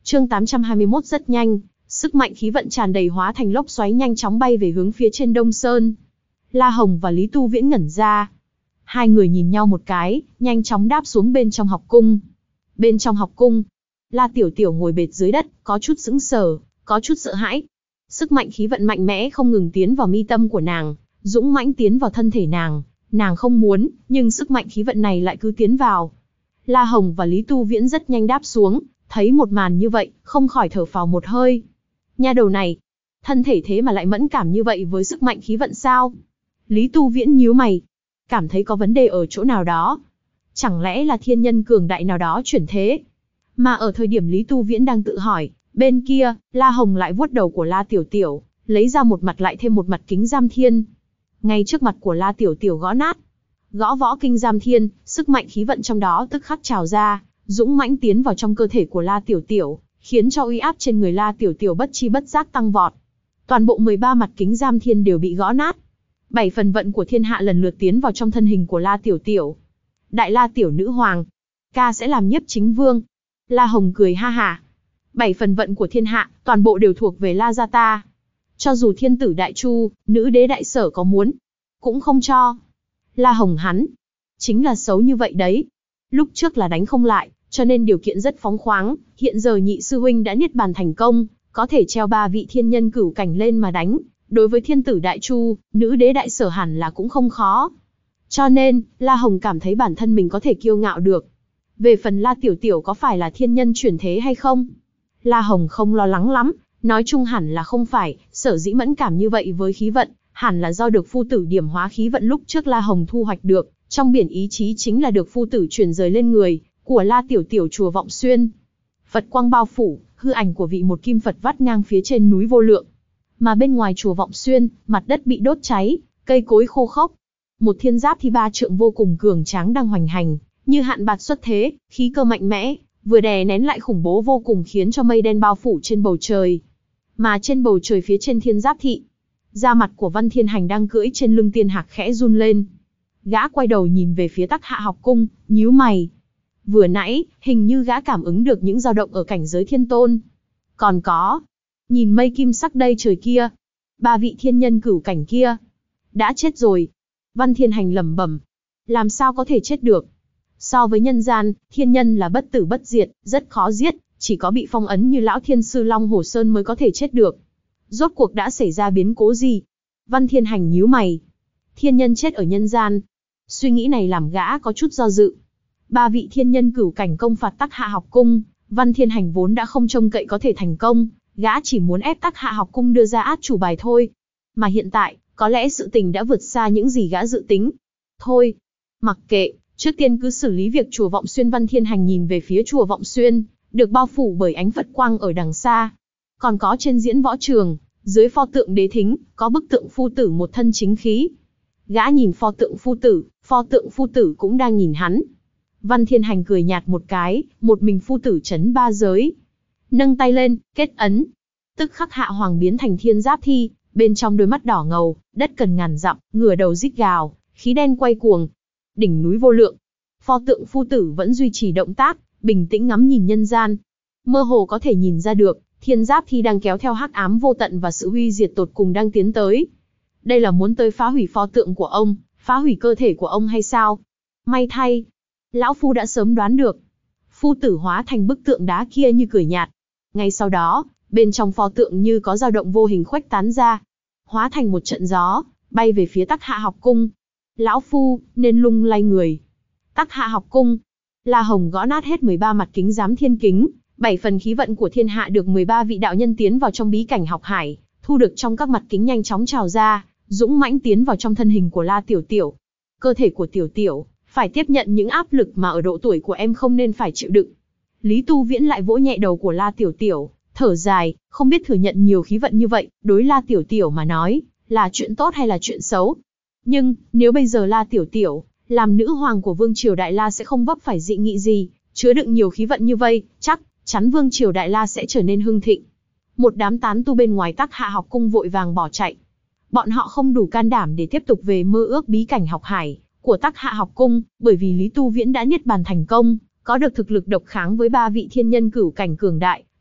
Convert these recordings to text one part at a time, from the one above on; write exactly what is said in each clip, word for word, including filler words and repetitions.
Chương tám trăm hai mươi mốt rất nhanh, sức mạnh khí vận tràn đầy hóa thành lốc xoáy nhanh chóng bay về hướng phía trên Đông Sơn. La Hồng và Lý Tu Viễn ngẩn ra. Hai người nhìn nhau một cái, nhanh chóng đáp xuống bên trong học cung. Bên trong học cung, La Tiểu Tiểu ngồi bệt dưới đất, có chút sững sờ, có chút sợ hãi. Sức mạnh khí vận mạnh mẽ không ngừng tiến vào mi tâm của nàng, dũng mãnh tiến vào thân thể nàng. Nàng không muốn, nhưng sức mạnh khí vận này lại cứ tiến vào. La Hồng và Lý Tu Viễn rất nhanh đáp xuống, thấy một màn như vậy, không khỏi thở phào một hơi. Nha đầu này, thân thể thế mà lại mẫn cảm như vậy với sức mạnh khí vận sao? Lý Tu Viễn nhíu mày, cảm thấy có vấn đề ở chỗ nào đó. Chẳng lẽ là thiên nhân cường đại nào đó chuyển thế? Mà ở thời điểm Lý Tu Viễn đang tự hỏi, bên kia, La Hồng lại vuốt đầu của La Tiểu Tiểu, lấy ra một mặt lại thêm một mặt kính giam thiên. Ngay trước mặt của La Tiểu Tiểu gõ nát. Gõ võ kinh giam thiên, sức mạnh khí vận trong đó tức khắc trào ra, dũng mãnh tiến vào trong cơ thể của La Tiểu Tiểu, khiến cho uy áp trên người La Tiểu Tiểu bất chi bất giác tăng vọt. Toàn bộ mười ba mặt kính giam thiên đều bị gõ nát. Bảy phần vận của thiên hạ lần lượt tiến vào trong thân hình của La Tiểu Tiểu. Đại La Tiểu Nữ Hoàng, ca sẽ làm nhiếp chính vương. La Hồng cười ha hả. Bảy phần vận của thiên hạ, toàn bộ đều thuộc về La gia ta. Cho dù thiên tử đại chu, nữ đế đại sở có muốn, cũng không cho. La Hồng hắn, chính là xấu như vậy đấy. Lúc trước là đánh không lại, cho nên điều kiện rất phóng khoáng. Hiện giờ nhị sư huynh đã niết bàn thành công, có thể treo ba vị thiên nhân cửu cảnh lên mà đánh. Đối với thiên tử đại chu, nữ đế đại sở hẳn là cũng không khó. Cho nên, La Hồng cảm thấy bản thân mình có thể kiêu ngạo được. Về phần La Tiểu Tiểu có phải là thiên nhân chuyển thế hay không? La Hồng không lo lắng lắm, nói chung hẳn là không phải, sở dĩ mẫn cảm như vậy với khí vận, hẳn là do được phu tử điểm hóa khí vận lúc trước La Hồng thu hoạch được, trong biển ý chí chính là được phu tử chuyển rời lên người của La Tiểu Tiểu chùa Vọng Xuyên. Phật quang bao phủ, hư ảnh của vị một kim Phật vắt ngang phía trên núi vô lượng. Mà bên ngoài chùa Vọng Xuyên, mặt đất bị đốt cháy, cây cối khô khốc. Một thiên giáp thi ba trượng vô cùng cường tráng đang hoành hành, như hạn bạt xuất thế, khí cơ mạnh mẽ, vừa đè nén lại khủng bố vô cùng khiến cho mây đen bao phủ trên bầu trời. Mà trên bầu trời phía trên thiên giáp thị, da mặt của Văn Thiên Hành đang cưỡi trên lưng tiên hạc khẽ run lên. Gã quay đầu nhìn về phía Tắc Hạ học cung, nhíu mày. Vừa nãy, hình như gã cảm ứng được những dao động ở cảnh giới thiên tôn. Còn có, nhìn mây kim sắc đây trời kia, ba vị thiên nhân cửu cảnh kia đã chết rồi. Văn Thiên Hành lẩm bẩm, làm sao có thể chết được? So với nhân gian, thiên nhân là bất tử bất diệt, rất khó giết, chỉ có bị phong ấn như lão thiên sư Long Hồ Sơn mới có thể chết được. Rốt cuộc đã xảy ra biến cố gì? Văn Thiên Hành nhíu mày. Thiên nhân chết ở nhân gian. Suy nghĩ này làm gã có chút do dự. Ba vị thiên nhân cửu cảnh công phạt Tắc Hạ học cung, Văn Thiên Hành vốn đã không trông cậy có thể thành công, gã chỉ muốn ép Tắc Hạ học cung đưa ra át chủ bài thôi. Mà hiện tại, có lẽ sự tình đã vượt xa những gì gã dự tính. Thôi, mặc kệ, trước tiên cứ xử lý việc chùa Vọng Xuyên. Văn Thiên Hành nhìn về phía chùa Vọng Xuyên, được bao phủ bởi ánh Phật quang ở đằng xa. Còn có trên diễn võ trường, dưới pho tượng đế thính, có bức tượng phu tử một thân chính khí. Gã nhìn pho tượng phu tử, pho tượng phu tử cũng đang nhìn hắn. Văn Thiên Hành cười nhạt một cái, một mình phu tử chấn ba giới. Nâng tay lên, kết ấn. Tức khắc Hạ Hoàng biến thành thiên giáp thi, bên trong đôi mắt đỏ ngầu, đất cần ngàn dặm, ngửa đầu rít gào, khí đen quay cuồng. Đỉnh núi vô lượng, pho tượng phu tử vẫn duy trì động tác, bình tĩnh ngắm nhìn nhân gian. Mơ hồ có thể nhìn ra được, thiên giáp thi đang kéo theo hắc ám vô tận và sự huy diệt tột cùng đang tiến tới. Đây là muốn tới phá hủy pho tượng của ông, phá hủy cơ thể của ông hay sao? May thay, lão phu đã sớm đoán được. Phu tử hóa thành bức tượng đá kia như cười nhạt. Ngay sau đó, bên trong pho tượng như có dao động vô hình khuếch tán ra, hóa thành một trận gió, bay về phía Tắc Hạ học cung. Lão phu, nên lung lay người. Tắc Hạ học cung, La Hồng gõ nát hết mười ba mặt kính giám thiên kính, bảy phần khí vận của thiên hạ được mười ba vị đạo nhân tiến vào trong bí cảnh học hải, thu được trong các mặt kính nhanh chóng trào ra, dũng mãnh tiến vào trong thân hình của La Tiểu Tiểu. Cơ thể của Tiểu Tiểu phải tiếp nhận những áp lực mà ở độ tuổi của em không nên phải chịu đựng. Lý Tu Viễn lại vỗ nhẹ đầu của La Tiểu Tiểu, thở dài, không biết thừa nhận nhiều khí vận như vậy, đối La Tiểu Tiểu mà nói, là chuyện tốt hay là chuyện xấu. Nhưng, nếu bây giờ La Tiểu Tiểu làm nữ hoàng của Vương Triều Đại La sẽ không vấp phải dị nghị gì, chứa đựng nhiều khí vận như vậy, chắc chắn Vương Triều Đại La sẽ trở nên hưng thịnh. Một đám tán tu bên ngoài Tắc Hạ học cung vội vàng bỏ chạy. Bọn họ không đủ can đảm để tiếp tục về mơ ước bí cảnh học hải của Tắc Hạ học cung, bởi vì Lý Tu Viễn đã niết bàn thành công, có được thực lực độc kháng với ba vị thiên nhân cửu cảnh cường đại,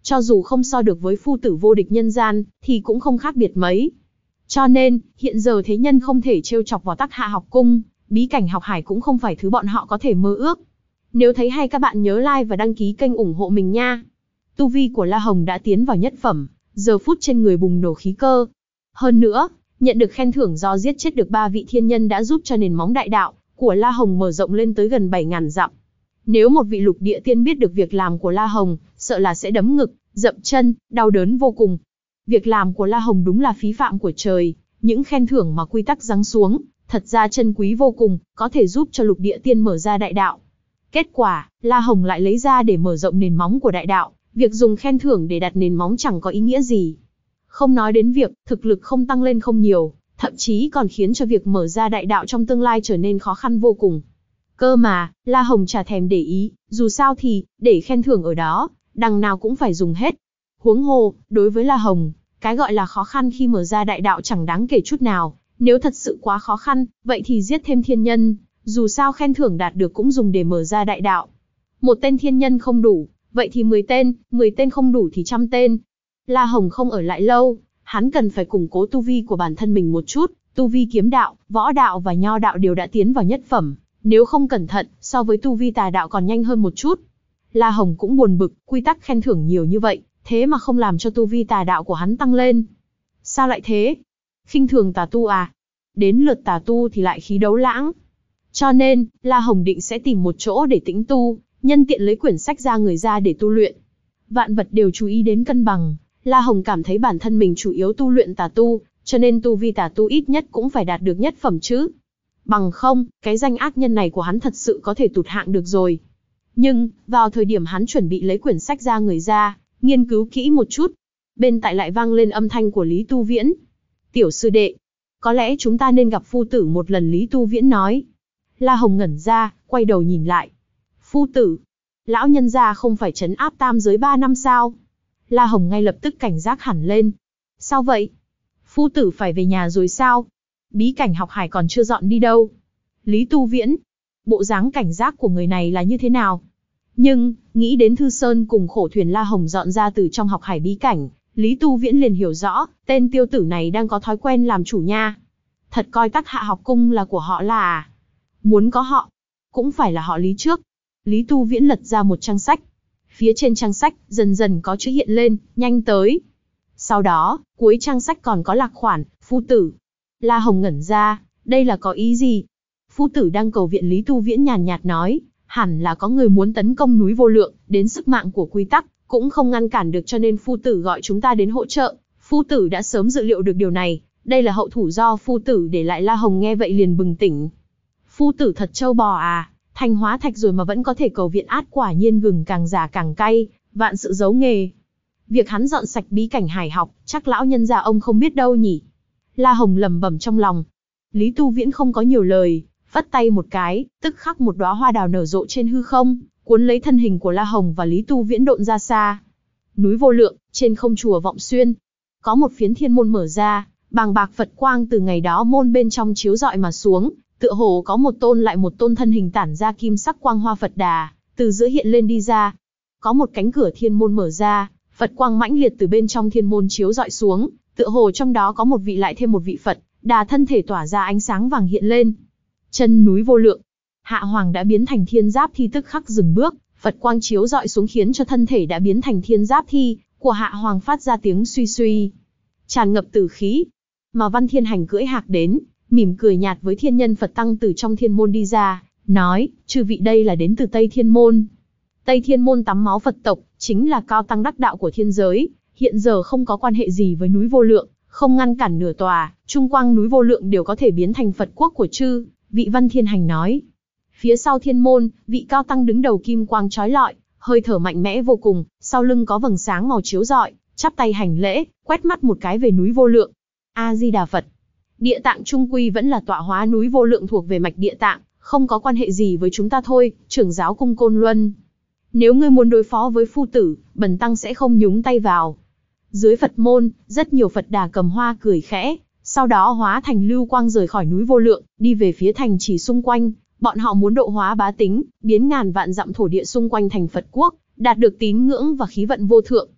cho dù không so được với phu tử vô địch nhân gian, thì cũng không khác biệt mấy. Cho nên, hiện giờ thế nhân không thể trêu chọc vào Tắc Hạ học cung, bí cảnh học hải cũng không phải thứ bọn họ có thể mơ ước. Nếu thấy hay các bạn nhớ like và đăng ký kênh ủng hộ mình nha. Tu vi của La Hồng đã tiến vào nhất phẩm, giờ phút trên người bùng nổ khí cơ. Hơn nữa, nhận được khen thưởng do giết chết được ba vị thiên nhân đã giúp cho nền móng đại đạo của La Hồng mở rộng lên tới gần bảy ngàn dặm. Nếu một vị lục địa tiên biết được việc làm của La Hồng, sợ là sẽ đấm ngực, dậm chân, đau đớn vô cùng. Việc làm của La Hồng đúng là phí phạm của trời, những khen thưởng mà quy tắc giáng xuống, thật ra chân quý vô cùng, có thể giúp cho lục địa tiên mở ra đại đạo. Kết quả, La Hồng lại lấy ra để mở rộng nền móng của đại đạo, việc dùng khen thưởng để đặt nền móng chẳng có ý nghĩa gì. Không nói đến việc, thực lực không tăng lên không nhiều, thậm chí còn khiến cho việc mở ra đại đạo trong tương lai trở nên khó khăn vô cùng. Cơ mà, La Hồng chả thèm để ý, dù sao thì, để khen thưởng ở đó, đằng nào cũng phải dùng hết. Huống hồ, đối với La Hồng, cái gọi là khó khăn khi mở ra đại đạo chẳng đáng kể chút nào, nếu thật sự quá khó khăn, vậy thì giết thêm thiên nhân, dù sao khen thưởng đạt được cũng dùng để mở ra đại đạo. Một tên thiên nhân không đủ, vậy thì mười tên, mười tên không đủ thì trăm tên. La Hồng không ở lại lâu, hắn cần phải củng cố tu vi của bản thân mình một chút, tu vi kiếm đạo, võ đạo và nho đạo đều đã tiến vào nhất phẩm, nếu không cẩn thận, so với tu vi tà đạo còn nhanh hơn một chút. La Hồng cũng buồn bực, quy tắc khen thưởng nhiều như vậy, thế mà không làm cho tu vi tà đạo của hắn tăng lên. Sao lại thế? Khinh thường tà tu à? Đến lượt tà tu thì lại khí đấu lãng. Cho nên, La Hồng định sẽ tìm một chỗ để tĩnh tu, nhân tiện lấy quyển sách ra người ra để tu luyện. Vạn vật đều chú ý đến cân bằng, La Hồng cảm thấy bản thân mình chủ yếu tu luyện tà tu, cho nên tu vi tà tu ít nhất cũng phải đạt được nhất phẩm chứ. Bằng không, cái danh ác nhân này của hắn thật sự có thể tụt hạng được rồi. Nhưng, vào thời điểm hắn chuẩn bị lấy quyển sách ra người ra, nghiên cứu kỹ một chút, bên tai lại vang lên âm thanh của Lý Tu Viễn. Tiểu sư đệ, có lẽ chúng ta nên gặp phu tử một lần, Lý Tu Viễn nói. La Hồng ngẩn ra, quay đầu nhìn lại. Phu tử, lão nhân gia không phải trấn áp tam giới ba năm sao? La Hồng ngay lập tức cảnh giác hẳn lên. Sao vậy? Phu tử phải về nhà rồi sao? Bí cảnh học hải còn chưa dọn đi đâu? Lý Tu Viễn, bộ dáng cảnh giác của người này là như thế nào? Nhưng, nghĩ đến Thư Sơn cùng khổ thuyền La Hồng dọn ra từ trong học hải bí cảnh, Lý Tu Viễn liền hiểu rõ, tên tiêu tử này đang có thói quen làm chủ nha. Thật coi Tắc Hạ học cung là của họ là à? Muốn có họ, cũng phải là họ Lý trước. Lý Tu Viễn lật ra một trang sách. Phía trên trang sách, dần dần có chữ hiện lên, nhanh tới. Sau đó, cuối trang sách còn có lạc khoản, phu tử. La Hồng ngẩn ra, đây là có ý gì? Phu tử đang cầu viện, Lý Tu Viễn nhàn nhạt nói, hẳn là có người muốn tấn công núi vô lượng, đến sức mạng của quy tắc, cũng không ngăn cản được cho nên phu tử gọi chúng ta đến hỗ trợ. Phu tử đã sớm dự liệu được điều này, đây là hậu thủ do phu tử để lại. La Hồng nghe vậy liền bừng tỉnh. Phu tử thật trâu bò à, thành hóa thạch rồi mà vẫn có thể cầu viện át, quả nhiên gừng càng già càng cay, vạn sự giấu nghề. Việc hắn dọn sạch bí cảnh hải học, chắc lão nhân gia ông không biết đâu nhỉ. La Hồng lẩm bẩm trong lòng. Lý Tu Viễn không có nhiều lời, phất tay một cái, tức khắc một đóa hoa đào nở rộ trên hư không, cuốn lấy thân hình của La Hồng và Lý Tu Viễn độn ra xa. Núi vô lượng, trên không chùa Vọng Xuyên, có một phiến thiên môn mở ra, bàng bạc Phật quang từ ngày đó môn bên trong chiếu rọi mà xuống, tựa hồ có một tôn lại một tôn thân hình tản ra kim sắc quang hoa Phật Đà, từ giữa hiện lên đi ra. Có một cánh cửa thiên môn mở ra, Phật quang mãnh liệt từ bên trong thiên môn chiếu rọi xuống, tựa hồ trong đó có một vị lại thêm một vị Phật Đà thân thể tỏa ra ánh sáng vàng hiện lên. Chân núi vô lượng, Hạ Hoàng đã biến thành thiên giáp thi tức khắc dừng bước, Phật quang chiếu rọi xuống khiến cho thân thể đã biến thành thiên giáp thi của Hạ Hoàng phát ra tiếng suy suy, tràn ngập tử khí. Mà Văn Thiên Hành cưỡi hạc đến, mỉm cười nhạt với thiên nhân Phật tăng từ trong thiên môn đi ra, nói, chư vị đây là đến từ Tây Thiên Môn. Tây Thiên Môn tắm máu Phật tộc, chính là cao tăng đắc đạo của thiên giới, hiện giờ không có quan hệ gì với núi vô lượng, không ngăn cản nửa tòa, trung quang núi vô lượng đều có thể biến thành Phật quốc của chư, vị Văn Thiên Hành nói. Phía sau thiên môn, vị cao tăng đứng đầu kim quang chói lọi, hơi thở mạnh mẽ vô cùng, sau lưng có vầng sáng màu chiếu rọi, chắp tay hành lễ, quét mắt một cái về núi vô lượng. A Di Đà Phật. Địa tạng trung quy vẫn là tọa hóa núi vô lượng thuộc về mạch địa tạng, không có quan hệ gì với chúng ta thôi, trưởng giáo cung Côn Luân. Nếu ngươi muốn đối phó với phu tử, bần tăng sẽ không nhúng tay vào. Dưới Phật môn, rất nhiều Phật Đà cầm hoa cười khẽ, sau đó hóa thành lưu quang rời khỏi núi vô lượng, đi về phía thành trì xung quanh. Bọn họ muốn độ hóa bá tính, biến ngàn vạn dặm thổ địa xung quanh thành Phật quốc, đạt được tín ngưỡng và khí vận vô thượng.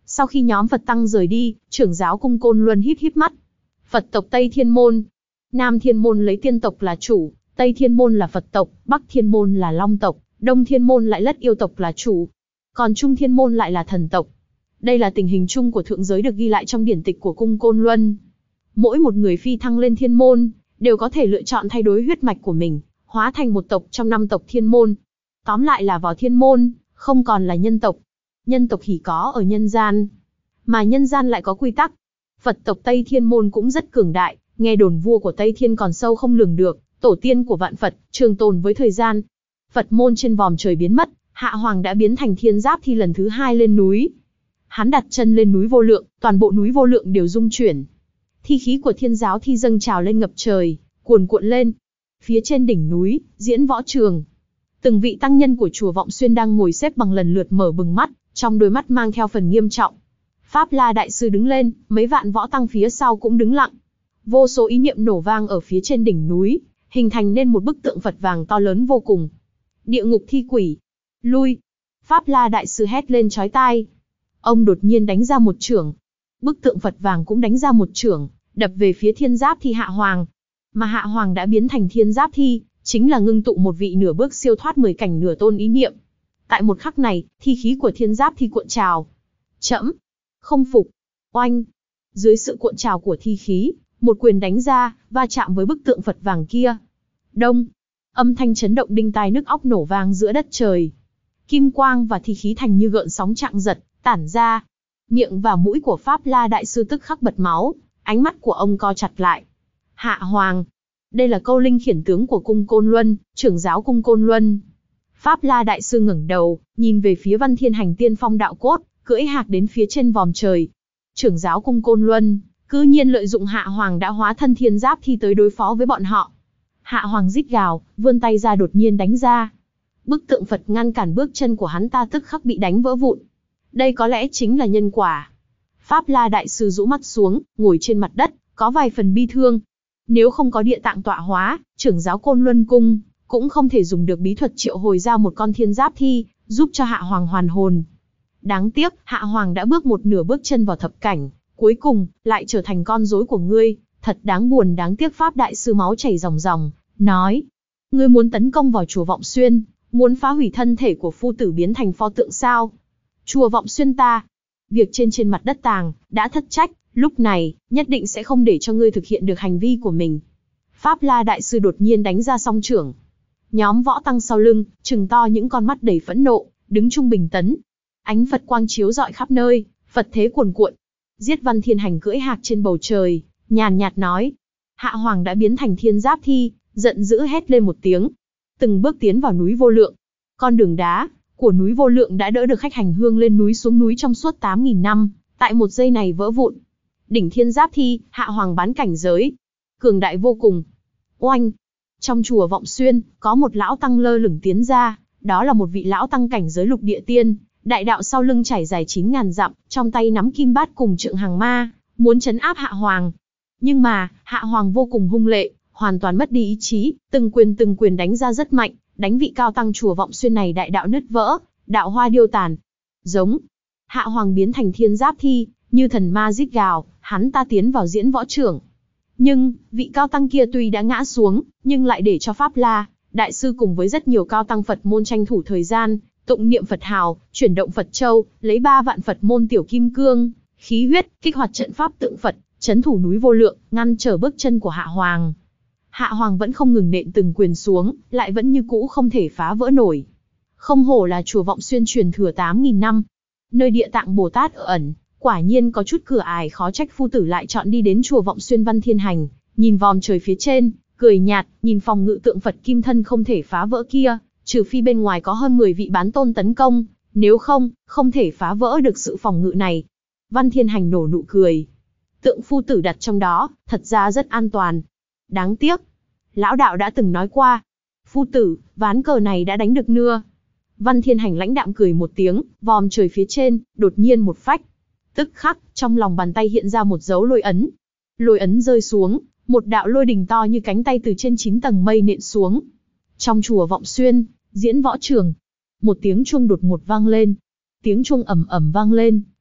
Sau khi nhóm Phật tăng rời đi, trưởng giáo cung Côn Luân híp híp mắt. Phật tộc Tây Thiên Môn. Nam Thiên Môn lấy tiên tộc là chủ, Tây Thiên Môn là Phật tộc, Bắc Thiên Môn là Long tộc, Đông Thiên Môn lại Lất Yêu tộc là chủ. Còn Trung Thiên Môn lại là thần tộc. Đây là tình hình chung của thượng giới được ghi lại trong điển tịch của cung Côn Luân. Mỗi một người phi thăng lên Thiên Môn, đều có thể lựa chọn thay đổi huyết mạch của mình, hóa thành một tộc trong năm tộc Thiên Môn. Tóm lại là vào Thiên Môn, không còn là nhân tộc. Nhân tộc chỉ có ở nhân gian, mà nhân gian lại có quy tắc. Phật tộc Tây Thiên Môn cũng rất cường đại, nghe đồn vua của Tây Thiên còn sâu không lường được, tổ tiên của vạn Phật, trường tồn với thời gian. Phật môn trên vòm trời biến mất, Hạ Hoàng đã biến thành Thiên Giáp Thi lần thứ hai lên núi. Hắn đặt chân lên núi Vô Lượng, toàn bộ núi Vô Lượng đều rung chuyển. Thi khí của Thiên Giáo Thi dâng trào lên ngập trời, cuồn cuộn lên. Phía trên đỉnh núi, diễn võ trường. Từng vị tăng nhân của chùa Vọng Xuyên đang ngồi xếp bằng lần lượt mở bừng mắt, trong đôi mắt mang theo phần nghiêm trọng. Pháp La Đại Sư đứng lên, mấy vạn võ tăng phía sau cũng đứng lặng. Vô số ý niệm nổ vang ở phía trên đỉnh núi, hình thành nên một bức tượng Phật vàng to lớn vô cùng. Địa ngục thi quỷ, lui! Pháp La Đại Sư hét lên chói tai. Ông đột nhiên đánh ra một chưởng. Bức tượng Phật vàng cũng đánh ra một chưởng, đập về phía Thiên Giáp Thi Hạ Hoàng. Mà Hạ Hoàng đã biến thành Thiên Giáp Thi, chính là ngưng tụ một vị nửa bước siêu thoát mười cảnh nửa tôn ý niệm. Tại một khắc này, thi khí của Thiên Giáp Thi cuộn trào. Trẫm không phục! Oanh! Dưới sự cuộn trào của thi khí, một quyền đánh ra, va chạm với bức tượng Phật vàng kia. Đông! Âm thanh chấn động đinh tai nhức óc nổ vang giữa đất trời. Kim quang và thi khí thành như gợn sóng trạng giật, tản ra. Miệng và mũi của Pháp La Đại Sư tức khắc bật máu, ánh mắt của ông co chặt lại. Hạ Hoàng! Đây là câu linh khiển tướng của cung Côn Luân, trưởng giáo cung Côn Luân. Pháp La Đại Sư ngẩng đầu, nhìn về phía Văn Thiên Hành tiên phong đạo cốt, cưỡi hạc đến phía trên vòm trời. Trưởng giáo cung Côn Luân, cư nhiên lợi dụng Hạ Hoàng đã hóa thân Thiên Giáp Thi tới đối phó với bọn họ. Hạ Hoàng rít gào, vươn tay ra đột nhiên đánh ra. Bức tượng Phật ngăn cản bước chân của hắn ta tức khắc bị đánh vỡ vụn. Đây có lẽ chính là nhân quả. Pháp La Đại Sư rũ mắt xuống, ngồi trên mặt đất, có vài phần bi thương. Nếu không có địa tạng tọa hóa, trưởng giáo Côn Luân Cung cũng không thể dùng được bí thuật triệu hồi ra một con Thiên Giáp Thi, giúp cho Hạ Hoàng hoàn hồn. Đáng tiếc, Hạ Hoàng đã bước một nửa bước chân vào thập cảnh, cuối cùng lại trở thành con rối của ngươi, thật đáng buồn đáng tiếc. Pháp Đại Sư máu chảy ròng ròng, nói: Ngươi muốn tấn công vào chùa Vọng Xuyên, muốn phá hủy thân thể của phu tử biến thành pho tượng sao? Chùa Vọng Xuyên ta, việc trên trên mặt đất tàng, đã thất trách, lúc này, nhất định sẽ không để cho ngươi thực hiện được hành vi của mình. Pháp La Đại Sư đột nhiên đánh ra song chưởng. Nhóm võ tăng sau lưng, trừng to những con mắt đầy phẫn nộ, đứng trung bình tấn. Ánh Phật quang chiếu rọi khắp nơi, Phật thế cuồn cuộn. Giết Văn Thiên Hành cưỡi hạc trên bầu trời, nhàn nhạt nói. Hạ Hoàng đã biến thành Thiên Giáp Thi, giận dữ hét lên một tiếng. Từng bước tiến vào núi Vô Lượng. Con đường đá của núi Vô Lượng đã đỡ được khách hành hương lên núi xuống núi trong suốt tám nghìn năm, tại một giây này vỡ vụn. Đỉnh Thiên Giáp Thi, Hạ Hoàng bán cảnh giới, cường đại vô cùng. Oanh! Trong chùa Vọng Xuyên, có một lão tăng lơ lửng tiến ra, đó là một vị lão tăng cảnh giới lục địa tiên, đại đạo sau lưng trải dài chín ngàn dặm, trong tay nắm kim bát cùng trượng hàng ma, muốn trấn áp Hạ Hoàng. Nhưng mà, Hạ Hoàng vô cùng hung lệ, hoàn toàn mất đi ý chí, từng quyền từng quyền đánh ra rất mạnh, đánh vị cao tăng chùa Vọng Xuyên này đại đạo nứt vỡ, đạo hoa điêu tàn. Giống. Hạ Hoàng biến thành Thiên Giáp Thi, như thần ma rít gào, hắn ta tiến vào diễn võ trường. Nhưng, vị cao tăng kia tuy đã ngã xuống, nhưng lại để cho Pháp La Đại Sư cùng với rất nhiều cao tăng Phật môn tranh thủ thời gian, tụng niệm Phật hào, chuyển động Phật châu, lấy ba vạn Phật môn tiểu kim cương, khí huyết, kích hoạt trận pháp tượng Phật, trấn thủ núi Vô Lượng, ngăn trở bước chân của Hạ Hoàng. Hạ Hoàng vẫn không ngừng nện từng quyền xuống, lại vẫn như cũ không thể phá vỡ nổi. Không hổ là chùa Vọng Xuyên truyền thừa tám nghìn năm, nơi Địa Tạng Bồ Tát ở ẩn, quả nhiên có chút cửa ải, khó trách phu tử lại chọn đi đến chùa Vọng Xuyên. Văn Thiên Hành nhìn vòm trời phía trên, cười nhạt, nhìn phòng ngự tượng Phật kim thân không thể phá vỡ kia, trừ phi bên ngoài có hơn mười vị bán tôn tấn công, nếu không, không thể phá vỡ được sự phòng ngự này. Văn Thiên Hành nổ nụ cười. Tượng phu tử đặt trong đó, thật ra rất an toàn. Đáng tiếc, lão đạo đã từng nói qua, phu tử, ván cờ này đã đánh được nưa. Văn Thiên Hành lãnh đạm cười một tiếng, vòm trời phía trên, đột nhiên một phách. Tức khắc, trong lòng bàn tay hiện ra một dấu lôi ấn. Lôi ấn rơi xuống, một đạo lôi đình to như cánh tay từ trên chín tầng mây nện xuống. Trong chùa Vọng Xuyên, diễn võ trường, một tiếng chuông đột ngột vang lên. Tiếng chuông ầm ầm vang lên,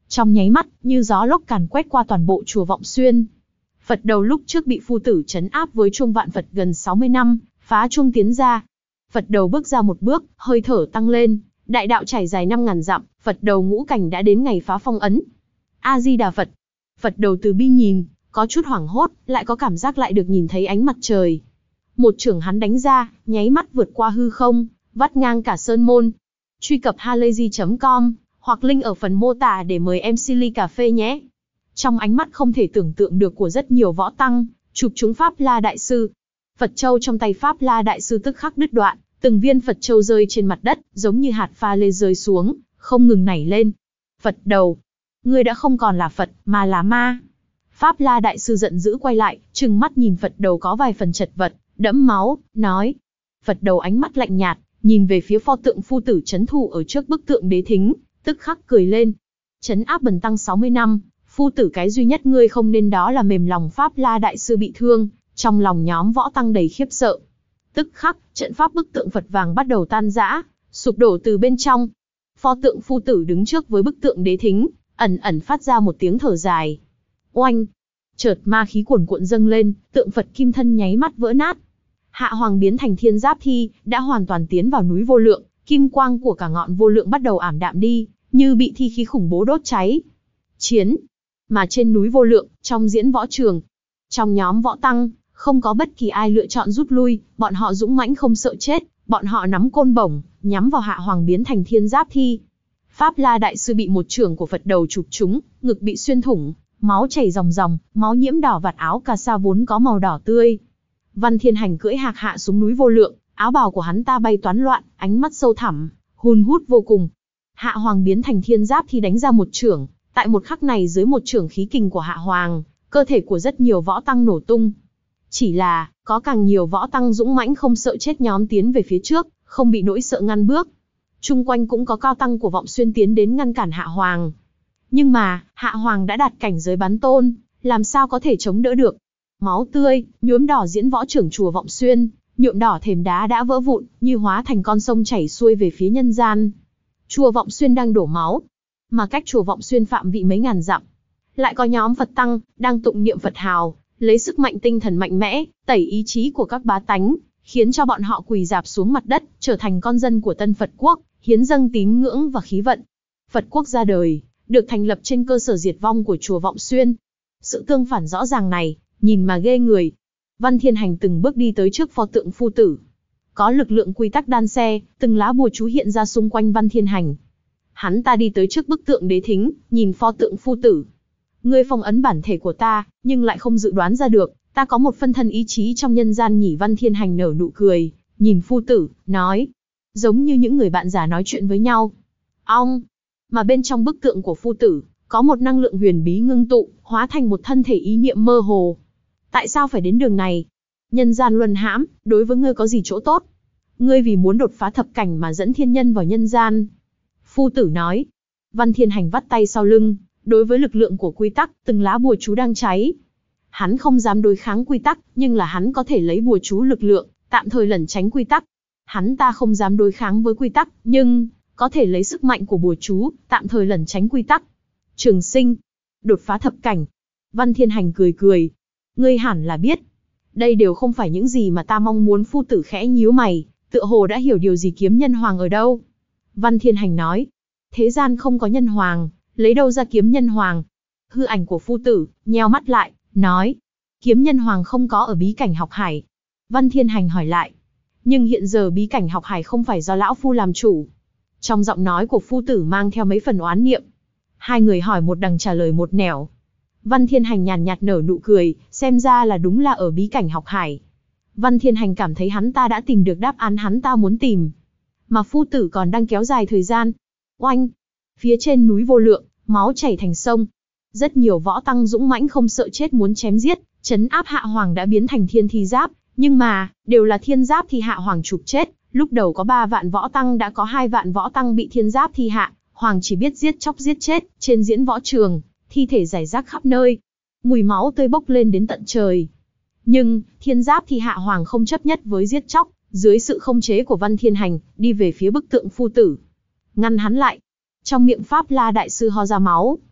Trong nháy mắt, như gió lốc càn quét qua toàn bộ chùa Vọng Xuyên. Phật đầu lúc trước bị phu tử trấn áp với chuông vạn Phật gần sáu mươi năm, phá chuông tiến ra. Phật đầu bước ra một bước, hơi thở tăng lên, đại đạo trải dài năm ngàn dặm, Phật đầu ngũ cảnh đã đến ngày phá phong ấn. A Di Đà Phật. Phật đầu từ bi nhìn, có chút hoảng hốt, lại có cảm giác lại được nhìn thấy ánh mặt trời. Một chưởng hắn đánh ra, nháy mắt vượt qua hư không, vắt ngang cả sơn môn. Truy cập halayzi chấm com hoặc link ở phần mô tả để mời em xê ly cà phê nhé. Trong ánh mắt không thể tưởng tượng được của rất nhiều võ tăng, chụp trúng Pháp La Đại Sư. Phật châu trong tay Pháp La Đại Sư tức khắc đứt đoạn, từng viên Phật châu rơi trên mặt đất, giống như hạt pha lê rơi xuống, không ngừng nảy lên. Phật đầu, ngươi đã không còn là Phật, mà là ma. Pháp La Đại Sư giận dữ quay lại, trừng mắt nhìn Phật đầu có vài phần chật vật, đẫm máu, nói. Phật đầu ánh mắt lạnh nhạt, nhìn về phía pho tượng phu tử trấn thủ ở trước bức tượng đế thính, tức khắc cười lên. Trấn áp bần tăng sáu mươi năm, phu tử cái duy nhất ngươi không nên đó là mềm lòng Pháp La Đại Sư bị thương, trong lòng nhóm võ tăng đầy khiếp sợ. Tức khắc, trận pháp bức tượng Phật vàng bắt đầu tan rã, sụp đổ từ bên trong. Pho tượng phu tử đứng trước với bức tượng đế thính, ẩn ẩn phát ra một tiếng thở dài. Oanh! Chợt ma khí cuồn cuộn dâng lên, tượng Phật kim thân nháy mắt vỡ nát. Hạ hoàng biến thành thiên giáp thi, đã hoàn toàn tiến vào núi vô lượng, kim quang của cả ngọn vô lượng bắt đầu ảm đạm đi, như bị thi khí khủng bố đốt cháy. Chiến! Mà trên núi vô lượng, trong diễn võ trường, trong nhóm võ tăng, không có bất kỳ ai lựa chọn rút lui, bọn họ dũng mãnh không sợ chết, bọn họ nắm côn bổng, nhắm vào hạ hoàng biến thành thiên giáp thi. Pháp La Đại Sư bị một chưởng của Phật đầu chụp trúng, ngực bị xuyên thủng, máu chảy ròng ròng, máu nhiễm đỏ vạt áo cà sa vốn có màu đỏ tươi. Văn Thiên Hành cưỡi hạc hạ xuống núi vô lượng, áo bào của hắn ta bay toán loạn, ánh mắt sâu thẳm, hun hút vô cùng. Hạ hoàng biến thành thiên giáp thi đánh ra một chưởng, tại một khắc này dưới một chưởng khí kình của hạ hoàng, cơ thể của rất nhiều võ tăng nổ tung. Chỉ là, có càng nhiều võ tăng dũng mãnh không sợ chết nhóm tiến về phía trước, không bị nỗi sợ ngăn bước. Chung quanh cũng có cao tăng của Vọng Xuyên tiến đến ngăn cản hạ hoàng. Nhưng mà, hạ hoàng đã đạt cảnh giới bán tôn, làm sao có thể chống đỡ được. Máu tươi, nhuốm đỏ diễn võ trưởng chùa Vọng Xuyên, nhuộm đỏ thềm đá đã vỡ vụn, như hóa thành con sông chảy xuôi về phía nhân gian. Chùa Vọng Xuyên đang đổ máu, mà cách chùa Vọng Xuyên phạm vị mấy ngàn dặm, lại có nhóm Phật tăng đang tụng niệm Phật hào, lấy sức mạnh tinh thần mạnh mẽ, tẩy ý chí của các bá tánh, khiến cho bọn họ quỳ rạp xuống mặt đất, trở thành con dân của Tân Phật Quốc, hiến dâng tín ngưỡng và khí vận. Phật Quốc ra đời, được thành lập trên cơ sở diệt vong của chùa Vọng Xuyên. Sự tương phản rõ ràng này, nhìn mà ghê người. Văn Thiên Hành từng bước đi tới trước pho tượng phu tử. Có lực lượng quy tắc đan xe, từng lá bùa chú hiện ra xung quanh Văn Thiên Hành. Hắn ta đi tới trước bức tượng đế thính, nhìn pho tượng phu tử. Ngươi phong ấn bản thể của ta, nhưng lại không dự đoán ra được, ta có một phân thân ý chí trong nhân gian nhỉ. Văn Thiên Hành nở nụ cười, nhìn phu tử, nói. Giống như những người bạn già nói chuyện với nhau. Ong! Mà bên trong bức tượng của phu tử, có một năng lượng huyền bí ngưng tụ, hóa thành một thân thể ý niệm mơ hồ. Tại sao phải đến đường này? Nhân gian luân hãm, đối với ngươi có gì chỗ tốt? Ngươi vì muốn đột phá thập cảnh mà dẫn thiên nhân vào nhân gian. Phu tử nói. Văn Thiên Hành vắt tay sau lưng, đối với lực lượng của quy tắc, từng lá bùa chú đang cháy. Hắn không dám đối kháng quy tắc, nhưng là hắn có thể lấy bùa chú lực lượng, tạm thời lẩn tránh quy tắc. Hắn ta không dám đối kháng với quy tắc, nhưng có thể lấy sức mạnh của bùa chú, tạm thời lẩn tránh quy tắc. Trường sinh, đột phá thập cảnh. Văn Thiên Hành cười cười. Ngươi hẳn là biết. Đây đều không phải những gì mà ta mong muốn. Phu tử khẽ nhíu mày, tựa hồ đã hiểu điều gì. Kiếm nhân hoàng ở đâu? Văn Thiên Hành nói. Thế gian không có nhân hoàng, lấy đâu ra kiếm nhân hoàng? Hư ảnh của phu tử, nheo mắt lại, nói. Kiếm nhân hoàng không có ở bí cảnh học hải. Văn Thiên Hành hỏi lại. Nhưng hiện giờ bí cảnh học hải không phải do lão phu làm chủ. Trong giọng nói của phu tử mang theo mấy phần oán niệm. Hai người hỏi một đằng trả lời một nẻo. Văn Thiên Hành nhàn nhạt nở nụ cười, xem ra là đúng là ở bí cảnh học hải. Văn Thiên Hành cảm thấy hắn ta đã tìm được đáp án hắn ta muốn tìm. Mà phu tử còn đang kéo dài thời gian. Oanh! Phía trên núi vô lượng, máu chảy thành sông. Rất nhiều võ tăng dũng mãnh không sợ chết muốn chém giết, trấn áp hạ hoàng đã biến thành thiên thi giáp. Nhưng mà, đều là thiên giáp thì hạ hoàng chụp chết. Lúc đầu có ba vạn võ tăng đã có hai vạn võ tăng bị thiên giáp thi hạ. Hoàng chỉ biết giết chóc giết chết, trên diễn võ trường, thi thể rải rác khắp nơi. Mùi máu tươi bốc lên đến tận trời. Nhưng, thiên giáp thì hạ hoàng không chấp nhất với giết chóc, dưới sự không chế của Văn Thiên Hành, đi về phía bức tượng phu tử. Ngăn hắn lại. Trong miệng Pháp La Đại Sư ho ra máu.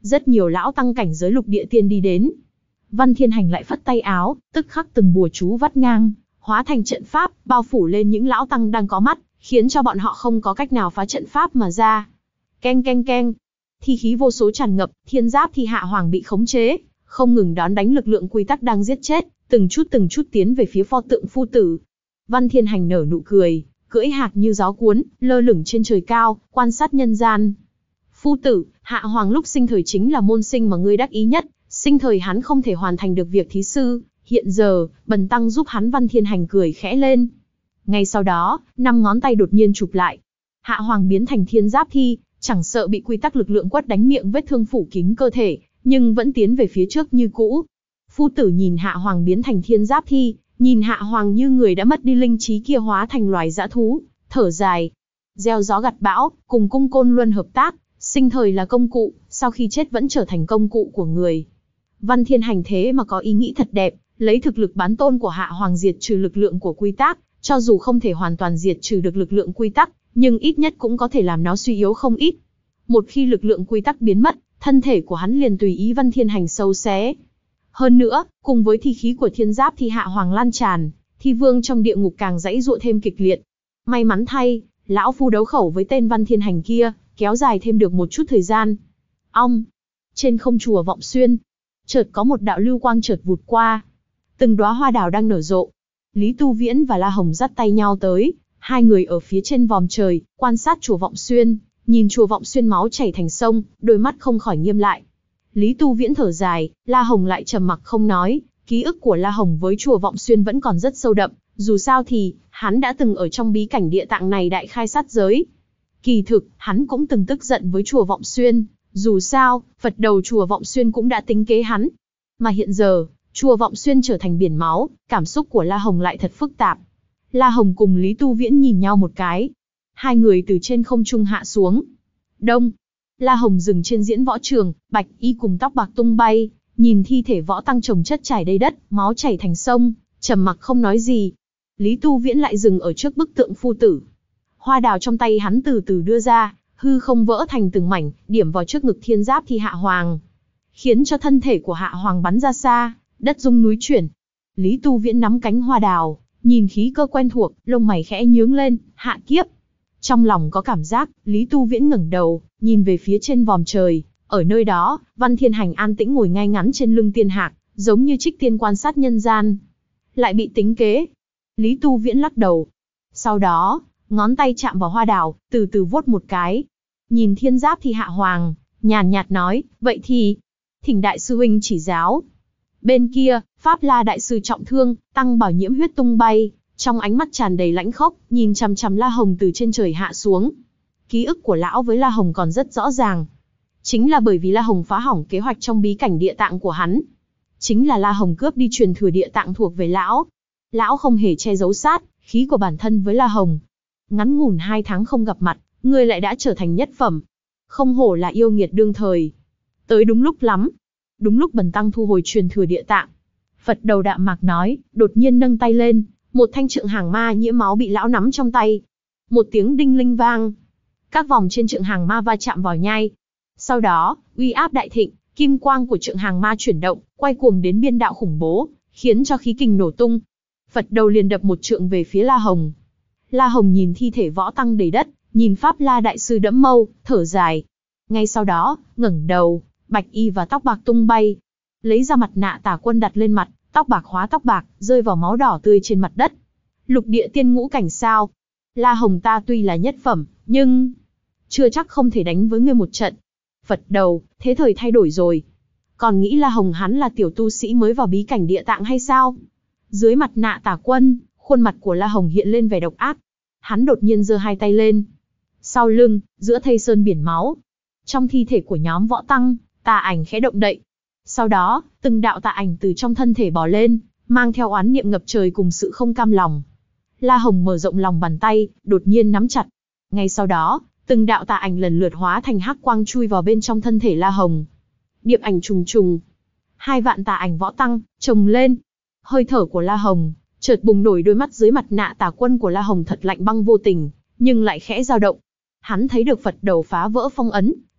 Rất nhiều lão tăng cảnh giới lục địa tiên đi đến. Văn Thiên Hành lại phất tay áo, tức khắc từng bùa chú vắt ngang, hóa thành trận pháp, bao phủ lên những lão tăng đang có mắt, khiến cho bọn họ không có cách nào phá trận pháp mà ra. Keng keng keng, thi khí vô số tràn ngập, thiên giáp thi hạ hoàng bị khống chế, không ngừng đón đánh lực lượng quy tắc đang giết chết, từng chút từng chút tiến về phía pho tượng phu tử. Văn Thiên Hành nở nụ cười, cưỡi hạc như gió cuốn, lơ lửng trên trời cao, quan sát nhân gian. Phu tử, hạ hoàng lúc sinh thời chính là môn sinh mà ngươi đắc ý nhất, sinh thời hắn không thể hoàn thành được việc thí sư, hiện giờ, bần tăng giúp hắn. Văn Thiên Hành cười khẽ lên. Ngay sau đó, năm ngón tay đột nhiên chụp lại. Hạ hoàng biến thành thiên giáp thi, chẳng sợ bị quy tắc lực lượng quất đánh miệng vết thương phủ kín cơ thể, nhưng vẫn tiến về phía trước như cũ. Phu tử nhìn hạ hoàng biến thành thiên giáp thi, nhìn hạ hoàng như người đã mất đi linh trí kia hóa thành loài dã thú, thở dài. Gieo gió gặt bão, cùng cung côn luân hợp tác, sinh thời là công cụ, sau khi chết vẫn trở thành công cụ của người. Văn Thiên Hành thế mà có ý nghĩ thật đẹp, lấy thực lực bán tôn của hạ hoàng diệt trừ lực lượng của quy tắc, cho dù không thể hoàn toàn diệt trừ được lực lượng quy tắc, nhưng ít nhất cũng có thể làm nó suy yếu không ít. Một khi lực lượng quy tắc biến mất, thân thể của hắn liền tùy ý Văn Thiên Hành sâu xé. Hơn nữa, cùng với thi khí của thiên giáp thi hạ hoàng lan tràn, thi vương trong địa ngục càng giãy giụa thêm kịch liệt. May mắn thay, lão phu đấu khẩu với tên Văn Thiên Hành kia, kéo dài thêm được một chút thời gian. Ong! Trên không chùa Vọng Xuyên, chợt có một đạo lưu quang chợt vụt qua. Từng đóa hoa đào đang nở rộ. Lý Tu Viễn và La Hồng dắt tay nhau tới, hai người ở phía trên vòm trời, quan sát chùa Vọng Xuyên, nhìn chùa Vọng Xuyên máu chảy thành sông, đôi mắt không khỏi nghiêm lại. Lý Tu Viễn thở dài, La Hồng lại trầm mặc không nói, ký ức của La Hồng với chùa Vọng Xuyên vẫn còn rất sâu đậm, dù sao thì, hắn đã từng ở trong bí cảnh địa tạng này đại khai sát giới. Kỳ thực, hắn cũng từng tức giận với chùa Vọng Xuyên, dù sao, Phật đầu chùa Vọng Xuyên cũng đã tính kế hắn. Mà hiện giờ, chùa Vọng Xuyên trở thành biển máu, cảm xúc của La Hồng lại thật phức tạp. La Hồng cùng Lý Tu Viễn nhìn nhau một cái. Hai người từ trên không trung hạ xuống. Đông. La Hồng dừng trên diễn võ trường, bạch y cùng tóc bạc tung bay, nhìn thi thể võ tăng chồng chất trải đầy đất, máu chảy thành sông, trầm mặc không nói gì. Lý Tu Viễn lại dừng ở trước bức tượng phu tử. Hoa đào trong tay hắn từ từ đưa ra, hư không vỡ thành từng mảnh, điểm vào trước ngực thiên giáp thi hạ hoàng, khiến cho thân thể của hạ hoàng bắn ra xa, đất rung núi chuyển. Lý Tu Viễn nắm cánh hoa đào, nhìn khí cơ quen thuộc, lông mày khẽ nhướng lên, hạ kiếp. Trong lòng có cảm giác, Lý Tu Viễn ngẩng đầu, nhìn về phía trên vòm trời, ở nơi đó, Văn Thiên Hành an tĩnh ngồi ngay ngắn trên lưng tiên hạc, giống như trích tiên quan sát nhân gian. Lại bị tính kế. Lý Tu Viễn lắc đầu. Sau đó, ngón tay chạm vào hoa đào, từ từ vuốt một cái. Nhìn thiên giáp thi hạ hoàng, nhàn nhạt nói, vậy thì, thỉnh đại sư huynh chỉ giáo. Bên kia, Pháp La đại sư trọng thương, tăng bảo nhiễm huyết tung bay, trong ánh mắt tràn đầy lãnh khốc, nhìn chằm chằm La Hồng từ trên trời hạ xuống. Ký ức của lão với La Hồng còn rất rõ ràng. Chính là bởi vì La Hồng phá hỏng kế hoạch trong bí cảnh địa tạng của hắn. Chính là La Hồng cướp đi truyền thừa địa tạng thuộc về lão. Lão không hề che giấu sát khí của bản thân với La Hồng. Ngắn ngủn hai tháng không gặp mặt, ngươi lại đã trở thành nhất phẩm. Không hổ là yêu nghiệt đương thời. Tới đúng lúc lắm. Đúng lúc bần tăng thu hồi truyền thừa địa tạng. Phật đầu đạm mạc nói, đột nhiên nâng tay lên, một thanh trượng hàng ma nhiễm máu bị lão nắm trong tay. Một tiếng đinh linh vang. Các vòng trên trượng hàng ma va chạm vào nhau. Sau đó, uy áp đại thịnh, kim quang của trượng hàng ma chuyển động, quay cuồng đến biên đạo khủng bố, khiến cho khí kình nổ tung. Phật đầu liền đập một trượng về phía La Hồng. La Hồng nhìn thi thể võ tăng đầy đất, nhìn Pháp La đại sư đẫm mâu, thở dài. Ngay sau đó, ngẩng đầu, bạch y và tóc bạc tung bay. Lấy ra mặt nạ Tà Quân đặt lên mặt, tóc bạc hóa tóc bạc, rơi vào máu đỏ tươi trên mặt đất. Lục địa tiên ngũ cảnh sao? La Hồng ta tuy là nhất phẩm, nhưng chưa chắc không thể đánh với ngươi một trận. Phật đầu, thế thời thay đổi rồi. Còn nghĩ La Hồng hắn là tiểu tu sĩ mới vào bí cảnh địa tạng hay sao? Dưới mặt nạ Tà Quân, khuôn mặt của La Hồng hiện lên vẻ độc ác. Hắn đột nhiên giơ hai tay lên. Sau lưng, giữa thây sơn biển máu. Trong thi thể của nhóm võ tăng, tà ảnh khẽ động đậy. Sau đó, từng đạo tà ảnh từ trong thân thể bò lên, mang theo oán niệm ngập trời cùng sự không cam lòng. La Hồng mở rộng lòng bàn tay, đột nhiên nắm chặt. Ngay sau đó, từng đạo tà ảnh lần lượt hóa thành hắc quang chui vào bên trong thân thể La Hồng. Điệp ảnh trùng trùng. Hai vạn tà ảnh võ tăng, chồng lên. Hơi thở của La Hồng, chợt bùng nổi, đôi mắt dưới mặt nạ Tà Quân của La Hồng thật lạnh băng vô tình, nhưng lại khẽ dao động. Hắn thấy được Phật đầu phá vỡ phong ấn,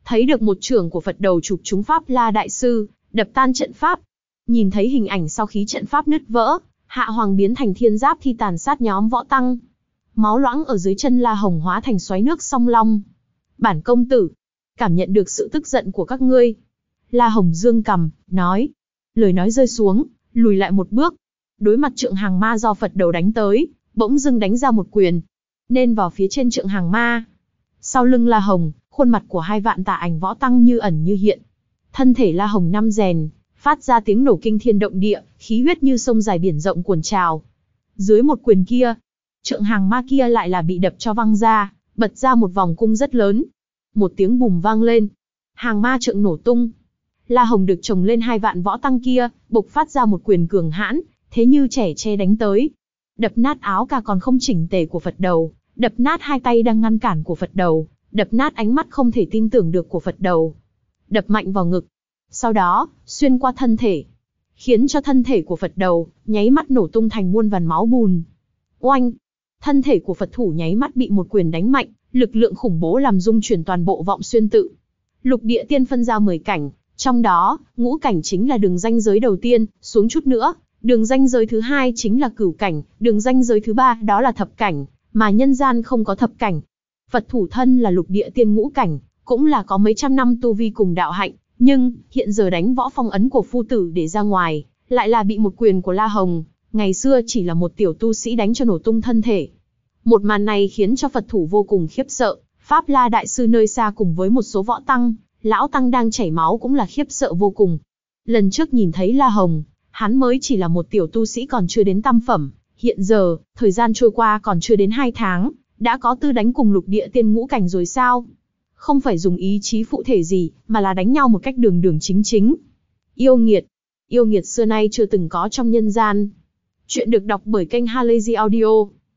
thấy được một chưởng của Phật đầu chụp trúng Pháp La Đại Sư, đập tan trận pháp. Nhìn thấy hình ảnh sau khi trận pháp nứt vỡ, Hạ Hoàng biến thành thiên giáp thi tàn sát nhóm võ tăng. Máu loãng ở dưới chân La Hồng hóa thành xoáy nước song long. Bản công tử, cảm nhận được sự tức giận của các ngươi. La Hồng dương cằm, nói. Lời nói rơi xuống, lùi lại một bước. Đối mặt trượng hàng ma do Phật đầu đánh tới, bỗng dưng đánh ra một quyền. Nên vào phía trên trượng hàng ma. Sau lưng La Hồng, khuôn mặt của hai vạn tà ảnh võ tăng như ẩn như hiện. Thân thể La Hồng năm rèn, phát ra tiếng nổ kinh thiên động địa, khí huyết như sông dài biển rộng cuồn trào. Dưới một quyền kia, trượng hàng ma kia lại là bị đập cho văng ra, bật ra một vòng cung rất lớn. Một tiếng bùm vang lên, hàng ma trượng nổ tung. La Hồng được chồng lên hai vạn võ tăng kia, bộc phát ra một quyền cường hãn, thế như trẻ tre đánh tới. Đập nát áo cà còn không chỉnh tề của Phật đầu, đập nát hai tay đang ngăn cản của Phật đầu, đập nát ánh mắt không thể tin tưởng được của Phật đầu. Đập mạnh vào ngực. Sau đó, xuyên qua thân thể, khiến cho thân thể của Phật đầu, nháy mắt nổ tung thành muôn vàn máu bùn. Oanh! Thân thể của Phật thủ nháy mắt bị một quyền đánh mạnh, lực lượng khủng bố làm rung chuyển toàn bộ Vọng Xuyên tự. Lục địa tiên phân ra mười cảnh, trong đó, ngũ cảnh chính là đường ranh giới đầu tiên, xuống chút nữa, đường ranh giới thứ hai chính là cửu cảnh, đường ranh giới thứ ba đó là thập cảnh, mà nhân gian không có thập cảnh. Phật thủ thân là lục địa tiên ngũ cảnh, cũng là có mấy trăm năm tu vi cùng đạo hạnh, nhưng hiện giờ đánh võ phong ấn của phu tử để ra ngoài, lại là bị một quyền của La Hồng, ngày xưa chỉ là một tiểu tu sĩ đánh cho nổ tung thân thể. Một màn này khiến cho Phật thủ vô cùng khiếp sợ, Pháp La Đại Sư nơi xa cùng với một số võ tăng, lão tăng đang chảy máu cũng là khiếp sợ vô cùng. Lần trước nhìn thấy La Hồng, hắn mới chỉ là một tiểu tu sĩ còn chưa đến tam phẩm, hiện giờ, thời gian trôi qua còn chưa đến hai tháng, đã có tư đánh cùng lục địa tiên ngũ cảnh rồi sao? Không phải dùng ý chí phụ thể gì, mà là đánh nhau một cách đường đường chính chính. Yêu nghiệt, yêu nghiệt xưa nay chưa từng có trong nhân gian. Chuyện được đọc bởi kênh Halazy Audio.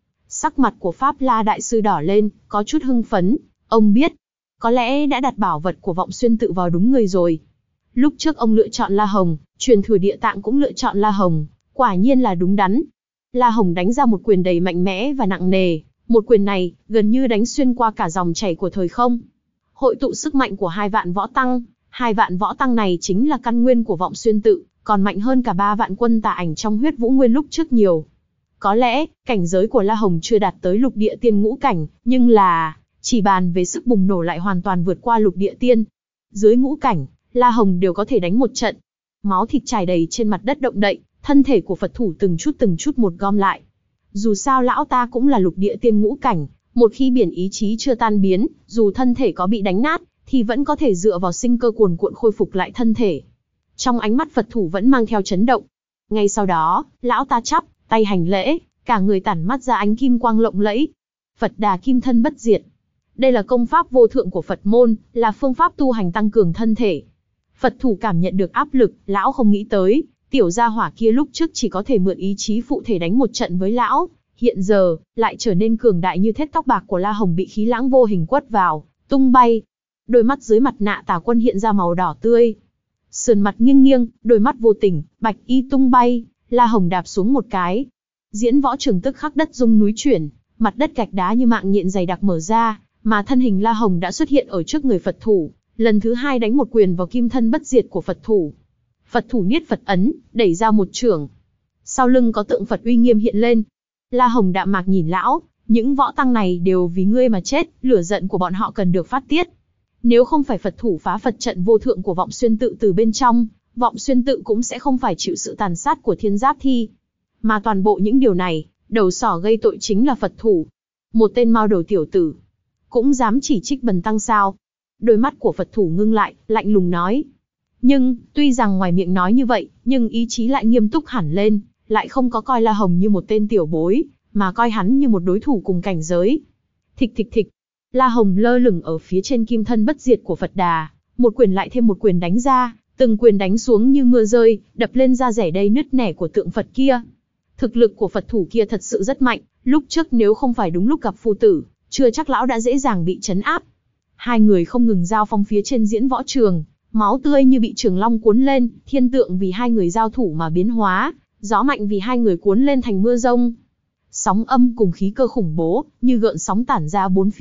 Sắc mặt của Pháp La Đại Sư đỏ lên, có chút hưng phấn, ông biết, có lẽ đã đặt bảo vật của Vọng Xuyên tự vào đúng người rồi. Lúc trước ông lựa chọn La Hồng, truyền thừa địa tạng cũng lựa chọn La Hồng, quả nhiên là đúng đắn. La Hồng đánh ra một quyền đầy mạnh mẽ và nặng nề, một quyền này gần như đánh xuyên qua cả dòng chảy của thời không. Hội tụ sức mạnh của hai vạn võ tăng, hai vạn võ tăng này chính là căn nguyên của Vọng Xuyên tự, còn mạnh hơn cả ba vạn quân tà ảnh trong huyết vũ nguyên lúc trước nhiều. Có lẽ, cảnh giới của La Hồng chưa đạt tới lục địa tiên ngũ cảnh, nhưng là, chỉ bàn về sức bùng nổ lại hoàn toàn vượt qua lục địa tiên. Dưới ngũ cảnh, La Hồng đều có thể đánh một trận. Máu thịt trải đầy trên mặt đất động đậy, thân thể của Phật thủ từng chút từng chút một gom lại. Dù sao lão ta cũng là lục địa tiên ngũ cảnh, một khi biển ý chí chưa tan biến, dù thân thể có bị đánh nát, thì vẫn có thể dựa vào sinh cơ cuồn cuộn khôi phục lại thân thể. Trong ánh mắt Phật thủ vẫn mang theo chấn động. Ngay sau đó, lão ta chắp tay hành lễ, cả người tản mắt ra ánh kim quang lộng lẫy. Phật Đà Kim Thân Bất Diệt. Đây là công pháp vô thượng của Phật môn, là phương pháp tu hành tăng cường thân thể. Phật thủ cảm nhận được áp lực, lão không nghĩ tới, tiểu gia hỏa kia lúc trước chỉ có thể mượn ý chí phụ thể đánh một trận với lão, hiện giờ lại trở nên cường đại như thét tóc bạc của La Hồng bị khí lãng vô hình quất vào, tung bay. Đôi mắt dưới mặt nạ Tà Quân hiện ra màu đỏ tươi. Sườn mặt nghiêng nghiêng, đôi mắt vô tình, bạch y tung bay, La Hồng đạp xuống một cái. Diễn võ trường tức khắc đất rung núi chuyển, mặt đất gạch đá như mạng nhện dày đặc mở ra, mà thân hình La Hồng đã xuất hiện ở trước người Phật thủ, lần thứ hai đánh một quyền vào Kim Thân Bất Diệt của Phật thủ. Phật thủ niết Phật ấn, đẩy ra một chưởng. Sau lưng có tượng Phật uy nghiêm hiện lên. La Hồng đạm mạc nhìn lão, những võ tăng này đều vì ngươi mà chết, lửa giận của bọn họ cần được phát tiết. Nếu không phải Phật thủ phá Phật trận vô thượng của Vọng Xuyên tự từ bên trong, Vọng Xuyên tự cũng sẽ không phải chịu sự tàn sát của thiên giáp thi. Mà toàn bộ những điều này, đầu sỏ gây tội chính là Phật thủ. Một tên mao đầu tiểu tử, cũng dám chỉ trích bần tăng sao? Đôi mắt của Phật thủ ngưng lại, lạnh lùng nói. Nhưng, tuy rằng ngoài miệng nói như vậy, nhưng ý chí lại nghiêm túc hẳn lên, lại không có coi La Hồng như một tên tiểu bối, mà coi hắn như một đối thủ cùng cảnh giới. Thịch thịch thịch, La Hồng lơ lửng ở phía trên Kim Thân Bất Diệt của Phật Đà, một quyền lại thêm một quyền đánh ra, từng quyền đánh xuống như mưa rơi, đập lên da rẻ đầy nứt nẻ của tượng Phật kia. Thực lực của Phật thủ kia thật sự rất mạnh, lúc trước nếu không phải đúng lúc gặp phu tử, chưa chắc lão đã dễ dàng bị trấn áp. Hai người không ngừng giao phong phía trên diễn võ trường, máu tươi như bị trường long cuốn lên, thiên tượng vì hai người giao thủ mà biến hóa, gió mạnh vì hai người cuốn lên thành mưa rông. Sóng âm cùng khí cơ khủng bố, như gợn sóng tản ra bốn phía,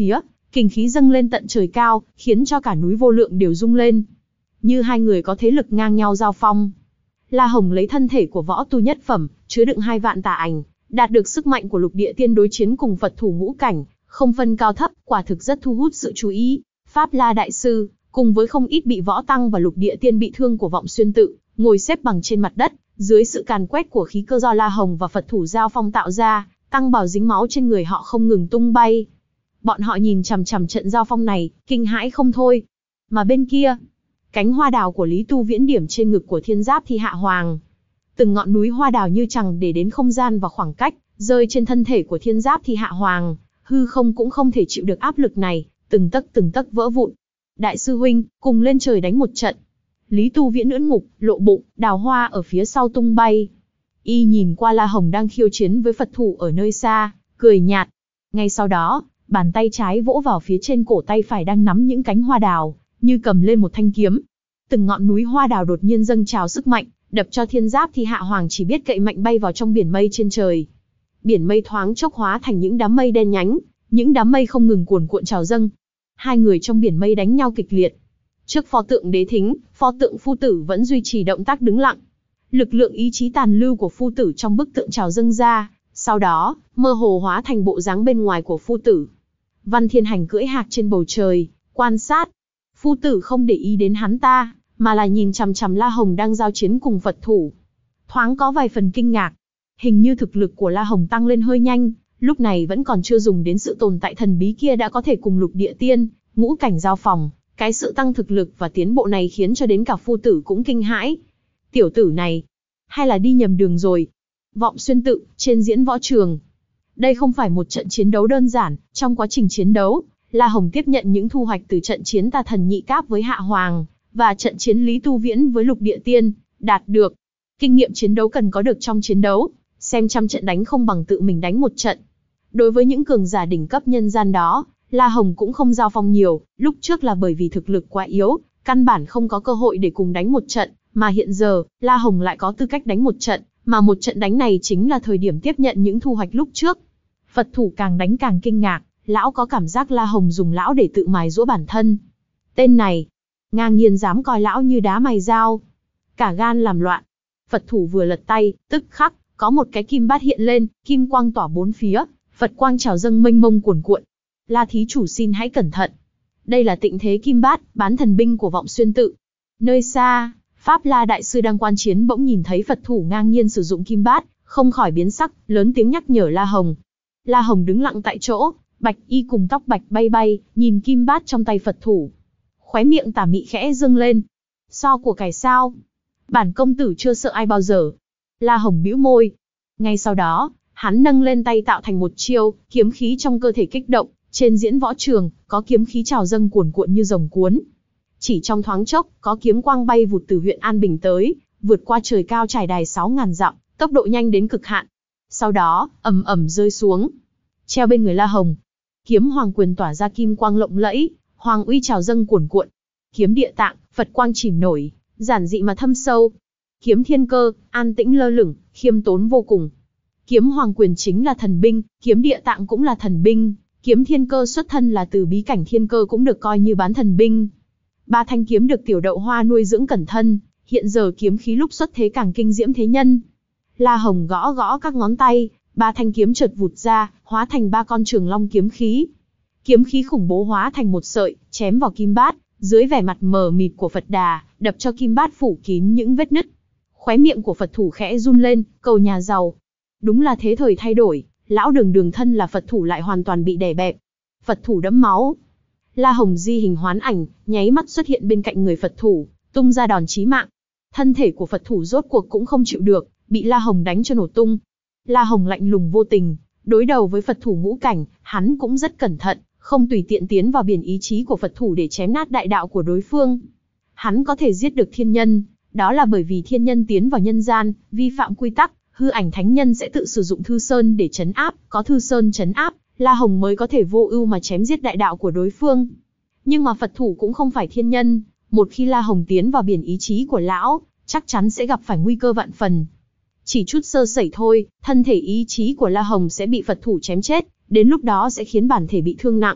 kình khí dâng lên tận trời cao, khiến cho cả núi vô lượng đều rung lên. Như hai người có thế lực ngang nhau giao phong. La Hồng lấy thân thể của võ tu nhất phẩm, chứa đựng hai vạn tà ảnh, đạt được sức mạnh của lục địa tiên đối chiến cùng Phật thủ ngũ cảnh, không phân cao thấp, quả thực rất thu hút sự chú ý. Pháp La đại sư, cùng với không ít bị võ tăng và lục địa tiên bị thương của Vọng Xuyên tự, ngồi xếp bằng trên mặt đất, dưới sự càn quét của khí cơ do La Hồng và Phật thủ giao phong tạo ra, tăng bảo dính máu trên người họ không ngừng tung bay. Bọn họ nhìn chằm chằm trận giao phong này, kinh hãi không thôi. Mà bên kia, cánh hoa đào của Lý Tu Viễn điểm trên ngực của Thiên Giáp Thi Hạ Hoàng. Từng ngọn núi hoa đào như chẳng để đến không gian và khoảng cách, rơi trên thân thể của Thiên Giáp Thi Hạ Hoàng, hư không cũng không thể chịu được áp lực này, từng tấc từng tấc vỡ vụn. Đại sư huynh, cùng lên trời đánh một trận. Lý Tu Viễn ưỡn ngục, lộ bụng, đào hoa ở phía sau tung bay. Y nhìn qua La Hồng đang khiêu chiến với Phật thủ ở nơi xa, cười nhạt. Ngay sau đó, bàn tay trái vỗ vào phía trên cổ tay phải đang nắm những cánh hoa đào, như cầm lên một thanh kiếm. Từng ngọn núi hoa đào đột nhiên dâng trào sức mạnh, đập cho Thiên Giáp Thi Hạ Hoàng chỉ biết cậy mạnh bay vào trong biển mây trên trời. Biển mây thoáng chốc hóa thành những đám mây đen nhánh, những đám mây không ngừng cuồn cuộn trào dâng. Hai người trong biển mây đánh nhau kịch liệt. Trước pho tượng Đế Thính, pho tượng Phu Tử vẫn duy trì động tác đứng lặng. Lực lượng ý chí tàn lưu của Phu Tử trong bức tượng trào dâng ra, sau đó, mơ hồ hóa thành bộ dáng bên ngoài của Phu Tử. Văn Thiên Hành cưỡi hạc trên bầu trời, quan sát. Phu Tử không để ý đến hắn ta, mà là nhìn chằm chằm La Hồng đang giao chiến cùng Phật thủ. Thoáng có vài phần kinh ngạc. Hình như thực lực của La Hồng tăng lên hơi nhanh, lúc này vẫn còn chưa dùng đến sự tồn tại thần bí kia đã có thể cùng lục địa tiên, ngũ cảnh giao phòng. Cái sự tăng thực lực và tiến bộ này khiến cho đến cả Phu Tử cũng kinh hãi. Tiểu tử này, hay là đi nhầm đường rồi. Vọng Xuyên tự, trên diễn võ trường. Đây không phải một trận chiến đấu đơn giản, trong quá trình chiến đấu, La Hồng tiếp nhận những thu hoạch từ trận chiến Tà Thần Nhị Cáp với Hạ Hoàng, và trận chiến Lý Tu Viễn với lục địa tiên, đạt được. Kinh nghiệm chiến đấu cần có được trong chiến đấu, xem trăm trận đánh không bằng tự mình đánh một trận. Đối với những cường giả đỉnh cấp nhân gian đó, La Hồng cũng không giao phong nhiều, lúc trước là bởi vì thực lực quá yếu, căn bản không có cơ hội để cùng đánh một trận, mà hiện giờ, La Hồng lại có tư cách đánh một trận, mà một trận đánh này chính là thời điểm tiếp nhận những thu hoạch lúc trước. Phật thủ càng đánh càng kinh ngạc, lão có cảm giác La Hồng dùng lão để tự mài giũa bản thân. Tên này, ngang nhiên dám coi lão như đá mài dao, cả gan làm loạn. Phật thủ vừa lật tay, tức khắc, có một cái kim bát hiện lên, kim quang tỏa bốn phía, Phật quang trào dâng mênh mông cuồn cuộn. La thí chủ xin hãy cẩn thận. Đây là Tịnh Thế Kim Bát, bán thần binh của Vọng Xuyên tự. Nơi xa, Pháp La đại sư đang quan chiến bỗng nhìn thấy Phật thủ ngang nhiên sử dụng kim bát, không khỏi biến sắc, lớn tiếng nhắc nhở La Hồng. La Hồng đứng lặng tại chỗ, bạch y cùng tóc bạch bay bay, nhìn kim bát trong tay Phật thủ. Khóe miệng tà mị khẽ dâng lên. So của cải sao? Bản công tử chưa sợ ai bao giờ. La Hồng bĩu môi. Ngay sau đó, hắn nâng lên tay tạo thành một chiêu, kiếm khí trong cơ thể kích động, trên diễn võ trường, có kiếm khí trào dâng cuồn cuộn như rồng cuốn. Chỉ trong thoáng chốc, có kiếm quang bay vụt từ huyện An Bình tới, vượt qua trời cao trải đài sáu ngàn dặm, tốc độ nhanh đến cực hạn. Sau đó, ầm ầm rơi xuống, treo bên người La Hồng. Kiếm Hoàng Quyền tỏa ra kim quang lộng lẫy, hoàng uy trào dâng cuồn cuộn. Kiếm Địa Tạng, Phật quang chìm nổi, giản dị mà thâm sâu. Kiếm Thiên Cơ, an tĩnh lơ lửng, khiêm tốn vô cùng. Kiếm Hoàng Quyền chính là thần binh, kiếm Địa Tạng cũng là thần binh, kiếm Thiên Cơ xuất thân là từ bí cảnh thiên cơ cũng được coi như bán thần binh. Ba thanh kiếm được Tiểu Đậu Hoa nuôi dưỡng cẩn thân, hiện giờ kiếm khí lúc xuất thế càng kinh diễm thế nhân. La Hồng gõ gõ các ngón tay, ba thanh kiếm chợt vụt ra, hóa thành ba con trường long kiếm khí. Kiếm khí khủng bố hóa thành một sợi, chém vào kim bát, dưới vẻ mặt mờ mịt của Phật Đà, đập cho kim bát phủ kín những vết nứt. Khóe miệng của Phật thủ khẽ run lên, cầu nhà giàu. Đúng là thế thời thay đổi, lão đường đường thân là Phật thủ lại hoàn toàn bị đè bẹp. Phật thủ đẫm máu. La Hồng di hình hoán ảnh, nháy mắt xuất hiện bên cạnh người Phật thủ, tung ra đòn chí mạng. Thân thể của Phật thủ rốt cuộc cũng không chịu được, bị La Hồng đánh cho nổ tung. La Hồng lạnh lùng vô tình, đối đầu với Phật thủ ngũ cảnh, hắn cũng rất cẩn thận, không tùy tiện tiến vào biển ý chí của Phật thủ để chém nát đại đạo của đối phương. Hắn có thể giết được thiên nhân, đó là bởi vì thiên nhân tiến vào nhân gian, vi phạm quy tắc, hư ảnh thánh nhân sẽ tự sử dụng thư sơn để trấn áp, có thư sơn trấn áp, La Hồng mới có thể vô ưu mà chém giết đại đạo của đối phương. Nhưng mà Phật thủ cũng không phải thiên nhân, một khi La Hồng tiến vào biển ý chí của lão, chắc chắn sẽ gặp phải nguy cơ vạn phần. Chỉ chút sơ sẩy thôi, thân thể ý chí của La Hồng sẽ bị Phật thủ chém chết, đến lúc đó sẽ khiến bản thể bị thương nặng.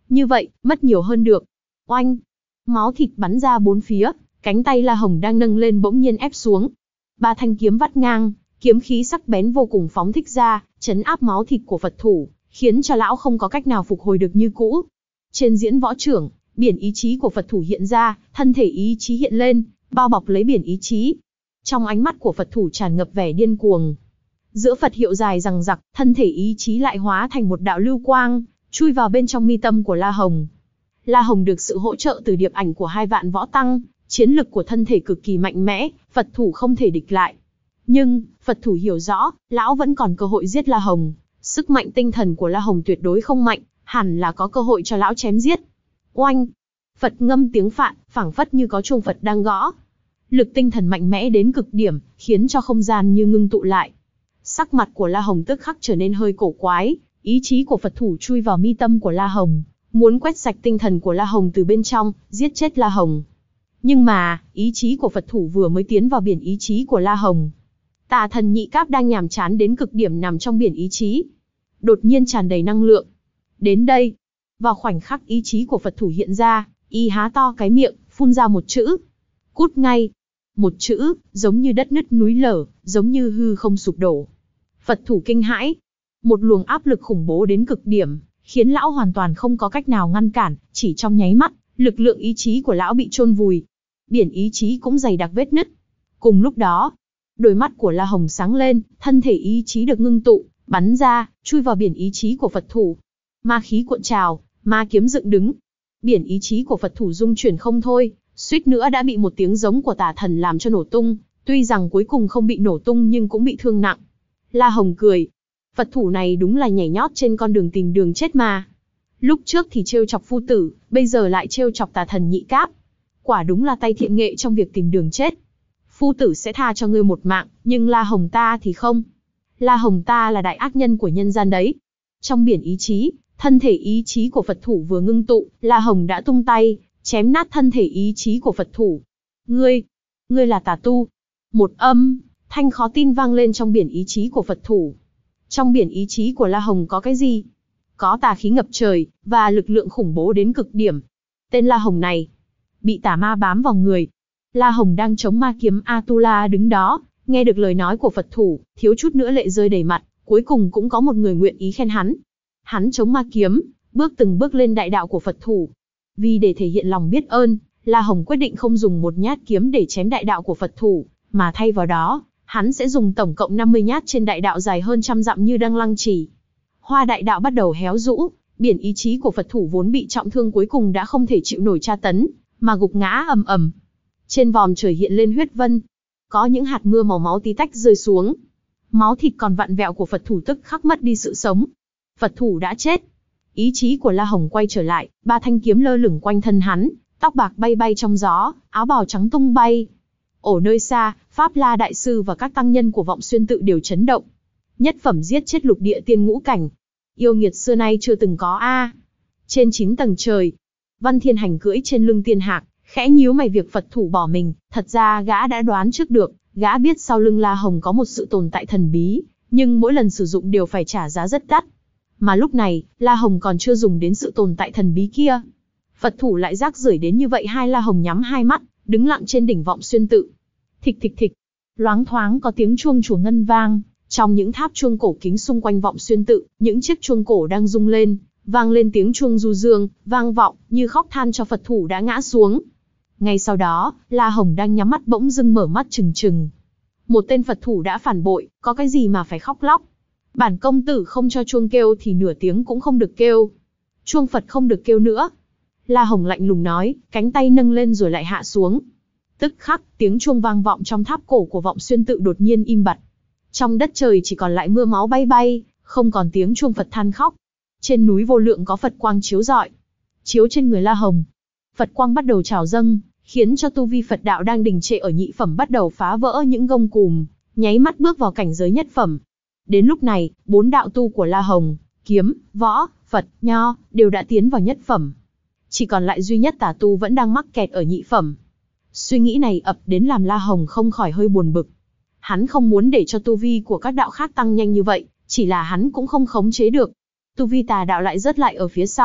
Như vậy, mất nhiều hơn được. Oanh! Máu thịt bắn ra bốn phía, cánh tay La Hồng đang nâng lên bỗng nhiên ép xuống. Ba thanh kiếm vắt ngang, kiếm khí sắc bén vô cùng phóng thích ra, chấn áp máu thịt của Phật thủ, khiến cho lão không có cách nào phục hồi được như cũ. Trên diễn võ trưởng, biển ý chí của Phật thủ hiện ra, thân thể ý chí hiện lên, bao bọc lấy biển ý chí. Trong ánh mắt của Phật thủ tràn ngập vẻ điên cuồng. Giữa Phật hiệu dài rằng rặc, thân thể ý chí lại hóa thành một đạo lưu quang, chui vào bên trong mi tâm của La Hồng. La Hồng được sự hỗ trợ từ điệp ảnh của hai vạn võ tăng, chiến lực của thân thể cực kỳ mạnh mẽ, Phật thủ không thể địch lại. Nhưng, Phật thủ hiểu rõ, lão vẫn còn cơ hội giết La Hồng. Sức mạnh tinh thần của La Hồng tuyệt đối không mạnh, hẳn là có cơ hội cho lão chém giết. Oanh! Phật ngâm tiếng phạn, phảng phất như có chuông Phật đang gõ. Lực tinh thần mạnh mẽ đến cực điểm, khiến cho không gian như ngưng tụ lại. Sắc mặt của La Hồng tức khắc trở nên hơi cổ quái, ý chí của Phật thủ chui vào mi tâm của La Hồng, muốn quét sạch tinh thần của La Hồng từ bên trong, giết chết La Hồng. Nhưng mà, ý chí của Phật thủ vừa mới tiến vào biển ý chí của La Hồng. Tà thần nhị cáp đang nhàm chán đến cực điểm nằm trong biển ý chí. Đột nhiên tràn đầy năng lượng. Đến đây, vào khoảnh khắc ý chí của Phật thủ hiện ra, y há to cái miệng, phun ra một chữ. Cút ngay. Một chữ, giống như đất nứt núi lở, giống như hư không sụp đổ. Phật thủ kinh hãi. Một luồng áp lực khủng bố đến cực điểm, khiến lão hoàn toàn không có cách nào ngăn cản, chỉ trong nháy mắt, lực lượng ý chí của lão bị chôn vùi. Biển ý chí cũng dày đặc vết nứt. Cùng lúc đó, đôi mắt của La Hồng sáng lên, thân thể ý chí được ngưng tụ, bắn ra, chui vào biển ý chí của Phật thủ. Ma khí cuộn trào, ma kiếm dựng đứng. Biển ý chí của Phật thủ rung chuyển không thôi, suýt nữa đã bị một tiếng giống của tà thần làm cho nổ tung, tuy rằng cuối cùng không bị nổ tung nhưng cũng bị thương nặng. La Hồng cười. Phật thủ này đúng là nhảy nhót trên con đường tìm đường chết mà. Lúc trước thì trêu chọc phu tử, bây giờ lại trêu chọc tà thần nhị cáp. Quả đúng là tay thiện nghệ trong việc tìm đường chết. Phu tử sẽ tha cho ngươi một mạng, nhưng La Hồng ta thì không. La Hồng ta là đại ác nhân của nhân gian đấy. Trong biển ý chí, thân thể ý chí của Phật thủ vừa ngưng tụ, La Hồng đã tung tay, chém nát thân thể ý chí của Phật thủ. Ngươi, ngươi là tà tu. Một âm thanh khó tin vang lên trong biển ý chí của Phật thủ. Trong biển ý chí của La Hồng có cái gì? Có tà khí ngập trời, và lực lượng khủng bố đến cực điểm. Tên La Hồng này, bị tà ma bám vào người. La Hồng đang chống ma kiếm Atula đứng đó, nghe được lời nói của Phật thủ, thiếu chút nữa lệ rơi đầy mặt, cuối cùng cũng có một người nguyện ý khen hắn. Hắn chống ma kiếm, bước từng bước lên đại đạo của Phật thủ. Vì để thể hiện lòng biết ơn, La Hồng quyết định không dùng một nhát kiếm để chém đại đạo của Phật thủ, mà thay vào đó, hắn sẽ dùng tổng cộng năm mươi nhát trên đại đạo dài hơn trăm dặm như đăng lăng chỉ. Hoa đại đạo bắt đầu héo rũ, biển ý chí của Phật thủ vốn bị trọng thương cuối cùng đã không thể chịu nổi tra tấn, mà gục ngã ầm ầm. Trên vòm trời hiện lên huyết vân, có những hạt mưa màu máu tí tách rơi xuống. Máu thịt còn vặn vẹo của Phật thủ tức khắc mất đi sự sống. Phật thủ đã chết. Ý chí của La Hồng quay trở lại, ba thanh kiếm lơ lửng quanh thân hắn, tóc bạc bay bay trong gió, áo bào trắng tung bay. Ở nơi xa, Pháp La đại sư và các tăng nhân của Vọng Xuyên tự đều chấn động. Nhất phẩm giết chết lục địa tiên ngũ cảnh. Yêu nghiệt xưa nay chưa từng có a. Trên chín tầng trời, Văn Thiên Hành cưỡi trên lưng tiên hạc, khẽ nhíu mày việc Phật thủ bỏ mình, thật ra gã đã đoán trước được, gã biết sau lưng La Hồng có một sự tồn tại thần bí, nhưng mỗi lần sử dụng đều phải trả giá rất đắt. Mà lúc này, La Hồng còn chưa dùng đến sự tồn tại thần bí kia. Phật thủ lại rác rưởi đến như vậy. Hai La Hồng nhắm hai mắt, đứng lặng trên đỉnh Vọng Xuyên tự. Thịch thịch thịch, loáng thoáng có tiếng chuông chùa ngân vang, trong những tháp chuông cổ kính xung quanh Vọng Xuyên tự, những chiếc chuông cổ đang rung lên, vang lên tiếng chuông du dương, vang vọng như khóc than cho Phật thủ đã ngã xuống. Ngay sau đó, La Hồng đang nhắm mắt bỗng dưng mở mắt trừng trừng. Một tên Phật thủ đã phản bội, có cái gì mà phải khóc lóc? Bản công tử không cho chuông kêu thì nửa tiếng cũng không được kêu. Chuông Phật không được kêu nữa. La Hồng lạnh lùng nói, cánh tay nâng lên rồi lại hạ xuống. Tức khắc, tiếng chuông vang vọng trong tháp cổ của Vọng Xuyên tự đột nhiên im bặt. Trong đất trời chỉ còn lại mưa máu bay bay, không còn tiếng chuông Phật than khóc. Trên núi vô lượng có Phật quang chiếu rọi, chiếu trên người La Hồng. Phật quang bắt đầu trào dâng, khiến cho tu vi Phật đạo đang đình trệ ở nhị phẩm bắt đầu phá vỡ những gông cùm, nháy mắt bước vào cảnh giới nhất phẩm. Đến lúc này, bốn đạo tu của La Hồng, kiếm, võ, Phật, nho, đều đã tiến vào nhất phẩm. Chỉ còn lại duy nhất tà tu vẫn đang mắc kẹt ở nhị phẩm. Suy nghĩ này ập đến làm La Hồng không khỏi hơi buồn bực. Hắn không muốn để cho tu vi của các đạo khác tăng nhanh như vậy, chỉ là hắn cũng không khống chế được. Tu vi tà đạo lại rớt lại ở phía sau,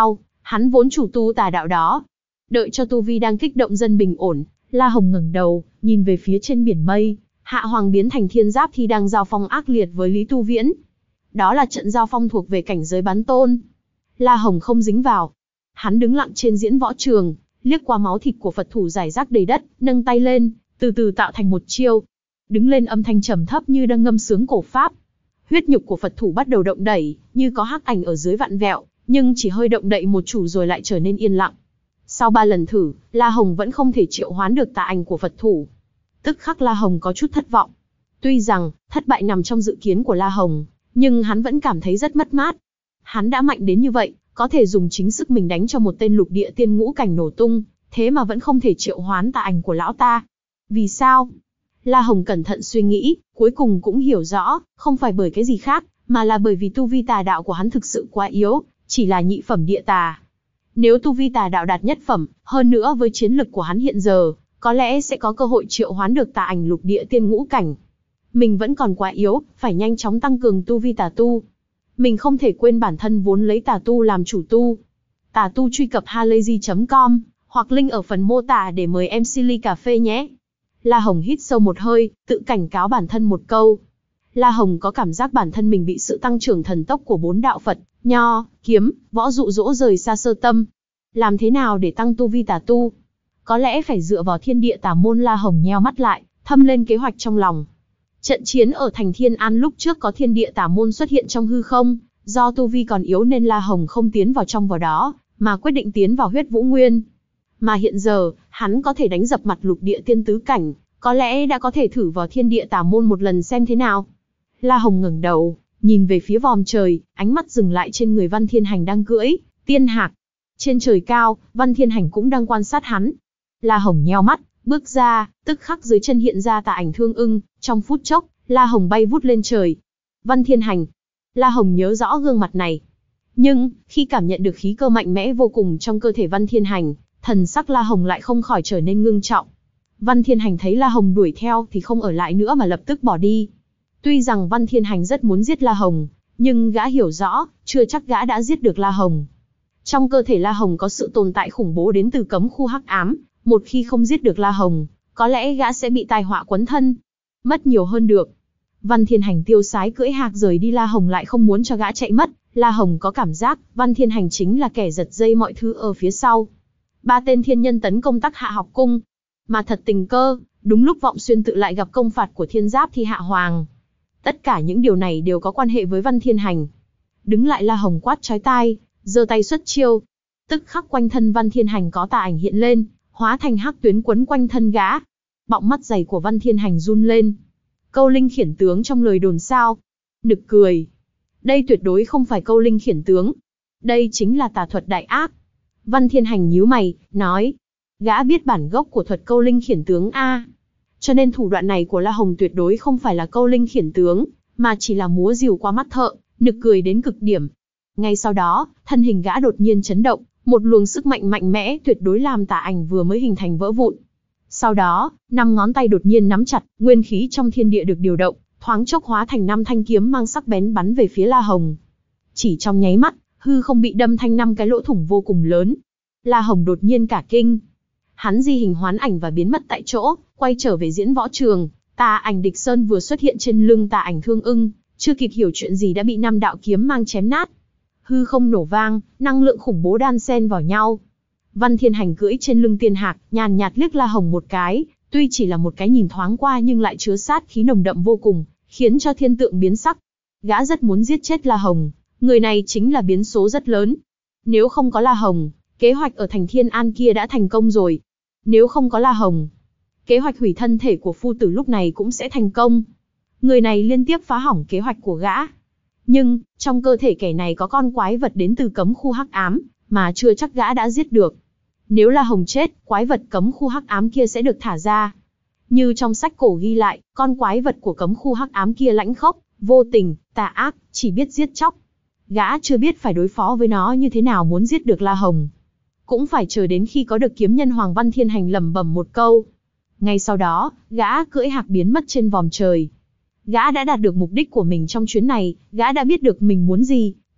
hắn vốn chủ tu tà đạo đó. Đợi cho tu vi đang kích động dần bình ổn, La Hồng ngẩng đầu, nhìn về phía trên biển mây, Hạ Hoàng biến thành Thiên Giáp thì đang giao phong ác liệt với Lý Tu Viễn. Đó là trận giao phong thuộc về cảnh giới bán tôn. La Hồng không dính vào. Hắn đứng lặng trên diễn võ trường, liếc qua máu thịt của Phật thủ rải rác đầy đất, nâng tay lên, từ từ tạo thành một chiêu. Đứng lên âm thanh trầm thấp như đang ngâm sướng cổ pháp. Huyết nhục của Phật thủ bắt đầu động đẩy, như có hắc ảnh ở dưới vặn vẹo, nhưng chỉ hơi động đậy một chủ rồi lại trở nên yên lặng. Sau ba lần thử, La Hồng vẫn không thể triệu hoán được tà ảnh của Phật thủ. Tức khắc La Hồng có chút thất vọng. Tuy rằng, thất bại nằm trong dự kiến của La Hồng, nhưng hắn vẫn cảm thấy rất mất mát. Hắn đã mạnh đến như vậy, có thể dùng chính sức mình đánh cho một tên lục địa tiên ngũ cảnh nổ tung, thế mà vẫn không thể triệu hoán tà ảnh của lão ta. Vì sao? La Hồng cẩn thận suy nghĩ, cuối cùng cũng hiểu rõ, không phải bởi cái gì khác, mà là bởi vì tu vi tà đạo của hắn thực sự quá yếu, chỉ là nhị phẩm địa tà. Nếu tu vi tà đạo đạt nhất phẩm, hơn nữa với chiến lực của hắn hiện giờ, có lẽ sẽ có cơ hội triệu hoán được tà ảnh lục địa tiên ngũ cảnh. Mình vẫn còn quá yếu, phải nhanh chóng tăng cường tu vi tà tu. Mình không thể quên bản thân vốn lấy tà tu làm chủ tu. Tà tu truy cập halayzi chấm com, hoặc link ở phần mô tả để mời em xê ly cà phê nhé. La Hồng hít sâu một hơi, tự cảnh cáo bản thân một câu. La Hồng có cảm giác bản thân mình bị sự tăng trưởng thần tốc của bốn đạo Phật, Nho, Kiếm, Võ dụ dỗ rời xa sơ tâm. Làm thế nào để tăng tu vi tà tu? Có lẽ phải dựa vào thiên địa tà môn. La Hồng nheo mắt lại, thâm lên kế hoạch trong lòng. Trận chiến ở thành Thiên An lúc trước có thiên địa tà môn xuất hiện trong hư không, do tu vi còn yếu nên La Hồng không tiến vào trong vào đó, mà quyết định tiến vào huyết vũ nguyên. Mà hiện giờ, hắn có thể đánh dập mặt lục địa tiên tứ cảnh, có lẽ đã có thể thử vào thiên địa tà môn một lần xem thế nào. La Hồng ngẩng đầu, nhìn về phía vòm trời, ánh mắt dừng lại trên người Văn Thiên Hành đang cưỡi tiên hạc. Trên trời cao, Văn Thiên Hành cũng đang quan sát hắn. La Hồng nheo mắt, bước ra, tức khắc dưới chân hiện ra tà ảnh Thương Ưng, trong phút chốc, La Hồng bay vút lên trời. Văn Thiên Hành. La Hồng nhớ rõ gương mặt này. Nhưng, khi cảm nhận được khí cơ mạnh mẽ vô cùng trong cơ thể Văn Thiên Hành, thần sắc La Hồng lại không khỏi trở nên ngưng trọng. Văn Thiên Hành thấy La Hồng đuổi theo thì không ở lại nữa mà lập tức bỏ đi. Tuy rằng Văn Thiên Hành rất muốn giết La Hồng, nhưng gã hiểu rõ, chưa chắc gã đã giết được La Hồng. Trong cơ thể La Hồng có sự tồn tại khủng bố đến từ cấm khu hắc ám, một khi không giết được La Hồng, có lẽ gã sẽ bị tai họa quấn thân. Mất nhiều hơn được. Văn Thiên Hành tiêu sái cưỡi hạc rời đi, La Hồng lại không muốn cho gã chạy mất. La Hồng có cảm giác, Văn Thiên Hành chính là kẻ giật dây mọi thứ ở phía sau. Ba tên thiên nhân tấn công Tắc Hạ học cung. Mà thật tình cơ, đúng lúc Vọng Xuyên tự lại gặp công phạt của Thiên Giáp thì Hạ Hoàng. Tất cả những điều này đều có quan hệ với Văn Thiên Hành. Đứng lại, La Hồng quát chói tai, giơ tay xuất chiêu. Tức khắc quanh thân Văn Thiên Hành có tà ảnh hiện lên, hóa thành hắc tuyến quấn quanh thân gã. Bọng mắt dày của Văn Thiên Hành run lên. Câu linh khiển tướng trong lời đồn sao? Nực cười. Đây tuyệt đối không phải câu linh khiển tướng. Đây chính là tà thuật đại ác. Văn Thiên Hành nhíu mày, nói. Gã biết bản gốc của thuật câu linh khiển tướng a. Cho nên thủ đoạn này của La Hồng tuyệt đối không phải là câu linh khiển tướng, mà chỉ là múa rìu qua mắt thợ, nực cười đến cực điểm. Ngay sau đó, thân hình gã đột nhiên chấn động, một luồng sức mạnh mạnh mẽ tuyệt đối làm tà ảnh vừa mới hình thành vỡ vụn. Sau đó, năm ngón tay đột nhiên nắm chặt, nguyên khí trong thiên địa được điều động, thoáng chốc hóa thành năm thanh kiếm mang sắc bén bắn về phía La Hồng. Chỉ trong nháy mắt, hư không bị đâm thành năm cái lỗ thủng vô cùng lớn. La Hồng đột nhiên cả kinh. Hắn di hình hoán ảnh và biến mất tại chỗ, quay trở về diễn võ trường. Tà ảnh Địch Sơn vừa xuất hiện trên lưng tà ảnh Thương Ưng, chưa kịp hiểu chuyện gì đã bị năm đạo kiếm mang chém nát. Hư không nổ vang, năng lượng khủng bố đan xen vào nhau. Văn Thiên Hành cưỡi trên lưng tiên hạc, nhàn nhạt liếc La Hồng một cái, tuy chỉ là một cái nhìn thoáng qua nhưng lại chứa sát khí nồng đậm vô cùng, khiến cho thiên tượng biến sắc. Gã rất muốn giết chết La Hồng, người này chính là biến số rất lớn. Nếu không có La Hồng, kế hoạch ở thành Thiên An kia đã thành công rồi. Nếu không có La Hồng, kế hoạch hủy thân thể của phu tử lúc này cũng sẽ thành công. Người này liên tiếp phá hỏng kế hoạch của gã. Nhưng, trong cơ thể kẻ này có con quái vật đến từ cấm khu hắc ám, mà chưa chắc gã đã giết được. Nếu La Hồng chết, quái vật cấm khu hắc ám kia sẽ được thả ra. Như trong sách cổ ghi lại, con quái vật của cấm khu hắc ám kia lãnh khốc, vô tình, tà ác, chỉ biết giết chóc. Gã chưa biết phải đối phó với nó như thế nào, muốn giết được La Hồng. Cũng phải chờ đến khi có được kiếm nhân Hoàng Văn Thiên Hành lẩm bẩm một câu. Ngay sau đó, gã cưỡi hạc biến mất trên vòm trời. Gã đã đạt được mục đích của mình trong chuyến này, gã đã biết được mình muốn gì,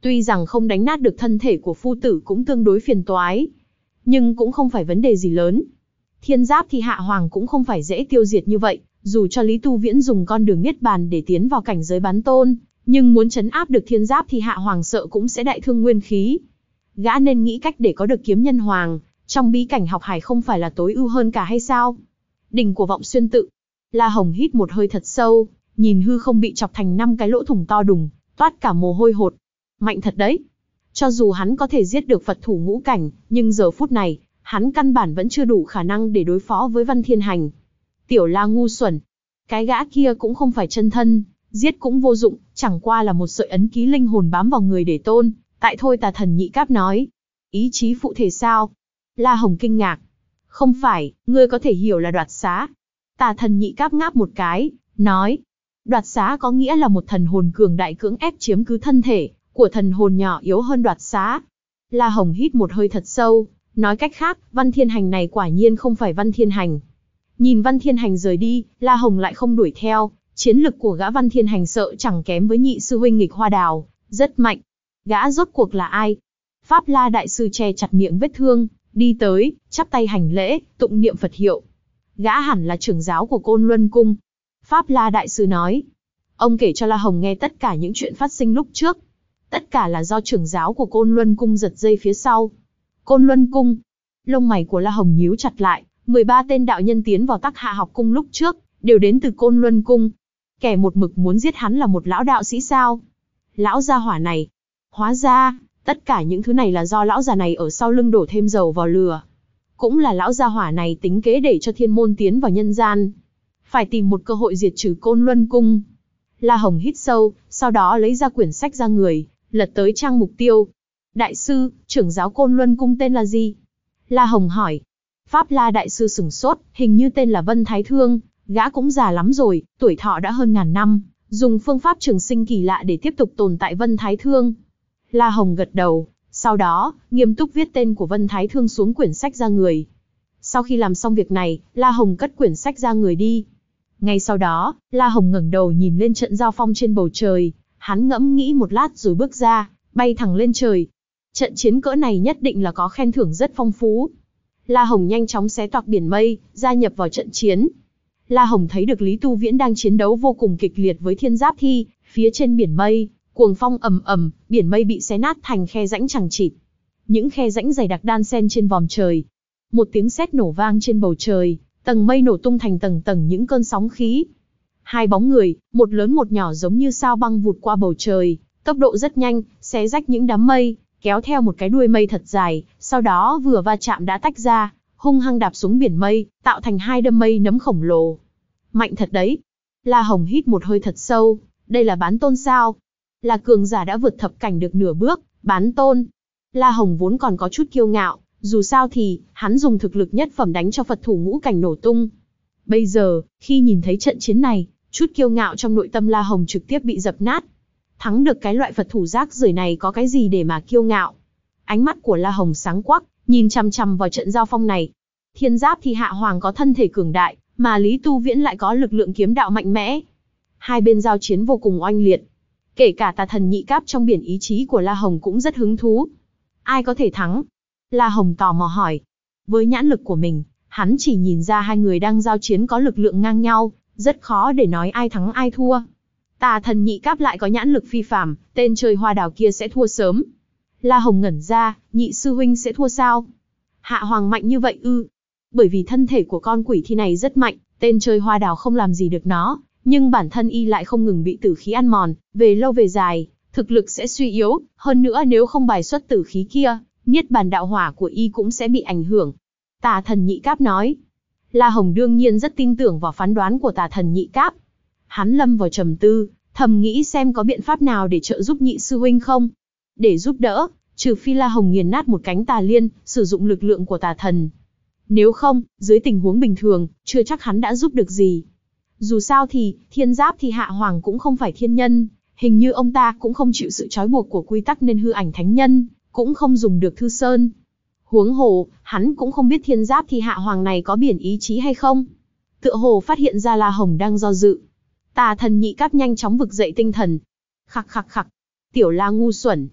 Tuy rằng không đánh nát được thân thể của phu tử cũng tương đối phiền toái, nhưng cũng không phải vấn đề gì lớn. Thiên giáp thì hạ hoàng cũng không phải dễ tiêu diệt như vậy, dù cho Lý Tu Viễn dùng con đường niết bàn để tiến vào cảnh giới bán tôn, nhưng muốn trấn áp được thiên giáp thì hạ hoàng sợ cũng sẽ đại thương nguyên khí. Gã nên nghĩ cách để có được kiếm nhân hoàng, trong bí cảnh học hải không phải là tối ưu hơn cả hay sao? Đỉnh của Vọng Xuyên tự. La Hồng hít một hơi thật sâu, nhìn hư không bị chọc thành năm cái lỗ thủng to đùng, toát cả mồ hôi hột. Mạnh thật đấy. Cho dù hắn có thể giết được Phật thủ ngũ cảnh, nhưng giờ phút này, hắn căn bản vẫn chưa đủ khả năng để đối phó với Văn Thiên Hành. Tiểu La ngu xuẩn. Cái gã kia cũng không phải chân thân, giết cũng vô dụng, chẳng qua là một sợi ấn ký linh hồn bám vào người để tôn. Tại thôi Tà Thần Nhị Cáp nói. Ý chí phụ thể sao? La Hồng kinh ngạc. Không phải, ngươi có thể hiểu là đoạt xá. Tà Thần Nhị Cáp ngáp một cái, nói. Đoạt xá có nghĩa là một thần hồn cường đại cưỡng ép chiếm cứ thân thể của thần hồn nhỏ yếu hơn đoạt xá. La Hồng hít một hơi thật sâu, nói cách khác, Văn Thiên Hành này quả nhiên không phải Văn Thiên Hành. Nhìn Văn Thiên Hành rời đi, La Hồng lại không đuổi theo, chiến lực của gã Văn Thiên Hành sợ chẳng kém với nhị sư huynh Nghịch Hoa Đào, rất mạnh. Gã rốt cuộc là ai? Pháp La đại sư che chặt miệng vết thương, đi tới, chắp tay hành lễ, tụng niệm Phật hiệu. Gã hẳn là trưởng giáo của Côn Luân Cung. Pháp La đại sư nói. Ông kể cho La Hồng nghe tất cả những chuyện phát sinh lúc trước. Tất cả là do trưởng giáo của Côn Luân Cung giật dây phía sau. Côn Luân Cung. Lông mày của La Hồng nhíu chặt lại, mười ba tên đạo nhân tiến vào Tắc Hạ học cung lúc trước, đều đến từ Côn Luân Cung. Kẻ một mực muốn giết hắn là một lão đạo sĩ sao? Lão gia hỏa này. Hóa ra, tất cả những thứ này là do lão già này ở sau lưng đổ thêm dầu vào lửa. Cũng là lão gia hỏa này tính kế để cho thiên môn tiến vào nhân gian. Phải tìm một cơ hội diệt trừ Côn Luân Cung. La Hồng hít sâu, sau đó lấy ra quyển sách ra người, lật tới trang mục tiêu. Đại sư, trưởng giáo Côn Luân Cung tên là gì? La Hồng hỏi. Pháp La đại sư sửng sốt, hình như tên là Vân Thái Thương, gã cũng già lắm rồi, tuổi thọ đã hơn ngàn năm, dùng phương pháp trường sinh kỳ lạ để tiếp tục tồn tại Vân Thái Thương. La Hồng gật đầu, sau đó, nghiêm túc viết tên của Vân Thái Thương xuống quyển sách ra người. Sau khi làm xong việc này, La Hồng cất quyển sách ra người đi. Ngay sau đó, La Hồng ngẩng đầu nhìn lên trận giao phong trên bầu trời, hắn ngẫm nghĩ một lát rồi bước ra, bay thẳng lên trời. Trận chiến cỡ này nhất định là có khen thưởng rất phong phú. La Hồng nhanh chóng xé toạc biển mây, gia nhập vào trận chiến. La Hồng thấy được Lý Tu Viễn đang chiến đấu vô cùng kịch liệt với Thiên Giáp Thi, phía trên biển mây, cuồng phong ầm ầm, biển mây bị xé nát thành khe rãnh chằng chịt. Những khe rãnh dày đặc đan xen trên vòm trời. Một tiếng sét nổ vang trên bầu trời, tầng mây nổ tung thành tầng tầng những cơn sóng khí. Hai bóng người, một lớn một nhỏ giống như sao băng vụt qua bầu trời, tốc độ rất nhanh, xé rách những đám mây, kéo theo một cái đuôi mây thật dài, sau đó vừa va chạm đã tách ra, hung hăng đạp xuống biển mây, tạo thành hai đâm mây nấm khổng lồ. Mạnh thật đấy. La Hồng hít một hơi thật sâu, đây là bán tôn sao? Là cường giả đã vượt thập cảnh được nửa bước, bán tôn. La Hồng vốn còn có chút kiêu ngạo, dù sao thì, hắn dùng thực lực nhất phẩm đánh cho Phật thủ ngũ cảnh nổ tung. Bây giờ, khi nhìn thấy trận chiến này, chút kiêu ngạo trong nội tâm La Hồng trực tiếp bị dập nát. Thắng được cái loại Phật thủ rác rưởi này có cái gì để mà kiêu ngạo? Ánh mắt của La Hồng sáng quắc, nhìn chằm chằm vào trận giao phong này. Thiên Giáp thì hạ hoàng có thân thể cường đại, mà Lý Tu Viễn lại có lực lượng kiếm đạo mạnh mẽ. Hai bên giao chiến vô cùng oanh liệt. Kể cả Tà Thần Nhị Cáp trong biển ý chí của La Hồng cũng rất hứng thú. Ai có thể thắng? La Hồng tò mò hỏi. Với nhãn lực của mình, hắn chỉ nhìn ra hai người đang giao chiến có lực lượng ngang nhau, rất khó để nói ai thắng ai thua. Tà Thần Nhị Cáp lại có nhãn lực phi phàm, tên chơi hoa đào kia sẽ thua sớm. La Hồng ngẩn ra, nhị sư huynh sẽ thua sao? Hạ hoàng mạnh như vậy ư? Bởi vì thân thể của con quỷ thi này rất mạnh, tên chơi hoa đào không làm gì được nó, nhưng bản thân y lại không ngừng bị tử khí ăn mòn, về lâu về dài, thực lực sẽ suy yếu, hơn nữa nếu không bài xuất tử khí kia, niết bàn đạo hỏa của y cũng sẽ bị ảnh hưởng. Tà Thần Nhị Cáp nói. La Hồng đương nhiên rất tin tưởng vào phán đoán của Tà Thần Nhị Cáp. Hắn lâm vào trầm tư, thầm nghĩ xem có biện pháp nào để trợ giúp nhị sư huynh không. Để giúp đỡ, trừ phi La Hồng nghiền nát một cánh tà liên, sử dụng lực lượng của tà thần. Nếu không, dưới tình huống bình thường, chưa chắc hắn đã giúp được gì. Dù sao thì, Thiên Giáp thì hạ hoàng cũng không phải thiên nhân, hình như ông ta cũng không chịu sự trói buộc của quy tắc nên hư ảnh thánh nhân, cũng không dùng được thư sơn. Huống hồ, hắn cũng không biết Thiên Giáp thì hạ hoàng này có biển ý chí hay không. Tựa hồ phát hiện ra La Hồng đang do dự. Tà Thần Nhị Cáp nhanh chóng vực dậy tinh thần. Khặc khặc khặc, tiểu La ngu xuẩn.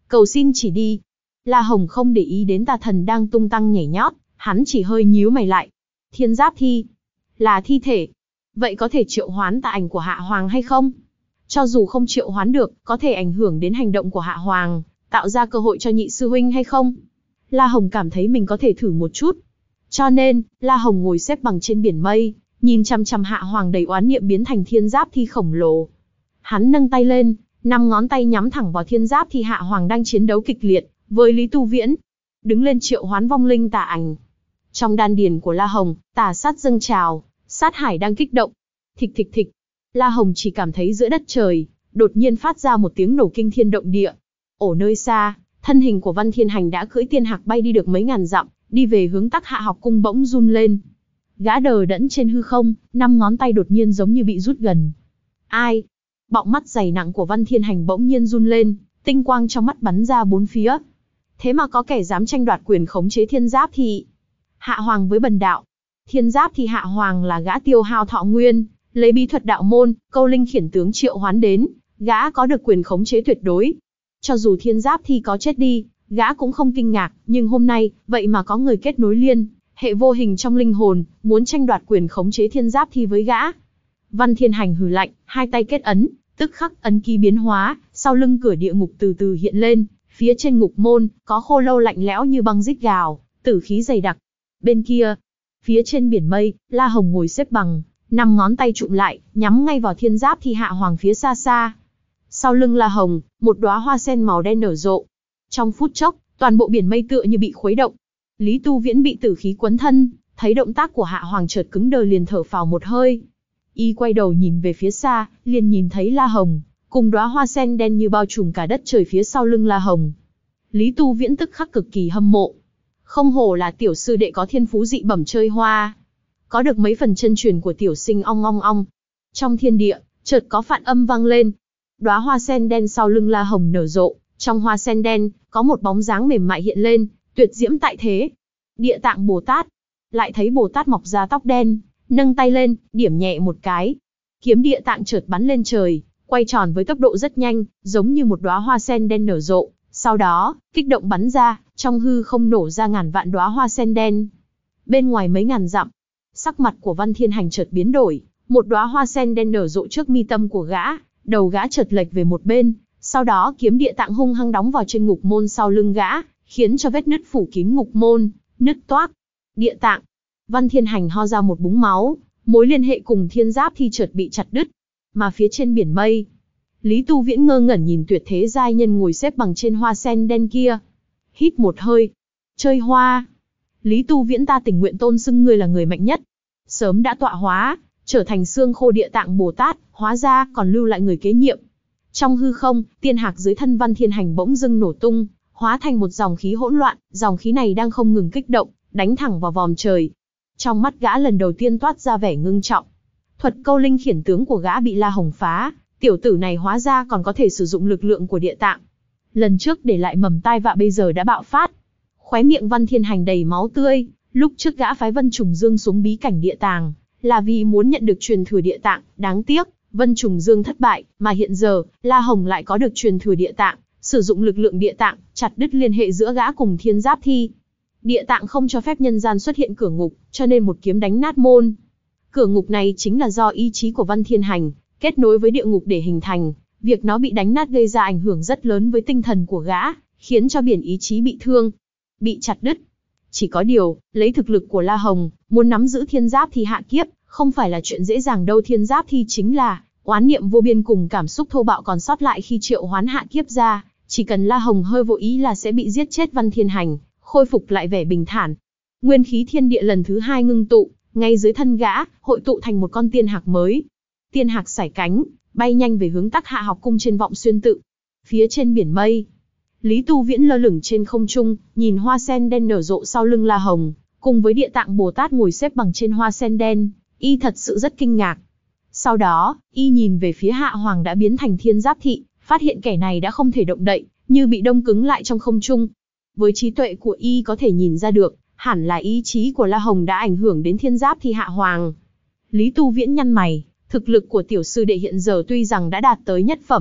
Cầu xin chỉ đi. La Hồng không để ý đến tà thần đang tung tăng nhảy nhót, hắn chỉ hơi nhíu mày lại. Thiên giáp thi, là thi thể. Vậy có thể triệu hoán tà ảnh của Hạ Hoàng hay không? Cho dù không triệu hoán được, có thể ảnh hưởng đến hành động của Hạ Hoàng, tạo ra cơ hội cho nhị sư huynh hay không? La Hồng cảm thấy mình có thể thử một chút. Cho nên, La Hồng ngồi xếp bằng trên biển mây, nhìn chằm chằm Hạ Hoàng đầy oán niệm biến thành thiên giáp thi khổng lồ. Hắn nâng tay lên, năm ngón tay nhắm thẳng vào thiên giáp thi Hạ Hoàng đang chiến đấu kịch liệt với Lý Tu Viễn. Đứng lên triệu hoán vong linh tà ảnh. Trong đan điền của La Hồng, tà sát dâng trào, sát hải đang kích động. Thịch thịch thịch. La Hồng chỉ cảm thấy giữa đất trời, đột nhiên phát ra một tiếng nổ kinh thiên động địa. Ở nơi xa, thân hình của Văn Thiên Hành đã cưỡi tiên hạc bay đi được mấy ngàn dặm, đi về hướng Tắc Hạ học cung bỗng run lên. Gã đờ đẫn trên hư không, năm ngón tay đột nhiên giống như bị rút gần. Ai? Bọng mắt dày nặng của Văn Thiên Hành bỗng nhiên run lên, tinh quang trong mắt bắn ra bốn phía. Thế mà có kẻ dám tranh đoạt quyền khống chế thiên giáp thì Hạ Hoàng với bần đạo. Thiên giáp thì Hạ Hoàng là gã tiêu hao thọ nguyên, lấy bí thuật đạo môn, câu linh khiển tướng triệu hoán đến, gã có được quyền khống chế tuyệt đối. Cho dù thiên giáp thì có chết đi, gã cũng không kinh ngạc, nhưng hôm nay, vậy mà có người kết nối liên hệ vô hình trong linh hồn, muốn tranh đoạt quyền khống chế thiên giáp thi với gã. Văn Thiên Hành hừ lạnh, hai tay kết ấn, tức khắc ấn ký biến hóa, sau lưng cửa địa ngục từ từ hiện lên, phía trên ngục môn, có khô lâu lạnh lẽo như băng rít gào, tử khí dày đặc. Bên kia, phía trên biển mây, La Hồng ngồi xếp bằng, năm ngón tay trụm lại, nhắm ngay vào thiên giáp thi Hạ Hoàng phía xa xa. Sau lưng La Hồng, một đóa hoa sen màu đen nở rộ. Trong phút chốc, toàn bộ biển mây tựa như bị khuấy động. Lý Tu Viễn bị tử khí quấn thân, thấy động tác của Hạ Hoàng chợt cứng đờ liền thở phào một hơi. Y quay đầu nhìn về phía xa, liền nhìn thấy La Hồng, cùng đóa hoa sen đen như bao trùm cả đất trời phía sau lưng La Hồng. Lý Tu Viễn tức khắc cực kỳ hâm mộ. Không hổ là tiểu sư đệ có thiên phú dị bẩm chơi hoa. Có được mấy phần chân truyền của tiểu sinh ong ong ong. Trong thiên địa, chợt có phạn âm vang lên. Đóa hoa sen đen sau lưng La Hồng nở rộ, trong hoa sen đen, có một bóng dáng mềm mại hiện lên, tuyệt diễm tại thế. Địa Tạng Bồ Tát. Lại thấy Bồ Tát mọc ra tóc đen, nâng tay lên, điểm nhẹ một cái. Kiếm Địa Tạng chợt bắn lên trời, quay tròn với tốc độ rất nhanh, giống như một đóa hoa sen đen nở rộ. Sau đó, kích động bắn ra, trong hư không nổ ra ngàn vạn đóa hoa sen đen. Bên ngoài mấy ngàn dặm, sắc mặt của Văn Thiên Hành chợt biến đổi, một đóa hoa sen đen nở rộ trước mi tâm của gã, đầu gã chợt lệch về một bên, sau đó kiếm Địa Tạng hung hăng đóng vào trên ngục môn sau lưng gã, khiến cho vết nứt phủ kín ngục môn, nứt toác. Địa Tạng. Văn Thiên Hành ho ra một búng máu, mối liên hệ cùng thiên giáp thi chợt bị chặt đứt. Mà phía trên biển mây, Lý Tu Viễn ngơ ngẩn nhìn tuyệt thế giai nhân ngồi xếp bằng trên hoa sen đen kia. Hít một hơi. Chơi hoa. Lý Tu Viễn, ta tình nguyện tôn xưng ngươi là người mạnh nhất. Sớm đã tọa hóa, trở thành xương khô Địa Tạng Bồ Tát, hóa ra còn lưu lại người kế nhiệm. Trong hư không, tiên hạc dưới thân Văn Thiên Hành bỗng dưng nổ tung, hóa thành một dòng khí hỗn loạn, dòng khí này đang không ngừng kích động, đánh thẳng vào vòm trời. Trong mắt gã lần đầu tiên toát ra vẻ ngưng trọng. Thuật câu linh khiển tướng của gã bị La Hồng phá, tiểu tử này hóa ra còn có thể sử dụng lực lượng của Địa Tạng. Lần trước để lại mầm tai vạ bây giờ đã bạo phát. Khóe miệng Văn Thiên Hành đầy máu tươi, lúc trước gã phái Vân Trùng Dương xuống bí cảnh Địa Tàng, là vì muốn nhận được truyền thừa Địa Tạng, đáng tiếc, Vân Trùng Dương thất bại, mà hiện giờ, La Hồng lại có được truyền thừa Địa Tạng, sử dụng lực lượng Địa Tạng, chặt đứt liên hệ giữa gã cùng thiên giáp thi. Địa Tạng không cho phép nhân gian xuất hiện cửa ngục, cho nên một kiếm đánh nát môn. Cửa ngục này chính là do ý chí của Văn Thiên Hành kết nối với địa ngục để hình thành, việc nó bị đánh nát gây ra ảnh hưởng rất lớn với tinh thần của gã, khiến cho biển ý chí bị thương, bị chặt đứt. Chỉ có điều, lấy thực lực của La Hồng, muốn nắm giữ thiên giáp thi hạ kiếp, không phải là chuyện dễ dàng đâu. Thiên giáp thi chính là oán niệm vô biên cùng cảm xúc thô bạo còn sót lại khi triệu hoán hạ kiếp ra, chỉ cần La Hồng hơi vô ý là sẽ bị giết chết Văn Thiên Hành, khôi phục lại vẻ bình thản. Nguyên khí thiên địa lần thứ hai ngưng tụ, ngay dưới thân gã, hội tụ thành một con tiên hạc mới. Tiên hạc sải cánh, bay nhanh về hướng Tắc Hạ học cung trên Vọng Xuyên tự. Phía trên biển mây, Lý Tu Viễn lơ lửng trên không trung, nhìn hoa sen đen nở rộ sau lưng La Hồng, cùng với Địa Tạng Bồ Tát ngồi xếp bằng trên hoa sen đen, y thật sự rất kinh ngạc. Sau đó, y nhìn về phía Hạ Hoàng đã biến thành thiên giáp thị, phát hiện kẻ này đã không thể động đậy, như bị đông cứng lại trong không trung. Với trí tuệ của y có thể nhìn ra được, hẳn là ý chí của La Hồng đã ảnh hưởng đến thiên giáp thi Hạ Hoàng. Lý Tu Viễn nhăn mày, thực lực của tiểu sư đệ hiện giờ tuy rằng đã đạt tới nhất phẩm,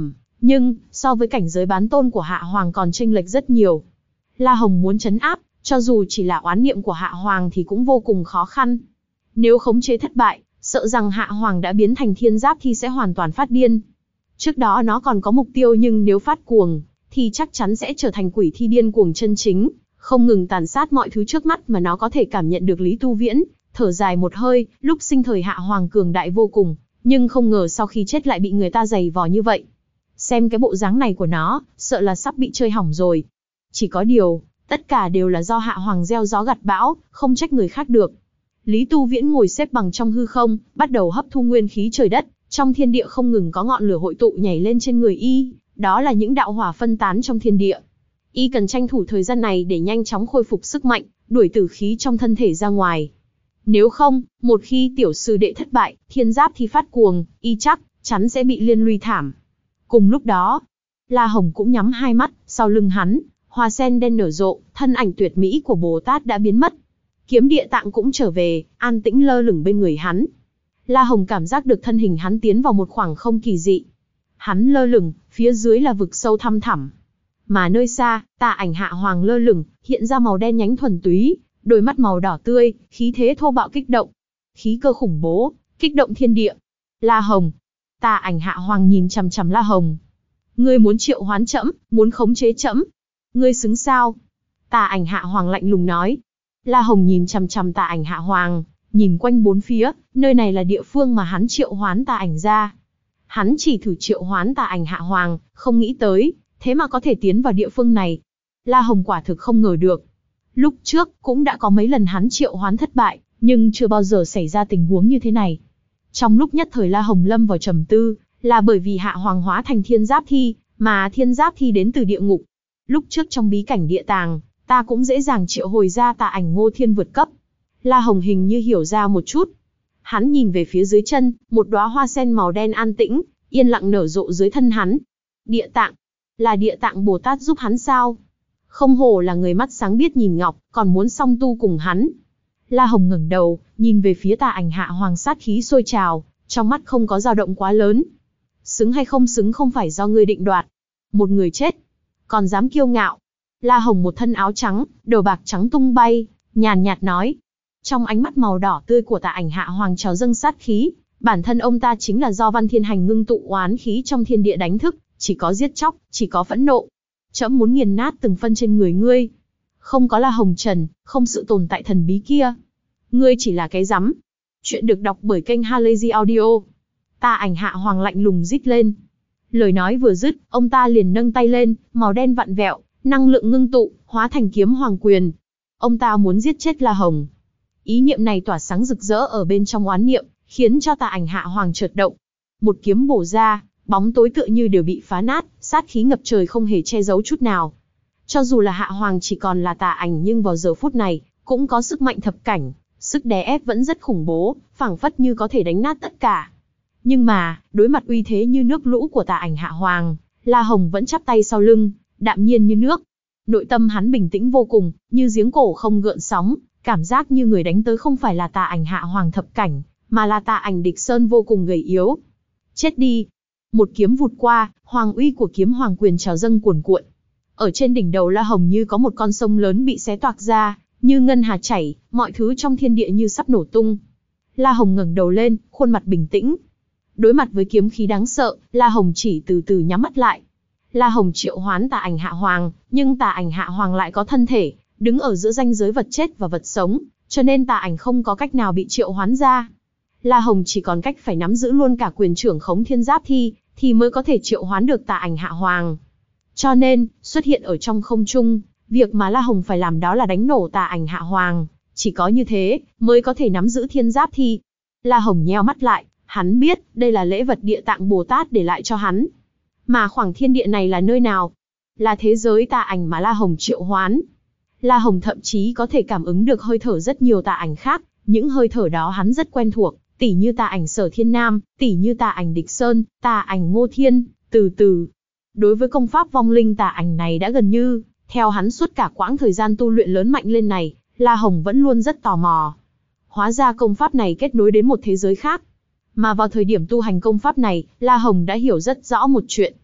Nhưng, so với cảnh giới bán tôn của Hạ Hoàng còn chênh lệch rất nhiều. La Hồng muốn trấn áp, cho dù chỉ là oán niệm của Hạ Hoàng thì cũng vô cùng khó khăn. Nếu khống chế thất bại, sợ rằng Hạ Hoàng đã biến thành thiên giáp thi sẽ hoàn toàn phát điên. Trước đó nó còn có mục tiêu, nhưng nếu phát cuồng, thì chắc chắn sẽ trở thành quỷ thi điên cuồng chân chính, không ngừng tàn sát mọi thứ trước mắt. Mà nó có thể cảm nhận được Lý Tu Viễn thở dài một hơi, lúc sinh thời Hạ Hoàng cường đại vô cùng, nhưng không ngờ sau khi chết lại bị người ta giày vò như vậy. Xem cái bộ dáng này của nó, sợ là sắp bị chơi hỏng rồi. Chỉ có điều, tất cả đều là do Hạ Hoàng gieo gió gặt bão, không trách người khác được. Lý Tu Viễn ngồi xếp bằng trong hư không, bắt đầu hấp thu nguyên khí trời đất, trong thiên địa không ngừng có ngọn lửa hội tụ nhảy lên trên người y, đó là những đạo hỏa phân tán trong thiên địa. Y cần tranh thủ thời gian này để nhanh chóng khôi phục sức mạnh, đuổi tử khí trong thân thể ra ngoài. Nếu không, một khi tiểu sư đệ thất bại, thiên giáp thi phát cuồng, y chắc chắn sẽ bị liên lụy thảm. Cùng lúc đó, La Hồng cũng nhắm hai mắt, sau lưng hắn, hoa sen đen nở rộ, thân ảnh tuyệt mỹ của Bồ Tát đã biến mất. Kiếm địa tạng cũng trở về, an tĩnh lơ lửng bên người hắn. La Hồng cảm giác được thân hình hắn tiến vào một khoảng không kỳ dị. Hắn lơ lửng, phía dưới là vực sâu thăm thẳm. Mà nơi xa, tà ảnh Hạ Hoàng lơ lửng, hiện ra màu đen nhánh thuần túy, đôi mắt màu đỏ tươi, khí thế thô bạo kích động. Khí cơ khủng bố, kích động thiên địa. La Hồng. Tà ảnh Hạ Hoàng nhìn chằm chằm La Hồng. Ngươi muốn triệu hoán trẫm, muốn khống chế trẫm. Ngươi xứng sao? Tà ảnh Hạ Hoàng lạnh lùng nói. La Hồng nhìn chằm chằm tà ảnh Hạ Hoàng, nhìn quanh bốn phía, nơi này là địa phương mà hắn triệu hoán tà ảnh ra. Hắn chỉ thử triệu hoán tà ảnh Hạ Hoàng, không nghĩ tới, thế mà có thể tiến vào địa phương này. La Hồng quả thực không ngờ được. Lúc trước, cũng đã có mấy lần hắn triệu hoán thất bại, nhưng chưa bao giờ xảy ra tình huống như thế này. Trong lúc nhất thời La Hồng lâm vào trầm tư, là bởi vì Hạ Hoàng hóa thành thiên giáp thi, mà thiên giáp thi đến từ địa ngục. Lúc trước trong bí cảnh địa tàng, ta cũng dễ dàng triệu hồi ra tà ảnh Ngô Thiên vượt cấp. La Hồng hình như hiểu ra một chút. Hắn nhìn về phía dưới chân, một đóa hoa sen màu đen an tĩnh, yên lặng nở rộ dưới thân hắn. Địa tạng, là địa tạng Bồ Tát giúp hắn sao? Không hổ là người mắt sáng biết nhìn ngọc, còn muốn song tu cùng hắn. La Hồng ngẩng đầu, nhìn về phía tà ảnh Hạ Hoàng, sát khí sôi trào, trong mắt không có dao động quá lớn. Xứng hay không xứng không phải do ngươi định đoạt. Một người chết, còn dám kiêu ngạo. La Hồng một thân áo trắng, đầu bạc trắng tung bay, nhàn nhạt nói. Trong ánh mắt màu đỏ tươi của tà ảnh Hạ Hoàng trào dâng sát khí, bản thân ông ta chính là do Văn Thiên Hành ngưng tụ oán khí trong thiên địa đánh thức, chỉ có giết chóc, chỉ có phẫn nộ. Trẫm muốn nghiền nát từng phân trên người ngươi. Không có La Hồng Trần, không sự tồn tại thần bí kia. Ngươi chỉ là cái rắm. Chuyện được đọc bởi kênh Halazy Audio. Tà ảnh Hạ Hoàng lạnh lùng rít lên. Lời nói vừa dứt, ông ta liền nâng tay lên, màu đen vặn vẹo, năng lượng ngưng tụ, hóa thành kiếm hoàng quyền. Ông ta muốn giết chết La Hồng. Ý niệm này tỏa sáng rực rỡ ở bên trong oán niệm, khiến cho tà ảnh Hạ Hoàng chợt động. Một kiếm bổ ra, bóng tối tựa như đều bị phá nát, sát khí ngập trời không hề che giấu chút nào. Cho dù là Hạ Hoàng chỉ còn là tà ảnh, nhưng vào giờ phút này, cũng có sức mạnh thập cảnh, sức đè ép vẫn rất khủng bố, phảng phất như có thể đánh nát tất cả. Nhưng mà, đối mặt uy thế như nước lũ của tà ảnh Hạ Hoàng, La Hồng vẫn chắp tay sau lưng, đạm nhiên như nước. Nội tâm hắn bình tĩnh vô cùng, như giếng cổ không gợn sóng, cảm giác như người đánh tới không phải là tà ảnh Hạ Hoàng thập cảnh, mà là tà ảnh Địch Sơn vô cùng gầy yếu. Chết đi! Một kiếm vụt qua, hoàng uy của kiếm hoàng quyền trào dâng cuồn cuộn. Ở trên đỉnh đầu La Hồng như có một con sông lớn bị xé toạc ra, như ngân hà chảy, mọi thứ trong thiên địa như sắp nổ tung. La Hồng ngẩng đầu lên, khuôn mặt bình tĩnh. Đối mặt với kiếm khí đáng sợ, La Hồng chỉ từ từ nhắm mắt lại. La Hồng triệu hoán tà ảnh Hạ Hoàng, nhưng tà ảnh Hạ Hoàng lại có thân thể, đứng ở giữa ranh giới vật chết và vật sống, cho nên tà ảnh không có cách nào bị triệu hoán ra. La Hồng chỉ còn cách phải nắm giữ luôn cả quyền trưởng khống thiên giáp thi, thì mới có thể triệu hoán được tà ảnh Hạ Hoàng. Cho nên, xuất hiện ở trong không trung, việc mà La Hồng phải làm đó là đánh nổ tà ảnh Hạ Hoàng, chỉ có như thế, mới có thể nắm giữ thiên giáp thi. La Hồng nheo mắt lại, hắn biết, đây là lễ vật địa tạng Bồ Tát để lại cho hắn. Mà khoảng thiên địa này là nơi nào? Là thế giới tà ảnh mà La Hồng triệu hoán. La Hồng thậm chí có thể cảm ứng được hơi thở rất nhiều tà ảnh khác, những hơi thở đó hắn rất quen thuộc, tỉ như tà ảnh Sở Thiên Nam, tỉ như tà ảnh Địch Sơn, tà ảnh Ngô Thiên, từ từ. Đối với công pháp vong linh tà ảnh này đã gần như, theo hắn suốt cả quãng thời gian tu luyện lớn mạnh lên này, La Hồng vẫn luôn rất tò mò. Hóa ra công pháp này kết nối đến một thế giới khác. Mà vào thời điểm tu hành công pháp này, La Hồng đã hiểu rất rõ một chuyện.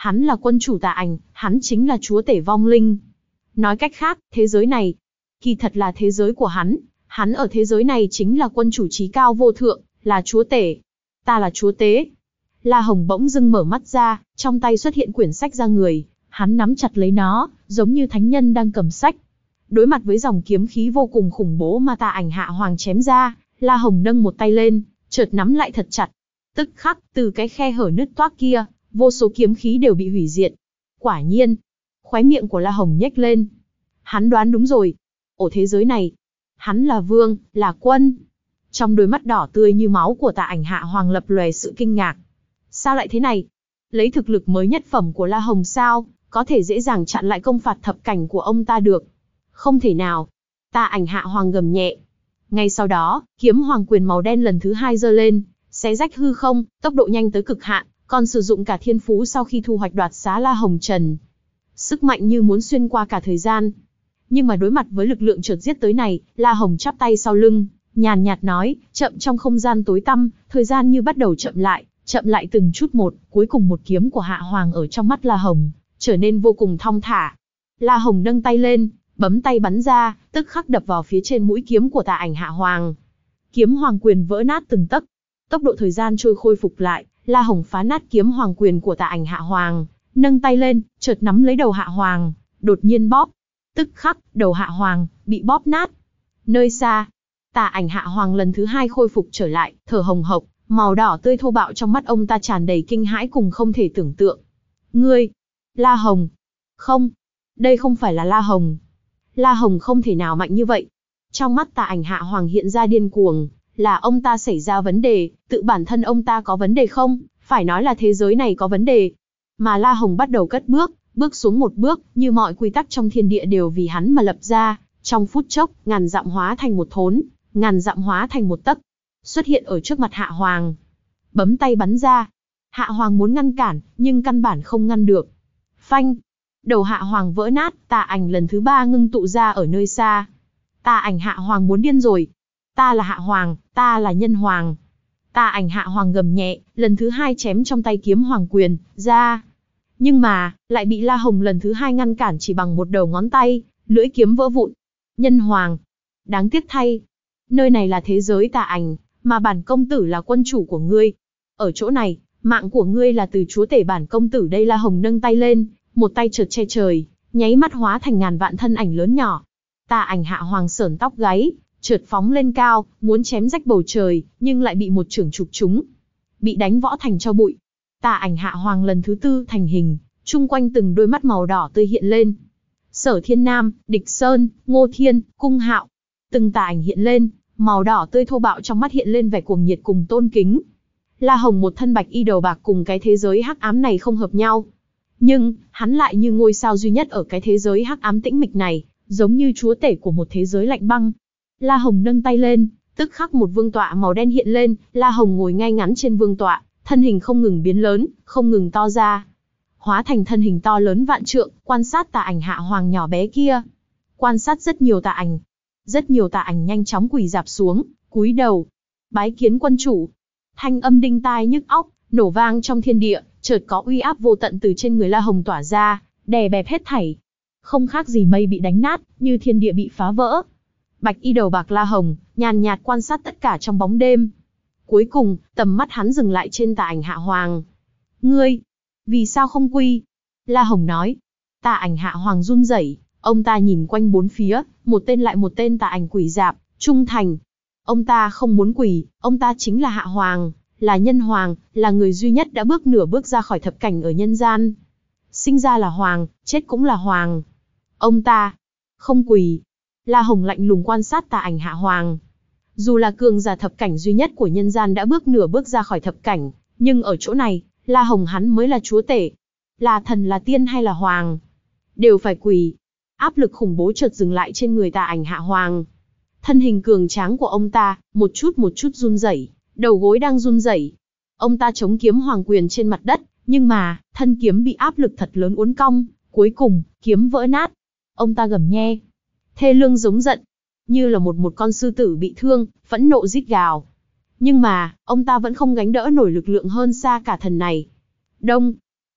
Hắn là quân chủ tà ảnh, hắn chính là chúa tể vong linh. Nói cách khác, thế giới này, kỳ thật là thế giới của hắn, hắn ở thế giới này chính là quân chủ trí cao vô thượng, là chúa tể. Ta là chúa tế. La Hồng bỗng dưng mở mắt ra, trong tay xuất hiện quyển sách ra người, hắn nắm chặt lấy nó, giống như thánh nhân đang cầm sách. Đối mặt với dòng kiếm khí vô cùng khủng bố mà tà ảnh Hạ Hoàng chém ra, La Hồng nâng một tay lên, chợt nắm lại thật chặt. Tức khắc, từ cái khe hở nứt toác kia, vô số kiếm khí đều bị hủy diệt. Quả nhiên, khóe miệng của La Hồng nhếch lên. Hắn đoán đúng rồi. Ở thế giới này, hắn là vương, là quân. Trong đôi mắt đỏ tươi như máu của tà ảnh Hạ Hoàng lập lòe sự kinh ngạc. Sao lại thế này? Lấy thực lực mới nhất phẩm của La Hồng sao, có thể dễ dàng chặn lại công phạt thập cảnh của ông ta được? Không thể nào. Tà ảnh Hạ Hoàng gầm nhẹ. Ngay sau đó, kiếm hoàng quyền màu đen lần thứ hai giơ lên, xé rách hư không, tốc độ nhanh tới cực hạn, còn sử dụng cả thiên phú sau khi thu hoạch đoạt xá La Hồng Trần. Sức mạnh như muốn xuyên qua cả thời gian. Nhưng mà đối mặt với lực lượng chợt giết tới này, La Hồng chắp tay sau lưng, nhàn nhạt nói, chậm trong không gian tối tăm, thời gian như bắt đầu chậm lại, chậm lại từng chút một, cuối cùng một kiếm của Hạ Hoàng ở trong mắt La Hồng, trở nên vô cùng thong thả. La Hồng nâng tay lên, bấm tay bắn ra, tức khắc đập vào phía trên mũi kiếm của tà ảnh Hạ Hoàng. Kiếm hoàng quyền vỡ nát từng tấc. Tốc độ thời gian trôi khôi phục lại, La Hồng phá nát kiếm hoàng quyền của tà ảnh Hạ Hoàng, nâng tay lên, chợt nắm lấy đầu Hạ Hoàng, đột nhiên bóp. Tức khắc, đầu Hạ Hoàng bị bóp nát. Nơi xa, tà ảnh Hạ Hoàng lần thứ hai khôi phục trở lại, thở hồng hộc, màu đỏ tươi thô bạo trong mắt ông ta tràn đầy kinh hãi cùng không thể tưởng tượng. Ngươi, La Hồng. Không, đây không phải là La Hồng. La Hồng không thể nào mạnh như vậy. Trong mắt tà ảnh Hạ Hoàng hiện ra điên cuồng, là ông ta xảy ra vấn đề, tự bản thân ông ta có vấn đề không, phải nói là thế giới này có vấn đề. Mà La Hồng bắt đầu cất bước, bước xuống một bước, như mọi quy tắc trong thiên địa đều vì hắn mà lập ra, trong phút chốc, ngàn dặm hóa thành một thốn, ngàn dặm hóa thành một tấc, xuất hiện ở trước mặt Hạ Hoàng. Bấm tay bắn ra. Hạ Hoàng muốn ngăn cản, nhưng căn bản không ngăn được. Phanh! Đầu Hạ Hoàng vỡ nát, tà ảnh lần thứ ba ngưng tụ ra ở nơi xa. Tà ảnh Hạ Hoàng muốn điên rồi. Ta là Hạ Hoàng, ta là Nhân Hoàng. Tà ảnh Hạ Hoàng gầm nhẹ, lần thứ hai chém trong tay kiếm hoàng quyền, ra. Nhưng mà, lại bị La Hồng lần thứ hai ngăn cản chỉ bằng một đầu ngón tay, lưỡi kiếm vỡ vụn. Nhân Hoàng. Đáng tiếc thay. Nơi này là thế giới tà ảnh, mà bản công tử là quân chủ của ngươi. Ở chỗ này, mạng của ngươi là từ chúa tể bản công tử đây. La Hồng nâng tay lên, một tay chợt che trời, nháy mắt hóa thành ngàn vạn thân ảnh lớn nhỏ. Tà ảnh Hạ Hoàng sởn tóc gáy, chợt phóng lên cao, muốn chém rách bầu trời, nhưng lại bị một chưởng chụp trúng, bị đánh võ thành tro bụi. Tà ảnh Hạ Hoàng lần thứ tư thành hình, chung quanh từng đôi mắt màu đỏ tươi hiện lên. Sở Thiên Nam, Địch Sơn, Ngô Thiên, Cung Hạo, từng tà ảnh hiện lên, màu đỏ tươi thô bạo trong mắt hiện lên vẻ cuồng nhiệt cùng tôn kính. La Hồng một thân bạch y đầu bạc cùng cái thế giới hắc ám này không hợp nhau, nhưng hắn lại như ngôi sao duy nhất ở cái thế giới hắc ám tĩnh mịch này, giống như chúa tể của một thế giới lạnh băng. La Hồng nâng tay lên, tức khắc một vương tọa màu đen hiện lên, La Hồng ngồi ngay ngắn trên vương tọa, thân hình không ngừng biến lớn, không ngừng to ra, hóa thành thân hình to lớn vạn trượng, quan sát tà ảnh Hạ Hoàng nhỏ bé kia. Quan sát rất nhiều tà ảnh. Rất nhiều tà ảnh nhanh chóng quỳ rạp xuống, cúi đầu, bái kiến quân chủ. Thanh âm đinh tai nhức óc, nổ vang trong thiên địa, chợt có uy áp vô tận từ trên người La Hồng tỏa ra, đè bẹp hết thảy. Không khác gì mây bị đánh nát, như thiên địa bị phá vỡ. Bạch y đầu bạc La Hồng, nhàn nhạt quan sát tất cả trong bóng đêm. Cuối cùng, tầm mắt hắn dừng lại trên tà ảnh Hạ Hoàng. Ngươi, vì sao không quy? La Hồng nói. Tà ảnh Hạ Hoàng run rẩy, ông ta nhìn quanh bốn phía, một tên lại một tên tà ảnh quỳ rạp, trung thành. Ông ta không muốn quỳ, ông ta chính là Hạ Hoàng, là Nhân Hoàng, là người duy nhất đã bước nửa bước ra khỏi thập cảnh ở nhân gian. Sinh ra là Hoàng, chết cũng là Hoàng. Ông ta không quỳ. La Hồng lạnh lùng quan sát tà ảnh Hạ Hoàng. Dù là cường giả thập cảnh duy nhất của nhân gian đã bước nửa bước ra khỏi thập cảnh, nhưng ở chỗ này, La Hồng hắn mới là chúa tể. Là thần, là tiên hay là hoàng, đều phải quỳ. Áp lực khủng bố chợt dừng lại trên người tà ảnh Hạ Hoàng. Thân hình cường tráng của ông ta, một chút một chút run rẩy, đầu gối đang run rẩy. Ông ta chống kiếm hoàng quyền trên mặt đất, nhưng mà, thân kiếm bị áp lực thật lớn uốn cong, cuối cùng, kiếm vỡ nát. Ông ta gầm nhẹ, thê lương giống giận, như là một một con sư tử bị thương, phẫn nộ rít gào. Nhưng mà, ông ta vẫn không gánh đỡ nổi lực lượng hơn xa cả thần này. Đông,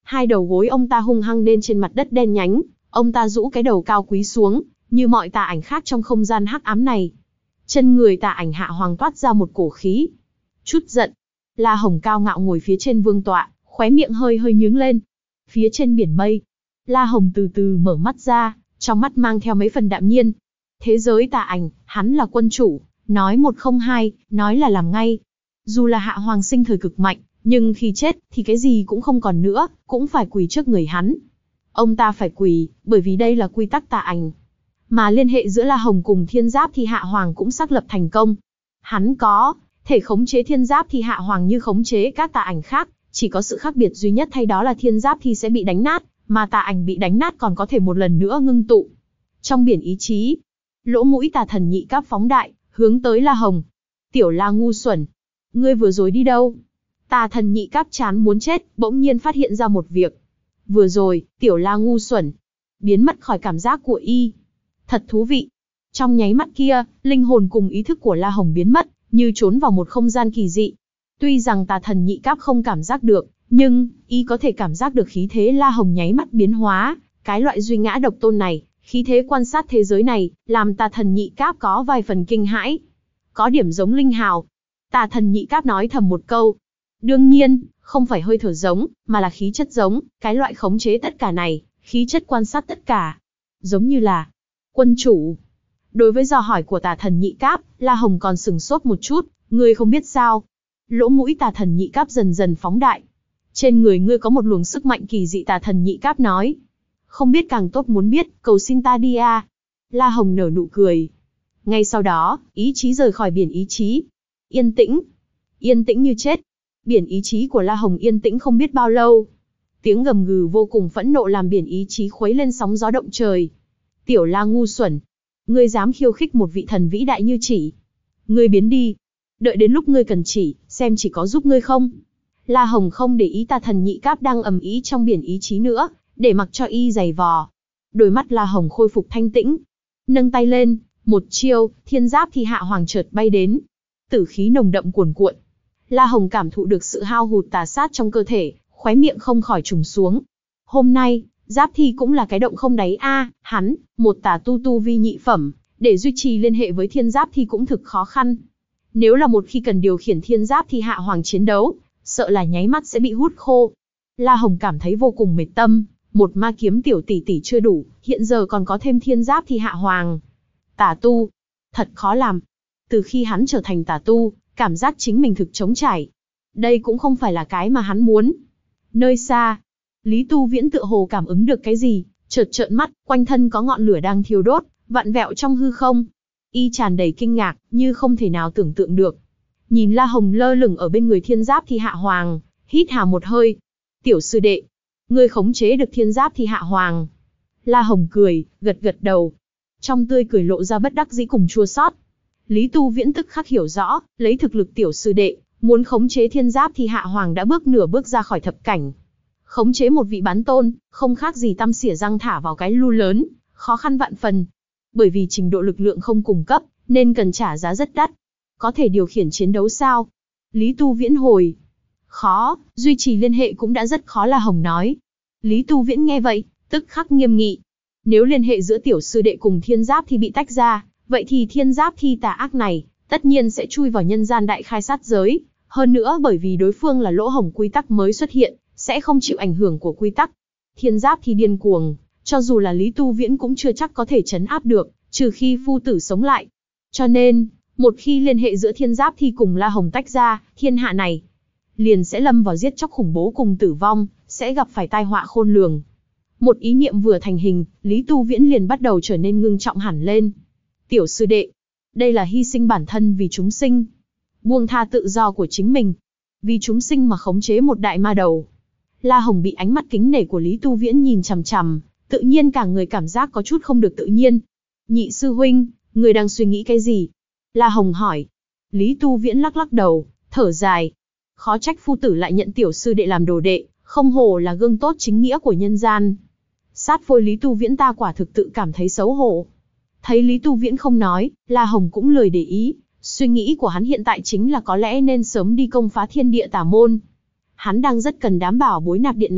Hai đầu gối ông ta hung hăng lên trên mặt đất đen nhánh, ông ta rũ cái đầu cao quý xuống, như mọi tà ảnh khác trong không gian hắc ám này. Chân người tà ảnh Hạ Hoàng toát ra một cổ khí. Chút giận. La Hồng cao ngạo ngồi phía trên vương tọa, khóe miệng hơi hơi nhướng lên. Phía trên biển mây, La Hồng từ từ mở mắt ra, trong mắt mang theo mấy phần đạm nhiên. Thế giới tà ảnh, hắn là quân chủ, nói một không hai, nói là làm ngay. Dù là Hạ Hoàng sinh thời cực mạnh, nhưng khi chết thì cái gì cũng không còn nữa, cũng phải quỳ trước người hắn. Ông ta phải quỳ, bởi vì đây là quy tắc tà ảnh. Mà liên hệ giữa La Hồng cùng Thiên Giáp thì Hạ Hoàng cũng xác lập thành công. Hắn có thể khống chế Thiên Giáp thì Hạ Hoàng như khống chế các tà ảnh khác, chỉ có sự khác biệt duy nhất thay đó là Thiên Giáp thì sẽ bị đánh nát, mà tà ảnh bị đánh nát còn có thể một lần nữa ngưng tụ. Trong biển ý chí, lỗ mũi tà thần nhị cáp phóng đại, hướng tới La Hồng. Tiểu La ngu xuẩn, ngươi vừa rồi đi đâu? Tà thần nhị cáp chán muốn chết, bỗng nhiên phát hiện ra một việc. Vừa rồi, Tiểu La ngu xuẩn biến mất khỏi cảm giác của y. Thật thú vị. Trong nháy mắt kia, linh hồn cùng ý thức của La Hồng biến mất, như trốn vào một không gian kỳ dị. Tuy rằng tà thần nhị cáp không cảm giác được, nhưng y có thể cảm giác được khí thế La Hồng nháy mắt biến hóa. Cái loại duy ngã độc tôn này, khí thế quan sát thế giới này, làm tà thần nhị cáp có vài phần kinh hãi. Có điểm giống linh hào. Tà thần nhị cáp nói thầm một câu. Đương nhiên, không phải hơi thở giống, mà là khí chất giống, cái loại khống chế tất cả này, khí chất quan sát tất cả. Giống như là quân chủ. Đối với dò hỏi của tà thần nhị cáp, La Hồng còn sừng sốt một chút, ngươi không biết sao. Lỗ mũi tà thần nhị cáp dần dần phóng đại. Trên người ngươi có một luồng sức mạnh kỳ dị, tà thần nhị cáp nói. Không biết càng tốt, muốn biết, cầu xin ta đi a. La Hồng nở nụ cười. Ngay sau đó, ý chí rời khỏi biển ý chí. Yên tĩnh. Yên tĩnh như chết. Biển ý chí của La Hồng yên tĩnh không biết bao lâu. Tiếng gầm gừ vô cùng phẫn nộ làm biển ý chí khuấy lên sóng gió động trời. Tiểu La ngu xuẩn, ngươi dám khiêu khích một vị thần vĩ đại như chỉ. Ngươi biến đi. Đợi đến lúc ngươi cần chỉ, xem chỉ có giúp ngươi không. La Hồng không để ý tà thần nhị cáp đang ầm ĩ trong biển ý chí nữa, để mặc cho y giày vò. Đôi mắt La Hồng khôi phục thanh tĩnh. Nâng tay lên, một chiêu, Thiên Giáp thì Hạ Hoàng chợt bay đến. Tử khí nồng đậm cuồn cuộn. La Hồng cảm thụ được sự hao hụt tà sát trong cơ thể, khóe miệng không khỏi trùng xuống. Hôm nay, Giáp Thi cũng là cái động không đáy a, à, hắn, một tà tu tu vi nhị phẩm, để duy trì liên hệ với Thiên Giáp Thi cũng thực khó khăn. Nếu là một khi cần điều khiển Thiên Giáp Thi Hạ Hoàng chiến đấu, sợ là nháy mắt sẽ bị hút khô. La Hồng cảm thấy vô cùng mệt tâm, một ma kiếm tiểu tỷ tỷ chưa đủ, hiện giờ còn có thêm Thiên Giáp Thi Hạ Hoàng. Tà tu, thật khó làm. Từ khi hắn trở thành tà tu, cảm giác chính mình thực trống trải. Đây cũng không phải là cái mà hắn muốn. Nơi xa, Lý Tu Viễn tựa hồ cảm ứng được cái gì, chợt trợn mắt, quanh thân có ngọn lửa đang thiêu đốt, vặn vẹo trong hư không. Y tràn đầy kinh ngạc, như không thể nào tưởng tượng được. Nhìn La Hồng lơ lửng ở bên người Thiên Giáp Thi Hạ Hoàng, hít hà một hơi. Tiểu sư đệ, ngươi khống chế được Thiên Giáp Thi Hạ Hoàng. La Hồng cười, gật gật đầu. Trong tươi cười lộ ra bất đắc dĩ cùng chua xót. Lý Tu Viễn tức khắc hiểu rõ, lấy thực lực tiểu sư đệ, muốn khống chế Thiên Giáp Thi Hạ Hoàng đã bước nửa bước ra khỏi thập cảnh. Khống chế một vị bán tôn, không khác gì tăm xỉa răng thả vào cái lu lớn, khó khăn vạn phần. Bởi vì trình độ lực lượng không cùng cấp, nên cần trả giá rất đắt. Có thể điều khiển chiến đấu sao? Lý Tu Viễn hồi. Khó, duy trì liên hệ cũng đã rất khó, La Hồng nói. Lý Tu Viễn nghe vậy, tức khắc nghiêm nghị. Nếu liên hệ giữa tiểu sư đệ cùng Thiên Giáp Thi bị tách ra, vậy thì Thiên Giáp Thi tà ác này, tất nhiên sẽ chui vào nhân gian đại khai sát giới. Hơn nữa bởi vì đối phương là lỗ hổng quy tắc mới xuất hiện, sẽ không chịu ảnh hưởng của quy tắc. Thiên Giáp Thi điên cuồng, cho dù là Lý Tu Viễn cũng chưa chắc có thể trấn áp được, trừ khi phu tử sống lại. Cho nên, một khi liên hệ giữa Thiên Giáp Thi cùng La Hồng tách ra, thiên hạ này liền sẽ lâm vào giết chóc khủng bố cùng tử vong, sẽ gặp phải tai họa khôn lường. Một ý niệm vừa thành hình, Lý Tu Viễn liền bắt đầu trở nên ngưng trọng hẳn lên. Tiểu sư đệ, đây là hy sinh bản thân vì chúng sinh, buông tha tự do của chính mình, vì chúng sinh mà khống chế một đại ma đầu. La Hồng bị ánh mắt kính nể của Lý Tu Viễn nhìn chằm chằm, tự nhiên cả người cảm giác có chút không được tự nhiên. Nhị sư huynh, người đang suy nghĩ cái gì? La Hồng hỏi. Lý Tu Viễn lắc lắc đầu, thở dài. Khó trách phu tử lại nhận tiểu sư đệ làm đồ đệ, không hổ là gương tốt chính nghĩa của nhân gian. Sát phôi Lý Tu Viễn ta quả thực tự cảm thấy xấu hổ. Thấy Lý Tu Viễn không nói, La Hồng cũng lười để ý. Suy nghĩ của hắn hiện tại chính là có lẽ nên sớm đi công phá thiên địa tà môn. Hắn đang rất cần đám bảo bối nạp điện này,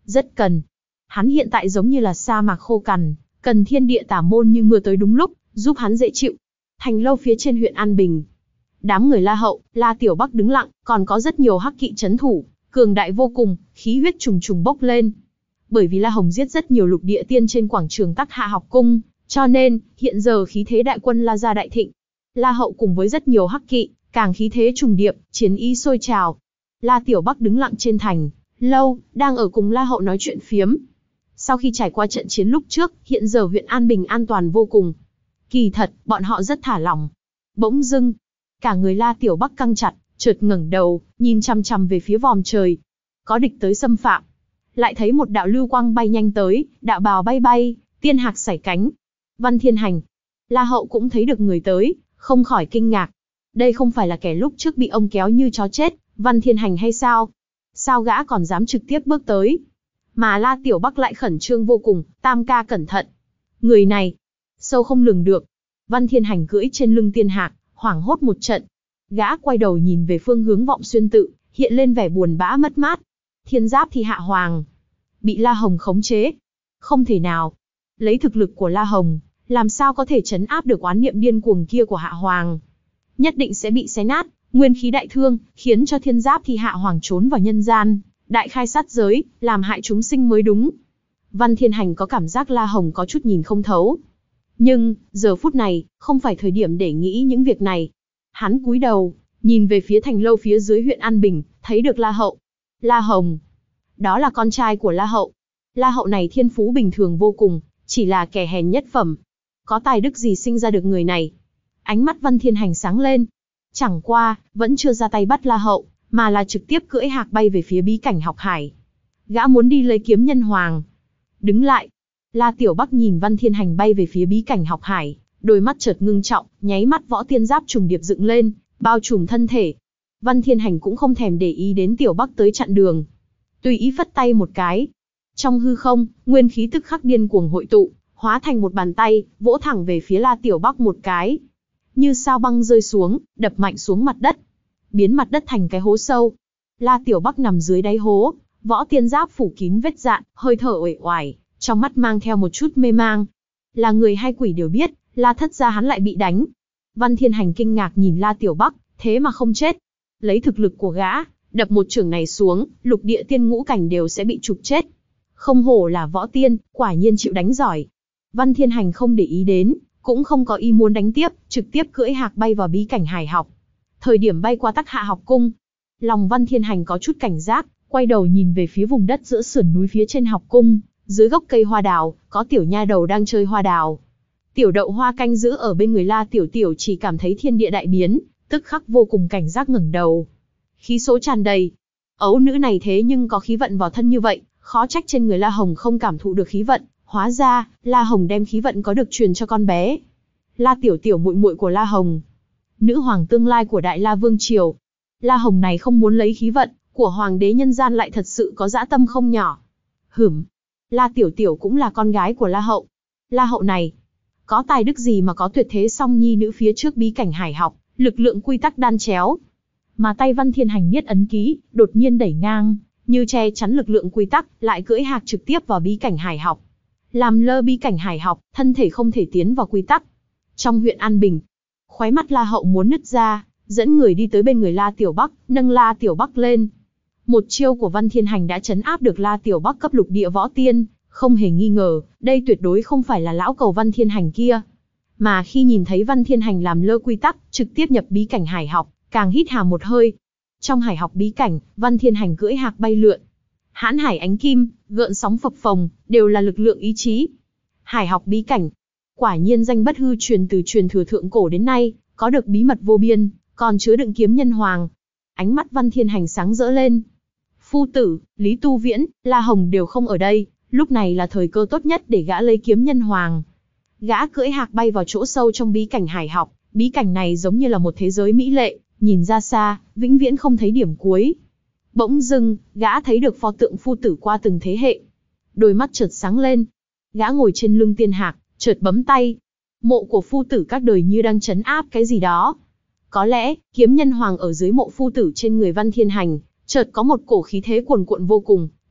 Rất cần. Hắn hiện tại giống như là sa mạc khô cằn, cần thiên địa tả môn như mưa tới đúng lúc, giúp hắn dễ chịu. Thành lâu phía trên huyện An Bình. Đám người La Hậu, La Tiểu Bắc đứng lặng, còn có rất nhiều hắc kỵ trấn thủ, cường đại vô cùng, khí huyết trùng trùng bốc lên. Bởi vì La Hồng giết rất nhiều lục địa tiên trên quảng trường Tắc Hạ học cung, cho nên, hiện giờ khí thế đại quân La gia đại thịnh. La Hậu cùng với rất nhiều hắc kỵ, càng khí thế trùng điệp, chiến ý sôi trào. La Tiểu Bắc đứng lặng trên thành lâu, đang ở cùng La Hậu nói chuyện phiếm. Sau khi trải qua trận chiến lúc trước, hiện giờ huyện An Bình an toàn vô cùng. Kỳ thật, bọn họ rất thả lỏng. Bỗng dưng, cả người La Tiểu Bắc căng chặt, chợt ngẩng đầu, nhìn chằm chằm về phía vòm trời. Có địch tới xâm phạm. Lại thấy một đạo lưu quang bay nhanh tới, đạo bào bay bay, tiên hạc sải cánh. Văn Thiên Hành. La Hậu cũng thấy được người tới, không khỏi kinh ngạc. Đây không phải là kẻ lúc trước bị ông kéo như chó chết, Văn Thiên Hành hay sao? Sao gã còn dám trực tiếp bước tới? Mà La Tiểu Bắc lại khẩn trương vô cùng, tam ca cẩn thận. Người này, sâu không lường được. Văn Thiên Hành cưỡi trên lưng tiên hạc, hoảng hốt một trận. Gã quay đầu nhìn về phương hướng Vọng Xuyên tự, hiện lên vẻ buồn bã mất mát. Thiên Giáp thì Hạ Hoàng bị La Hồng khống chế. Không thể nào. Lấy thực lực của La Hồng, làm sao có thể trấn áp được oán niệm điên cuồng kia của Hạ Hoàng? Nhất định sẽ bị xé nát, nguyên khí đại thương, khiến cho Thiên Giáp thì Hạ Hoàng trốn vào nhân gian, đại khai sát giới, làm hại chúng sinh mới đúng. Văn Thiên Hành có cảm giác La Hồng có chút nhìn không thấu. Nhưng, giờ phút này, không phải thời điểm để nghĩ những việc này. Hắn cúi đầu, nhìn về phía thành lâu phía dưới huyện An Bình, thấy được La Hậu. La Hồng. Đó là con trai của La Hậu. La Hậu này thiên phú bình thường vô cùng, chỉ là kẻ hèn nhất phẩm. Có tài đức gì sinh ra được người này? Ánh mắt Văn Thiên Hành sáng lên. Chẳng qua, vẫn chưa ra tay bắt La Hậu, mà là trực tiếp cưỡi hạc bay về phía bí cảnh học hải. Gã muốn đi lấy kiếm nhân hoàng. Đứng lại. La Tiểu Bắc nhìn Văn Thiên Hành bay về phía bí cảnh học hải, đôi mắt chợt ngưng trọng, nháy mắt võ tiên giáp trùng điệp dựng lên, bao trùm thân thể. Văn Thiên Hành cũng không thèm để ý đến Tiểu Bắc tới chặn đường. Tùy ý phất tay một cái. Trong hư không, nguyên khí tức khắc điên cuồng hội tụ, hóa thành một bàn tay, vỗ thẳng về phía La Tiểu Bắc một cái. Như sao băng rơi xuống, đập mạnh xuống mặt đất. Biến mặt đất thành cái hố sâu. La Tiểu Bắc nằm dưới đáy hố, võ tiên giáp phủ kín vết dạn, hơi thở uể oải, trong mắt mang theo một chút mê mang. Là người hay quỷ đều biết, La thất gia hắn lại bị đánh. Văn Thiên Hành kinh ngạc nhìn La Tiểu Bắc, thế mà không chết. Lấy thực lực của gã, đập một chưởng này xuống, lục địa tiên ngũ cảnh đều sẽ bị trục chết. Không hổ là võ tiên, quả nhiên chịu đánh giỏi. Văn Thiên Hành không để ý đến, cũng không có ý muốn đánh tiếp, trực tiếp cưỡi hạc bay vào bí cảnh hải học. Thời điểm bay qua Tắc Hạ học cung, lòng Văn Thiên Hành có chút cảnh giác, quay đầu nhìn về phía vùng đất giữa sườn núi phía trên học cung, dưới gốc cây hoa đào, có tiểu nha đầu đang chơi hoa đào. Tiểu đậu hoa canh giữ ở bên người La Tiểu Tiểu chỉ cảm thấy thiên địa đại biến, tức khắc vô cùng cảnh giác ngẩng đầu. Khí số tràn đầy. Ấu nữ này thế nhưng có khí vận vào thân như vậy, khó trách trên người La Hồng không cảm thụ được khí vận, hóa ra, La Hồng đem khí vận có được truyền cho con bé. La Tiểu Tiểu muội muội của La Hồng, nữ hoàng tương lai của Đại La Vương triều. La Hồng này không muốn lấy khí vận của hoàng đế nhân gian lại thật sự có dã tâm không nhỏ. Hửm, La Tiểu Tiểu cũng là con gái của La Hậu. La Hậu này, có tài đức gì mà có tuyệt thế song nhi nữ phía trước bí cảnh hải học, lực lượng quy tắc đan chéo. Mà tay Văn Thiên Hành niết ấn ký, đột nhiên đẩy ngang, như che chắn lực lượng quy tắc, lại cưỡi hạc trực tiếp vào bí cảnh hải học. Làm lơ bí cảnh hải học, thân thể không thể tiến vào quy tắc. Trong huyện An Bình, khóe mắt La Hậu muốn nứt ra, dẫn người đi tới bên người La Tiểu Bắc, nâng La Tiểu Bắc lên. Một chiêu của Văn Thiên Hành đã trấn áp được La Tiểu Bắc cấp lục địa võ tiên, không hề nghi ngờ, đây tuyệt đối không phải là lão cầu Văn Thiên Hành kia. Mà khi nhìn thấy Văn Thiên Hành làm lơ quy tắc, trực tiếp nhập bí cảnh hải học, càng hít hà một hơi. Trong hải học bí cảnh, Văn Thiên Hành cưỡi hạc bay lượn. Hãn hải ánh kim, gợn sóng phập phồng, đều là lực lượng ý chí. Hải học bí cảnh, quả nhiên danh bất hư truyền từ truyền thừa thượng cổ đến nay, có được bí mật vô biên, còn chứa đựng kiếm nhân hoàng. Ánh mắt Văn Thiên Hành sáng rỡ lên. Phu tử, Lý Tu Viễn, La Hồng đều không ở đây, lúc này là thời cơ tốt nhất để gã lấy kiếm nhân hoàng. Gã cưỡi hạc bay vào chỗ sâu trong bí cảnh hải học, bí cảnh này giống như là một thế giới mỹ lệ, nhìn ra xa, vĩnh viễn không thấy điểm cuối. Bỗng dưng, gã thấy được pho tượng phu tử qua từng thế hệ. Đôi mắt chợt sáng lên. Gã ngồi trên lưng tiên hạc, chợt bấm tay. Mộ của phu tử các đời như đang trấn áp cái gì đó. Có lẽ, kiếm nhân hoàng ở dưới mộ phu tử trên người Văn Thiên Hành, chợt có một cổ khí thế cuồn cuộn vô cùng,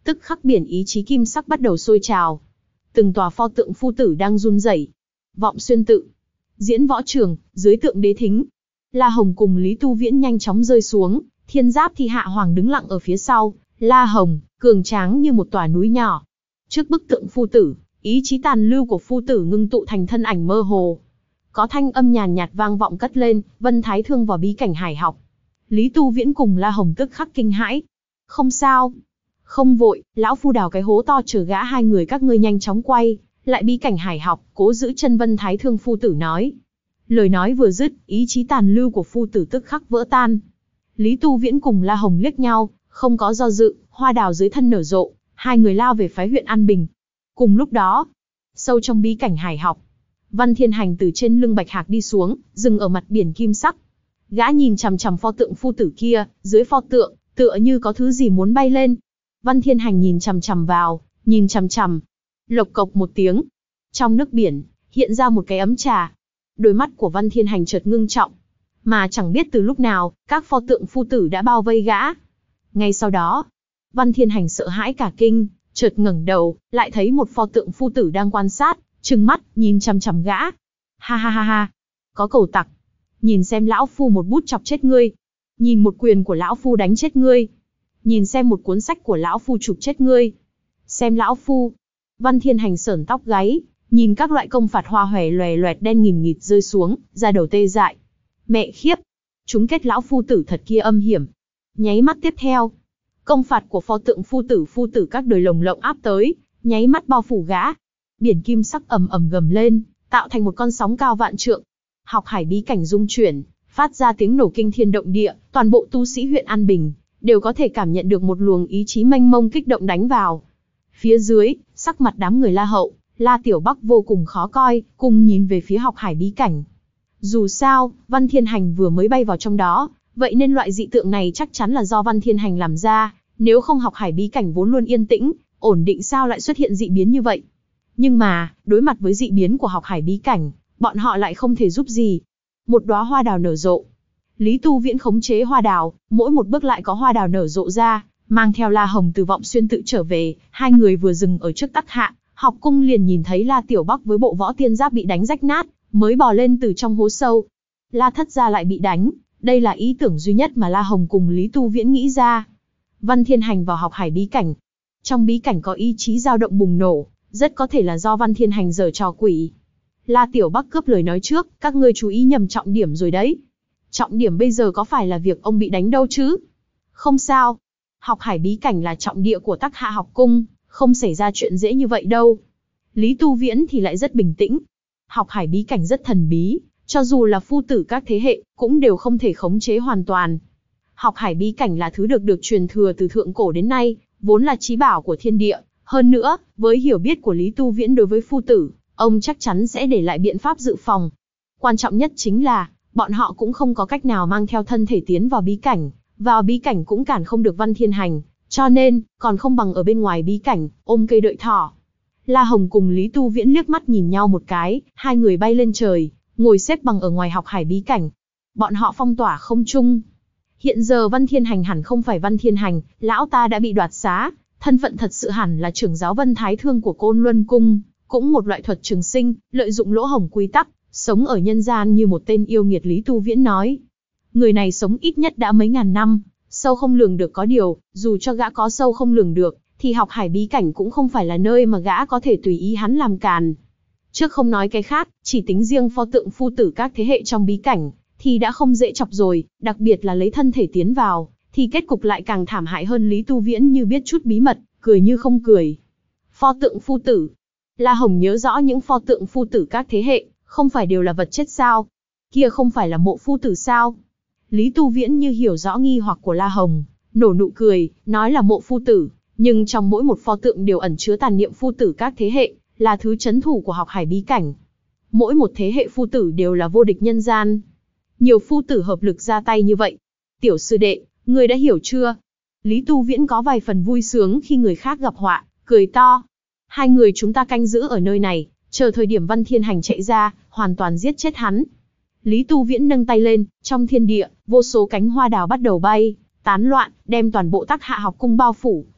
tức khắc biển ý chí kim sắc bắt đầu sôi trào. Từng tòa pho tượng phu tử đang run rẩy. Vọng Xuyên tự, Diễn Võ Trường, dưới tượng đế thính. La Hồng cùng Lý Tu Viễn nhanh chóng rơi xuống, Thiên Giáp Thi Hạ Hoàng đứng lặng ở phía sau. La Hồng, cường tráng như một tòa núi nhỏ. Trước bức tượng phu tử, ý chí tàn lưu của phu tử ngưng tụ thành thân ảnh mơ hồ. Có thanh âm nhàn nhạt vang vọng cất lên, Vân Thái Thương vào bí cảnh hải học. Lý Tu Viễn cùng La Hồng tức khắc kinh hãi. Không sao. Không vội, lão phu đào cái hố to chờ gã hai người các ngươi nhanh chóng quay lại bí cảnh hải học, cố giữ chân Vân Thái Thương phu tử nói. Lời nói vừa dứt, ý chí tàn lưu của phu tử tức khắc vỡ tan. Lý Tu Viễn cùng La Hồng liếc nhau, không có do dự, hoa đào dưới thân nở rộ, hai người lao về phái huyện An Bình. Cùng lúc đó, sâu trong bí cảnh hải học, Văn Thiên Hành từ trên lưng Bạch Hạc đi xuống, dừng ở mặt biển kim sắc. Gã nhìn chằm chằm pho tượng phu tử kia, dưới pho tượng, tựa như có thứ gì muốn bay lên. Văn Thiên Hành nhìn chằm chằm vào, nhìn chằm chằm. Lộc cộc một tiếng. Trong nước biển, hiện ra một cái ấm trà. Đôi mắt của Văn Thiên Hành chợt ngưng trọng. Mà chẳng biết từ lúc nào, các pho tượng phu tử đã bao vây gã. Ngay sau đó, Văn Thiên Hành sợ hãi cả kinh, chợt ngẩng đầu, lại thấy một pho tượng phu tử đang quan sát, trừng mắt, nhìn chằm chằm gã. Ha ha ha ha. Có cầu tặc. Nhìn xem lão phu một bút chọc chết ngươi. Nhìn một quyền của lão phu đánh chết ngươi. Nhìn xem một cuốn sách của lão phu chụp chết ngươi. Xem lão phu. Văn Thiên Hành sởn tóc gáy, nhìn các loại công phạt hoa hòe loè loẹt đen nghìn nghịt rơi xuống, da đầu tê dại. Mẹ khiếp. Chúng kết lão phu tử thật kia âm hiểm. Nháy mắt tiếp theo, công phạt của pho tượng phu tử phu tử các đời lồng lộng áp tới, nháy mắt bao phủ gã. Biển kim sắc ầm ầm gầm lên, tạo thành một con sóng cao vạn trượng. Học hải bí cảnh rung chuyển, phát ra tiếng nổ kinh thiên động địa, toàn bộ tu sĩ huyện An Bình đều có thể cảm nhận được một luồng ý chí mênh mông kích động đánh vào. Phía dưới, sắc mặt đám người La Hậu, La Tiểu Bắc vô cùng khó coi, cùng nhìn về phía học hải bí cảnh. Dù sao, Văn Thiên Hành vừa mới bay vào trong đó, vậy nên loại dị tượng này chắc chắn là do Văn Thiên Hành làm ra, nếu không học hải bí cảnh vốn luôn yên tĩnh, ổn định sao lại xuất hiện dị biến như vậy. Nhưng mà, đối mặt với dị biến của học hải bí cảnh, bọn họ lại không thể giúp gì. Một đóa hoa đào nở rộ. Lý Tu Viễn khống chế hoa đào, mỗi một bước lại có hoa đào nở rộ ra, mang theo La Hồng từ Vọng Xuyên tự trở về, hai người vừa dừng ở trước Tắc Hạ học cung liền nhìn thấy La Tiểu Bắc với bộ võ tiên giáp bị đánh rách nát, mới bò lên từ trong hố sâu. La Thất gia lại bị đánh, đây là ý tưởng duy nhất mà La Hồng cùng Lý Tu Viễn nghĩ ra. Văn Thiên Hành vào học hải bí cảnh. Trong bí cảnh có ý chí dao động bùng nổ, rất có thể là do Văn Thiên Hành giở trò quỷ. La Tiểu Bắc cướp lời nói trước, các ngươi chú ý nhầm trọng điểm rồi đấy. Trọng điểm bây giờ có phải là việc ông bị đánh đâu chứ? Không sao. Học hải bí cảnh là trọng địa của Tắc Hạ học cung, không xảy ra chuyện dễ như vậy đâu. Lý Tu Viễn thì lại rất bình tĩnh. Học hải bí cảnh rất thần bí, cho dù là phu tử các thế hệ, cũng đều không thể khống chế hoàn toàn. Học hải bí cảnh là thứ được được truyền thừa từ thượng cổ đến nay, vốn là chí bảo của thiên địa. Hơn nữa, với hiểu biết của Lý Tu Viễn đối với phu tử, ông chắc chắn sẽ để lại biện pháp dự phòng. Quan trọng nhất chính là, bọn họ cũng không có cách nào mang theo thân thể tiến vào bí cảnh, vào bí cảnh cũng cản không được Văn Thiên Hành, cho nên, còn không bằng ở bên ngoài bí cảnh, ôm cây đợi thỏ. La Hồng cùng Lý Tu Viễn liếc mắt nhìn nhau một cái, hai người bay lên trời, ngồi xếp bằng ở ngoài học hải bí cảnh. Bọn họ phong tỏa không trung. Hiện giờ Văn Thiên Hành hẳn không phải Văn Thiên Hành, lão ta đã bị đoạt xá, thân phận thật sự hẳn là trưởng giáo Vân Thái Thương của Côn Luân Cung, cũng một loại thuật trường sinh, lợi dụng lỗ hổng quy tắc, sống ở nhân gian như một tên yêu nghiệt. Lý Tu Viễn nói. Người này sống ít nhất đã mấy ngàn năm, sâu không lường được, có điều, dù cho gã có sâu không lường được, thì học hải bí cảnh cũng không phải là nơi mà gã có thể tùy ý hắn làm càn. Trước không nói cái khác, chỉ tính riêng pho tượng phu tử các thế hệ trong bí cảnh, thì đã không dễ chọc rồi, đặc biệt là lấy thân thể tiến vào, thì kết cục lại càng thảm hại hơn. Lý Tu Viễn như biết chút bí mật, cười như không cười. Pho tượng phu tử. La Hồng nhớ rõ những pho tượng phu tử các thế hệ, không phải đều là vật chết sao? Kia không phải là mộ phu tử sao? Lý Tu Viễn như hiểu rõ nghi hoặc của La Hồng, nổ nụ cười, nói là mộ phu tử, nhưng trong mỗi một pho tượng đều ẩn chứa tàn niệm phu tử các thế hệ, là thứ trấn thủ của học hải bí cảnh. Mỗi một thế hệ phu tử đều là vô địch nhân gian. Nhiều phu tử hợp lực ra tay như vậy. Tiểu sư đệ, ngươi đã hiểu chưa? Lý Tu Viễn có vài phần vui sướng khi người khác gặp họa, cười to. Hai người chúng ta canh giữ ở nơi này, chờ thời điểm Văn Thiên Hành chạy ra, hoàn toàn giết chết hắn. Lý Tu Viễn nâng tay lên, trong thiên địa, vô số cánh hoa đào bắt đầu bay, tán loạn, đem toàn bộ Tắc Hạ học cung bao phủ,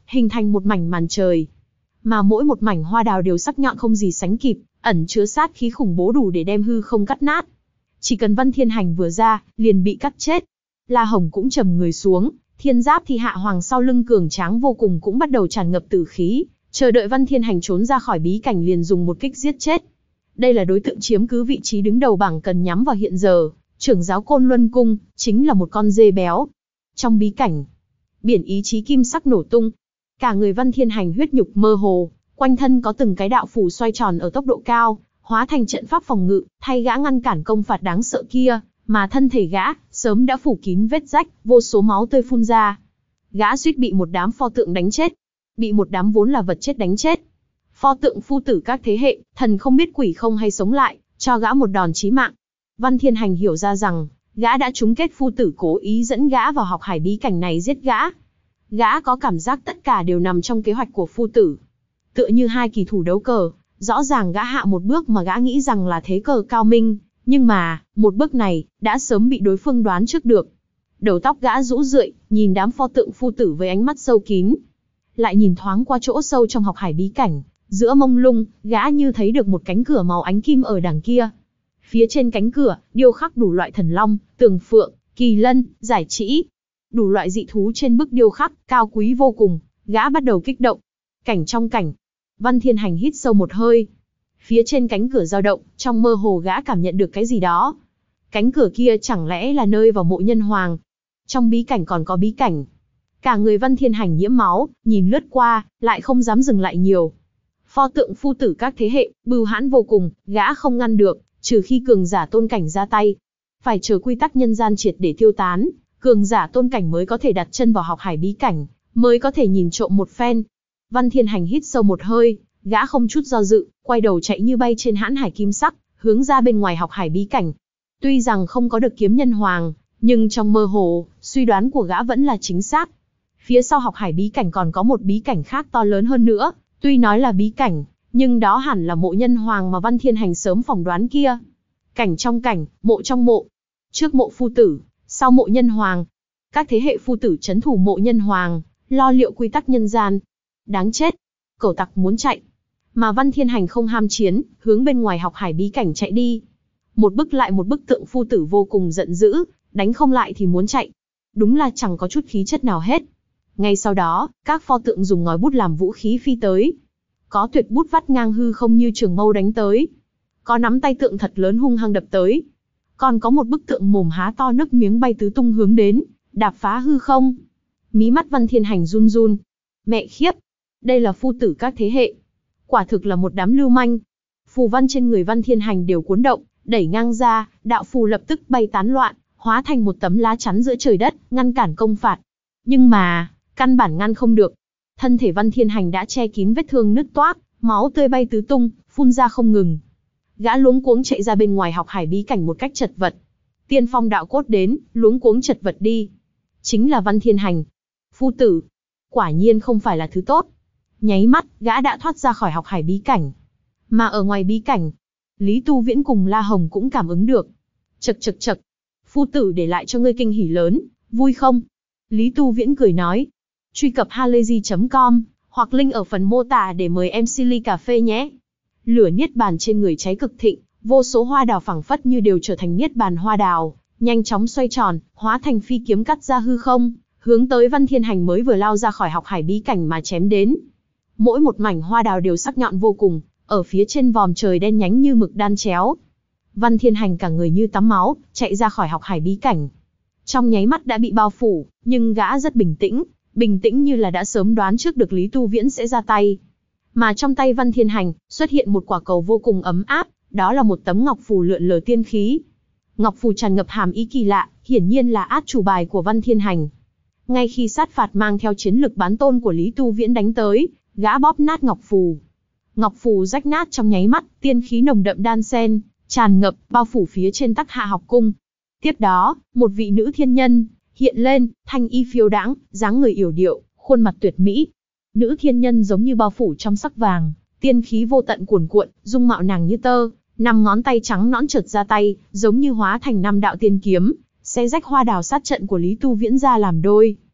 hình thành một mảnh màn trời. Mà mỗi một mảnh hoa đào đều sắc nhọn không gì sánh kịp, ẩn chứa sát khí khủng bố đủ để đem hư không cắt nát. Chỉ cần Văn Thiên Hành vừa ra, liền bị cắt chết. La Hồng cũng trầm người xuống, thiên giáp thì hạ hoàng sau lưng cường tráng vô cùng cũng bắt đầu tràn ngập tử khí, chờ đợi Văn Thiên Hành trốn ra khỏi bí cảnh liền dùng một kích giết chết. Đây là đối tượng chiếm cứ vị trí đứng đầu bảng cần nhắm vào hiện giờ, trưởng giáo Côn Luân Cung, chính là một con dê béo. Trong bí cảnh, biển ý chí kim sắc nổ tung, cả người Văn Thiên Hành huyết nhục mơ hồ, quanh thân có từng cái đạo phù xoay tròn ở tốc độ cao, hóa thành trận pháp phòng ngự, thay gã ngăn cản công phạt đáng sợ kia, mà thân thể gã sớm đã phủ kín vết rách, vô số máu tươi phun ra. Gã suýt bị một đám pho tượng đánh chết, bị một đám vốn là vật chết đánh chết. Pho tượng phu tử các thế hệ, thần không biết quỷ không hay sống lại, cho gã một đòn chí mạng. Văn Thiên Hành hiểu ra rằng, gã đã trúng kết phu tử cố ý dẫn gã vào học hải bí cảnh này giết gã. Gã có cảm giác tất cả đều nằm trong kế hoạch của phu tử. Tựa như hai kỳ thủ đấu cờ, rõ ràng gã hạ một bước mà gã nghĩ rằng là thế cờ cao minh, nhưng mà, một bước này, đã sớm bị đối phương đoán trước được. Đầu tóc gã rũ rượi, nhìn đám pho tượng phu tử với ánh mắt sâu kín. Lại nhìn thoáng qua chỗ sâu trong học hải bí cảnh, giữa mông lung, gã như thấy được một cánh cửa màu ánh kim ở đằng kia. Phía trên cánh cửa, điêu khắc đủ loại thần long, tường phượng, kỳ lân, giải trĩ. Đủ loại dị thú trên bức điêu khắc, cao quý vô cùng, gã bắt đầu kích động. Cảnh trong cảnh, Văn Thiên Hành hít sâu một hơi. Phía trên cánh cửa dao động, trong mơ hồ gã cảm nhận được cái gì đó. Cánh cửa kia chẳng lẽ là nơi vào mộ nhân hoàng? Trong bí cảnh còn có bí cảnh. Cả người Văn Thiên Hành nhiễm máu, nhìn lướt qua, lại không dám dừng lại nhiều. Pho tượng phu tử các thế hệ, bưu hãn vô cùng, gã không ngăn được, trừ khi cường giả tôn cảnh ra tay. Phải chờ quy tắc nhân gian triệt để tiêu tán, cường giả tôn cảnh mới có thể đặt chân vào học hải bí cảnh, mới có thể nhìn trộm một phen. Văn Thiên Hành hít sâu một hơi, gã không chút do dự, quay đầu chạy như bay trên hãn hải kim sắc, hướng ra bên ngoài học hải bí cảnh. Tuy rằng không có được kiếm nhân hoàng, nhưng trong mơ hồ, suy đoán của gã vẫn là chính xác. Phía sau học hải bí cảnh còn có một bí cảnh khác to lớn hơn nữa, tuy nói là bí cảnh, nhưng đó hẳn là mộ nhân hoàng mà Văn Thiên Hành sớm phỏng đoán kia. Cảnh trong cảnh, mộ trong mộ. Trước mộ phu tử, sau mộ nhân hoàng. Các thế hệ phu tử trấn thủ mộ nhân hoàng, lo liệu quy tắc nhân gian. Đáng chết, cẩu tặc muốn chạy. Mà Văn Thiên Hành không ham chiến, hướng bên ngoài học hải bí cảnh chạy đi. Một bức lại một bức tượng phu tử vô cùng giận dữ, đánh không lại thì muốn chạy. Đúng là chẳng có chút khí chất nào hết. Ngay sau đó, các pho tượng dùng ngòi bút làm vũ khí phi tới. Có tuyệt bút vắt ngang hư không như trường mâu đánh tới. Có nắm tay tượng thật lớn hung hăng đập tới. Còn có một bức tượng mồm há to nước miếng bay tứ tung hướng đến, đạp phá hư không. Mí mắt Văn Thiên Hành run run. Mẹ khiếp, đây là phu tử các thế hệ. Quả thực là một đám lưu manh. Phù văn trên người Văn Thiên Hành đều cuốn động, đẩy ngang ra, đạo phù lập tức bay tán loạn, hóa thành một tấm lá chắn giữa trời đất, ngăn cản công phạt. Nhưng mà, căn bản ngăn không được. Thân thể Văn Thiên Hành đã che kín vết thương nứt toác, máu tươi bay tứ tung, phun ra không ngừng. Gã luống cuống chạy ra bên ngoài học hải bí cảnh một cách chật vật. Tiên phong đạo cốt đến, luống cuống chật vật đi. Chính là Văn Thiên Hành. Phu tử, quả nhiên không phải là thứ tốt. Nháy mắt, gã đã thoát ra khỏi học hải bí cảnh. Mà ở ngoài bí cảnh, Lý Tu Viễn cùng La Hồng cũng cảm ứng được. Chậc chậc chậc, phu tử để lại cho ngươi kinh hỉ lớn, vui không? Lý Tu Viễn cười nói. Truy cập halayzi chấm com, hoặc link ở phần mô tả để mời em xê ly cà phê nhé. Lửa niết bàn trên người cháy cực thịnh, vô số hoa đào phảng phất như đều trở thành niết bàn hoa đào, nhanh chóng xoay tròn, hóa thành phi kiếm cắt ra hư không, hướng tới Văn Thiên Hành mới vừa lao ra khỏi học hải bí cảnh mà chém đến. Mỗi một mảnh hoa đào đều sắc nhọn vô cùng, ở phía trên vòm trời đen nhánh như mực đan chéo. Văn Thiên Hành cả người như tắm máu, chạy ra khỏi học hải bí cảnh. Trong nháy mắt đã bị bao phủ, nhưng gã rất bình tĩnh, bình tĩnh như là đã sớm đoán trước được Lý Tu Viễn sẽ ra tay. Mà trong tay Văn Thiên Hành, xuất hiện một quả cầu vô cùng ấm áp, đó là một tấm ngọc phù lượn lờ tiên khí. Ngọc phù tràn ngập hàm ý kỳ lạ, hiển nhiên là át chủ bài của Văn Thiên Hành. Ngay khi sát phạt mang theo chiến lực bán tôn của Lý Tu Viễn đánh tới, gã bóp nát ngọc phù. Ngọc phù rách nát trong nháy mắt, tiên khí nồng đậm đan xen, tràn ngập, bao phủ phía trên Tắc Hạ học cung. Tiếp đó, một vị nữ thiên nhân hiện lên, thanh y phiêu đãng, dáng người yểu điệu, khuôn mặt tuyệt mỹ. Nữ thiên nhân giống như bao phủ trong sắc vàng, tiên khí vô tận cuồn cuộn, dung mạo nàng như tơ, năm ngón tay trắng nõn chợt ra tay, giống như hóa thành năm đạo tiên kiếm, xé rách hoa đào sát trận của Lý Tu Viễn ra làm đôi.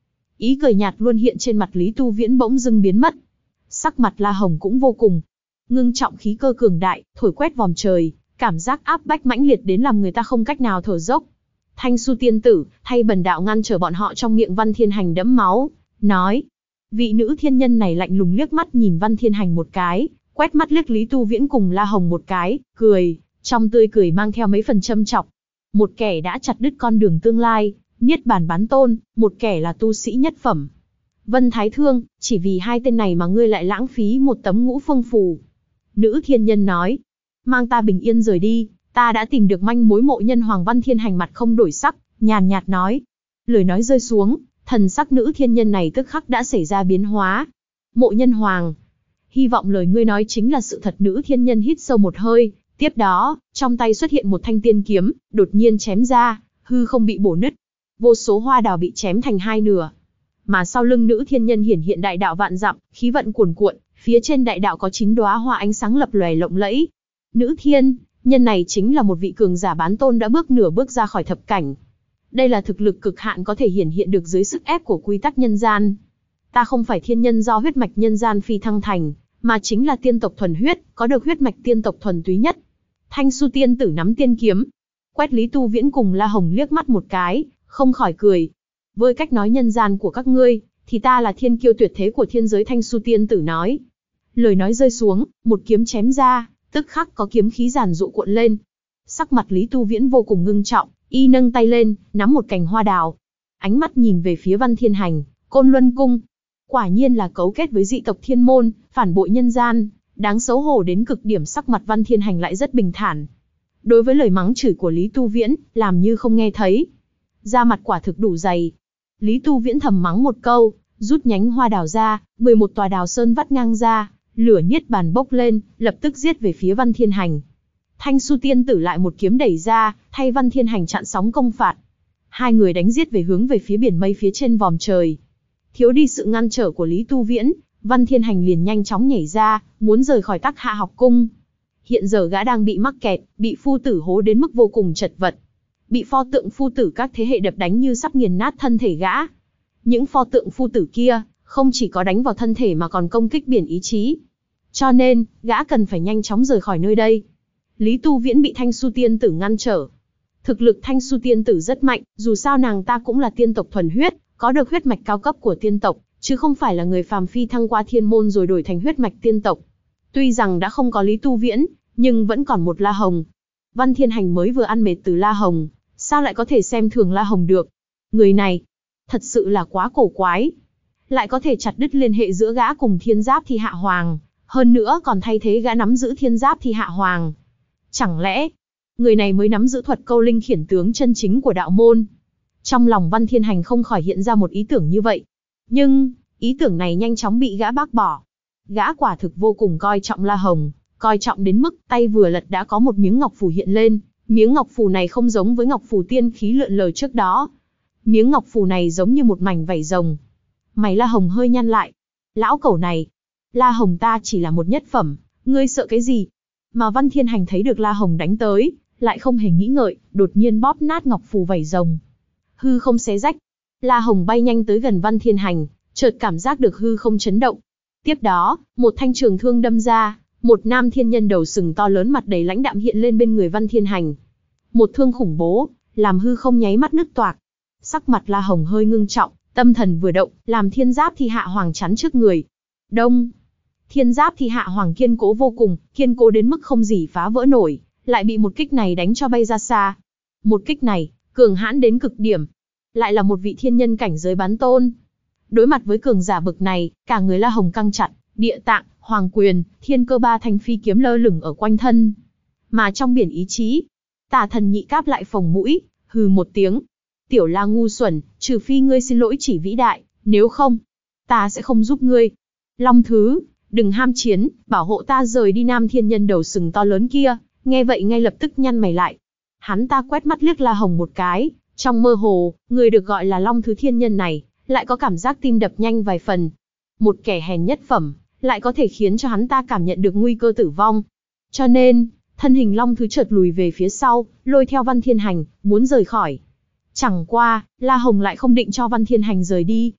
Ý cười nhạt luôn hiện trên mặt Lý Tu Viễn bỗng dưng biến mất. Sắc mặt La Hồng cũng vô cùng ngưng trọng, khí cơ cường đại, thổi quét vòm trời, cảm giác áp bách mãnh liệt đến làm người ta không cách nào thở dốc. Thanh Su tiên tử, thay bần đạo ngăn trở bọn họ. Trong miệng Văn Thiên Hành đẫm máu, nói. Vị nữ thiên nhân này lạnh lùng liếc mắt nhìn Văn Thiên Hành một cái, quét mắt liếc Lý Tu Viễn cùng La Hồng một cái, cười, trong tươi cười mang theo mấy phần châm chọc. Một kẻ đã chặt đứt con đường tương lai, niết bàn bán tôn, một kẻ là tu sĩ nhất phẩm. Vân Thái Thương, chỉ vì hai tên này mà ngươi lại lãng phí một tấm ngũ phương phù. Nữ thiên nhân nói, mang ta bình yên rời đi, ta đã tìm được manh mối mộ nhân hoàng. Văn Thiên Hành mặt không đổi sắc, nhàn nhạt nói. Lời nói rơi xuống, thần sắc nữ thiên nhân này tức khắc đã xảy ra biến hóa. Mộ nhân hoàng, hy vọng lời ngươi nói chính là sự thật. Nữ thiên nhân hít sâu một hơi, tiếp đó, trong tay xuất hiện một thanh tiên kiếm, đột nhiên chém ra, hư không bị bổ nứt. Vô số hoa đào bị chém thành hai nửa. Mà sau lưng nữ thiên nhân hiển hiện đại đạo vạn dặm, khí vận cuồn cuộn, phía trên đại đạo có chín đóa hoa ánh sáng lập lòe lộng lẫy. Nữ thiên nhân này chính là một vị cường giả bán tôn đã bước nửa bước ra khỏi thập cảnh. Đây là thực lực cực hạn có thể hiển hiện được dưới sức ép của quy tắc nhân gian. Ta không phải thiên nhân do huyết mạch nhân gian phi thăng thành, mà chính là tiên tộc thuần huyết, có được huyết mạch tiên tộc thuần túy nhất. Thanh Su tiên tử nắm tiên kiếm, quét Lý Tu Viễn cùng La Hồng liếc mắt một cái, không khỏi cười. Với cách nói nhân gian của các ngươi, thì ta là thiên kiêu tuyệt thế của thiên giới. Thanh Su tiên tử nói. Lời nói rơi xuống, một kiếm chém ra, tức khắc có kiếm khí giản dụ cuộn lên. Sắc mặt Lý Tu Viễn vô cùng ngưng trọng, y nâng tay lên, nắm một cành hoa đào. Ánh mắt nhìn về phía Văn Thiên Hành, Côn Luân Cung. Quả nhiên là cấu kết với dị tộc thiên môn, phản bội nhân gian, đáng xấu hổ đến cực điểm. Sắc mặt Văn Thiên Hành lại rất bình thản. Đối với lời mắng chửi của Lý Tu Viễn, làm như không nghe thấy. Da mặt quả thực đủ dày. Lý Tu Viễn thầm mắng một câu, rút nhánh hoa đào ra, mười một tòa đào sơn vắt ngang ra, lửa niết bàn bốc lên, lập tức giết về phía Văn Thiên Hành. Thanh Su tiên tử lại một kiếm đẩy ra, thay Văn Thiên Hành chặn sóng công phạt. Hai người đánh giết về hướng về phía biển mây phía trên vòm trời. Thiếu đi sự ngăn trở của Lý Tu Viễn, Văn Thiên Hành liền nhanh chóng nhảy ra, muốn rời khỏi Tắc Hạ học cung. Hiện giờ gã đang bị mắc kẹt, bị phu tử hố đến mức vô cùng chật vật. Bị pho tượng phu tử các thế hệ đập đánh như sắp nghiền nát thân thể gã. Những pho tượng phu tử kia, không chỉ có đánh vào thân thể mà còn công kích biển ý chí. Cho nên, gã cần phải nhanh chóng rời khỏi nơi đây. Lý Tu Viễn bị Thanh Su tiên tử ngăn trở. Thực lực Thanh Su tiên tử rất mạnh, dù sao nàng ta cũng là tiên tộc thuần huyết, có được huyết mạch cao cấp của tiên tộc, chứ không phải là người phàm phi thăng qua thiên môn rồi đổi thành huyết mạch tiên tộc. Tuy rằng đã không có Lý Tu Viễn, nhưng vẫn còn một La Hồng. Văn Thiên Hành mới vừa ăn mệt từ La Hồng, sao lại có thể xem thường La Hồng được? Người này, thật sự là quá cổ quái. Lại có thể chặt đứt liên hệ giữa gã cùng Thiên Giáp Thi Hạ Hoàng, hơn nữa còn thay thế gã nắm giữ Thiên Giáp Thi Hạ Hoàng. Chẳng lẽ, người này mới nắm giữ thuật câu linh khiển tướng chân chính của đạo môn? Trong lòng Văn Thiên Hành không khỏi hiện ra một ý tưởng như vậy. Nhưng, ý tưởng này nhanh chóng bị gã bác bỏ. Gã quả thực vô cùng coi trọng La Hồng, coi trọng đến mức tay vừa lật đã có một miếng ngọc phù hiện lên. Miếng ngọc phù này không giống với ngọc phù tiên khí lượn lờ trước đó. Miếng ngọc phù này giống như một mảnh vảy rồng. Mày La Hồng hơi nhăn lại. Lão cẩu này, La Hồng ta chỉ là một nhất phẩm, ngươi sợ cái gì? Mà Văn Thiên Hành thấy được La Hồng đánh tới, lại không hề nghĩ ngợi, đột nhiên bóp nát ngọc phù vảy rồng. Hư không xé rách. La Hồng bay nhanh tới gần Văn Thiên Hành, chợt cảm giác được hư không chấn động. Tiếp đó, một thanh trường thương đâm ra, một nam thiên nhân đầu sừng to lớn mặt đầy lãnh đạm hiện lên bên người Văn Thiên Hành. Một thương khủng bố, làm hư không nháy mắt nứt toạc. Sắc mặt La Hồng hơi ngưng trọng, tâm thần vừa động, làm Thiên Giáp Thi Hạ Hoàng chắn trước người. Đông. Thiên Giáp Thi Hạ Hoàng kiên cố vô cùng, kiên cố đến mức không gì phá vỡ nổi, lại bị một kích này đánh cho bay ra xa. Một kích này, cường hãn đến cực điểm. Lại là một vị thiên nhân cảnh giới bán tôn. Đối mặt với cường giả bực này, cả người La Hồng căng chặt, địa tạng, hoàng quyền, thiên cơ ba thanh phi kiếm lơ lửng ở quanh thân. Mà trong biển ý chí, Tà Thần Nhị Cáp lại phồng mũi, hừ một tiếng. Tiểu La ngu xuẩn, trừ phi ngươi xin lỗi chỉ vĩ đại, nếu không, ta sẽ không giúp ngươi. Long Thứ, đừng ham chiến, bảo hộ ta rời đi. Nam thiên nhân đầu sừng to lớn kia, nghe vậy ngay lập tức nhăn mày lại. Hắn ta quét mắt liếc La Hồng một cái, trong mơ hồ, người được gọi là Long Thứ thiên nhân này, lại có cảm giác tim đập nhanh vài phần. Một kẻ hèn nhất phẩm, lại có thể khiến cho hắn ta cảm nhận được nguy cơ tử vong. Cho nên, thân hình Long Thứ chợt lùi về phía sau, lôi theo Văn Thiên Hành, muốn rời khỏi. Chẳng qua, La Hồng lại không định cho Văn Thiên Hành rời đi.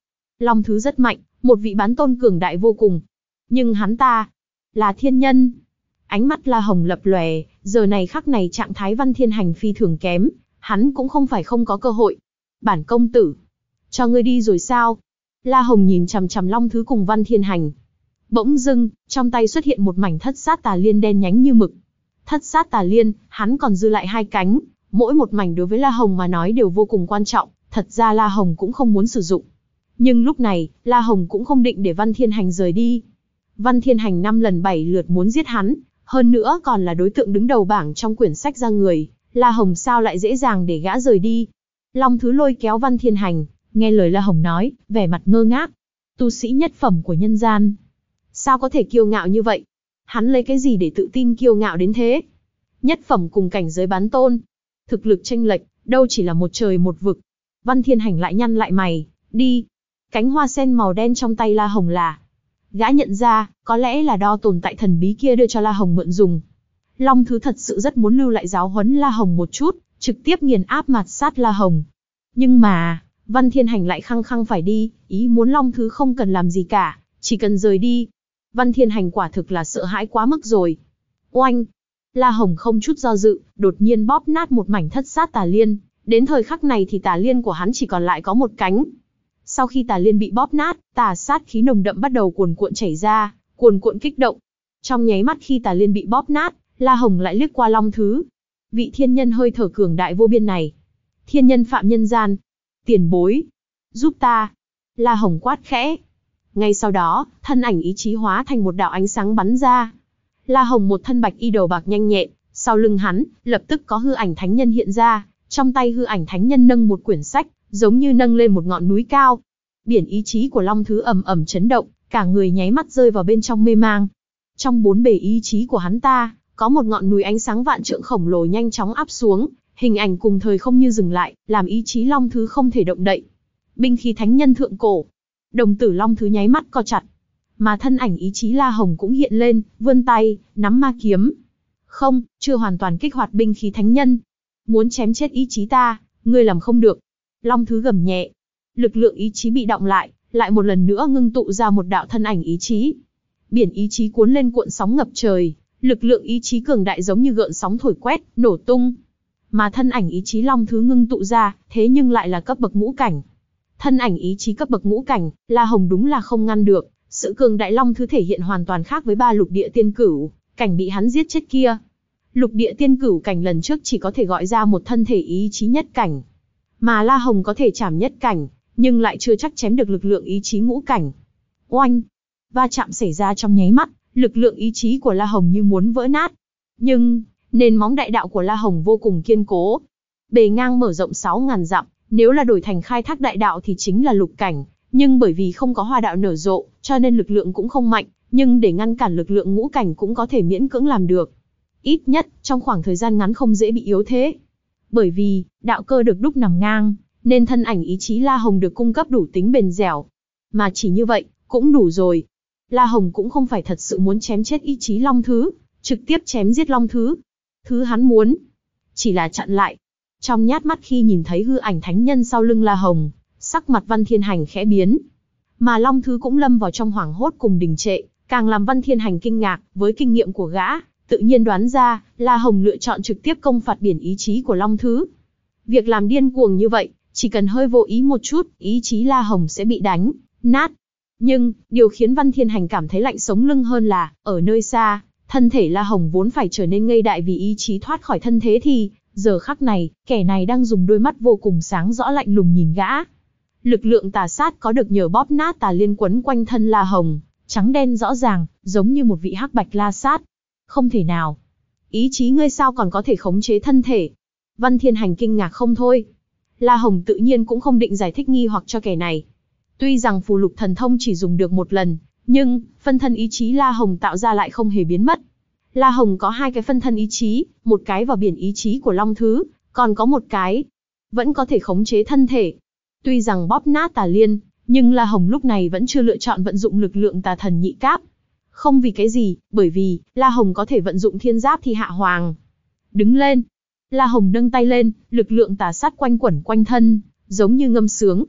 Long Thứ rất mạnh, một vị bán tôn cường đại vô cùng. Nhưng hắn ta là thiên nhân. Ánh mắt La Hồng lập lòe, giờ này khắc này trạng thái Văn Thiên Hành phi thường kém, hắn cũng không phải không có cơ hội. Bản công tử, cho ngươi đi rồi sao? La Hồng nhìn chằm chằm Long Thứ cùng Văn Thiên Hành. Bỗng dưng, trong tay xuất hiện một mảnh thất sát tà liên đen nhánh như mực. Thất sát tà liên, hắn còn dư lại hai cánh, mỗi một mảnh đối với La Hồng mà nói đều vô cùng quan trọng, thật ra La Hồng cũng không muốn sử dụng. Nhưng lúc này, La Hồng cũng không định để Văn Thiên Hành rời đi. Văn Thiên Hành năm lần bảy lượt muốn giết hắn, hơn nữa còn là đối tượng đứng đầu bảng trong quyển sách ra người, La Hồng sao lại dễ dàng để gã rời đi. Long Thứ lôi kéo Văn Thiên Hành, nghe lời La Hồng nói, vẻ mặt ngơ ngác. Tu sĩ nhất phẩm của nhân gian, sao có thể kiêu ngạo như vậy? Hắn lấy cái gì để tự tin kiêu ngạo đến thế? Nhất phẩm cùng cảnh giới bán tôn, thực lực chênh lệch, đâu chỉ là một trời một vực. Văn Thiên Hành lại nhăn lại mày, đi. Cánh hoa sen màu đen trong tay La Hồng là... Gã nhận ra, có lẽ là đo tồn tại thần bí kia đưa cho La Hồng mượn dùng. Long Thứ thật sự rất muốn lưu lại giáo huấn La Hồng một chút, trực tiếp nghiền áp mạt sát La Hồng. Nhưng mà, Văn Thiên Hành lại khăng khăng phải đi, ý muốn Long Thứ không cần làm gì cả, chỉ cần rời đi. Văn Thiên Hành quả thực là sợ hãi quá mức rồi. Oanh! La Hồng không chút do dự, đột nhiên bóp nát một mảnh thất sát tà liên. Đến thời khắc này thì tà liên của hắn chỉ còn lại có một cánh. Sau khi tà liên bị bóp nát, tà sát khí nồng đậm bắt đầu cuồn cuộn chảy ra, cuồn cuộn kích động. Trong nháy mắt khi tà liên bị bóp nát, La Hồng lại liếc qua Long Thứ. Vị thiên nhân hơi thở cường đại vô biên này. Thiên nhân phạm nhân gian. Tiền bối. Giúp ta. La Hồng quát khẽ. Ngay sau đó, thân ảnh ý chí hóa thành một đạo ánh sáng bắn ra. La Hồng một thân bạch y đầu bạc nhanh nhẹn, sau lưng hắn, lập tức có hư ảnh thánh nhân hiện ra, trong tay hư ảnh thánh nhân nâng một quyển sách, giống như nâng lên một ngọn núi cao. Biển ý chí của Long Thứ ầm ầm chấn động, cả người nháy mắt rơi vào bên trong mê mang. Trong bốn bề ý chí của hắn ta, có một ngọn núi ánh sáng vạn trượng khổng lồ nhanh chóng áp xuống, hình ảnh cùng thời không như dừng lại, làm ý chí Long Thứ không thể động đậy. Binh khí thánh nhân thượng cổ. Đồng tử Long Thứ nháy mắt co chặt. Mà thân ảnh ý chí La Hồng cũng hiện lên, vươn tay, nắm ma kiếm. Không, chưa hoàn toàn kích hoạt binh khí thánh nhân. Muốn chém chết ý chí ta, ngươi làm không được. Long Thứ gầm nhẹ. Lực lượng ý chí bị động lại, lại một lần nữa ngưng tụ ra một đạo thân ảnh ý chí. Biển ý chí cuốn lên cuộn sóng ngập trời, lực lượng ý chí cường đại giống như gợn sóng thổi quét, nổ tung. Mà thân ảnh ý chí Long Thứ ngưng tụ ra, thế nhưng lại là cấp bậc ngũ cảnh. Thân ảnh ý chí cấp bậc ngũ cảnh, La Hồng đúng là không ngăn được. Sự cường đại Long Thứ thể hiện hoàn toàn khác với ba lục địa tiên cửu cảnh bị hắn giết chết kia. Lục địa tiên cửu cảnh lần trước chỉ có thể gọi ra một thân thể ý chí nhất cảnh, mà La Hồng có thể chảm nhất cảnh, nhưng lại chưa chắc chém được lực lượng ý chí ngũ cảnh. Oanh! Va chạm xảy ra trong nháy mắt, lực lượng ý chí của La Hồng như muốn vỡ nát. Nhưng, nền móng đại đạo của La Hồng vô cùng kiên cố. Bề ngang mở rộng sáu ngàn dặm, nếu là đổi thành khai thác đại đạo thì chính là lục cảnh. Nhưng bởi vì không có hoa đạo nở rộ, cho nên lực lượng cũng không mạnh, nhưng để ngăn cản lực lượng ngũ cảnh cũng có thể miễn cưỡng làm được. Ít nhất, trong khoảng thời gian ngắn không dễ bị yếu thế. Bởi vì, đạo cơ được đúc nằm ngang, nên thân ảnh ý chí La Hồng được cung cấp đủ tính bền dẻo. Mà chỉ như vậy, cũng đủ rồi. La Hồng cũng không phải thật sự muốn chém chết ý chí Long Thứ, trực tiếp chém giết Long Thứ. Thứ hắn muốn, chỉ là chặn lại. Trong nhát mắt khi nhìn thấy hư ảnh thánh nhân sau lưng La Hồng, sắc mặt Văn Thiên Hành khẽ biến. Mà Long Thứ cũng lâm vào trong hoảng hốt cùng đình trệ, càng làm Văn Thiên Hành kinh ngạc, với kinh nghiệm của gã, tự nhiên đoán ra, La Hồng lựa chọn trực tiếp công phạt biển ý chí của Long Thứ. Việc làm điên cuồng như vậy, chỉ cần hơi vô ý một chút, ý chí La Hồng sẽ bị đánh nát. Nhưng, điều khiến Văn Thiên Hành cảm thấy lạnh sống lưng hơn là, ở nơi xa, thân thể La Hồng vốn phải trở nên ngây đại vì ý chí thoát khỏi thân thế thì, giờ khắc này, kẻ này đang dùng đôi mắt vô cùng sáng rõ lạnh lùng nhìn gã. Lực lượng tà sát có được nhờ bóp nát tà liên quấn quanh thân La Hồng, trắng đen rõ ràng, giống như một vị hắc bạch la sát. Không thể nào. Ý chí ngươi sao còn có thể khống chế thân thể? Văn Thiên Hành kinh ngạc không thôi. La Hồng tự nhiên cũng không định giải thích nghi hoặc cho kẻ này. Tuy rằng phù lục thần thông chỉ dùng được một lần, nhưng phân thân ý chí La Hồng tạo ra lại không hề biến mất. La Hồng có hai cái phân thân ý chí, một cái vào biển ý chí của Long Thứ, còn có một cái vẫn có thể khống chế thân thể. Tuy rằng bóp nát tà liên, nhưng La Hồng lúc này vẫn chưa lựa chọn vận dụng lực lượng tà thần nhị cáp. Không vì cái gì, bởi vì La Hồng có thể vận dụng thiên giáp thi hạ hoàng. Đứng lên. La Hồng nâng tay lên, lực lượng tà sát quanh quẩn quanh thân, giống như ngâm sướng.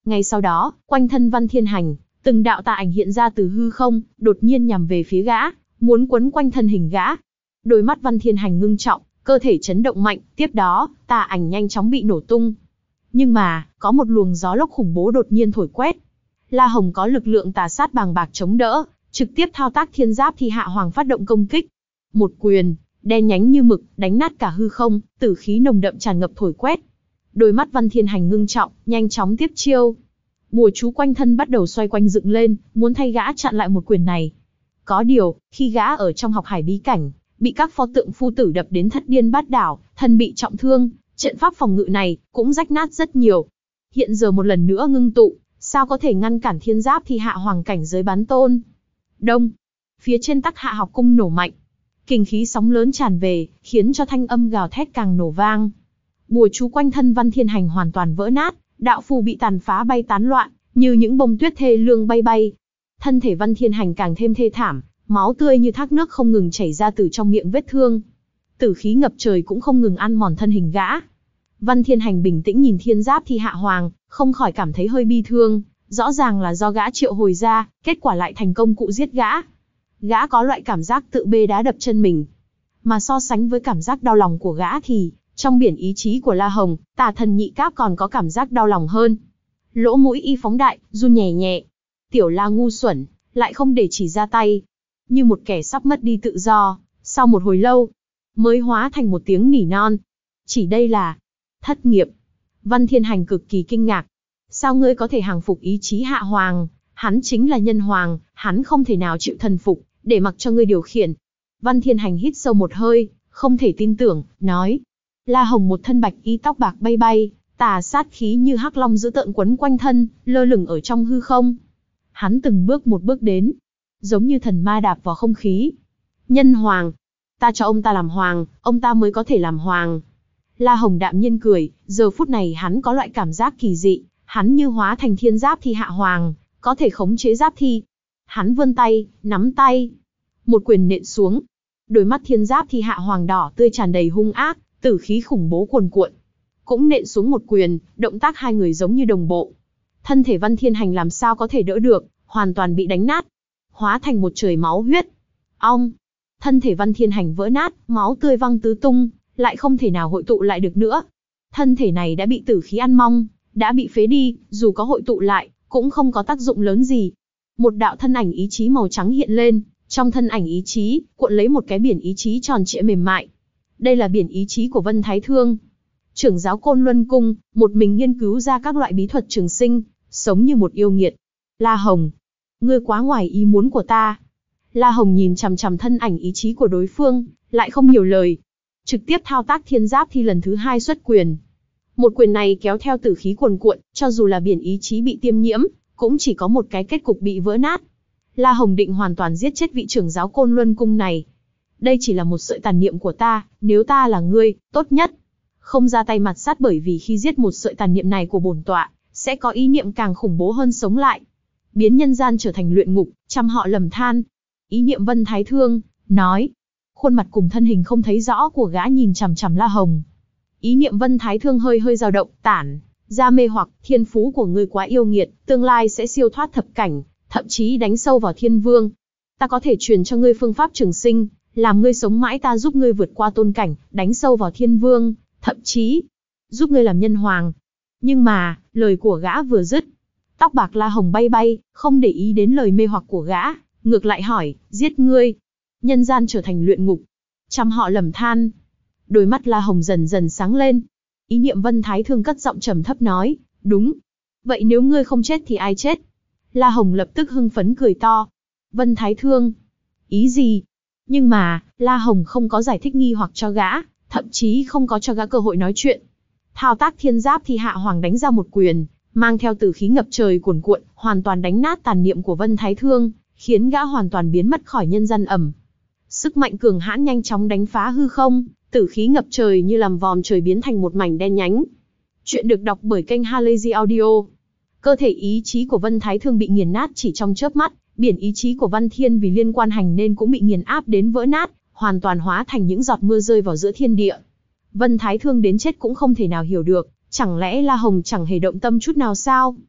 Ngay sau đó, quanh thân Văn Thiên Hành, từng đạo tà ảnh hiện ra từ hư không, đột nhiên nhằm về phía gã, muốn quấn quanh thân hình gã. Đôi mắt Văn Thiên Hành ngưng trọng, cơ thể chấn động mạnh, tiếp đó, tà ảnh nhanh chóng bị nổ tung. Nhưng mà, có một luồng gió lốc khủng bố đột nhiên thổi quét. La Hồng có lực lượng tà sát bàng bạc chống đỡ, trực tiếp thao tác thiên giáp thi hạ hoàng phát động công kích. Một quyền, đen nhánh như mực, đánh nát cả hư không, tử khí nồng đậm tràn ngập thổi quét. Đôi mắt Văn Thiên Hành ngưng trọng, nhanh chóng tiếp chiêu. Bùa chú quanh thân bắt đầu xoay quanh dựng lên, muốn thay gã chặn lại một quyền này. Có điều, khi gã ở trong học hải bí cảnh, bị các pho tượng phu tử đập đến thất điên bát đảo, thân bị trọng thương, trận pháp phòng ngự này cũng rách nát rất nhiều. Hiện giờ một lần nữa ngưng tụ, sao có thể ngăn cản thiên giáp thi hạ hoàng cảnh giới bán tôn. Đông, phía trên Tắc Hạ học cung nổ mạnh. Kình khí sóng lớn tràn về, khiến cho thanh âm gào thét càng nổ vang. Bùa chú quanh thân Văn Thiên Hành hoàn toàn vỡ nát, đạo phù bị tàn phá bay tán loạn, như những bông tuyết thê lương bay bay. Thân thể Văn Thiên Hành càng thêm thê thảm, máu tươi như thác nước không ngừng chảy ra từ trong miệng vết thương. Tử khí ngập trời cũng không ngừng ăn mòn thân hình gã. Văn Thiên Hành bình tĩnh nhìn thiên giáp thi hạ hoàng, không khỏi cảm thấy hơi bi thương, rõ ràng là do gã triệu hồi ra, kết quả lại thành công cụ giết gã. Gã có loại cảm giác tự bê đá đập chân mình. Mà so sánh với cảm giác đau lòng của gã thì, trong biển ý chí của La Hồng, tà thần nhị cáp còn có cảm giác đau lòng hơn. Lỗ mũi y phóng đại, run nhẹ nhẹ. Tiểu La ngu xuẩn, lại không để chỉ ra tay. Như một kẻ sắp mất đi tự do, sau một hồi lâu, mới hóa thành một tiếng nỉ non. Chỉ đây là thất nghiệp. Văn Thiên Hành cực kỳ kinh ngạc. Sao ngươi có thể hàng phục ý chí hạ hoàng? Hắn chính là nhân hoàng, hắn không thể nào chịu thần phục, để mặc cho ngươi điều khiển. Văn Thiên Hành hít sâu một hơi, không thể tin tưởng, nói. La Hồng một thân bạch y tóc bạc bay bay, tà sát khí như hắc long dữ tợn quấn quanh thân, lơ lửng ở trong hư không. Hắn từng bước một bước đến, giống như thần ma đạp vào không khí. Nhân hoàng, ta cho ông ta làm hoàng, ông ta mới có thể làm hoàng. La Hồng đạm nhiên cười, giờ phút này hắn có loại cảm giác kỳ dị, hắn như hóa thành thiên giáp thi hạ hoàng, có thể khống chế giáp thi. Hắn vươn tay, nắm tay, một quyền nện xuống. Đôi mắt thiên giáp thi hạ hoàng đỏ tươi tràn đầy hung ác, tử khí khủng bố cuồn cuộn. Cũng nện xuống một quyền, động tác hai người giống như đồng bộ. Thân thể Văn Thiên Hành làm sao có thể đỡ được, hoàn toàn bị đánh nát, hóa thành một trời máu huyết. Ong, thân thể Văn Thiên Hành vỡ nát, máu tươi văng tứ tung, lại không thể nào hội tụ lại được nữa. Thân thể này đã bị tử khí ăn mong, đã bị phế đi, dù có hội tụ lại, cũng không có tác dụng lớn gì. Một đạo thân ảnh ý chí màu trắng hiện lên, trong thân ảnh ý chí, cuộn lấy một cái biển ý chí tròn trịa mềm mại. Đây là biển ý chí của Vân Thái Thương. Trưởng giáo Côn Luân Cung, một mình nghiên cứu ra các loại bí thuật trường sinh, sống như một yêu nghiệt. La Hồng, ngươi quá ngoài ý muốn của ta. La Hồng nhìn chằm chằm thân ảnh ý chí của đối phương, lại không nhiều lời. Trực tiếp thao tác thiên giáp thi lần thứ hai xuất quyền. Một quyền này kéo theo tử khí cuồn cuộn, cho dù là biển ý chí bị tiêm nhiễm, cũng chỉ có một cái kết cục bị vỡ nát. La Hồng định hoàn toàn giết chết vị trưởng giáo Côn Luân Cung này. Đây chỉ là một sợi tàn niệm của ta, nếu ta là ngươi, tốt nhất không ra tay mặt sát, bởi vì khi giết một sợi tàn niệm này của bổn tọa, sẽ có ý niệm càng khủng bố hơn sống lại. Biến nhân gian trở thành luyện ngục, trăm họ lầm than. Ý niệm Vân Thái Thương, nói. Khuôn mặt cùng thân hình không thấy rõ của gã nhìn chằm chằm La Hồng. Ý niệm Vân Thái Thương hơi hơi dao động, tản ra mê hoặc, thiên phú của ngươi quá yêu nghiệt, tương lai sẽ siêu thoát thập cảnh, thậm chí đánh sâu vào thiên vương. Ta có thể truyền cho ngươi phương pháp trường sinh, làm ngươi sống mãi, ta giúp ngươi vượt qua tôn cảnh, đánh sâu vào thiên vương, thậm chí giúp ngươi làm nhân hoàng. Nhưng mà, lời của gã vừa dứt, tóc bạc La Hồng bay bay, không để ý đến lời mê hoặc của gã, ngược lại hỏi, giết ngươi, nhân gian trở thành luyện ngục, trăm họ lầm than. Đôi mắt La Hồng dần dần sáng lên. Ý niệm Vân Thái Thương cất giọng trầm thấp nói, đúng. Vậy nếu ngươi không chết thì ai chết? La Hồng lập tức hưng phấn cười to. Vân Thái Thương, ý gì? Nhưng mà, La Hồng không có giải thích nghi hoặc cho gã, thậm chí không có cho gã cơ hội nói chuyện. Thao tác thiên giáp thi hạ hoàng đánh ra một quyền, mang theo tử khí ngập trời cuồn cuộn, hoàn toàn đánh nát tàn niệm của Vân Thái Thương, khiến gã hoàn toàn biến mất khỏi nhân gian ẩm. Sức mạnh cường hãn nhanh chóng đánh phá hư không, tử khí ngập trời như làm vòm trời biến thành một mảnh đen nhánh. Chuyện được đọc bởi kênh Halazy Audio. Cơ thể ý chí của Vân Thái Thương bị nghiền nát chỉ trong chớp mắt, biển ý chí của Văn Thiên vì liên quan hành nên cũng bị nghiền áp đến vỡ nát, hoàn toàn hóa thành những giọt mưa rơi vào giữa thiên địa. Vân Thái Thương đến chết cũng không thể nào hiểu được, chẳng lẽ La Hồng chẳng hề động tâm chút nào sao?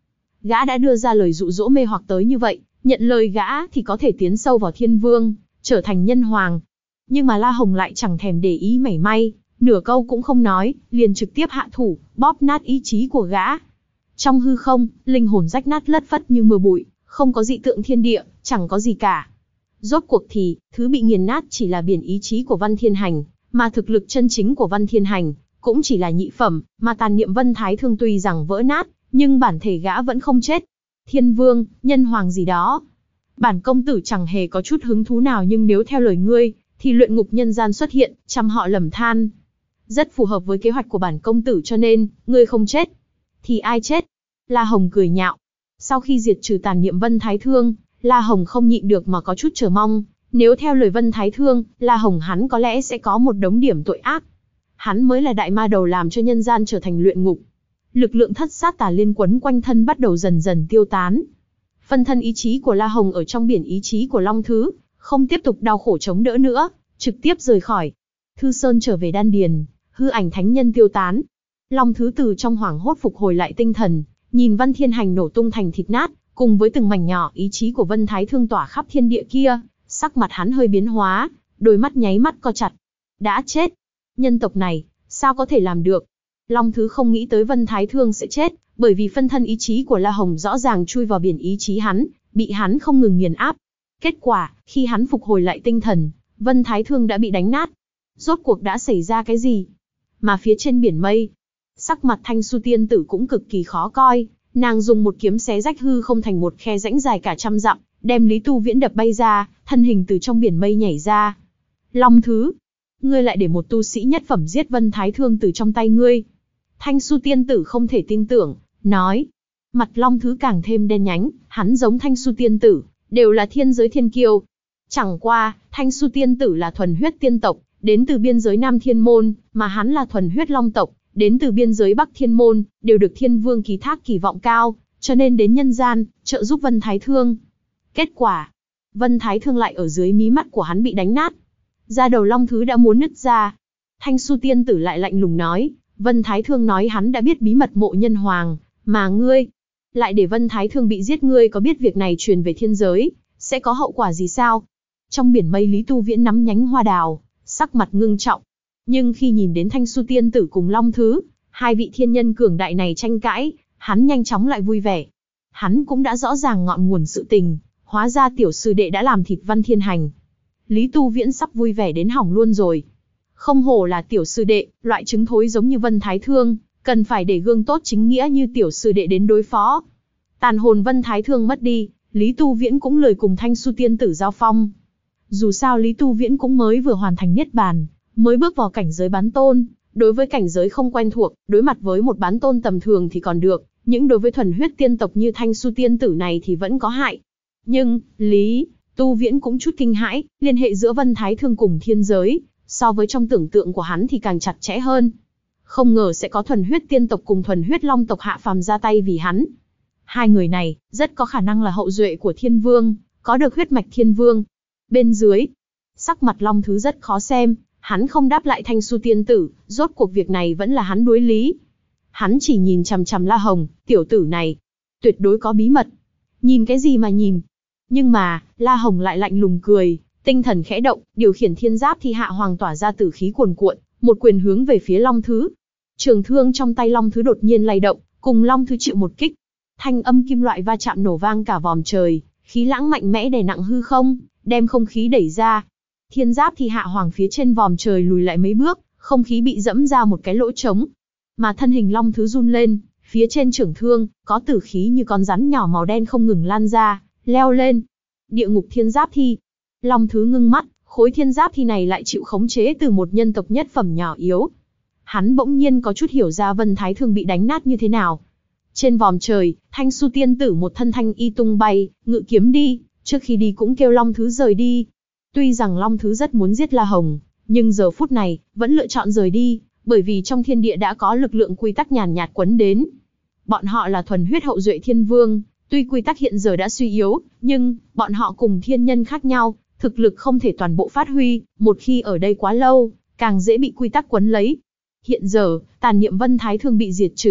gã đã đưa ra lời dụ dỗ mê hoặc tới như vậy, nhận lời gã thì có thể tiến sâu vào thiên vương, trở thành nhân hoàng. Nhưng mà La Hồng lại chẳng thèm để ý mảy may, nửa câu cũng không nói, liền trực tiếp hạ thủ, bóp nát ý chí của gã. Trong hư không, linh hồn rách nát lất phất như mưa bụi, không có dị tượng thiên địa, chẳng có gì cả. Rốt cuộc thì, thứ bị nghiền nát chỉ là biển ý chí của Văn Thiên Hành, mà thực lực chân chính của Văn Thiên Hành cũng chỉ là nhị phẩm, mà tàn niệm Vân Thái Thương tuy rằng vỡ nát, nhưng bản thể gã vẫn không chết. Thiên vương, nhân hoàng gì đó, bản công tử chẳng hề có chút hứng thú nào, nhưng nếu theo lời ngươi, thì luyện ngục nhân gian xuất hiện, trăm họ lầm than. Rất phù hợp với kế hoạch của bản công tử, cho nên, ngươi không chết. Thì ai chết? La Hồng cười nhạo. Sau khi diệt trừ tàn niệm Vân Thái Thương, La Hồng không nhịn được mà có chút chờ mong. Nếu theo lời Vân Thái Thương, La Hồng hắn có lẽ sẽ có một đống điểm tội ác. Hắn mới là đại ma đầu làm cho nhân gian trở thành luyện ngục. Lực lượng thất sát tà liên quấn quanh thân bắt đầu dần dần tiêu tán. Phân thân ý chí của La Hồng ở trong biển ý chí của Long Thứ, không tiếp tục đau khổ chống đỡ nữa, trực tiếp rời khỏi. Thư Sơn trở về đan điền, hư ảnh thánh nhân tiêu tán. Long Thứ từ trong hoảng hốt phục hồi lại tinh thần, nhìn Văn Thiên Hành nổ tung thành thịt nát, cùng với từng mảnh nhỏ ý chí của Vân Thái Thương tỏa khắp thiên địa kia, sắc mặt hắn hơi biến hóa, đôi mắt nháy mắt co chặt. Đã chết. Nhân tộc này, sao có thể làm được? Long Thứ không nghĩ tới Vân Thái Thương sẽ chết, bởi vì phân thân ý chí của La Hồng rõ ràng chui vào biển ý chí hắn, bị hắn không ngừng nghiền áp. Kết quả, khi hắn phục hồi lại tinh thần, Vân Thái Thương đã bị đánh nát. Rốt cuộc đã xảy ra cái gì? Mà phía trên biển mây, sắc mặt Thanh Su tiên tử cũng cực kỳ khó coi, nàng dùng một kiếm xé rách hư không thành một khe rãnh dài cả trăm dặm, đem Lý Tu Viễn đập bay ra, thân hình từ trong biển mây nhảy ra. Long Thứ, ngươi lại để một tu sĩ nhất phẩm giết Vân Thái Thương từ trong tay ngươi. Thanh Su tiên tử không thể tin tưởng, nói. Mặt Long Thứ càng thêm đen nhánh, hắn giống Thanh Su tiên tử, đều là thiên giới thiên kiêu. Chẳng qua, Thanh Su tiên tử là thuần huyết tiên tộc, đến từ biên giới Nam Thiên Môn, mà hắn là thuần huyết Long tộc, đến từ biên giới Bắc Thiên Môn, đều được Thiên Vương ký thác kỳ vọng cao, cho nên đến nhân gian, trợ giúp Vân Thái Thương. Kết quả, Vân Thái Thương lại ở dưới mí mắt của hắn bị đánh nát. Da đầu Long Thứ đã muốn nứt ra. Thanh Su tiên tử lại lạnh lùng nói, Vân Thái Thương nói hắn đã biết bí mật mộ nhân hoàng, mà ngươi lại để Vân Thái Thương bị giết, ngươi có biết việc này truyền về thiên giới, sẽ có hậu quả gì sao? Trong biển mây, Lý Tu Viễn nắm nhánh hoa đào, sắc mặt ngưng trọng. Nhưng khi nhìn đến Thanh Su tiên tử cùng Long Thứ, hai vị thiên nhân cường đại này tranh cãi, hắn nhanh chóng lại vui vẻ. Hắn cũng đã rõ ràng ngọn nguồn sự tình, hóa ra tiểu sư đệ đã làm thịt Văn Thiên Hành. Lý Tu Viễn sắp vui vẻ đến hỏng luôn rồi. Không hổ là tiểu sư đệ, loại trứng thối giống như Vân Thái Thương, cần phải để gương tốt chính nghĩa như tiểu sư đệ đến đối phó. Tàn hồn Vân Thái Thương mất đi, Lý Tu Viễn cũng lười cùng Thanh Su tiên tử giao phong. Dù sao Lý Tu Viễn cũng mới vừa hoàn thành niết bàn, mới bước vào cảnh giới bán tôn, đối với cảnh giới không quen thuộc, đối mặt với một bán tôn tầm thường thì còn được, nhưng đối với thuần huyết tiên tộc như Thanh Su tiên tử này thì vẫn có hại. Nhưng, Lý Tu Viễn cũng chút kinh hãi, liên hệ giữa Vân Thái Thương cùng thiên giới, so với trong tưởng tượng của hắn thì càng chặt chẽ hơn. Không ngờ sẽ có thuần huyết tiên tộc cùng thuần huyết long tộc hạ phàm ra tay vì hắn. Hai người này, rất có khả năng là hậu duệ của thiên vương, có được huyết mạch thiên vương. Bên dưới, sắc mặt Long Thứ rất khó xem, hắn không đáp lại Thanh Su tiên tử, rốt cuộc việc này vẫn là hắn đối lý. Hắn chỉ nhìn chằm chằm La Hồng, tiểu tử này, tuyệt đối có bí mật. Nhìn cái gì mà nhìn? Nhưng mà, La Hồng lại lạnh lùng cười, tinh thần khẽ động, điều khiển thiên giáp thi hạ hoàng tỏa ra tử khí cuồn cuộn, một quyền hướng về phía Long Thứ. Trường thương trong tay Long Thứ đột nhiên lay động, cùng Long Thứ chịu một kích. Thanh âm kim loại va chạm nổ vang cả vòm trời, khí lãng mạnh mẽ đè nặng hư không, đem không khí đẩy ra. Thiên giáp thi hạ hoàng phía trên vòm trời lùi lại mấy bước, không khí bị dẫm ra một cái lỗ trống. Mà thân hình Long Thứ run lên, phía trên trường thương, có tử khí như con rắn nhỏ màu đen không ngừng lan ra, leo lên. Địa ngục thiên giáp thi. Long Thứ ngưng mắt, khối thiên giáp thi này lại chịu khống chế từ một nhân tộc nhất phẩm nhỏ yếu. Hắn bỗng nhiên có chút hiểu ra Vân Thái Thương bị đánh nát như thế nào. Trên vòm trời, Thanh Su tiên tử một thân thanh y tung bay, ngự kiếm đi, trước khi đi cũng kêu Long Thứ rời đi. Tuy rằng Long Thứ rất muốn giết La Hồng, nhưng giờ phút này, vẫn lựa chọn rời đi, bởi vì trong thiên địa đã có lực lượng quy tắc nhàn nhạt quấn đến. Bọn họ là thuần huyết hậu duệ thiên vương, tuy quy tắc hiện giờ đã suy yếu, nhưng, bọn họ cùng thiên nhân khác nhau, thực lực không thể toàn bộ phát huy, một khi ở đây quá lâu, càng dễ bị quy tắc quấn lấy. Hiện giờ, tàn niệm Vân Thái Thương bị diệt trừ,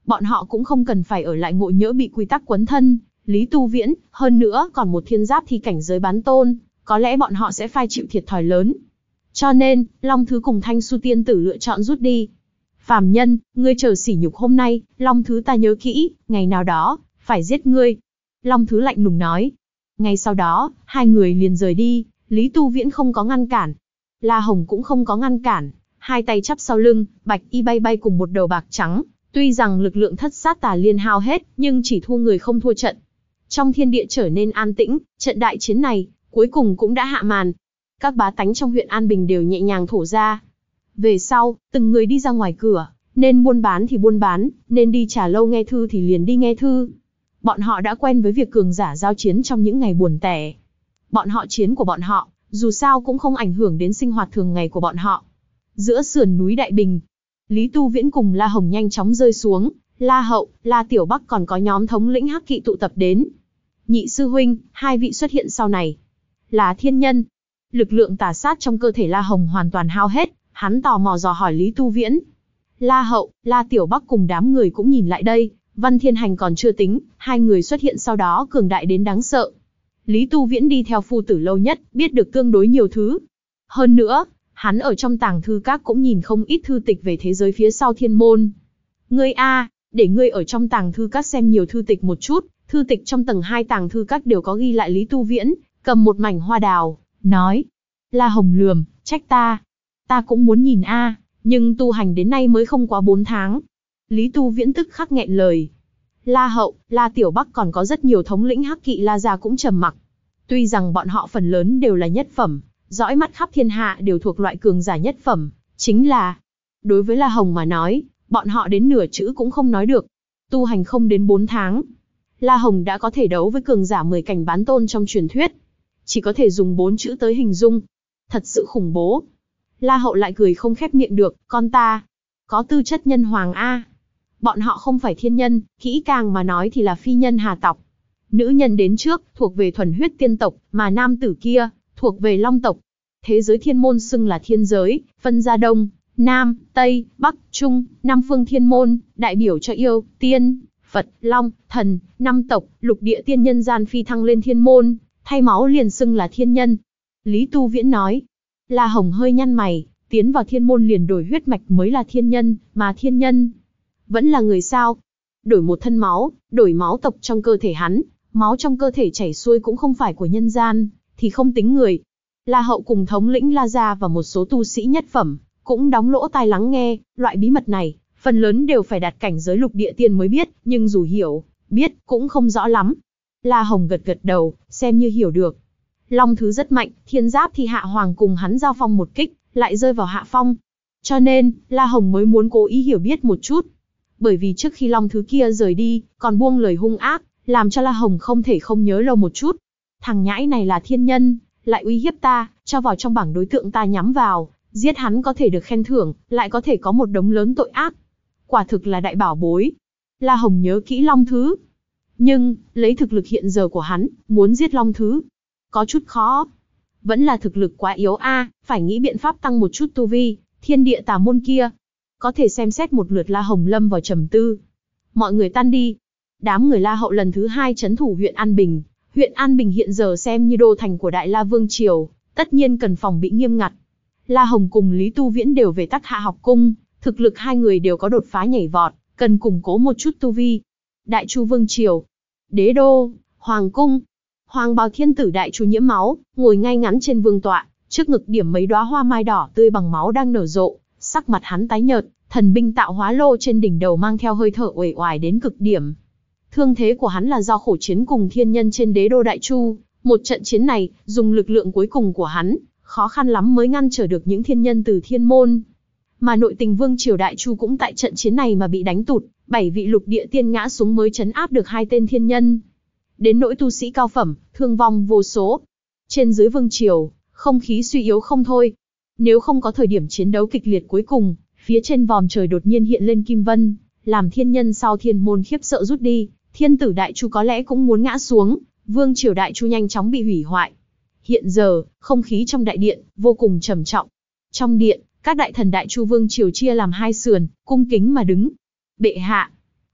Bọn họ cũng không cần phải ở lại ngộ nhỡ bị quy tắc quấn thân, Lý Tu Viễn, hơn nữa còn một thiên giáp thi cảnh giới bán tôn, có lẽ bọn họ sẽ phải chịu thiệt thòi lớn. Cho nên, Long Thứ cùng Thanh Su tiên tử lựa chọn rút đi. Phàm nhân, ngươi chờ sỉ nhục hôm nay, Long Thứ ta nhớ kỹ, ngày nào đó, phải giết ngươi. Long Thứ lạnh lùng nói. Ngay sau đó, hai người liền rời đi, Lý Tu Viễn không có ngăn cản. La Hồng cũng không có ngăn cản, hai tay chắp sau lưng, bạch y bay bay cùng một đầu bạc trắng. Tuy rằng lực lượng thất sát tà liên hao hết, nhưng chỉ thua người không thua trận. Trong thiên địa trở nên an tĩnh, trận đại chiến này, cuối cùng cũng đã hạ màn. Các bá tánh trong huyện An Bình đều nhẹ nhàng thổ ra. Về sau, từng người đi ra ngoài cửa, nên buôn bán thì buôn bán, nên đi trà lâu nghe thư thì liền đi nghe thư. Bọn họ đã quen với việc cường giả giao chiến trong những ngày buồn tẻ. Bọn họ chiến của bọn họ, dù sao cũng không ảnh hưởng đến sinh hoạt thường ngày của bọn họ. Giữa sườn núi Đại Bình, Lý Tu Viễn cùng La Hồng nhanh chóng rơi xuống, La Hậu, La Tiểu Bắc còn có nhóm thống lĩnh Hắc Kỵ tụ tập đến. Nhị sư huynh, hai vị xuất hiện sau này. Là thiên nhân. Lực lượng tà sát trong cơ thể La Hồng hoàn toàn hao hết, hắn tò mò dò hỏi Lý Tu Viễn. La Hậu, La Tiểu Bắc cùng đám người cũng nhìn lại đây, Văn Thiên Hành còn chưa tính, hai người xuất hiện sau đó cường đại đến đáng sợ. Lý Tu Viễn đi theo phu tử lâu nhất, biết được tương đối nhiều thứ. Hơn nữa, hắn ở trong tàng thư các cũng nhìn không ít thư tịch về thế giới phía sau thiên môn. Ngươi a, để ngươi ở trong tàng thư các xem nhiều thư tịch một chút, thư tịch trong tầng hai tàng thư các đều có ghi lại Lý Tu Viễn, cầm một mảnh hoa đào, nói. La Hồng lườm, trách ta. Ta cũng muốn nhìn a, nhưng tu hành đến nay mới không quá bốn tháng. Lý Tu Viễn tức khắc nghẹn lời. La Hậu, La Tiểu Bắc còn có rất nhiều thống lĩnh Hắc Kỵ La gia cũng trầm mặc. Tuy rằng bọn họ phần lớn đều là nhất phẩm, dõi mắt khắp thiên hạ đều thuộc loại cường giả nhất phẩm, chính là, đối với La Hồng mà nói, bọn họ đến nửa chữ cũng không nói được. Tu hành không đến bốn tháng, La Hồng đã có thể đấu với cường giả mười cảnh bán tôn trong truyền thuyết. Chỉ có thể dùng bốn chữ tới hình dung. Thật sự khủng bố. La Hậu lại cười không khép miệng được, con ta, có tư chất nhân hoàng a. Bọn họ không phải thiên nhân, kỹ càng mà nói thì là phi nhân hà tộc. Nữ nhân đến trước, thuộc về thuần huyết tiên tộc, mà nam tử kia, thuộc về long tộc. Thế giới thiên môn xưng là thiên giới, phân ra đông, nam, tây, bắc, trung, năm phương thiên môn, đại biểu cho yêu, tiên, Phật, long, thần, năm tộc, lục địa tiên nhân gian phi thăng lên thiên môn, thay máu liền xưng là thiên nhân. Lý Tu Viễn nói. La Hồng hơi nhăn mày, tiến vào thiên môn liền đổi huyết mạch mới là thiên nhân, mà thiên nhân vẫn là người sao? Đổi một thân máu, đổi máu tộc trong cơ thể hắn, máu trong cơ thể chảy xuôi cũng không phải của nhân gian, thì không tính người. La Hậu cùng thống lĩnh La gia và một số tu sĩ nhất phẩm, cũng đóng lỗ tai lắng nghe, loại bí mật này, phần lớn đều phải đạt cảnh giới lục địa tiên mới biết, nhưng dù hiểu, biết, cũng không rõ lắm. La Hồng gật gật đầu, xem như hiểu được. Long Thứ rất mạnh, thiên giáp thì Hạ Hoàng cùng hắn giao phong một kích, lại rơi vào hạ phong. Cho nên, La Hồng mới muốn cố ý hiểu biết một chút. Bởi vì trước khi Long Thứ kia rời đi, còn buông lời hung ác, làm cho La Hồng không thể không nhớ lâu một chút. Thằng nhãi này là thiên nhân, lại uy hiếp ta, cho vào trong bảng đối tượng ta nhắm vào, giết hắn có thể được khen thưởng, lại có thể có một đống lớn tội ác. Quả thực là đại bảo bối. La Hồng nhớ kỹ Long Thứ. Nhưng, lấy thực lực hiện giờ của hắn, muốn giết Long Thứ, có chút khó. Vẫn là thực lực quá yếu a, à, phải nghĩ biện pháp tăng một chút tu vi, thiên địa tà môn kia. Có thể xem xét một lượt. La Hồng lâm vào trầm tư. Mọi người tan đi. Đám người La Hậu lần thứ hai trấn thủ huyện An Bình. Huyện An Bình hiện giờ xem như đô thành của Đại La Vương Triều, tất nhiên cần phòng bị nghiêm ngặt. La Hồng cùng Lý Tu Viễn đều về Tắc Hạ học cung, thực lực hai người đều có đột phá nhảy vọt, cần củng cố một chút tu vi. Đại Chu Vương Triều, Đế Đô, Hoàng Cung. Hoàng bào thiên tử Đại Chu nhiễm máu, ngồi ngay ngắn trên vương tọa, trước ngực điểm mấy đóa hoa mai đỏ tươi bằng máu đang nở rộ, sắc mặt hắn tái nhợt, thần binh tạo hóa lô trên đỉnh đầu mang theo hơi thở uể oải đến cực điểm. Thương thế của hắn là do khổ chiến cùng thiên nhân trên đế đô Đại Chu, một trận chiến này, dùng lực lượng cuối cùng của hắn, khó khăn lắm mới ngăn trở được những thiên nhân từ thiên môn. Mà nội tình Vương Triều Đại Chu cũng tại trận chiến này mà bị đánh tụt, bảy vị lục địa tiên ngã xuống mới trấn áp được hai tên thiên nhân. Đến nỗi tu sĩ cao phẩm, thương vong vô số. Trên dưới Vương Triều, không khí suy yếu không thôi. Nếu không có thời điểm chiến đấu kịch liệt cuối cùng, phía trên vòm trời đột nhiên hiện lên kim vân, làm thiên nhân sau thiên môn khiếp sợ rút đi, thiên tử Đại Chu có lẽ cũng muốn ngã xuống, Vương Triều Đại Chu nhanh chóng bị hủy hoại. Hiện giờ, không khí trong đại điện vô cùng trầm trọng. Trong điện, các đại thần Đại Chu Vương Triều chia làm hai sườn, cung kính mà đứng. Bệ hạ.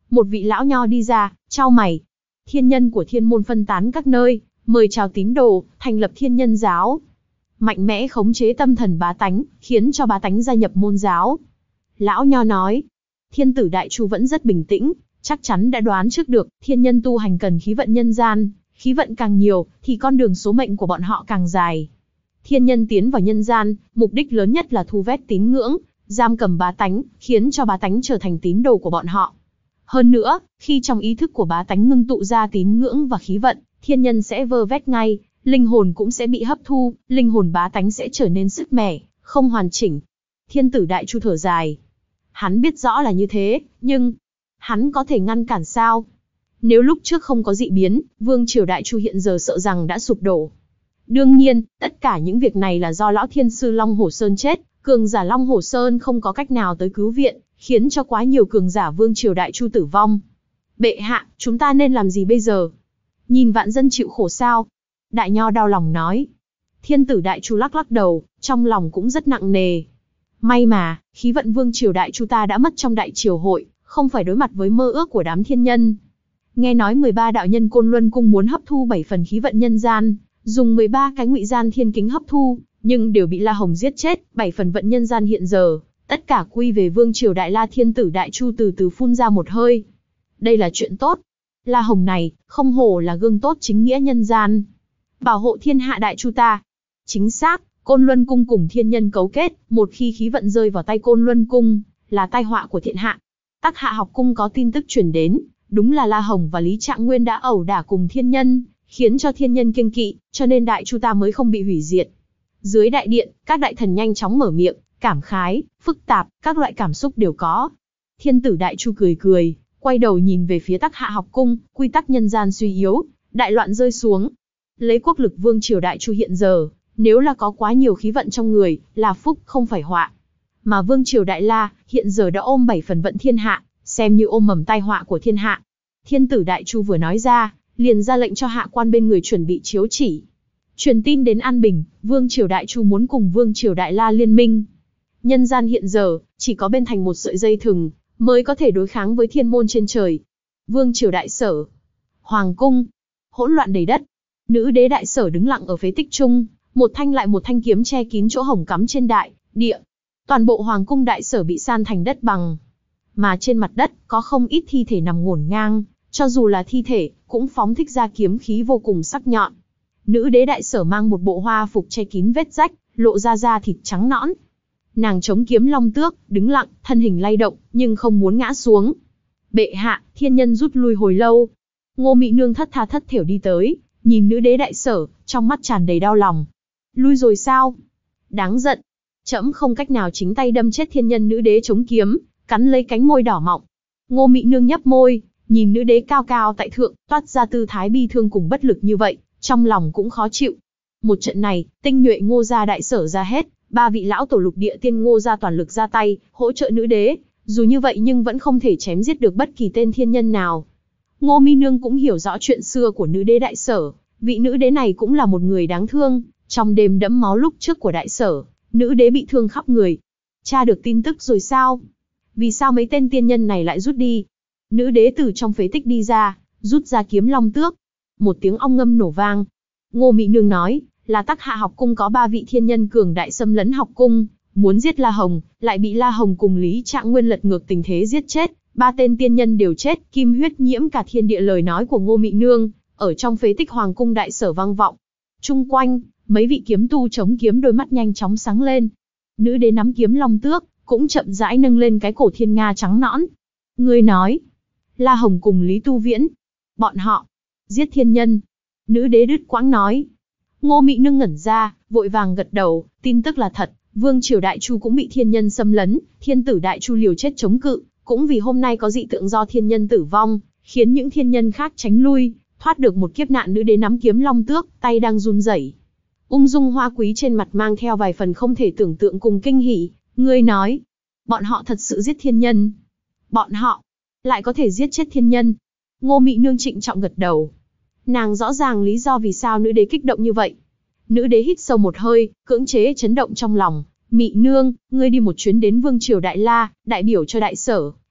một vị lão nho đi ra, chau mày. Thiên nhân của thiên môn phân tán các nơi, mời chào tín đồ, thành lập thiên nhân giáo. Mạnh mẽ khống chế tâm thần bá tánh, khiến cho bá tánh gia nhập môn giáo. Lão nho nói, thiên tử đại chu vẫn rất bình tĩnh, chắc chắn đã đoán trước được, thiên nhân tu hành cần khí vận nhân gian, khí vận càng nhiều, thì con đường số mệnh của bọn họ càng dài. Thiên nhân tiến vào nhân gian, mục đích lớn nhất là thu vét tín ngưỡng, giam cầm bá tánh, khiến cho bá tánh trở thành tín đồ của bọn họ. Hơn nữa, khi trong ý thức của bá tánh ngưng tụ ra tín ngưỡng và khí vận, thiên nhân sẽ vơ vét ngay, linh hồn cũng sẽ bị hấp thu, linh hồn bá tánh sẽ trở nên sứt mẻ, không hoàn chỉnh. Thiên tử đại chu thở dài. Hắn biết rõ là như thế, nhưng hắn có thể ngăn cản sao? Nếu lúc trước không có dị biến, vương triều đại chu hiện giờ sợ rằng đã sụp đổ. Đương nhiên, tất cả những việc này là do lão thiên sư Long Hổ Sơn chết, cường giả Long Hổ Sơn không có cách nào tới cứu viện, khiến cho quá nhiều cường giả vương triều đại chu tử vong. Bệ hạ, chúng ta nên làm gì bây giờ? Nhìn vạn dân chịu khổ sao? Đại nho đau lòng nói. Thiên tử đại chu lắc lắc đầu, trong lòng cũng rất nặng nề. May mà, khí vận vương triều đại chu ta đã mất trong đại triều hội, không phải đối mặt với mơ ước của đám thiên nhân. Nghe nói mười ba đạo nhân Côn Luân cung muốn hấp thu bảy phần khí vận nhân gian, dùng mười ba cái ngụy gian thiên kính hấp thu, nhưng đều bị La Hồng giết chết, bảy phần vận nhân gian hiện giờ, tất cả quy về vương triều đại La. Thiên tử đại chu từ từ phun ra một hơi. Đây là chuyện tốt. La Hồng này, không hổ là gương tốt chính nghĩa nhân gian. Bảo hộ thiên hạ đại chu ta. Chính xác, Côn Luân cung cùng thiên nhân cấu kết, một khi khí vận rơi vào tay Côn Luân cung, là tai họa của thiên hạ. Tắc Hạ học cung có tin tức truyền đến, đúng là La Hồng và Lý Trạng Nguyên đã ẩu đả cùng thiên nhân, khiến cho thiên nhân kiêng kỵ, cho nên đại chu ta mới không bị hủy diệt. Dưới đại điện, các đại thần nhanh chóng mở miệng, cảm khái, phức tạp, các loại cảm xúc đều có. Thiên tử đại chu cười cười, quay đầu nhìn về phía Tắc Hạ học cung, quy tắc nhân gian suy yếu, đại loạn rơi xuống. Lấy quốc lực vương triều đại chu hiện giờ, nếu là có quá nhiều khí vận trong người, là phúc không phải họa. Mà vương triều đại La, hiện giờ đã ôm bảy phần vận thiên hạ, xem như ôm mầm tai họa của thiên hạ. Thiên tử đại chu vừa nói ra, liền ra lệnh cho hạ quan bên người chuẩn bị chiếu chỉ. Truyền tin đến An Bình, vương triều đại chu muốn cùng vương triều đại La liên minh. Nhân gian hiện giờ, chỉ có bên thành một sợi dây thừng, mới có thể đối kháng với thiên môn trên trời. Vương triều đại sở, hoàng cung, hỗn loạn đầy đất. Nữ đế đại sở đứng lặng ở phế tích trung, một thanh lại một thanh kiếm che kín chỗ hổng cắm trên đại địa. Toàn bộ hoàng cung đại sở bị san thành đất bằng. Mà trên mặt đất, có không ít thi thể nằm ngổn ngang, cho dù là thi thể, cũng phóng thích ra kiếm khí vô cùng sắc nhọn. Nữ đế đại sở mang một bộ hoa phục che kín vết rách, lộ ra da thịt trắng nõn. Nàng chống kiếm long tước, đứng lặng, thân hình lay động, nhưng không muốn ngã xuống. Bệ hạ, thiên nhân rút lui hồi lâu. Ngô Mị Nương thất tha thất thểu đi tới, nhìn nữ đế đại sở, trong mắt tràn đầy đau lòng. Lui rồi sao? Đáng giận. Trẫm không cách nào chính tay đâm chết thiên nhân. Nữ đế chống kiếm, cắn lấy cánh môi đỏ mọng. Ngô Mị Nương nhấp môi, nhìn nữ đế cao cao tại thượng, toát ra tư thái bi thương cùng bất lực như vậy, trong lòng cũng khó chịu. Một trận này, tinh nhuệ Ngô gia đại sở ra hết, ba vị lão tổ lục địa tiên Ngô gia toàn lực ra tay, hỗ trợ nữ đế, dù như vậy nhưng vẫn không thể chém giết được bất kỳ tên thiên nhân nào. Ngô Mi Nương cũng hiểu rõ chuyện xưa của nữ đế đại sở, vị nữ đế này cũng là một người đáng thương, trong đêm đẫm máu lúc trước của đại sở, nữ đế bị thương khắp người. Tra được tin tức rồi sao? Vì sao mấy tên tiên nhân này lại rút đi? Nữ đế từ trong phế tích đi ra, rút ra kiếm long tước. Một tiếng ong ngâm nổ vang. Ngô Mị Nương nói, là Tắc Hạ học cung có ba vị thiên nhân cường đại xâm lấn học cung, muốn giết La Hồng, lại bị La Hồng cùng Lý Trạng Nguyên lật ngược tình thế giết chết. Ba tên tiên nhân đều chết, kim huyết nhiễm cả thiên địa. Lời nói của Ngô Mị Nương, ở trong phế tích hoàng cung đại sở vang vọng. Chung quanh, mấy vị kiếm tu chống kiếm đôi mắt nhanh chóng sáng lên. Nữ đế nắm kiếm long tước, cũng chậm rãi nâng lên cái cổ thiên nga trắng nõn. Ngươi nói, La Hồng cùng Lý Tu Viễn, bọn họ giết thiên nhân. Nữ đế đứt quãng nói. Ngô Mị Nương ngẩn ra, vội vàng gật đầu, tin tức là thật, vương triều đại chu cũng bị thiên nhân xâm lấn, thiên tử đại chu liều chết chống cự, cũng vì hôm nay có dị tượng do thiên nhân tử vong, khiến những thiên nhân khác tránh lui, thoát được một kiếp nạn. Nữ đế nắm kiếm long tước, tay đang run rẩy. Ung dung hoa quý trên mặt mang theo vài phần không thể tưởng tượng cùng kinh hỉ. Ngươi nói, bọn họ thật sự giết thiên nhân? Bọn họ lại có thể giết chết thiên nhân? Ngô Mị Nương trịnh trọng gật đầu. Nàng rõ ràng lý do vì sao nữ đế kích động như vậy. Nữ đế hít sâu một hơi, cưỡng chế chấn động trong lòng. Mị Nương, ngươi đi một chuyến đến vương triều đại La, đại biểu cho đại sở,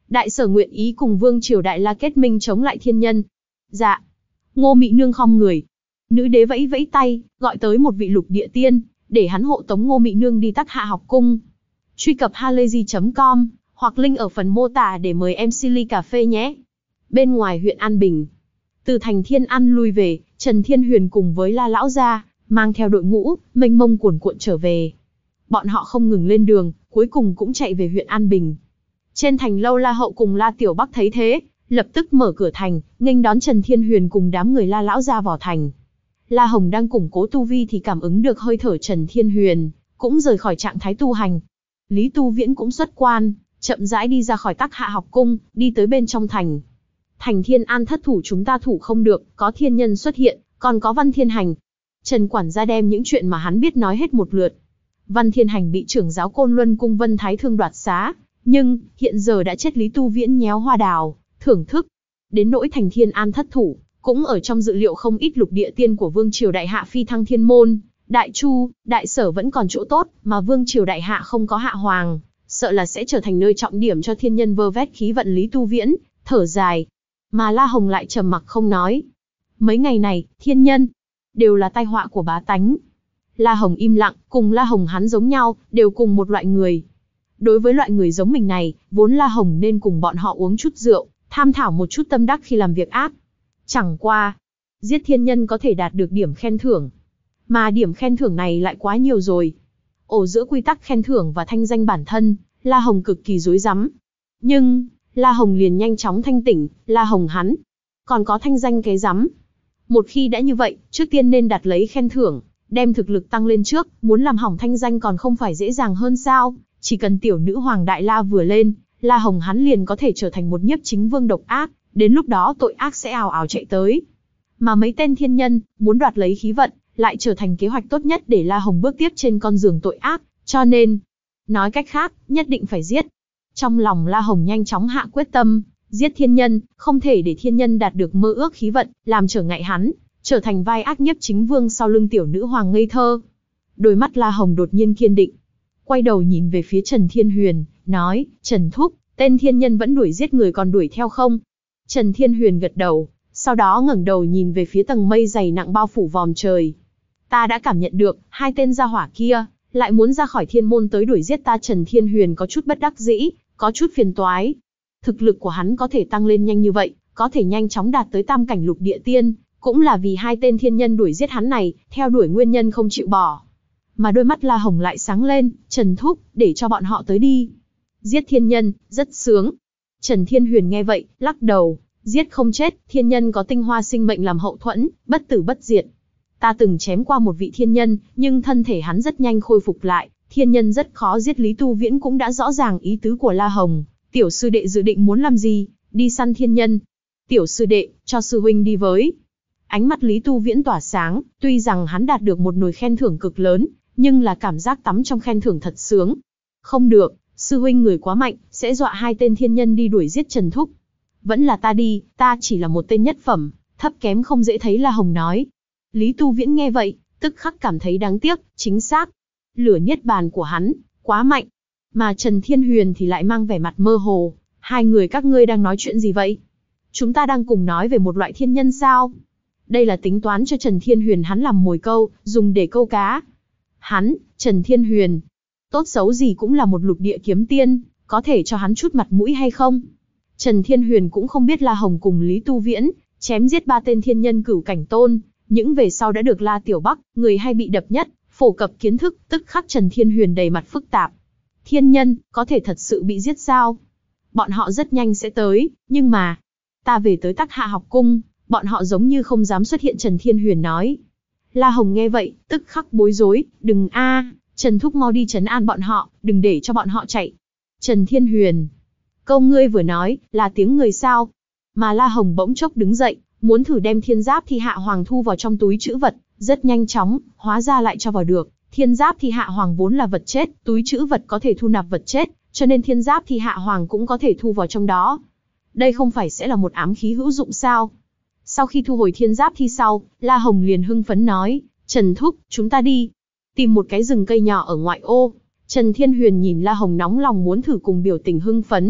Đại Sở nguyện ý cùng Vương triều Đại La kết minh chống lại thiên nhân. Dạ. Ngô Mị Nương khom người. Nữ đế vẫy vẫy tay, gọi tới một vị lục địa tiên, để hắn hộ tống Ngô Mị Nương đi Tắc Hạ học cung. Truy cập halayzi chấm com, hoặc link ở phần mô tả để mời em xê ly cà phê nhé. Bên ngoài huyện An Bình, từ thành Thiên An lui về, Trần Thiên Huyền cùng với La Lão gia, mang theo đội ngũ, mênh mông cuồn cuộn trở về. Bọn họ không ngừng lên đường, cuối cùng cũng chạy về huyện An Bình. Trên thành lâu La Hậu cùng La Tiểu Bắc thấy thế, lập tức mở cửa thành, nghênh đón Trần Thiên Huyền cùng đám người La Lão gia vào thành. La Hồng đang củng cố tu vi thì cảm ứng được hơi thở Trần Thiên Huyền, cũng rời khỏi trạng thái tu hành. Lý Tu Viễn cũng xuất quan, chậm rãi đi ra khỏi Tắc Hạ học cung, đi tới bên trong thành. Thành Thiên An thất thủ chúng ta thủ không được, có thiên nhân xuất hiện, còn có Văn Thiên Hành. Trần quản gia đem những chuyện mà hắn biết nói hết một lượt. Văn Thiên Hành bị trưởng giáo Côn Luân cung Vân Thái Thương đoạt xá, nhưng hiện giờ đã chết Lý Tu Viễn nhéo hoa đào, thưởng thức. Đến nỗi Thành Thiên An thất thủ, cũng ở trong dự liệu không ít lục địa tiên của Vương triều Đại Hạ phi thăng Thiên Môn, Đại Chu, Đại Sở vẫn còn chỗ tốt, mà Vương triều Đại Hạ không có Hạ Hoàng, sợ là sẽ trở thành nơi trọng điểm cho thiên nhân vơ vét khí vận. Lý Tu Viễn thở dài, mà La Hồng lại trầm mặc không nói. Mấy ngày này, thiên nhân đều là tai họa của bá tánh. La Hồng im lặng, cùng La Hồng hắn giống nhau, đều cùng một loại người. Đối với loại người giống mình này, vốn La Hồng nên cùng bọn họ uống chút rượu, tham thảo một chút tâm đắc khi làm việc ác. Chẳng qua, giết thiên nhân có thể đạt được điểm khen thưởng, mà điểm khen thưởng này lại quá nhiều rồi. Ổ giữa quy tắc khen thưởng và thanh danh bản thân, La Hồng cực kỳ rối rắm. Nhưng, La Hồng liền nhanh chóng thanh tỉnh, La Hồng hắn còn có thanh danh cái rắm. Một khi đã như vậy, trước tiên nên đặt lấy khen thưởng, đem thực lực tăng lên trước, muốn làm hỏng thanh danh còn không phải dễ dàng hơn sao? Chỉ cần tiểu nữ hoàng Đại La vừa lên, La Hồng hắn liền có thể trở thành một nhiếp chính vương độc ác, đến lúc đó tội ác sẽ ào ào chạy tới. Mà mấy tên thiên nhân, muốn đoạt lấy khí vận, lại trở thành kế hoạch tốt nhất để La Hồng bước tiếp trên con đường tội ác, cho nên, nói cách khác, nhất định phải giết. Trong lòng La Hồng nhanh chóng hạ quyết tâm, giết thiên nhân, không thể để thiên nhân đạt được mơ ước khí vận, làm trở ngại hắn, trở thành vai ác nhiếp chính vương sau lưng tiểu nữ hoàng ngây thơ. Đôi mắt La Hồng đột nhiên kiên định, quay đầu nhìn về phía Trần Thiên Huyền, nói, Trần Thúc, tên thiên nhân vẫn đuổi giết người còn đuổi theo không? Trần Thiên Huyền gật đầu, sau đó ngẩng đầu nhìn về phía tầng mây dày nặng bao phủ vòm trời. Ta đã cảm nhận được, hai tên gia hỏa kia, lại muốn ra khỏi thiên môn tới đuổi giết ta. Trần Thiên Huyền có chút bất đắc dĩ, có chút phiền toái. Thực lực của hắn có thể tăng lên nhanh như vậy, có thể nhanh chóng đạt tới tam cảnh lục địa tiên, cũng là vì hai tên thiên nhân đuổi giết hắn này, theo đuổi nguyên nhân không chịu bỏ. Mà đôi mắt La Hồng lại sáng lên, Trần Thúc, để cho bọn họ tới đi. Giết thiên nhân, rất sướng. Trần Thiên Huyền nghe vậy, lắc đầu, giết không chết, thiên nhân có tinh hoa sinh mệnh làm hậu thuẫn, bất tử bất diệt. Ta từng chém qua một vị thiên nhân, nhưng thân thể hắn rất nhanh khôi phục lại, thiên nhân rất khó giết. Lý Tu Viễn cũng đã rõ ràng ý tứ của La Hồng, tiểu sư đệ dự định muốn làm gì, đi săn thiên nhân. Tiểu sư đệ, cho sư huynh đi với. Ánh mắt Lý Tu Viễn tỏa sáng, tuy rằng hắn đạt được một nồi khen thưởng cực lớn, nhưng là cảm giác tắm trong khen thưởng thật sướng. Không được, sư huynh người quá mạnh, sẽ dọa hai tên thiên nhân đi đuổi giết Trần Thúc. Vẫn là ta đi, ta chỉ là một tên nhất phẩm, thấp kém không dễ thấy. La Hồng nói. Lý Tu Viễn nghe vậy, tức khắc cảm thấy đáng tiếc, chính xác. Lửa niết bàn của hắn, quá mạnh. Mà Trần Thiên Huyền thì lại mang vẻ mặt mơ hồ. Hai người các ngươi đang nói chuyện gì vậy? Chúng ta đang cùng nói về một loại thiên nhân sao? Đây là tính toán cho Trần Thiên Huyền hắn làm mồi câu, dùng để câu cá. Hắn, Trần Thiên Huyền, tốt xấu gì cũng là một lục địa kiếm tiên, có thể cho hắn chút mặt mũi hay không? Trần Thiên Huyền cũng không biết La Hồng cùng Lý Tu Viễn chém giết ba tên thiên nhân cửu cảnh tôn, những về sau đã được La Tiểu Bắc, người hay bị đập nhất, phổ cập kiến thức, tức khắc Trần Thiên Huyền đầy mặt phức tạp. Thiên nhân, có thể thật sự bị giết sao? Bọn họ rất nhanh sẽ tới, nhưng mà, ta về tới Tắc Hạ học cung, bọn họ giống như không dám xuất hiện. Trần Thiên Huyền nói. La Hồng nghe vậy, tức khắc bối rối, đừng a, Trần Thúc mau đi trấn an bọn họ, đừng để cho bọn họ chạy. Trần Thiên Huyền, câu ngươi vừa nói, là tiếng người sao? Mà La Hồng bỗng chốc đứng dậy, muốn thử đem thiên giáp thi hạ hoàng thu vào trong túi trữ vật, rất nhanh chóng, hóa ra lại cho vào được. Thiên giáp thi hạ hoàng vốn là vật chết, túi trữ vật có thể thu nạp vật chết, cho nên thiên giáp thi hạ hoàng cũng có thể thu vào trong đó. Đây không phải sẽ là một ám khí hữu dụng sao? Sau khi thu hồi thiên giáp thi sau, La Hồng liền hưng phấn nói, Trần Thúc, chúng ta đi. Tìm một cái rừng cây nhỏ ở ngoại ô. Trần Thiên Huyền nhìn La Hồng nóng lòng muốn thử cùng biểu tình hưng phấn,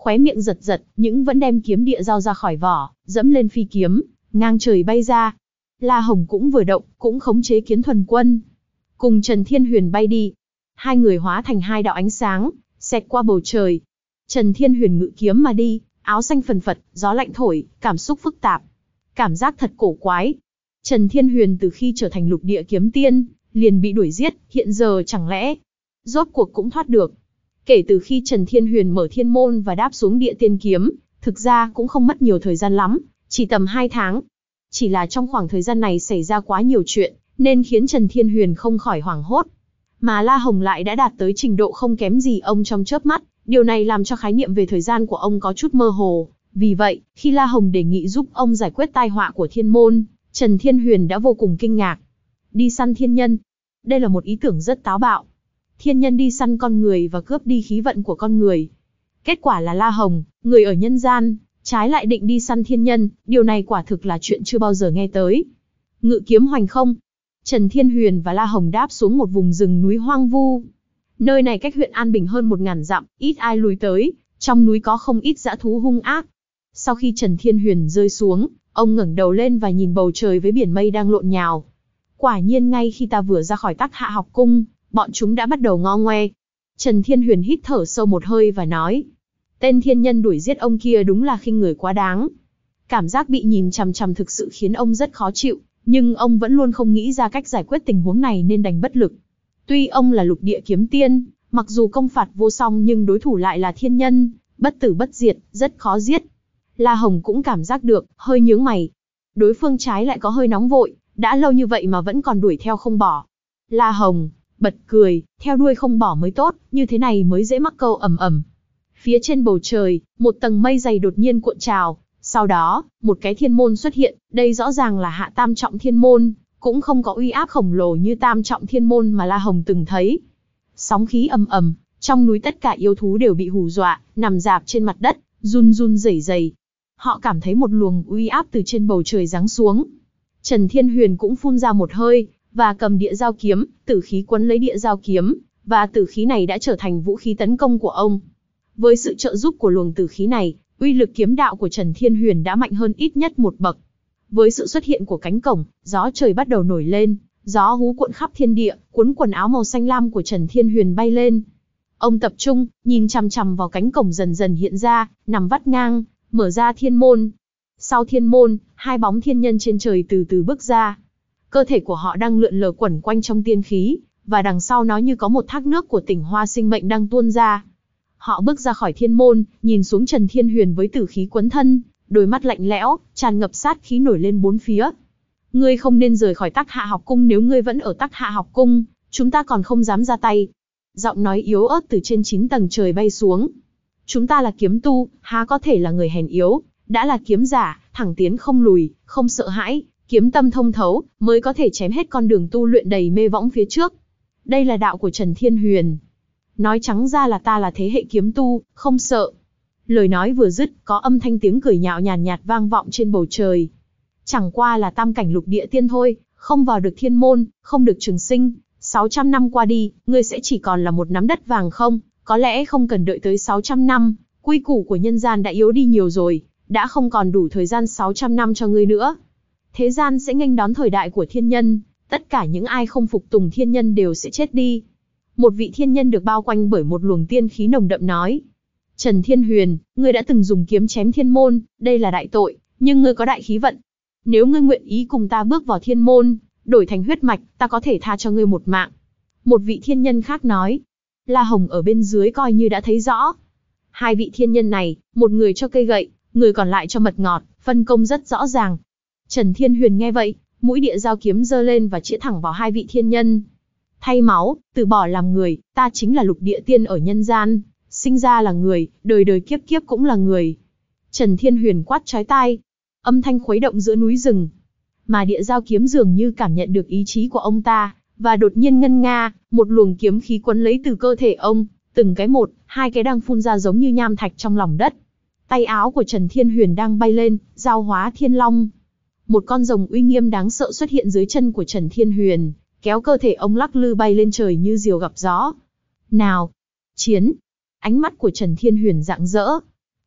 khóe miệng giật giật, nhưng vẫn đem kiếm địa dao ra khỏi vỏ, dẫm lên phi kiếm, ngang trời bay ra. La Hồng cũng vừa động, cũng khống chế Kiến Thuần Quân, cùng Trần Thiên Huyền bay đi. Hai người hóa thành hai đạo ánh sáng, xẹt qua bầu trời. Trần Thiên Huyền ngự kiếm mà đi, áo xanh phần phật, gió lạnh thổi, cảm xúc phức tạp. Cảm giác thật cổ quái. Trần Thiên Huyền từ khi trở thành lục địa kiếm tiên, liền bị đuổi giết, hiện giờ chẳng lẽ rốt cuộc cũng thoát được. Kể từ khi Trần Thiên Huyền mở thiên môn và đáp xuống địa tiên kiếm, thực ra cũng không mất nhiều thời gian lắm, chỉ tầm hai tháng. Chỉ là trong khoảng thời gian này xảy ra quá nhiều chuyện, nên khiến Trần Thiên Huyền không khỏi hoảng hốt. Mà La Hồng lại đã đạt tới trình độ không kém gì ông trong chớp mắt, điều này làm cho khái niệm về thời gian của ông có chút mơ hồ. Vì vậy, khi La Hồng đề nghị giúp ông giải quyết tai họa của thiên môn, Trần Thiên Huyền đã vô cùng kinh ngạc. Đi săn thiên nhân. Đây là một ý tưởng rất táo bạo. Thiên nhân đi săn con người và cướp đi khí vận của con người. Kết quả là La Hồng, người ở nhân gian, trái lại định đi săn thiên nhân, điều này quả thực là chuyện chưa bao giờ nghe tới. Ngự kiếm hoành không. Trần Thiên Huyền và La Hồng đáp xuống một vùng rừng núi hoang vu. Nơi này cách huyện An Bình hơn một ngàn dặm, ít ai lui tới, trong núi có không ít dã thú hung ác. Sau khi Trần Thiên Huyền rơi xuống, ông ngẩng đầu lên và nhìn bầu trời với biển mây đang lộn nhào. Quả nhiên ngay khi ta vừa ra khỏi Tắc Hạ học cung, bọn chúng đã bắt đầu ngo ngoe. Trần Thiên Huyền hít thở sâu một hơi và nói, tên thiên nhân đuổi giết ông kia đúng là khinh người quá đáng. Cảm giác bị nhìn chằm chằm thực sự khiến ông rất khó chịu, nhưng ông vẫn luôn không nghĩ ra cách giải quyết tình huống này nên đành bất lực. Tuy ông là lục địa kiếm tiên, mặc dù công phạt vô song nhưng đối thủ lại là thiên nhân, bất tử bất diệt, rất khó giết. La Hồng cũng cảm giác được, hơi nhướng mày. Đối phương trái lại có hơi nóng vội, đã lâu như vậy mà vẫn còn đuổi theo không bỏ. La Hồng bật cười, theo đuôi không bỏ mới tốt, như thế này mới dễ mắc câu ầm ầm. Phía trên bầu trời, một tầng mây dày đột nhiên cuộn trào, sau đó, một cái thiên môn xuất hiện, đây rõ ràng là hạ tam trọng thiên môn, cũng không có uy áp khổng lồ như tam trọng thiên môn mà La Hồng từng thấy. Sóng khí ầm ầm, trong núi tất cả yêu thú đều bị hù dọa, nằm rạp trên mặt đất, run run rẩy rẩy. Họ cảm thấy một luồng uy áp từ trên bầu trời giáng xuống. Trần Thiên Huyền cũng phun ra một hơi, và cầm địa dao kiếm, tử khí quấn lấy địa dao kiếm, và tử khí này đã trở thành vũ khí tấn công của ông. Với sự trợ giúp của luồng tử khí này, uy lực kiếm đạo của Trần Thiên Huyền đã mạnh hơn ít nhất một bậc. Với sự xuất hiện của cánh cổng, gió trời bắt đầu nổi lên, gió hú cuộn khắp thiên địa, cuốn quần áo màu xanh lam của Trần Thiên Huyền bay lên. Ông tập trung, nhìn chằm chằm vào cánh cổng dần dần hiện ra, nằm vắt ngang, mở ra thiên môn. Sau thiên môn, hai bóng thiên nhân trên trời từ từ bước ra. Cơ thể của họ đang lượn lờ quẩn quanh trong tiên khí, và đằng sau nó như có một thác nước của tỉnh hoa sinh mệnh đang tuôn ra. Họ bước ra khỏi thiên môn, nhìn xuống Trần Thiên Huyền với tử khí quấn thân, đôi mắt lạnh lẽo, tràn ngập sát khí nổi lên bốn phía. Ngươi không nên rời khỏi Tắc Hạ học cung, nếu ngươi vẫn ở Tắc Hạ học cung, chúng ta còn không dám ra tay. Giọng nói yếu ớt từ trên chín tầng trời bay xuống. Chúng ta là kiếm tu, há có thể là người hèn yếu, đã là kiếm giả, thẳng tiến không lùi, không sợ hãi, kiếm tâm thông thấu, mới có thể chém hết con đường tu luyện đầy mê võng phía trước. Đây là đạo của Trần Thiên Huyền. Nói trắng ra là ta là thế hệ kiếm tu, không sợ. Lời nói vừa dứt, có âm thanh tiếng cười nhạo nhàn nhạt, nhạt vang vọng trên bầu trời. Chẳng qua là tam cảnh lục địa tiên thôi, không vào được thiên môn, không được trường sinh. sáu trăm năm qua đi, ngươi sẽ chỉ còn là một nắm đất vàng không? Có lẽ không cần đợi tới sáu trăm năm, quy củ của nhân gian đã yếu đi nhiều rồi, đã không còn đủ thời gian sáu trăm năm cho ngươi nữa. Thế gian sẽ nghênh đón thời đại của thiên nhân, tất cả những ai không phục tùng thiên nhân đều sẽ chết đi. Một vị thiên nhân được bao quanh bởi một luồng tiên khí nồng đậm nói. Trần Thiên Huyền, ngươi đã từng dùng kiếm chém thiên môn, đây là đại tội, nhưng ngươi có đại khí vận. Nếu ngươi nguyện ý cùng ta bước vào thiên môn, đổi thành huyết mạch, ta có thể tha cho ngươi một mạng. Một vị thiên nhân khác nói. La Hồng ở bên dưới coi như đã thấy rõ. Hai vị thiên nhân này, một người cho cây gậy, người còn lại cho mật ngọt, phân công rất rõ ràng. Trần Thiên Huyền nghe vậy, mũi địa dao kiếm giơ lên và chĩa thẳng vào hai vị thiên nhân. Thay máu, từ bỏ làm người, ta chính là lục địa tiên ở nhân gian, sinh ra là người, đời đời kiếp kiếp cũng là người. Trần Thiên Huyền quát chói tai, âm thanh khuấy động giữa núi rừng. Mà địa dao kiếm dường như cảm nhận được ý chí của ông ta, và đột nhiên ngân nga, một luồng kiếm khí quấn lấy từ cơ thể ông, từng cái một, hai cái đang phun ra giống như nham thạch trong lòng đất. Tay áo của Trần Thiên Huyền đang bay lên, giao hóa thiên long. Một con rồng uy nghiêm đáng sợ xuất hiện dưới chân của Trần Thiên Huyền, kéo cơ thể ông lắc lư bay lên trời như diều gặp gió. Nào! Chiến! Ánh mắt của Trần Thiên Huyền rạng rỡ.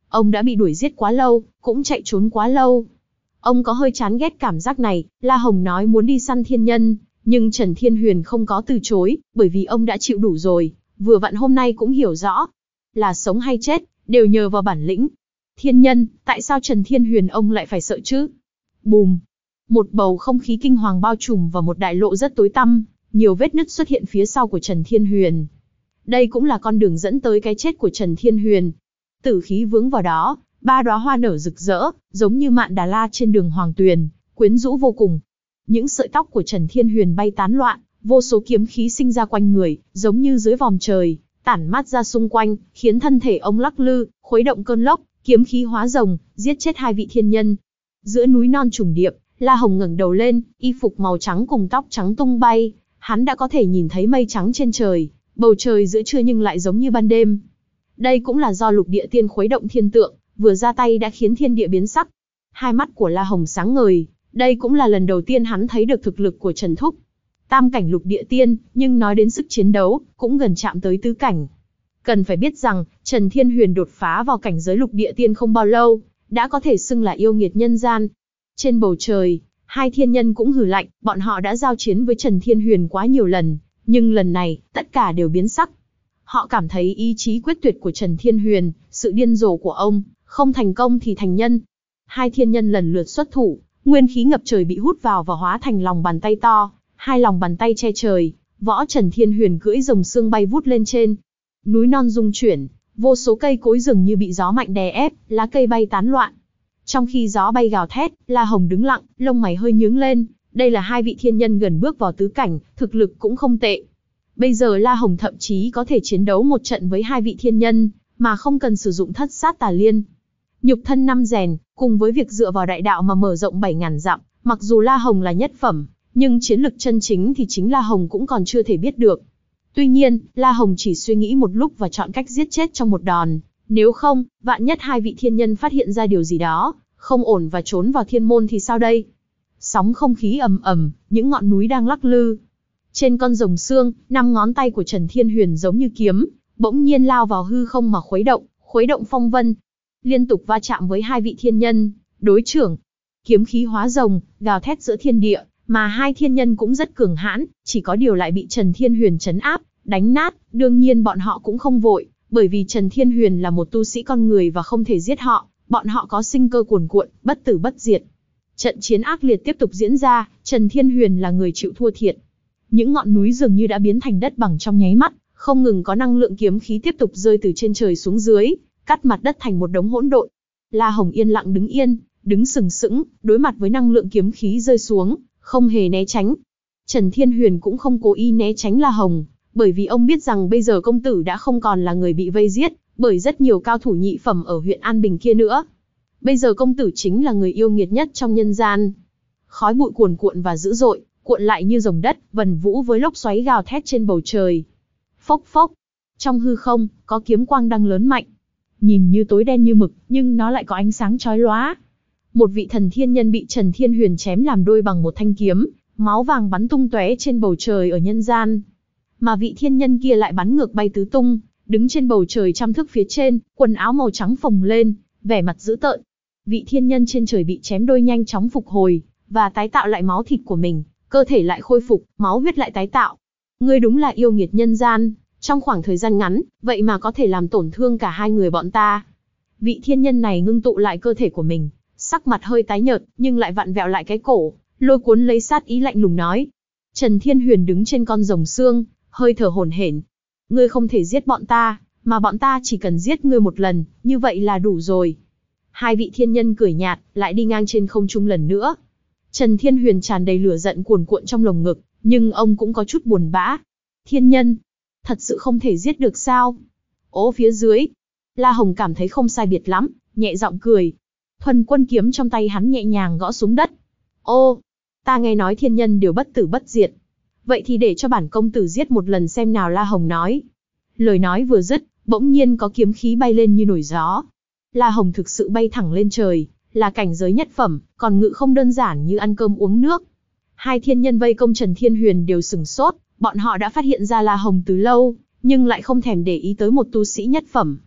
Ông đã bị đuổi giết quá lâu, cũng chạy trốn quá lâu. Ông có hơi chán ghét cảm giác này. La Hồng nói muốn đi săn thiên nhân, nhưng Trần Thiên Huyền không có từ chối, bởi vì ông đã chịu đủ rồi, vừa vặn hôm nay cũng hiểu rõ. Là sống hay chết, đều nhờ vào bản lĩnh. Thiên nhân, tại sao Trần Thiên Huyền ông lại phải sợ chứ? Bùm! Một bầu không khí kinh hoàng bao trùm vào một đại lộ rất tối tăm, nhiều vết nứt xuất hiện phía sau của Trần Thiên Huyền. Đây cũng là con đường dẫn tới cái chết của Trần Thiên Huyền. Tử khí vướng vào đó, ba đóa hoa nở rực rỡ, giống như mạn đà la trên đường Hoàng Tuyền, quyến rũ vô cùng. Những sợi tóc của Trần Thiên Huyền bay tán loạn, vô số kiếm khí sinh ra quanh người, giống như dưới vòm trời, tản mát ra xung quanh, khiến thân thể ông lắc lư, khuấy động cơn lốc, kiếm khí hóa rồng, giết chết hai vị thiên nhân. Giữa núi non trùng điệp, La Hồng ngẩng đầu lên, y phục màu trắng cùng tóc trắng tung bay, hắn đã có thể nhìn thấy mây trắng trên trời, bầu trời giữa trưa nhưng lại giống như ban đêm. Đây cũng là do lục địa tiên khuấy động thiên tượng, vừa ra tay đã khiến thiên địa biến sắc. Hai mắt của La Hồng sáng ngời, đây cũng là lần đầu tiên hắn thấy được thực lực của Trần Thúc. Tam cảnh lục địa tiên, nhưng nói đến sức chiến đấu, cũng gần chạm tới tứ cảnh. Cần phải biết rằng, Trần Thiên Huyền đột phá vào cảnh giới lục địa tiên không bao lâu, đã có thể xưng là yêu nghiệt nhân gian. Trên bầu trời, hai thiên nhân cũng hừ lạnh, bọn họ đã giao chiến với Trần Thiên Huyền quá nhiều lần, nhưng lần này, tất cả đều biến sắc. Họ cảm thấy ý chí quyết tuyệt của Trần Thiên Huyền, sự điên rồ của ông, không thành công thì thành nhân. Hai thiên nhân lần lượt xuất thủ, nguyên khí ngập trời bị hút vào và hóa thành lòng bàn tay to, hai lòng bàn tay che trời, võ Trần Thiên Huyền cưỡi rồng xương bay vút lên trên. Núi non rung chuyển, vô số cây cối dường như bị gió mạnh đè ép, lá cây bay tán loạn. Trong khi gió bay gào thét, La Hồng đứng lặng, lông mày hơi nhướng lên, đây là hai vị thiên nhân gần bước vào tứ cảnh, thực lực cũng không tệ. Bây giờ La Hồng thậm chí có thể chiến đấu một trận với hai vị thiên nhân, mà không cần sử dụng thất sát tà liên. Nhục thân năm rèn, cùng với việc dựa vào đại đạo mà mở rộng bảy ngàn dặm, mặc dù La Hồng là nhất phẩm, nhưng chiến lực chân chính thì chính La Hồng cũng còn chưa thể biết được. Tuy nhiên, La Hồng chỉ suy nghĩ một lúc và chọn cách giết chết trong một đòn. Nếu không, vạn nhất hai vị thiên nhân phát hiện ra điều gì đó, không ổn và trốn vào thiên môn thì sao đây? Sóng không khí ầm ầm, những ngọn núi đang lắc lư. Trên con rồng xương, năm ngón tay của Trần Thiên Huyền giống như kiếm, bỗng nhiên lao vào hư không mà khuấy động, khuấy động phong vân. Liên tục va chạm với hai vị thiên nhân, đối trưởng. Kiếm khí hóa rồng, gào thét giữa thiên địa, mà hai thiên nhân cũng rất cường hãn, chỉ có điều lại bị Trần Thiên Huyền trấn áp, đánh nát. Đương nhiên bọn họ cũng không vội, bởi vì Trần Thiên Huyền là một tu sĩ con người và không thể giết họ, bọn họ có sinh cơ cuồn cuộn, bất tử bất diệt. Trận chiến ác liệt tiếp tục diễn ra, Trần Thiên Huyền là người chịu thua thiệt. Những ngọn núi dường như đã biến thành đất bằng trong nháy mắt, không ngừng có năng lượng kiếm khí tiếp tục rơi từ trên trời xuống dưới, cắt mặt đất thành một đống hỗn độn. La Hồng yên lặng đứng yên, đứng sừng sững, đối mặt với năng lượng kiếm khí rơi xuống, không hề né tránh. Trần Thiên Huyền cũng không cố ý né tránh La Hồng, bởi vì ông biết rằng bây giờ công tử đã không còn là người bị vây giết, bởi rất nhiều cao thủ nhị phẩm ở huyện An Bình kia nữa. Bây giờ công tử chính là người yêu nghiệt nhất trong nhân gian. Khói bụi cuồn cuộn và dữ dội, cuộn lại như rồng đất, vần vũ với lốc xoáy gào thét trên bầu trời. Phốc phốc, trong hư không, có kiếm quang đang lớn mạnh. Nhìn như tối đen như mực, nhưng nó lại có ánh sáng chói lóa. Một vị thần thiên nhân bị Trần Thiên Huyền chém làm đôi bằng một thanh kiếm, máu vàng bắn tung tóe trên bầu trời ở nhân gian. Mà vị thiên nhân kia lại bắn ngược bay tứ tung, đứng trên bầu trời trăm thước phía trên, quần áo màu trắng phồng lên, vẻ mặt dữ tợn. Vị thiên nhân trên trời bị chém đôi nhanh chóng phục hồi, và tái tạo lại máu thịt của mình, cơ thể lại khôi phục, máu huyết lại tái tạo. Ngươi đúng là yêu nghiệt nhân gian, trong khoảng thời gian ngắn, vậy mà có thể làm tổn thương cả hai người bọn ta. Vị thiên nhân này ngưng tụ lại cơ thể của mình, sắc mặt hơi tái nhợt, nhưng lại vặn vẹo lại cái cổ, lôi cuốn lấy sát ý lạnh lùng nói. Trần Thiên Huyền đứng trên con rồng xương, hơi thở hổn hển. Ngươi không thể giết bọn ta, mà bọn ta chỉ cần giết ngươi một lần, như vậy là đủ rồi. Hai vị thiên nhân cười nhạt, lại đi ngang trên không trung lần nữa. Trần Thiên Huyền tràn đầy lửa giận cuồn cuộn trong lồng ngực, nhưng ông cũng có chút buồn bã. Thiên nhân, thật sự không thể giết được sao? Ố phía dưới, La Hồng cảm thấy không sai biệt lắm, nhẹ giọng cười. Thuần quân kiếm trong tay hắn nhẹ nhàng gõ xuống đất. Ô, ta nghe nói thiên nhân đều bất tử bất diệt. Vậy thì để cho bản công tử giết một lần xem nào, La Hồng nói. Lời nói vừa dứt, bỗng nhiên có kiếm khí bay lên như nổi gió. La Hồng thực sự bay thẳng lên trời, là cảnh giới nhất phẩm, còn ngự không đơn giản như ăn cơm uống nước. Hai thiên nhân vây công Trần Thiên Huyền đều sửng sốt, bọn họ đã phát hiện ra La Hồng từ lâu, nhưng lại không thèm để ý tới một tu sĩ nhất phẩm.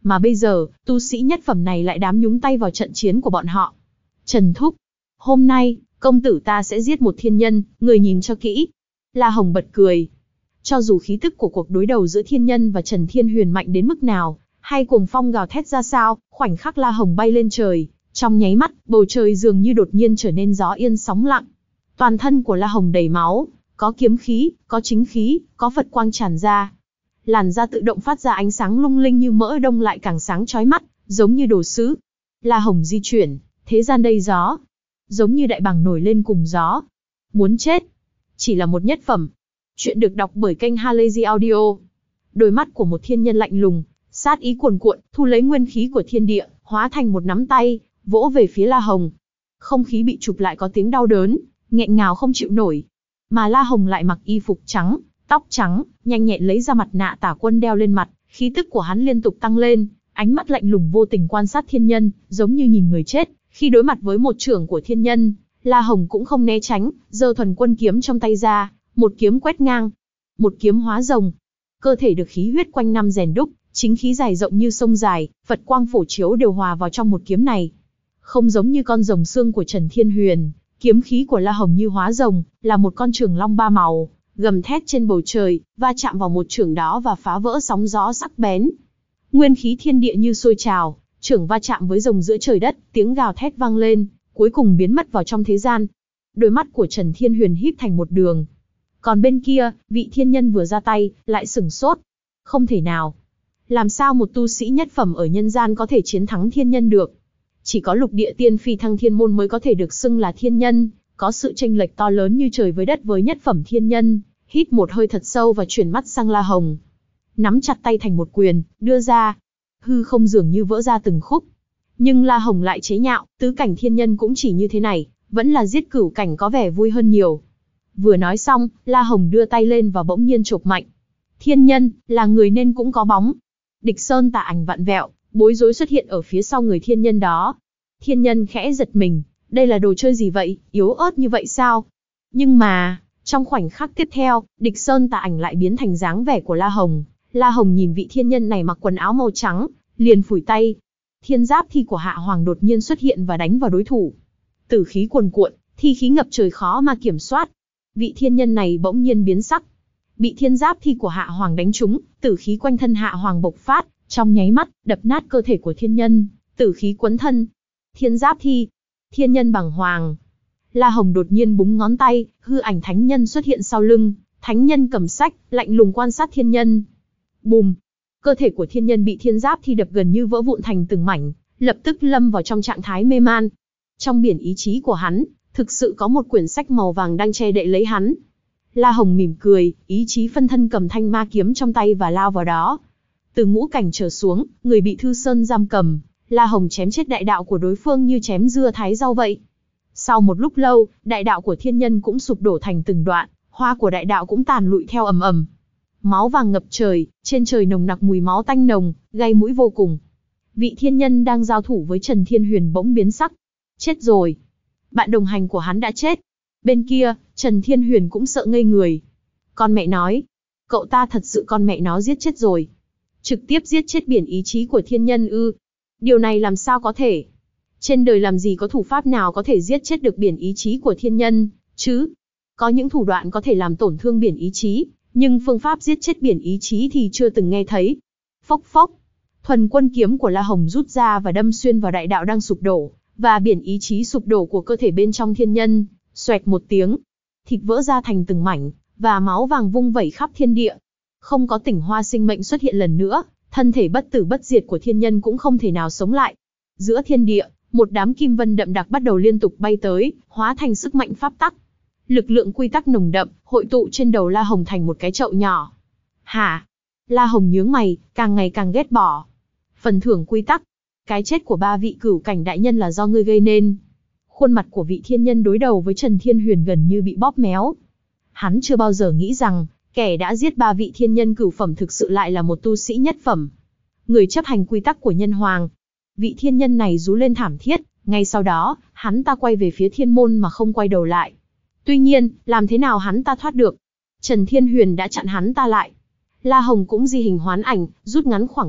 Mà bây giờ, tu sĩ nhất phẩm này lại dám nhúng tay vào trận chiến của bọn họ. Trần Thúc, hôm nay, công tử ta sẽ giết một thiên nhân, người nhìn cho kỹ. La Hồng bật cười. Cho dù khí tức của cuộc đối đầu giữa thiên nhân và Trần Thiên Huyền mạnh đến mức nào, hay cuồng phong gào thét ra sao, khoảnh khắc La Hồng bay lên trời, trong nháy mắt, bầu trời dường như đột nhiên trở nên gió yên sóng lặng. Toàn thân của La Hồng đầy máu, có kiếm khí, có chính khí, có Phật quang tràn ra. Làn da tự động phát ra ánh sáng lung linh như mỡ đông lại càng sáng chói mắt, giống như đồ sứ. La Hồng di chuyển, thế gian đầy gió, giống như đại bàng nổi lên cùng gió. Muốn chết, chỉ là một nhất phẩm. Chuyện được đọc bởi kênh Halazy Audio. Đôi mắt của một thiên nhân lạnh lùng, sát ý cuồn cuộn, thu lấy nguyên khí của thiên địa, hóa thành một nắm tay, vỗ về phía La Hồng. Không khí bị chụp lại có tiếng đau đớn, nghẹn ngào không chịu nổi. Mà La Hồng lại mặc y phục trắng, tóc trắng, nhanh nhẹn lấy ra mặt nạ tả quân đeo lên mặt, khí tức của hắn liên tục tăng lên, ánh mắt lạnh lùng vô tình quan sát thiên nhân, giống như nhìn người chết. Khi đối mặt với một chưởng của thiên nhân, La Hồng cũng không né tránh, giơ thuần quân kiếm trong tay ra, một kiếm quét ngang, một kiếm hóa rồng. Cơ thể được khí huyết quanh năm rèn đúc, chính khí dài rộng như sông dài, Phật quang phổ chiếu đều hòa vào trong một kiếm này. Không giống như con rồng xương của Trần Thiên Huyền, kiếm khí của La Hồng như hóa rồng, là một con trường long ba màu, gầm thét trên bầu trời, va chạm vào một chưởng đó và phá vỡ sóng gió sắc bén. Nguyên khí thiên địa như sôi trào, chưởng va chạm với rồng giữa trời đất, tiếng gào thét vang lên, cuối cùng biến mất vào trong thế gian. Đôi mắt của Trần Thiên Huyền híp thành một đường. Còn bên kia, vị thiên nhân vừa ra tay, lại sửng sốt. Không thể nào. Làm sao một tu sĩ nhất phẩm ở nhân gian có thể chiến thắng thiên nhân được? Chỉ có lục địa tiên phi thăng thiên môn mới có thể được xưng là thiên nhân, có sự chênh lệch to lớn như trời với đất với nhất phẩm thiên nhân. Hít một hơi thật sâu và chuyển mắt sang La Hồng. Nắm chặt tay thành một quyền, đưa ra. Hư không dường như vỡ ra từng khúc. Nhưng La Hồng lại chế nhạo, tứ cảnh thiên nhân cũng chỉ như thế này, vẫn là giết cửu cảnh có vẻ vui hơn nhiều. Vừa nói xong, La Hồng đưa tay lên và bỗng nhiên chộp mạnh. Thiên nhân, là người nên cũng có bóng. Địch Sơn tà ảnh vặn vẹo, bối rối xuất hiện ở phía sau người thiên nhân đó. Thiên nhân khẽ giật mình, đây là đồ chơi gì vậy, yếu ớt như vậy sao? Nhưng mà, trong khoảnh khắc tiếp theo, Địch Sơn tà ảnh lại biến thành dáng vẻ của La Hồng. La Hồng nhìn vị thiên nhân này mặc quần áo màu trắng, liền phủi tay. Thiên giáp thi của Hạ Hoàng đột nhiên xuất hiện và đánh vào đối thủ. Tử khí cuồn cuộn, thi khí ngập trời khó mà kiểm soát. Vị thiên nhân này bỗng nhiên biến sắc. Bị thiên giáp thi của Hạ Hoàng đánh trúng, tử khí quanh thân Hạ Hoàng bộc phát, trong nháy mắt, đập nát cơ thể của thiên nhân, tử khí quấn thân. Thiên giáp thi, thiên nhân bàng hoàng. La Hồng đột nhiên búng ngón tay, hư ảnh thánh nhân xuất hiện sau lưng, thánh nhân cầm sách, lạnh lùng quan sát thiên nhân. Bùm! Cơ thể của thiên nhân bị thiên giáp thi đập gần như vỡ vụn thành từng mảnh, lập tức lâm vào trong trạng thái mê man. Trong biển ý chí của hắn, thực sự có một quyển sách màu vàng đang che đậy lấy hắn. La Hồng mỉm cười, ý chí phân thân cầm thanh ma kiếm trong tay và lao vào đó. Từ ngũ cảnh trở xuống, người bị Thư Sơn giam cầm, La Hồng chém chết đại đạo của đối phương như chém dưa thái rau vậy. Sau một lúc lâu, đại đạo của thiên nhân cũng sụp đổ thành từng đoạn, hoa của đại đạo cũng tàn lụi theo ầm ầm. Máu vàng ngập trời, trên trời nồng nặc mùi máu tanh nồng, gây mũi vô cùng. Vị thiên nhân đang giao thủ với Trần Thiên Huyền bỗng biến sắc. Chết rồi. Bạn đồng hành của hắn đã chết. Bên kia, Trần Thiên Huyền cũng sợ ngây người. Con mẹ nói. Cậu ta thật sự con mẹ nó giết chết rồi. Trực tiếp giết chết biển ý chí của thiên nhân ư. Điều này làm sao có thể? Trên đời làm gì có thủ pháp nào có thể giết chết được biển ý chí của thiên nhân, chứ? Có những thủ đoạn có thể làm tổn thương biển ý chí, nhưng phương pháp giết chết biển ý chí thì chưa từng nghe thấy. Phốc phốc. Thuần quân kiếm của La Hồng rút ra và đâm xuyên vào đại đạo đang sụp đổ, và biển ý chí sụp đổ của cơ thể bên trong thiên nhân. Xoẹt một tiếng, thịt vỡ ra thành từng mảnh, và máu vàng vung vẩy khắp thiên địa. Không có tỉnh hoa sinh mệnh xuất hiện lần nữa, thân thể bất tử bất diệt của thiên nhân cũng không thể nào sống lại. Giữa thiên địa, một đám kim vân đậm đặc bắt đầu liên tục bay tới, hóa thành sức mạnh pháp tắc. Lực lượng quy tắc nồng đậm, hội tụ trên đầu La Hồng thành một cái chậu nhỏ. Hả? La Hồng nhướng mày, càng ngày càng ghét bỏ. Phần thưởng quy tắc. Cái chết của ba vị cửu cảnh đại nhân là do ngươi gây nên. Khuôn mặt của vị thiên nhân đối đầu với Trần Thiên Huyền gần như bị bóp méo. Hắn chưa bao giờ nghĩ rằng, kẻ đã giết ba vị thiên nhân cửu phẩm thực sự lại là một tu sĩ nhất phẩm. Người chấp hành quy tắc của nhân hoàng. Vị thiên nhân này rú lên thảm thiết, ngay sau đó, hắn ta quay về phía thiên môn mà không quay đầu lại. Tuy nhiên, làm thế nào hắn ta thoát được? Trần Thiên Huyền đã chặn hắn ta lại. La Hồng cũng di hình hoán ảnh, rút ngắn khoảng cách,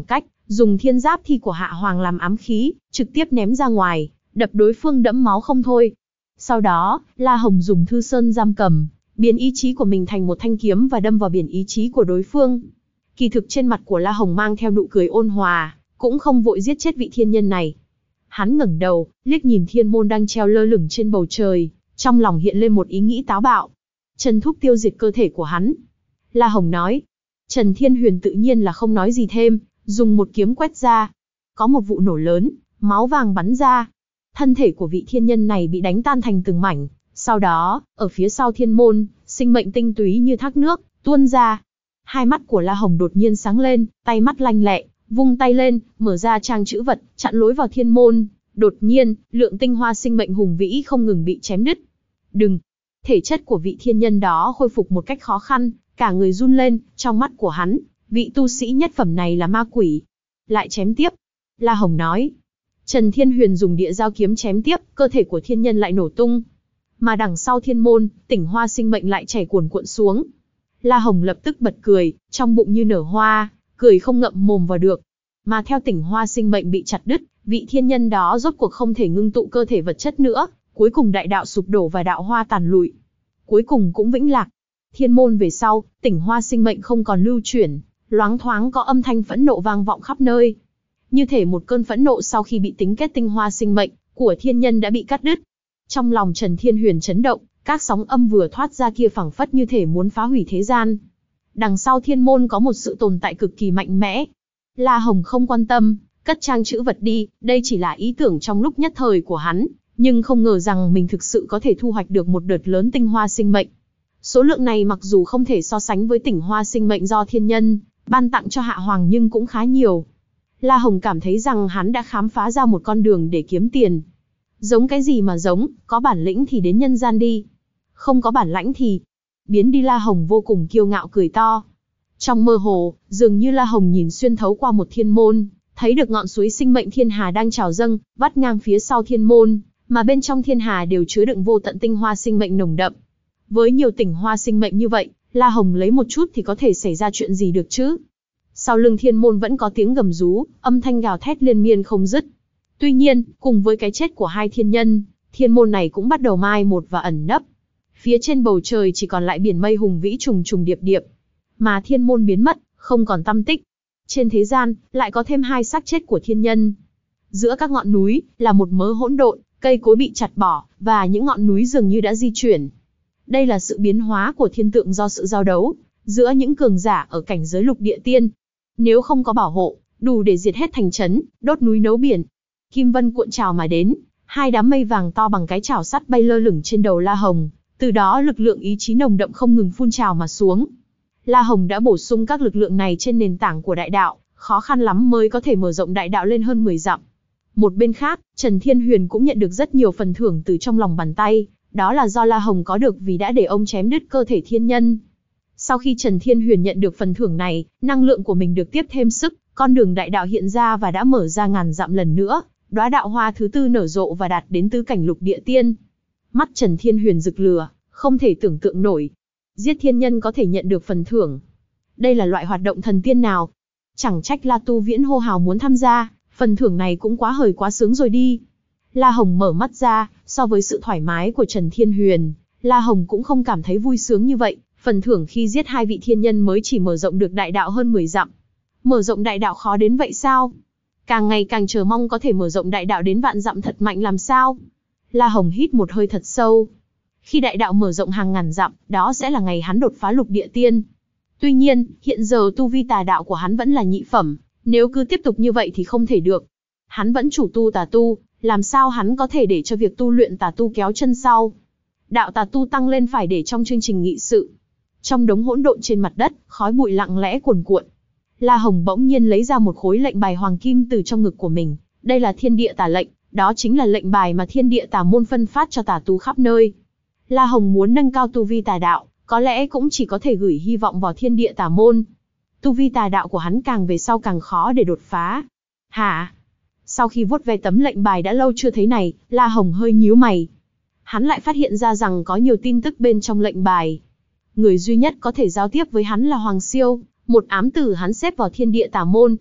dùng thiên giáp thi của Hạ Hoàng làm ám khí, trực tiếp ném ra ngoài, đập đối phương đẫm máu không thôi. Sau đó, La Hồng dùng thư sơn giam cầm, biến ý chí của mình thành một thanh kiếm và đâm vào biển ý chí của đối phương. Kỳ thực trên mặt của La Hồng mang theo nụ cười ôn hòa, cũng không vội giết chết vị thiên nhân này. Hắn ngẩng đầu, liếc nhìn thiên môn đang treo lơ lửng trên bầu trời, trong lòng hiện lên một ý nghĩ táo bạo. Trần Thúc tiêu diệt cơ thể của hắn. La Hồng nói. Trần Thiên Huyền tự nhiên là không nói gì thêm, dùng một kiếm quét ra. Có một vụ nổ lớn, máu vàng bắn ra. Thân thể của vị thiên nhân này bị đánh tan thành từng mảnh. Sau đó, ở phía sau thiên môn, sinh mệnh tinh túy như thác nước, tuôn ra. Hai mắt của La Hồng đột nhiên sáng lên, tay mắt lanh lẹ, vung tay lên, mở ra trang chữ vật, chặn lối vào thiên môn. Đột nhiên, lượng tinh hoa sinh mệnh hùng vĩ không ngừng bị chém đứt. Đừng! Thể chất của vị thiên nhân đó khôi phục một cách khó khăn, cả người run lên, trong mắt của hắn, vị tu sĩ nhất phẩm này là ma quỷ. Lại chém tiếp. La Hồng nói. Trần Thiên Huyền dùng địa giao kiếm chém tiếp, cơ thể của thiên nhân lại nổ tung. Mà đằng sau thiên môn, tỉnh hoa sinh mệnh lại chảy cuồn cuộn xuống. La Hồng lập tức bật cười, trong bụng như nở hoa, cười không ngậm mồm vào được. Mà theo tỉnh hoa sinh mệnh bị chặt đứt, vị thiên nhân đó rốt cuộc không thể ngưng tụ cơ thể vật chất nữa, cuối cùng đại đạo sụp đổ và đạo hoa tàn lụi. Cuối cùng cũng vĩnh lạc. Thiên môn về sau, tỉnh hoa sinh mệnh không còn lưu chuyển, loáng thoáng có âm thanh phẫn nộ vang vọng khắp nơi. Như thể một cơn phẫn nộ sau khi bị tính kết tinh hoa sinh mệnh của thiên nhân đã bị cắt đứt. Trong lòng Trần Thiên Huyền chấn động, các sóng âm vừa thoát ra kia phảng phất như thể muốn phá hủy thế gian. Đằng sau thiên môn có một sự tồn tại cực kỳ mạnh mẽ. La Hồng không quan tâm, cất trang chữ vật đi, đây chỉ là ý tưởng trong lúc nhất thời của hắn, nhưng không ngờ rằng mình thực sự có thể thu hoạch được một đợt lớn tinh hoa sinh mệnh. Số lượng này mặc dù không thể so sánh với tỉnh hoa sinh mệnh do thiên nhân ban tặng cho Hạ Hoàng nhưng cũng khá nhiều. La Hồng cảm thấy rằng hắn đã khám phá ra một con đường để kiếm tiền. Giống cái gì mà giống, có bản lĩnh thì đến nhân gian đi. Không có bản lãnh thì... Biến đi. La Hồng vô cùng kiêu ngạo cười to. Trong mơ hồ, dường như La Hồng nhìn xuyên thấu qua một thiên môn, thấy được ngọn suối sinh mệnh thiên hà đang trào dâng, vắt ngang phía sau thiên môn, mà bên trong thiên hà đều chứa đựng vô tận tinh hoa sinh mệnh nồng đậm. Với nhiều tỉnh hoa sinh mệnh như vậy, La Hồng lấy một chút thì có thể xảy ra chuyện gì được chứ? Sau lưng thiên môn vẫn có tiếng gầm rú, âm thanh gào thét liên miên không dứt. Tuy nhiên, cùng với cái chết của hai thiên nhân, thiên môn này cũng bắt đầu mai một và ẩn nấp. Phía trên bầu trời chỉ còn lại biển mây hùng vĩ trùng trùng điệp điệp, mà thiên môn biến mất, không còn tăm tích. Trên thế gian, lại có thêm hai xác chết của thiên nhân. Giữa các ngọn núi, là một mớ hỗn độn, cây cối bị chặt bỏ, và những ngọn núi dường như đã di chuyển. Đây là sự biến hóa của thiên tượng do sự giao đấu giữa những cường giả ở cảnh giới lục địa tiên. Nếu không có bảo hộ, đủ để diệt hết thành trấn, đốt núi nấu biển. Kim vân cuộn trào mà đến, hai đám mây vàng to bằng cái chảo sắt bay lơ lửng trên đầu La Hồng, từ đó lực lượng ý chí nồng đậm không ngừng phun trào mà xuống. La Hồng đã bổ sung các lực lượng này trên nền tảng của đại đạo, khó khăn lắm mới có thể mở rộng đại đạo lên hơn mười dặm. Một bên khác, Trần Thiên Huyền cũng nhận được rất nhiều phần thưởng từ trong lòng bàn tay, đó là do La Hồng có được vì đã để ông chém đứt cơ thể thiên nhân. Sau khi Trần Thiên Huyền nhận được phần thưởng này, năng lượng của mình được tiếp thêm sức, con đường đại đạo hiện ra và đã mở ra ngàn dặm lần nữa, đóa đạo hoa thứ tư nở rộ và đạt đến tứ cảnh lục địa tiên. Mắt Trần Thiên Huyền rực lửa, không thể tưởng tượng nổi. Giết thiên nhân có thể nhận được phần thưởng. Đây là loại hoạt động thần tiên nào? Chẳng trách La Tu Viễn hô hào muốn tham gia, phần thưởng này cũng quá hời quá sướng rồi đi. La Hồng mở mắt ra, so với sự thoải mái của Trần Thiên Huyền, La Hồng cũng không cảm thấy vui sướng như vậy. Phần thưởng khi giết hai vị thiên nhân mới chỉ mở rộng được đại đạo hơn mười dặm. Mở rộng đại đạo khó đến vậy sao? Càng ngày càng chờ mong có thể mở rộng đại đạo đến vạn dặm thật mạnh làm sao? La Hồng hít một hơi thật sâu. Khi đại đạo mở rộng hàng ngàn dặm, đó sẽ là ngày hắn đột phá lục địa tiên. Tuy nhiên, hiện giờ tu vi tà đạo của hắn vẫn là nhị phẩm, nếu cứ tiếp tục như vậy thì không thể được. Hắn vẫn chủ tu tà tu, làm sao hắn có thể để cho việc tu luyện tà tu kéo chân sau? Đạo tà tu tăng lên phải để trong chương trình nghị sự. Trong đống hỗn độn trên mặt đất, khói bụi lặng lẽ cuồn cuộn. La Hồng bỗng nhiên lấy ra một khối lệnh bài hoàng kim từ trong ngực của mình. Đây là thiên địa tà lệnh, đó chính là lệnh bài mà thiên địa tà môn phân phát cho tà tu khắp nơi. La Hồng muốn nâng cao tu vi tà đạo, có lẽ cũng chỉ có thể gửi hy vọng vào thiên địa tà môn. Tu vi tà đạo của hắn càng về sau càng khó để đột phá. Hả? Sau khi vuốt ve tấm lệnh bài đã lâu chưa thấy này, La Hồng hơi nhíu mày. Hắn lại phát hiện ra rằng có nhiều tin tức bên trong lệnh bài. Người duy nhất có thể giao tiếp với hắn là Hoàng Siêu, một ám tử hắn xếp vào thiên địa tà môn.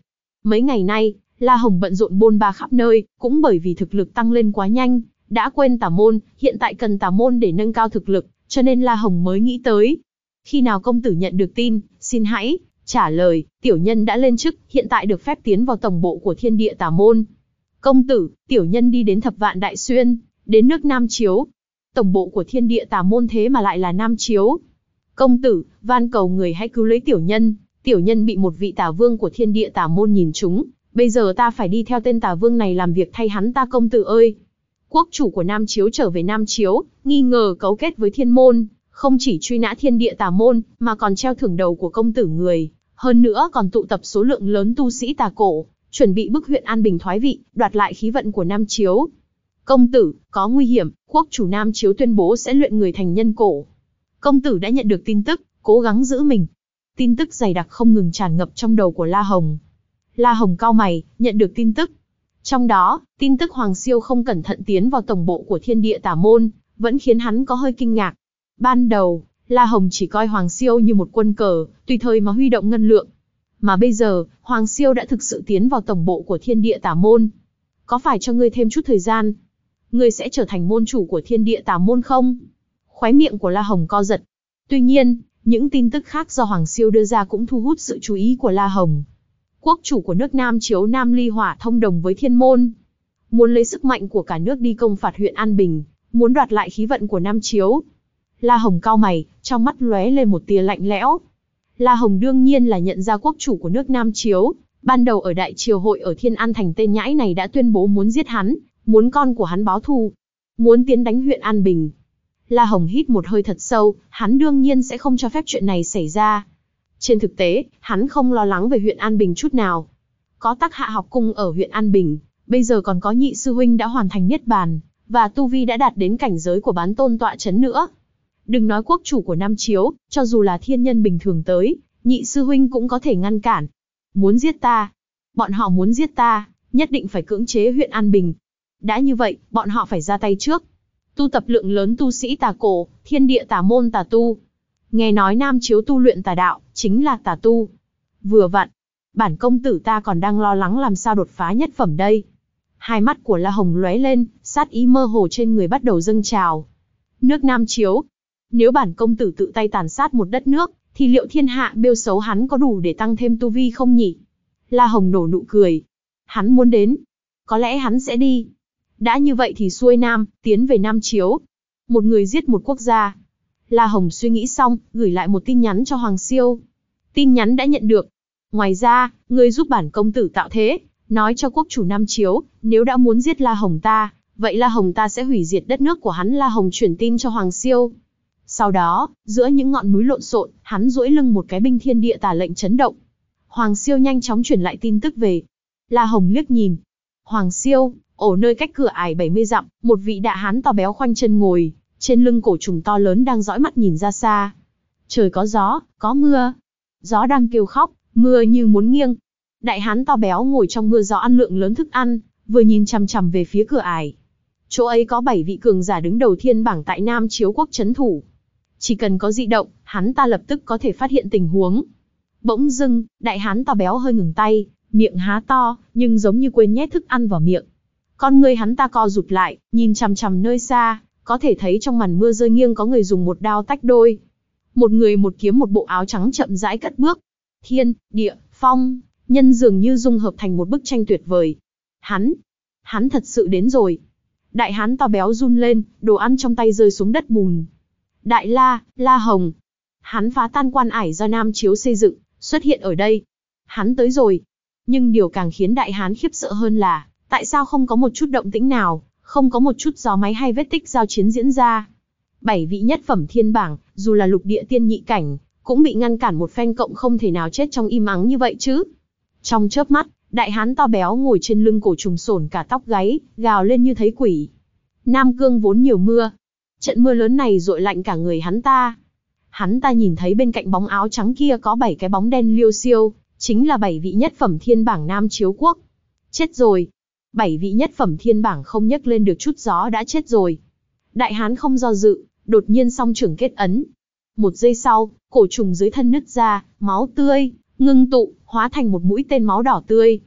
Mấy ngày nay, La Hồng bận rộn bôn ba khắp nơi, cũng bởi vì thực lực tăng lên quá nhanh, đã quên tà môn, hiện tại cần tà môn để nâng cao thực lực, cho nên La Hồng mới nghĩ tới. Khi nào công tử nhận được tin, xin hãy trả lời, tiểu nhân đã lên chức, hiện tại được phép tiến vào tổng bộ của Thiên Địa Tà Môn. Công tử, tiểu nhân đi đến Thập Vạn Đại Xuyên, đến nước Nam Chiếu. Tổng bộ của Thiên Địa Tà Môn thế mà lại là Nam Chiếu. Công tử, van cầu người hãy cứu lấy tiểu nhân, tiểu nhân bị một vị tà vương của Thiên Địa Tà Môn nhìn trúng, bây giờ ta phải đi theo tên tà vương này làm việc thay hắn ta. Công tử ơi! Quốc chủ của Nam Chiếu trở về Nam Chiếu, nghi ngờ cấu kết với Thiên Môn, không chỉ truy nã Thiên Địa Tà Môn, mà còn treo thưởng đầu của công tử người, hơn nữa còn tụ tập số lượng lớn tu sĩ tà cổ, chuẩn bị bức huyện An Bình thoái vị, đoạt lại khí vận của Nam Chiếu. Công tử, có nguy hiểm, quốc chủ Nam Chiếu tuyên bố sẽ luyện người thành nhân cổ. Công tử đã nhận được tin tức, cố gắng giữ mình. Tin tức dày đặc không ngừng tràn ngập trong đầu của La Hồng. La Hồng cau mày, nhận được tin tức. Trong đó, tin tức Hoàng Siêu không cẩn thận tiến vào tổng bộ của Thiên Địa Tà Môn, vẫn khiến hắn có hơi kinh ngạc. Ban đầu, La Hồng chỉ coi Hoàng Siêu như một quân cờ, tùy thời mà huy động ngân lượng. Mà bây giờ, Hoàng Siêu đã thực sự tiến vào tổng bộ của Thiên Địa Tà Môn. Có phải cho ngươi thêm chút thời gian, ngươi sẽ trở thành môn chủ của Thiên Địa Tà Môn không? Khóe miệng của La Hồng co giật. Tuy nhiên, những tin tức khác do Hoàng Siêu đưa ra cũng thu hút sự chú ý của La Hồng. Quốc chủ của nước Nam Chiếu Nam Ly Hỏa thông đồng với Thiên Môn, muốn lấy sức mạnh của cả nước đi công phạt huyện An Bình, muốn đoạt lại khí vận của Nam Chiếu. La Hồng cau mày, trong mắt lóe lên một tia lạnh lẽo. La Hồng đương nhiên là nhận ra quốc chủ của nước Nam Chiếu, ban đầu ở đại triều hội ở Thiên An Thành tên nhãi này đã tuyên bố muốn giết hắn, muốn con của hắn báo thù, muốn tiến đánh huyện An Bình. La Hồng hít một hơi thật sâu, hắn đương nhiên sẽ không cho phép chuyện này xảy ra. Trên thực tế, hắn không lo lắng về huyện An Bình chút nào. Có Tắc Hạ học cung ở huyện An Bình, bây giờ còn có nhị sư huynh đã hoàn thành niết bàn, và tu vi đã đạt đến cảnh giới của bán tôn tọa chấn nữa. Đừng nói quốc chủ của Nam Chiếu, cho dù là thiên nhân bình thường tới, nhị sư huynh cũng có thể ngăn cản. Muốn giết ta, bọn họ muốn giết ta, nhất định phải cưỡng chế huyện An Bình. Đã như vậy, bọn họ phải ra tay trước. Tu tập lượng lớn tu sĩ tà cổ, Thiên Địa Tà Môn tà tu. Nghe nói Nam Chiếu tu luyện tà đạo, chính là tà tu. Vừa vặn, bản công tử ta còn đang lo lắng làm sao đột phá nhất phẩm đây. Hai mắt của La Hồng lóe lên, sát ý mơ hồ trên người bắt đầu dâng trào. Nước Nam Chiếu, nếu bản công tử tự tay tàn sát một đất nước, thì liệu thiên hạ bêu xấu hắn có đủ để tăng thêm tu vi không nhỉ? La Hồng nổ nụ cười. Hắn muốn đến, có lẽ hắn sẽ đi. Đã như vậy thì xuôi Nam, tiến về Nam Chiếu. Một người giết một quốc gia. La Hồng suy nghĩ xong, gửi lại một tin nhắn cho Hoàng Siêu. Tin nhắn đã nhận được. Ngoài ra, ngươi giúp bản công tử tạo thế, nói cho quốc chủ Nam Chiếu, nếu đã muốn giết La Hồng ta, vậy La Hồng ta sẽ hủy diệt đất nước của hắn. La Hồng chuyển tin cho Hoàng Siêu. Sau đó, giữa những ngọn núi lộn xộn, hắn duỗi lưng một cái binh thiên địa tà lệnh chấn động. Hoàng Siêu nhanh chóng chuyển lại tin tức về. La Hồng liếc nhìn. Hoàng Siêu, ở nơi cách cửa ải bảy mươi dặm, một vị đại hán to béo khoanh chân ngồi, trên lưng cổ trùng to lớn đang dõi mắt nhìn ra xa. Trời có gió, có mưa. Gió đang kêu khóc, mưa như muốn nghiêng. Đại hán to béo ngồi trong mưa gió ăn lượng lớn thức ăn, vừa nhìn chằm chằm về phía cửa ải. Chỗ ấy có bảy vị cường giả đứng đầu thiên bảng tại Nam Chiếu quốc trấn thủ. Chỉ cần có dị động, hắn ta lập tức có thể phát hiện tình huống. Bỗng dưng, đại hán to béo hơi ngừng tay, miệng há to, nhưng giống như quên nhét thức ăn vào miệng. Con ngươi hắn ta co rụt lại, nhìn chằm chằm nơi xa, có thể thấy trong màn mưa rơi nghiêng có người dùng một đao tách đôi. Một người một kiếm một bộ áo trắng chậm rãi cất bước. Thiên, địa, phong, nhân dường như dung hợp thành một bức tranh tuyệt vời. Hắn, hắn thật sự đến rồi. Đại hán to béo run lên, đồ ăn trong tay rơi xuống đất bùn. Đại La, La Hồng. Hắn phá tan quan ải do Nam Chiếu xây dựng, xuất hiện ở đây. Hắn tới rồi. Nhưng điều càng khiến đại hán khiếp sợ hơn là, tại sao không có một chút động tĩnh nào, không có một chút gió máy hay vết tích giao chiến diễn ra. Bảy vị nhất phẩm thiên bảng, dù là lục địa tiên nhị cảnh, cũng bị ngăn cản một phen cộng không thể nào chết trong im ắng như vậy chứ. Trong chớp mắt, đại hán to béo ngồi trên lưng cổ trùng sồn cả tóc gáy, gào lên như thấy quỷ. Nam Cương vốn nhiều mưa. Trận mưa lớn này dội lạnh cả người hắn ta. Hắn ta nhìn thấy bên cạnh bóng áo trắng kia có bảy cái bóng đen liêu xiêu, chính là bảy vị nhất phẩm thiên bảng Nam Chiếu quốc. Chết rồi. Bảy vị nhất phẩm thiên bảng không nhấc lên được chút gió đã chết rồi. Đại hán không do dự, đột nhiên song trưởng kết ấn. Một giây sau, cổ trùng dưới thân nứt ra, máu tươi, ngưng tụ, hóa thành một mũi tên máu đỏ tươi.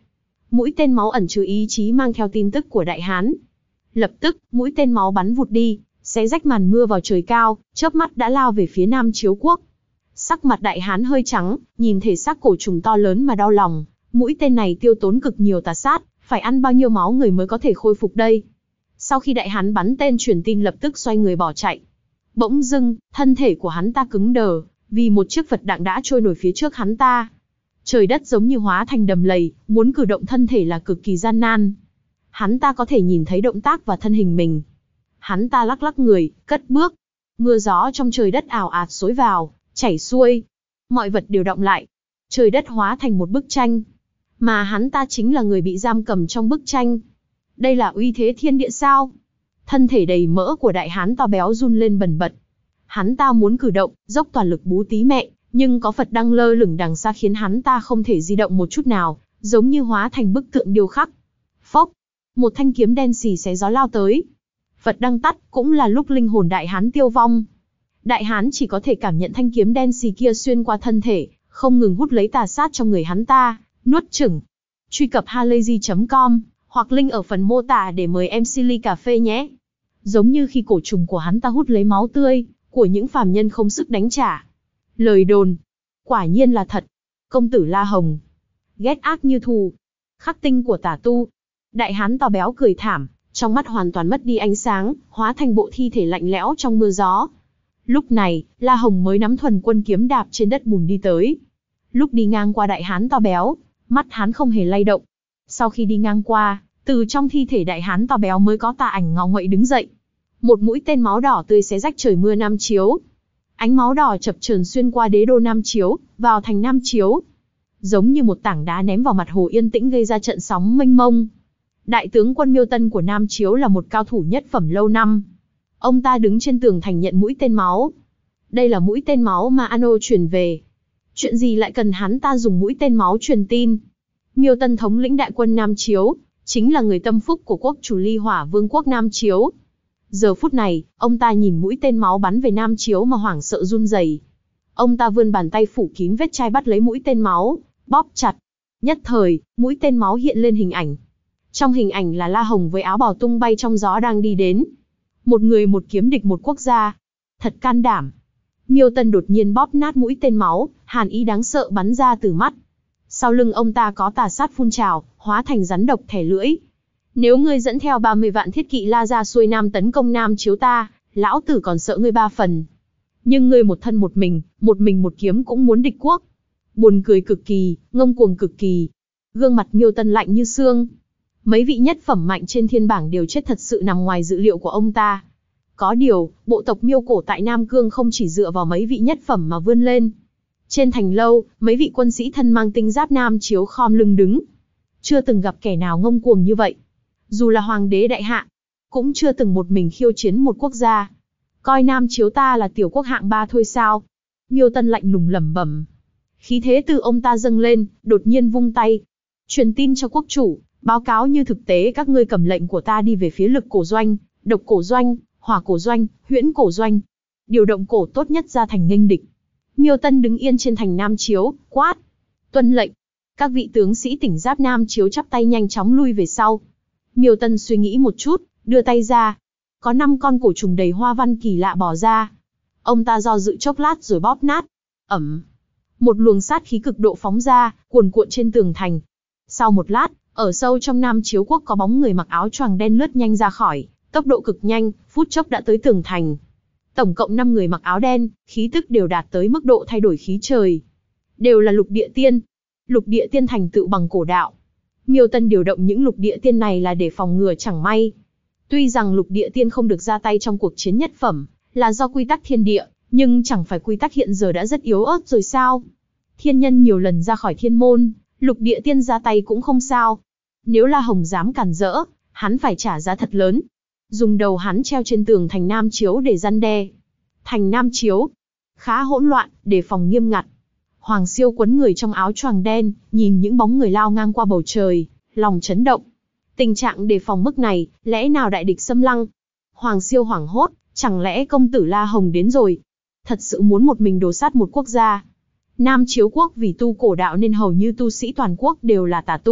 Mũi tên máu ẩn chứa ý chí mang theo tin tức của Đại Hán. Lập tức, mũi tên máu bắn vụt đi, xé rách màn mưa vào trời cao, chớp mắt đã lao về phía Nam Chiếu Quốc. Sắc mặt Đại Hán hơi trắng, nhìn thể xác cổ trùng to lớn mà đau lòng. Mũi tên này tiêu tốn cực nhiều tà sát, phải ăn bao nhiêu máu người mới có thể khôi phục đây? Sau khi Đại Hán bắn tên truyền tin lập tức xoay người bỏ chạy. Bỗng dưng, thân thể của hắn ta cứng đờ, vì một chiếc Phật đặng đã trôi nổi phía trước hắn ta. Trời đất giống như hóa thành đầm lầy, muốn cử động thân thể là cực kỳ gian nan. Hắn ta có thể nhìn thấy động tác và thân hình mình. Hắn ta lắc lắc người, cất bước. Mưa gió trong trời đất ào ạt xối vào, chảy xuôi. Mọi vật đều động lại. Trời đất hóa thành một bức tranh. Mà hắn ta chính là người bị giam cầm trong bức tranh. Đây là uy thế thiên địa sao? Thân thể đầy mỡ của Đại Hán to béo run lên bần bật. Hắn ta muốn cử động, dốc toàn lực bú tí mẹ, nhưng có Phật đăng lơ lửng đằng xa khiến hắn ta không thể di động một chút nào, giống như hóa thành bức tượng điêu khắc. Phốc, một thanh kiếm đen xì xé gió lao tới. Phật đăng tắt, cũng là lúc linh hồn Đại Hán tiêu vong. Đại Hán chỉ có thể cảm nhận thanh kiếm đen xì kia xuyên qua thân thể, không ngừng hút lấy tà sát trong người hắn ta, nuốt chửng. Truy cập halayzi chấm com hoặc link ở phần mô tả để mời em xê ly cà phê nhé. Giống như khi cổ trùng của hắn ta hút lấy máu tươi của những phàm nhân không sức đánh trả. Lời đồn, quả nhiên là thật. Công tử La Hồng, ghét ác như thù, khắc tinh của tà tu. Đại Hán to béo cười thảm, trong mắt hoàn toàn mất đi ánh sáng, hóa thành bộ thi thể lạnh lẽo trong mưa gió. Lúc này, La Hồng mới nắm thuần quân kiếm đạp trên đất bùn đi tới. Lúc đi ngang qua Đại Hán to béo, mắt hắn không hề lay động. Sau khi đi ngang qua, từ trong thi thể Đại Hán to béo mới có tà ảnh ngọ nguậy đứng dậy. Một mũi tên máu đỏ tươi xé rách trời mưa Nam Chiếu. Ánh máu đỏ chập chờn xuyên qua đế đô Nam Chiếu, vào thành Nam Chiếu. Giống như một tảng đá ném vào mặt hồ yên tĩnh gây ra trận sóng mênh mông. Đại tướng quân Miêu Tân của Nam Chiếu là một cao thủ nhất phẩm lâu năm. Ông ta đứng trên tường thành nhận mũi tên máu. Đây là mũi tên máu mà Ano truyền về. Chuyện gì lại cần hắn ta dùng mũi tên máu truyền tin? Miêu Tân thống lĩnh đại quân Nam Chiếu, chính là người tâm phúc của quốc chủ Ly Hỏa Vương quốc Nam Chiếu. Giờ phút này, ông ta nhìn mũi tên máu bắn về Nam Chiếu mà hoảng sợ run rẩy. Ông ta vươn bàn tay phủ kín vết chai bắt lấy mũi tên máu, bóp chặt. Nhất thời, mũi tên máu hiện lên hình ảnh. Trong hình ảnh là La Hồng với áo bào tung bay trong gió đang đi đến. Một người một kiếm địch một quốc gia. Thật can đảm. Miêu Tân đột nhiên bóp nát mũi tên máu, hàn ý đáng sợ bắn ra từ mắt. Sau lưng ông ta có tà sát phun trào, hóa thành rắn độc thẻ lưỡi. Nếu ngươi dẫn theo ba mươi vạn thiết kỵ la ra xuôi nam tấn công Nam Chiếu ta, lão tử còn sợ ngươi ba phần. Nhưng ngươi một thân một mình, một mình một kiếm cũng muốn địch quốc. Buồn cười cực kỳ, ngông cuồng cực kỳ. Gương mặt Miêu Tân lạnh như xương. Mấy vị nhất phẩm mạnh trên thiên bảng đều chết thật sự nằm ngoài dự liệu của ông ta. Có điều, bộ tộc Miêu cổ tại Nam Cương không chỉ dựa vào mấy vị nhất phẩm mà vươn lên. Trên thành lâu, mấy vị quân sĩ thân mang tinh giáp Nam Chiếu khom lưng đứng. Chưa từng gặp kẻ nào ngông cuồng như vậy. Dù là hoàng đế đại hạ, cũng chưa từng một mình khiêu chiến một quốc gia. Coi Nam Chiếu ta là tiểu quốc hạng ba thôi sao? Miêu Tân lạnh lùng lẩm bẩm. Khí thế từ ông ta dâng lên, đột nhiên vung tay. Truyền tin cho quốc chủ, báo cáo như thực tế các ngươi cầm lệnh của ta đi về phía Lực cổ doanh, Độc cổ doanh, Hỏa cổ doanh, Huyễn cổ doanh. Điều động cổ tốt nhất ra thành nghênh địch. Miêu Tân đứng yên trên thành Nam Chiếu, quát. Tuân lệnh. Các vị tướng sĩ tỉnh giáp Nam Chiếu chắp tay nhanh chóng lui về sau. Miêu Tân suy nghĩ một chút, đưa tay ra. Có năm con cổ trùng đầy hoa văn kỳ lạ bò ra. Ông ta do dự chốc lát rồi bóp nát. Ẩm. Một luồng sát khí cực độ phóng ra, cuồn cuộn trên tường thành. Sau một lát, ở sâu trong Nam Chiếu quốc có bóng người mặc áo choàng đen lướt nhanh ra khỏi, tốc độ cực nhanh, phút chốc đã tới tường thành. Tổng cộng năm người mặc áo đen, khí tức đều đạt tới mức độ thay đổi khí trời. Đều là lục địa tiên. Lục địa tiên thành tựu bằng cổ đạo. Miêu Tân điều động những lục địa tiên này là để phòng ngừa chẳng may. Tuy rằng lục địa tiên không được ra tay trong cuộc chiến nhất phẩm, là do quy tắc thiên địa, nhưng chẳng phải quy tắc hiện giờ đã rất yếu ớt rồi sao? Thiên nhân nhiều lần ra khỏi thiên môn, lục địa tiên ra tay cũng không sao. Nếu La Hồng dám cản rỡ, hắn phải trả giá thật lớn. Dùng đầu hắn treo trên tường thành Nam Chiếu để răn đe. Thành Nam Chiếu khá hỗn loạn, đề phòng nghiêm ngặt. Hoàng Siêu quấn người trong áo choàng đen, nhìn những bóng người lao ngang qua bầu trời, lòng chấn động. Tình trạng đề phòng mức này, lẽ nào đại địch xâm lăng? Hoàng Siêu hoảng hốt, chẳng lẽ công tử La Hồng đến rồi? Thật sự muốn một mình đổ sát một quốc gia. Nam Chiếu quốc vì tu cổ đạo nên hầu như tu sĩ toàn quốc đều là tà tu,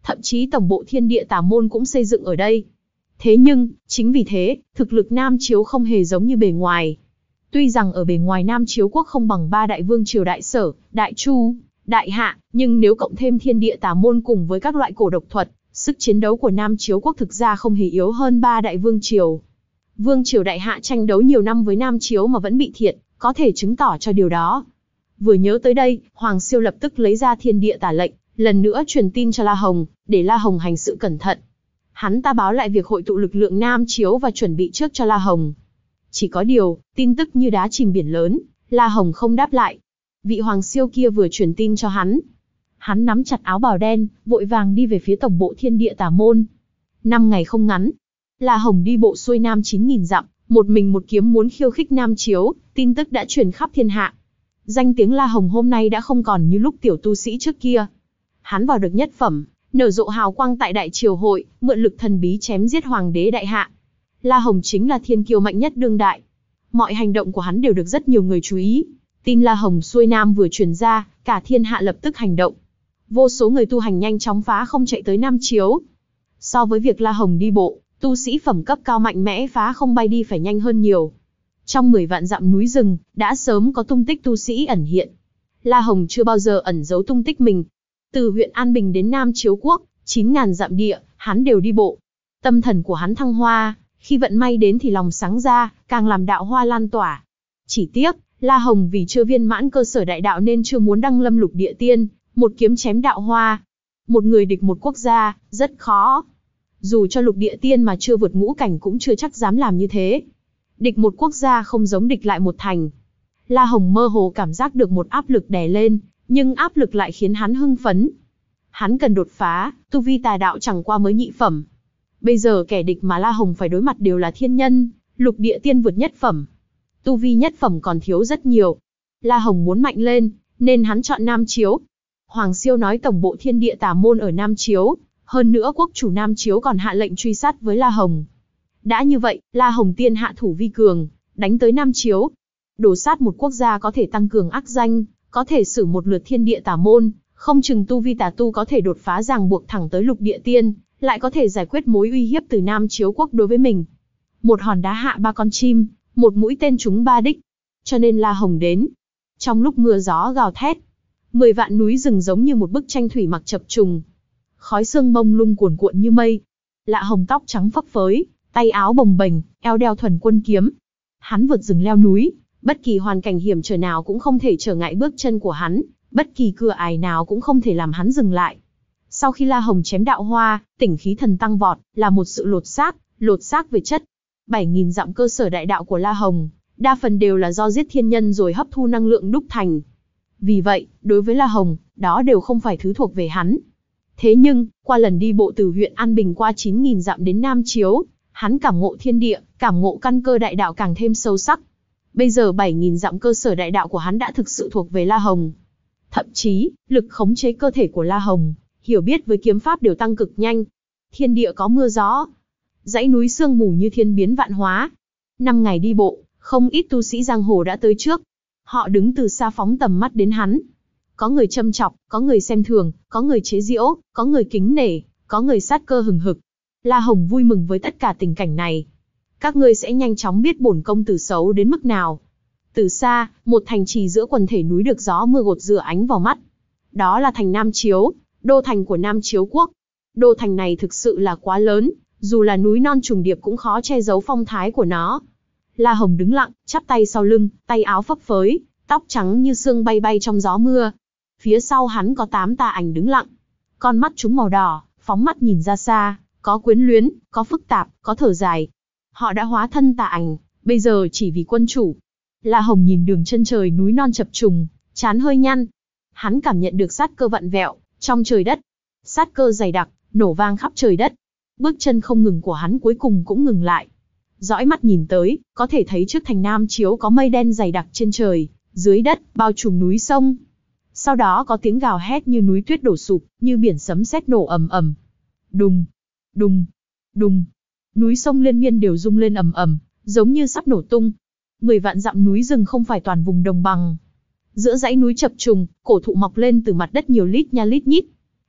thậm chí tổng bộ Thiên Địa Tà Môn cũng xây dựng ở đây. Thế nhưng, chính vì thế, thực lực Nam Chiếu không hề giống như bề ngoài. Tuy rằng ở bề ngoài Nam Chiếu quốc không bằng ba đại vương triều Đại Sở, Đại Chu, Đại Hạ, nhưng nếu cộng thêm Thiên Địa Tà Môn cùng với các loại cổ độc thuật, sức chiến đấu của Nam Chiếu quốc thực ra không hề yếu hơn ba đại vương triều. Vương triều Đại Hạ tranh đấu nhiều năm với Nam Chiếu mà vẫn bị thiệt, có thể chứng tỏ cho điều đó. Vừa nhớ tới đây, Hoàng Siêu lập tức lấy ra Thiên Địa Tà lệnh, lần nữa truyền tin cho La Hồng, để La Hồng hành sự cẩn thận. Hắn ta báo lại việc hội tụ lực lượng Nam Chiếu và chuẩn bị trước cho La Hồng. Chỉ có điều, tin tức như đá chìm biển lớn, La Hồng không đáp lại. Vị Hoàng Siêu kia vừa truyền tin cho hắn. Hắn nắm chặt áo bào đen, vội vàng đi về phía tổng bộ Thiên Địa Tà Môn. Năm ngày không ngắn, La Hồng đi bộ xuôi Nam chín nghìn dặm, một mình một kiếm muốn khiêu khích Nam Chiếu, tin tức đã truyền khắp thiên hạ. Danh tiếng La Hồng hôm nay đã không còn như lúc tiểu tu sĩ trước kia. Hắn vào được nhất phẩm, nở rộ hào quang tại đại triều hội, mượn lực thần bí chém giết hoàng đế Đại Hạ. La Hồng chính là thiên kiêu mạnh nhất đương đại. Mọi hành động của hắn đều được rất nhiều người chú ý. Tin La Hồng xuôi Nam vừa truyền ra, cả thiên hạ lập tức hành động. Vô số người tu hành nhanh chóng phá không chạy tới Nam Chiếu. So với việc La Hồng đi bộ, tu sĩ phẩm cấp cao mạnh mẽ phá không bay đi phải nhanh hơn nhiều. Trong mười vạn dặm núi rừng, đã sớm có tung tích tu sĩ ẩn hiện. La Hồng chưa bao giờ ẩn giấu tung tích mình. Từ huyện An Bình đến Nam Chiếu quốc, chín nghìn dặm địa, hắn đều đi bộ. Tâm thần của hắn thăng hoa, khi vận may đến thì lòng sáng ra, càng làm đạo hoa lan tỏa. Chỉ tiếc, La Hồng vì chưa viên mãn cơ sở đại đạo nên chưa muốn đăng lâm lục địa tiên, một kiếm chém đạo hoa. Một người địch một quốc gia, rất khó. Dù cho lục địa tiên mà chưa vượt ngũ cảnh cũng chưa chắc dám làm như thế. Địch một quốc gia không giống địch lại một thành. La Hồng mơ hồ cảm giác được một áp lực đè lên, nhưng áp lực lại khiến hắn hưng phấn. Hắn cần đột phá, tu vi tà đạo chẳng qua mới nhị phẩm. Bây giờ kẻ địch mà La Hồng phải đối mặt đều là thiên nhân, lục địa tiên vượt nhất phẩm. Tu vi nhất phẩm còn thiếu rất nhiều. La Hồng muốn mạnh lên, nên hắn chọn Nam Chiếu. Hoàng Siêu nói tổng bộ Thiên Địa Tà Môn ở Nam Chiếu, hơn nữa quốc chủ Nam Chiếu còn hạ lệnh truy sát với La Hồng. Đã như vậy, La Hồng tiên hạ thủ vi cường, đánh tới Nam Chiếu. Đổ sát một quốc gia có thể tăng cường ác danh, có thể xử một lượt Thiên Địa Tà Môn, không chừng tu vi tà tu có thể đột phá ràng buộc thẳng tới lục địa tiên, lại có thể giải quyết mối uy hiếp từ Nam Chiếu quốc đối với mình. Một hòn đá hạ ba con chim, một mũi tên trúng ba đích. Cho nên La Hồng đến. Trong lúc mưa gió gào thét, mười vạn núi rừng giống như một bức tranh thủy mặc chập trùng. Khói sương mông lung cuồn cuộn như mây. La Hồng tóc trắng phấp phới, tay áo bồng bềnh, eo đeo thuần quân kiếm. Hắn vượt rừng leo núi, bất kỳ hoàn cảnh hiểm trở nào cũng không thể trở ngại bước chân của hắn, bất kỳ cửa ải nào cũng không thể làm hắn dừng lại. Sau khi La Hồng chém đạo hoa, tỉnh khí thần tăng vọt, là một sự lột xác, lột xác về chất. bảy nghìn dặm cơ sở đại đạo của La Hồng, đa phần đều là do giết thiên nhân rồi hấp thu năng lượng đúc thành. Vì vậy, đối với La Hồng, đó đều không phải thứ thuộc về hắn. Thế nhưng, qua lần đi bộ từ huyện An Bình qua chín nghìn dặm đến Nam Chiếu, hắn cảm ngộ thiên địa, cảm ngộ căn cơ đại đạo càng thêm sâu sắc. Bây giờ bảy nghìn dặm cơ sở đại đạo của hắn đã thực sự thuộc về La Hồng. Thậm chí, lực khống chế cơ thể của La Hồng, hiểu biết với kiếm pháp đều tăng cực nhanh. Thiên địa có mưa gió, dãy núi sương mù như thiên biến vạn hóa. Năm ngày đi bộ, không ít tu sĩ giang hồ đã tới trước. Họ đứng từ xa phóng tầm mắt đến hắn. Có người châm chọc, có người xem thường, có người chế giễu, có người kính nể, có người sát cơ hừng hực. La Hồng vui mừng với tất cả tình cảnh này. Các ngươi sẽ nhanh chóng biết bổn công tử xấu đến mức nào. Từ xa, một thành trì giữa quần thể núi được gió mưa gột rửa ánh vào mắt. Đó là thành Nam Chiếu, đô thành của Nam Chiếu quốc. Đô thành này thực sự là quá lớn, dù là núi non trùng điệp cũng khó che giấu phong thái của nó. La Hồng đứng lặng, chắp tay sau lưng, tay áo phấp phới, tóc trắng như sương bay bay trong gió mưa. Phía sau hắn có tám tà ảnh đứng lặng. Con mắt chúng màu đỏ, phóng mắt nhìn ra xa, có quyến luyến, có phức tạp, có thở dài. Họ đã hóa thân tà ảnh, bây giờ chỉ vì quân chủ. La Hồng nhìn đường chân trời núi non chập trùng, trán hơi nhăn. Hắn cảm nhận được sát cơ vặn vẹo trong trời đất. Sát cơ dày đặc, nổ vang khắp trời đất. Bước chân không ngừng của hắn cuối cùng cũng ngừng lại. Dõi mắt nhìn tới, có thể thấy trước thành Nam Chiếu có mây đen dày đặc trên trời, dưới đất, bao trùm núi sông. Sau đó có tiếng gào hét như núi tuyết đổ sụp, như biển sấm sét nổ ầm ầm. Đùng, đùng, đùng. Núi sông liên miên đều rung lên ầm ầm, giống như sắp nổ tung. Mười vạn dặm núi rừng không phải toàn vùng đồng bằng. Giữa dãy núi chập trùng, cổ thụ mọc lên từ mặt đất nhiều lít nha lít nhít.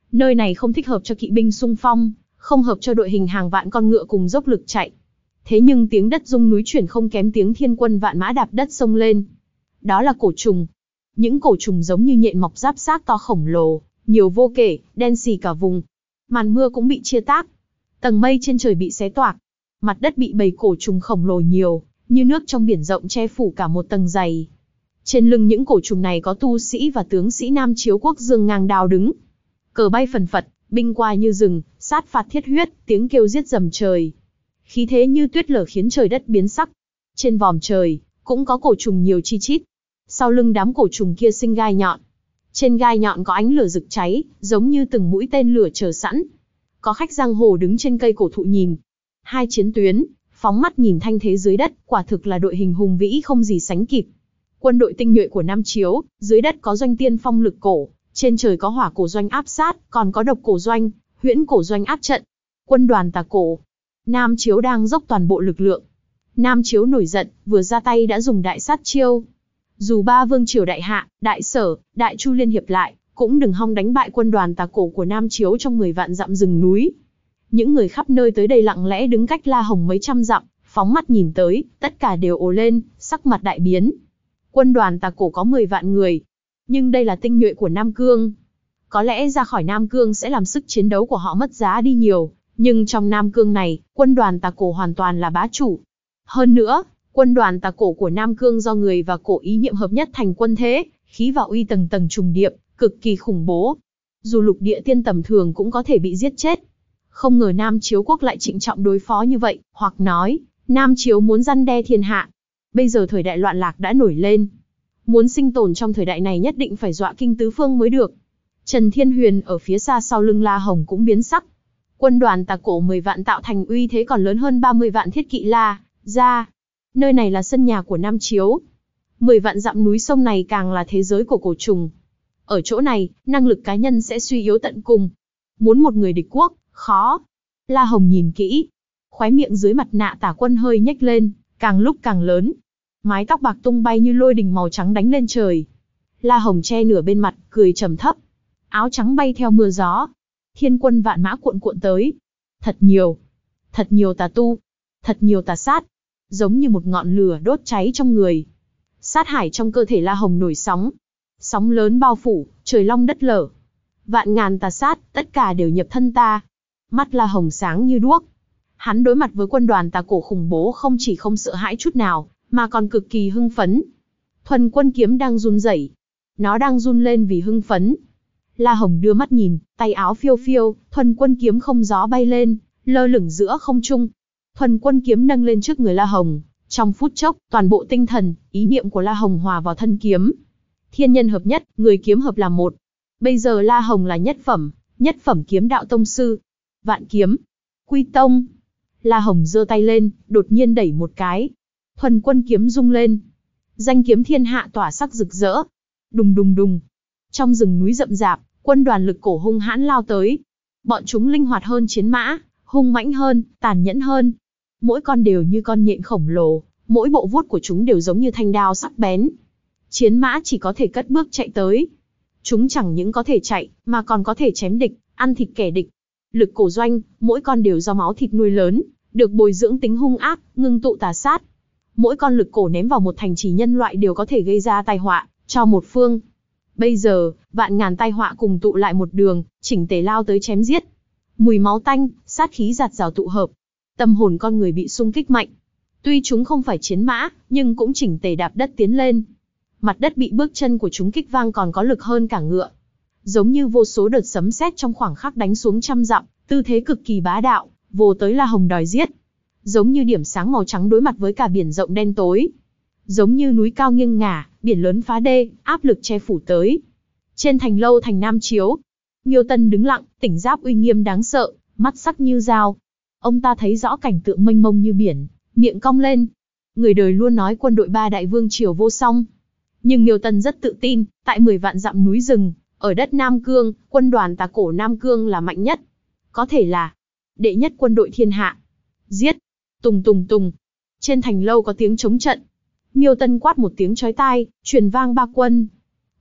Nơi này không thích hợp cho kỵ binh xung phong, không hợp cho đội hình hàng vạn con ngựa cùng dốc lực chạy. Thế nhưng tiếng đất rung núi chuyển không kém tiếng thiên quân vạn mã đạp đất xông lên. Đó là cổ trùng. Những cổ trùng giống như nhện mọc giáp xác to khổng lồ, nhiều vô kể, đen xì cả vùng. Màn mưa cũng bị chia tác. Tầng mây trên trời bị xé toạc. Mặt đất bị bầy cổ trùng khổng lồ nhiều, như nước trong biển rộng che phủ cả một tầng dày. Trên lưng những cổ trùng này có tu sĩ và tướng sĩ Nam Chiếu quốc giương ngang đao đứng. Cờ bay phần phật, binh qua như rừng, sát phạt thiết huyết, tiếng kêu giết rầm trời. Khí thế như tuyết lở khiến trời đất biến sắc. Trên vòm trời, cũng có cổ trùng nhiều chi chít. Sau lưng đám cổ trùng kia sinh gai nhọn. Trên gai nhọn có ánh lửa rực cháy, giống như từng mũi tên lửa chờ sẵn. Có khách giang hồ đứng trên cây cổ thụ nhìn. Hai chiến tuyến, phóng mắt nhìn thanh thế dưới đất, quả thực là đội hình hùng vĩ không gì sánh kịp. Quân đội tinh nhuệ của Nam Chiếu, dưới đất có doanh tiên phong lực cổ, trên trời có hỏa cổ doanh áp sát, còn có độc cổ doanh, huyễn cổ doanh áp trận. Quân đoàn Tà Cổ. Nam Chiếu đang dốc toàn bộ lực lượng. Nam Chiếu nổi giận, vừa ra tay đã dùng đại sát chiêu. Dù ba vương triều đại hạ, đại sở, đại chu liên hiệp lại, cũng đừng hòng đánh bại quân đoàn Tà Cổ của Nam Chiếu trong mười vạn dặm rừng núi. Những người khắp nơi tới đây lặng lẽ đứng cách La Hồng mấy trăm dặm, phóng mắt nhìn tới, tất cả đều ồ lên, sắc mặt đại biến. Quân đoàn Tà Cổ có mười vạn người, nhưng đây là tinh nhuệ của Nam Cương. Có lẽ ra khỏi Nam Cương sẽ làm sức chiến đấu của họ mất giá đi nhiều, nhưng trong Nam Cương này, quân đoàn Tà Cổ hoàn toàn là bá chủ. Hơn nữa, quân đoàn Tà Cổ của Nam Cương do người và cổ ý niệm hợp nhất thành quân thế, khí và uy tầng tầng trùng điệp, cực kỳ khủng bố. Dù lục địa tiên tầm thường cũng có thể bị giết chết. Không ngờ Nam Chiếu quốc lại trịnh trọng đối phó như vậy, hoặc nói, Nam Chiếu muốn răn đe thiên hạ. Bây giờ thời đại loạn lạc đã nổi lên. Muốn sinh tồn trong thời đại này nhất định phải dọa kinh tứ phương mới được. Trần Thiên Huyền ở phía xa sau lưng La Hồng cũng biến sắc. Quân đoàn Tà Cổ mười vạn tạo thành uy thế còn lớn hơn ba mươi vạn thiết kỵ La ra. Nơi này là sân nhà của Nam Chiếu. mười vạn dặm núi sông này càng là thế giới của cổ trùng. Ở chỗ này, năng lực cá nhân sẽ suy yếu tận cùng. Muốn một người địch quốc, khó. La Hồng nhìn kỹ. Khóe miệng dưới mặt nạ Tả Quân hơi nhếch lên, càng lúc càng lớn. Mái tóc bạc tung bay như lôi đình màu trắng đánh lên trời. La Hồng che nửa bên mặt, cười trầm thấp. Áo trắng bay theo mưa gió. Thiên quân vạn mã cuộn cuộn tới. Thật nhiều. Thật nhiều tà tu. Thật nhiều tà sát. Giống như một ngọn lửa đốt cháy trong người. Sát hải trong cơ thể La Hồng nổi sóng. Sóng lớn bao phủ, trời long đất lở. Vạn ngàn tà sát, tất cả đều nhập thân ta. Mắt La Hồng sáng như đuốc. Hắn đối mặt với quân đoàn Tà Cổ khủng bố không chỉ không sợ hãi chút nào, mà còn cực kỳ hưng phấn. Thuần quân kiếm đang run rẩy. Nó đang run lên vì hưng phấn. La Hồng đưa mắt nhìn, tay áo phiêu phiêu, thuần quân kiếm không gió bay lên, lơ lửng giữa không trung. Thuần quân kiếm nâng lên trước người La Hồng. Trong phút chốc, toàn bộ tinh thần, ý niệm của La Hồng hòa vào thân kiếm. Thiên nhân hợp nhất, người kiếm hợp làm một. Bây giờ La Hồng là nhất phẩm, nhất phẩm kiếm đạo tông sư. Vạn kiếm. Quy tông. La Hồng giơ tay lên, đột nhiên đẩy một cái. Thuần quân kiếm rung lên. Danh kiếm thiên hạ tỏa sắc rực rỡ. Đùng đùng đùng. Trong rừng núi rậm rạp, quân đoàn lực cổ hung hãn lao tới. Bọn chúng linh hoạt hơn chiến mã, hung mãnh hơn, tàn nhẫn hơn. Mỗi con đều như con nhện khổng lồ, mỗi bộ vuốt của chúng đều giống như thanh đao sắc bén. Chiến mã chỉ có thể cất bước chạy tới. Chúng chẳng những có thể chạy, mà còn có thể chém địch, ăn thịt kẻ địch. Lực cổ doanh, mỗi con đều do máu thịt nuôi lớn, được bồi dưỡng tính hung ác, ngưng tụ tà sát. Mỗi con lực cổ ném vào một thành trì nhân loại đều có thể gây ra tai họa cho một phương. Bây giờ, vạn ngàn tai họa cùng tụ lại một đường, chỉnh tề lao tới chém giết. Mùi máu tanh, sát khí giạt rào tụ hợp. Tâm hồn con người bị xung kích mạnh. Tuy chúng không phải chiến mã, nhưng cũng chỉnh tề đạp đất tiến lên. Mặt đất bị bước chân của chúng kích vang còn có lực hơn cả ngựa. Giống như vô số đợt sấm sét trong khoảng khắc đánh xuống trăm dặm, tư thế cực kỳ bá đạo, vồ tới La Hồng đòi giết. Giống như điểm sáng màu trắng đối mặt với cả biển rộng đen tối. Giống như núi cao nghiêng ngả, biển lớn phá đê, áp lực che phủ tới. Trên thành lâu thành Nam Chiếu, Miêu Tân đứng lặng, tỉnh giáp uy nghiêm đáng sợ, mắt sắc như dao. Ông ta thấy rõ cảnh tượng mênh mông như biển, miệng cong lên. Người đời luôn nói quân đội ba đại vương triều vô song. Nhưng Miêu Tân rất tự tin, tại mười vạn dặm núi rừng, ở đất Nam Cương, quân đoàn Tà Cổ Nam Cương là mạnh nhất. Có thể là đệ nhất quân đội thiên hạ. Giết! Tùng tùng tùng! Trên thành lâu có tiếng chống trận. Miêu Tân quát một tiếng chói tai, truyền vang ba quân.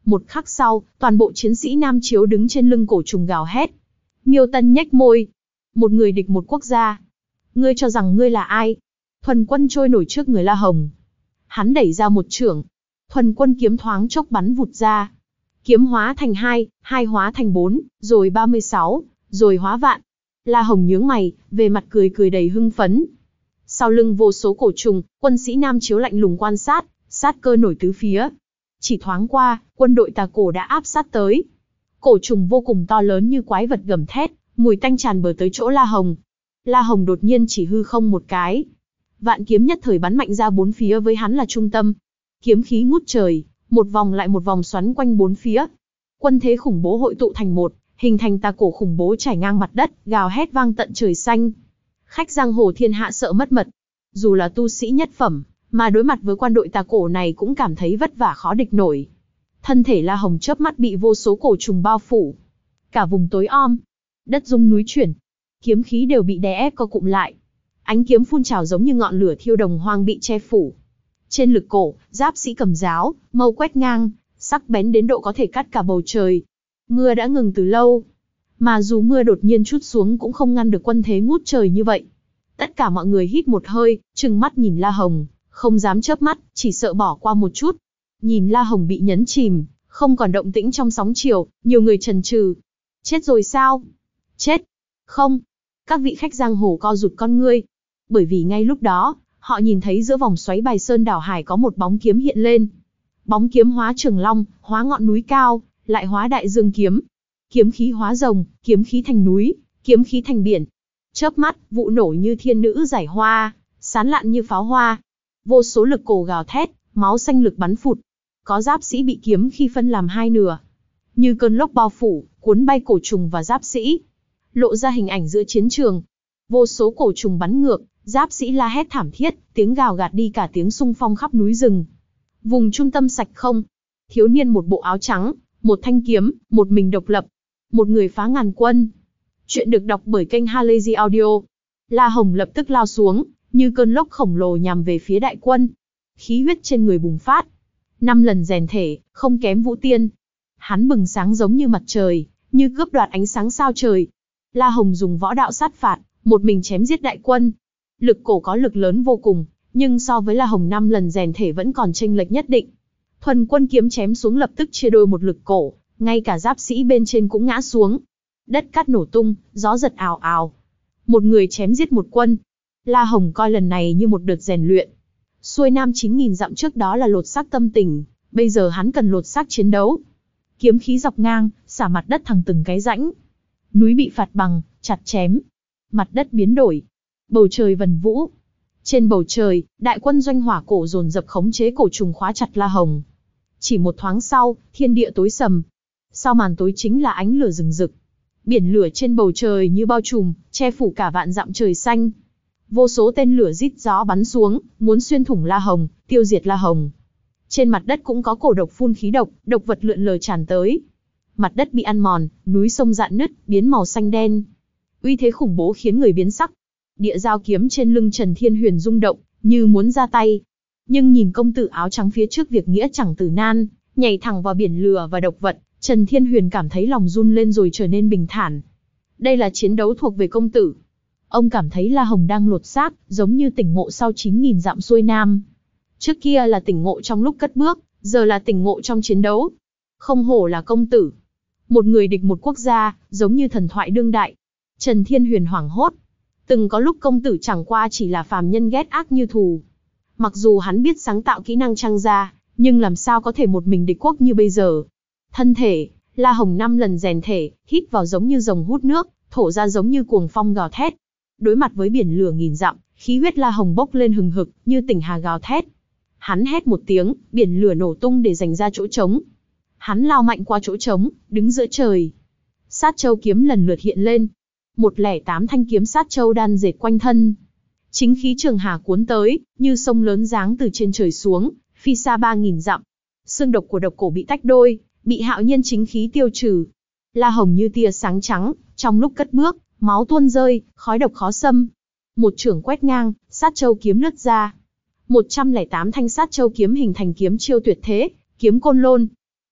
Một khắc sau, toàn bộ chiến sĩ Nam Chiếu đứng trên lưng cổ trùng gào hét. Miêu Tân nhếch môi. Một người địch một quốc gia. Ngươi cho rằng ngươi là ai? Thuần Quân trôi nổi trước người La Hồng. Hắn đẩy ra một chưởng. Thuần Quân kiếm thoáng chốc bắn vụt ra. Kiếm hóa thành hai, hai hóa thành bốn, rồi ba mươi sáu, rồi hóa vạn. La Hồng nhướng mày, về mặt cười cười đầy hưng phấn. Sau lưng vô số cổ trùng, quân sĩ Nam Chiếu lạnh lùng quan sát, sát cơ nổi tứ phía. Chỉ thoáng qua, quân đội Tà Cổ đã áp sát tới. Cổ trùng vô cùng to lớn như quái vật gầm thét, mùi tanh tràn bờ tới chỗ La Hồng. La Hồng đột nhiên chỉ hư không một cái. Vạn kiếm nhất thời bắn mạnh ra bốn phía với hắn là trung tâm. Kiếm khí ngút trời, một vòng lại một vòng xoắn quanh bốn phía. Quân thế khủng bố hội tụ thành một, hình thành Tà Cổ khủng bố trải ngang mặt đất, gào hét vang tận trời xanh. Khách giang hồ thiên hạ sợ mất mật. Dù là tu sĩ nhất phẩm, mà đối mặt với quan đội Tà Cổ này cũng cảm thấy vất vả khó địch nổi. Thân thể La Hồng chớp mắt bị vô số cổ trùng bao phủ. Cả vùng tối om, đất rung núi chuyển, kiếm khí đều bị đè ép co cụm lại. Ánh kiếm phun trào giống như ngọn lửa thiêu đồng hoang bị che phủ. Trên lực cổ, giáp sĩ cầm giáo, mâu quét ngang, sắc bén đến độ có thể cắt cả bầu trời. Mưa đã ngừng từ lâu, mà dù mưa đột nhiên trút xuống cũng không ngăn được quân thế ngút trời như vậy. Tất cả mọi người hít một hơi, trừng mắt nhìn La Hồng, không dám chớp mắt, chỉ sợ bỏ qua một chút. Nhìn La Hồng bị nhấn chìm, không còn động tĩnh trong sóng chiều, nhiều người chần chừ. Chết rồi sao? Chết? Không. Các vị khách giang hồ co rụt con ngươi. Bởi vì ngay lúc đó, họ nhìn thấy giữa vòng xoáy Bài Sơn đảo hải có một bóng kiếm hiện lên. Bóng kiếm hóa trường long, hóa ngọn núi cao, lại hóa đại dương kiếm. Kiếm khí hóa rồng, kiếm khí thành núi, kiếm khí thành biển. Chớp mắt, vụ nổ như thiên nữ giải hoa, sán lạn như pháo hoa. Vô số lực cổ gào thét, máu xanh lực bắn phụt. Có giáp sĩ bị kiếm khi phân làm hai nửa. Như cơn lốc bao phủ, cuốn bay cổ trùng và giáp sĩ. Lộ ra hình ảnh giữa chiến trường. Vô số cổ trùng bắn ngược, giáp sĩ la hét thảm thiết, tiếng gào gạt đi cả tiếng xung phong khắp núi rừng. Vùng trung tâm sạch không. Thiếu niên một bộ áo trắng, một thanh kiếm, một mình độc lập. Một người phá ngàn quân. Chuyện được đọc bởi kênh Halazy Audio. La Hồng lập tức lao xuống, như cơn lốc khổng lồ nhằm về phía đại quân. Khí huyết trên người bùng phát. Năm lần rèn thể, không kém Vũ Tiên. Hắn bừng sáng giống như mặt trời, như cướp đoạt ánh sáng sao trời. La Hồng dùng võ đạo sát phạt, một mình chém giết đại quân. Lực cổ có lực lớn vô cùng, nhưng so với La Hồng năm lần rèn thể vẫn còn chênh lệch nhất định. Thuần Quân kiếm chém xuống lập tức chia đôi một lực cổ, ngay cả giáp sĩ bên trên cũng ngã xuống. Đất cát nổ tung, gió giật ào ào. Một người chém giết một quân. La Hồng coi lần này như một đợt rèn luyện. Xuôi nam chín nghìn dặm trước đó là lột xác tâm tình, bây giờ hắn cần lột xác chiến đấu. Kiếm khí dọc ngang, xả mặt đất thẳng từng cái rãnh. Núi bị phạt bằng, chặt chém. Mặt đất biến đổi. Bầu trời vần vũ. Trên bầu trời, đại quân doanh hỏa cổ dồn dập khống chế cổ trùng khóa chặt La Hồng. Chỉ một thoáng sau, thiên địa tối sầm. Sau màn tối chính là ánh lửa rừng rực. Biển lửa trên bầu trời như bao trùm, che phủ cả vạn dặm trời xanh. Vô số tên lửa rít gió bắn xuống, muốn xuyên thủng La Hồng, tiêu diệt La Hồng. Trên mặt đất cũng có cổ độc phun khí độc, độc vật lượn lờ tràn tới. Mặt đất bị ăn mòn, núi sông rạn nứt, biến màu xanh đen. Uy thế khủng bố khiến người biến sắc. Địa giao kiếm trên lưng Trần Thiên Huyền rung động, như muốn ra tay. Nhưng nhìn công tử áo trắng phía trước việc nghĩa chẳng tử nan, nhảy thẳng vào biển lửa và độc vật, Trần Thiên Huyền cảm thấy lòng run lên rồi trở nên bình thản. Đây là chiến đấu thuộc về công tử. Ông cảm thấy La Hồng đang lột xác, giống như tỉnh ngộ sau chín nghìn dặm xuôi nam. Trước kia là tỉnh ngộ trong lúc cất bước, giờ là tỉnh ngộ trong chiến đấu. Không hổ là công tử. Một người địch một quốc gia, giống như thần thoại đương đại. Trần Thiên Huyền hoảng hốt. Từng có lúc công tử chẳng qua chỉ là phàm nhân ghét ác như thù. Mặc dù hắn biết sáng tạo kỹ năng trăng ra, nhưng làm sao có thể một mình địch quốc như bây giờ. Thân thể, La Hồng năm lần rèn thể, hít vào giống như rồng hút nước, thổ ra giống như cuồng phong gào thét. Đối mặt với biển lửa nghìn dặm, khí huyết La Hồng bốc lên hừng hực, như tỉnh hà gào thét. Hắn hét một tiếng, biển lửa nổ tung để dành ra chỗ trống. Hắn lao mạnh qua chỗ trống, đứng giữa trời. Sát châu kiếm lần lượt hiện lên. một lẻ tám thanh kiếm sát châu đan dệt quanh thân. Chính khí trường hà cuốn tới, như sông lớn giáng từ trên trời xuống, phi xa ba nghìn dặm. Xương độc của độc cổ bị tách đôi, bị hạo nhiên chính khí tiêu trừ. La Hồng như tia sáng trắng, trong lúc cất bước, máu tuôn rơi, khói độc khó xâm. Một chưởng quét ngang, sát châu kiếm lướt ra. một trăm lẻ tám thanh sát châu kiếm hình thành kiếm chiêu tuyệt thế, kiếm côn lôn.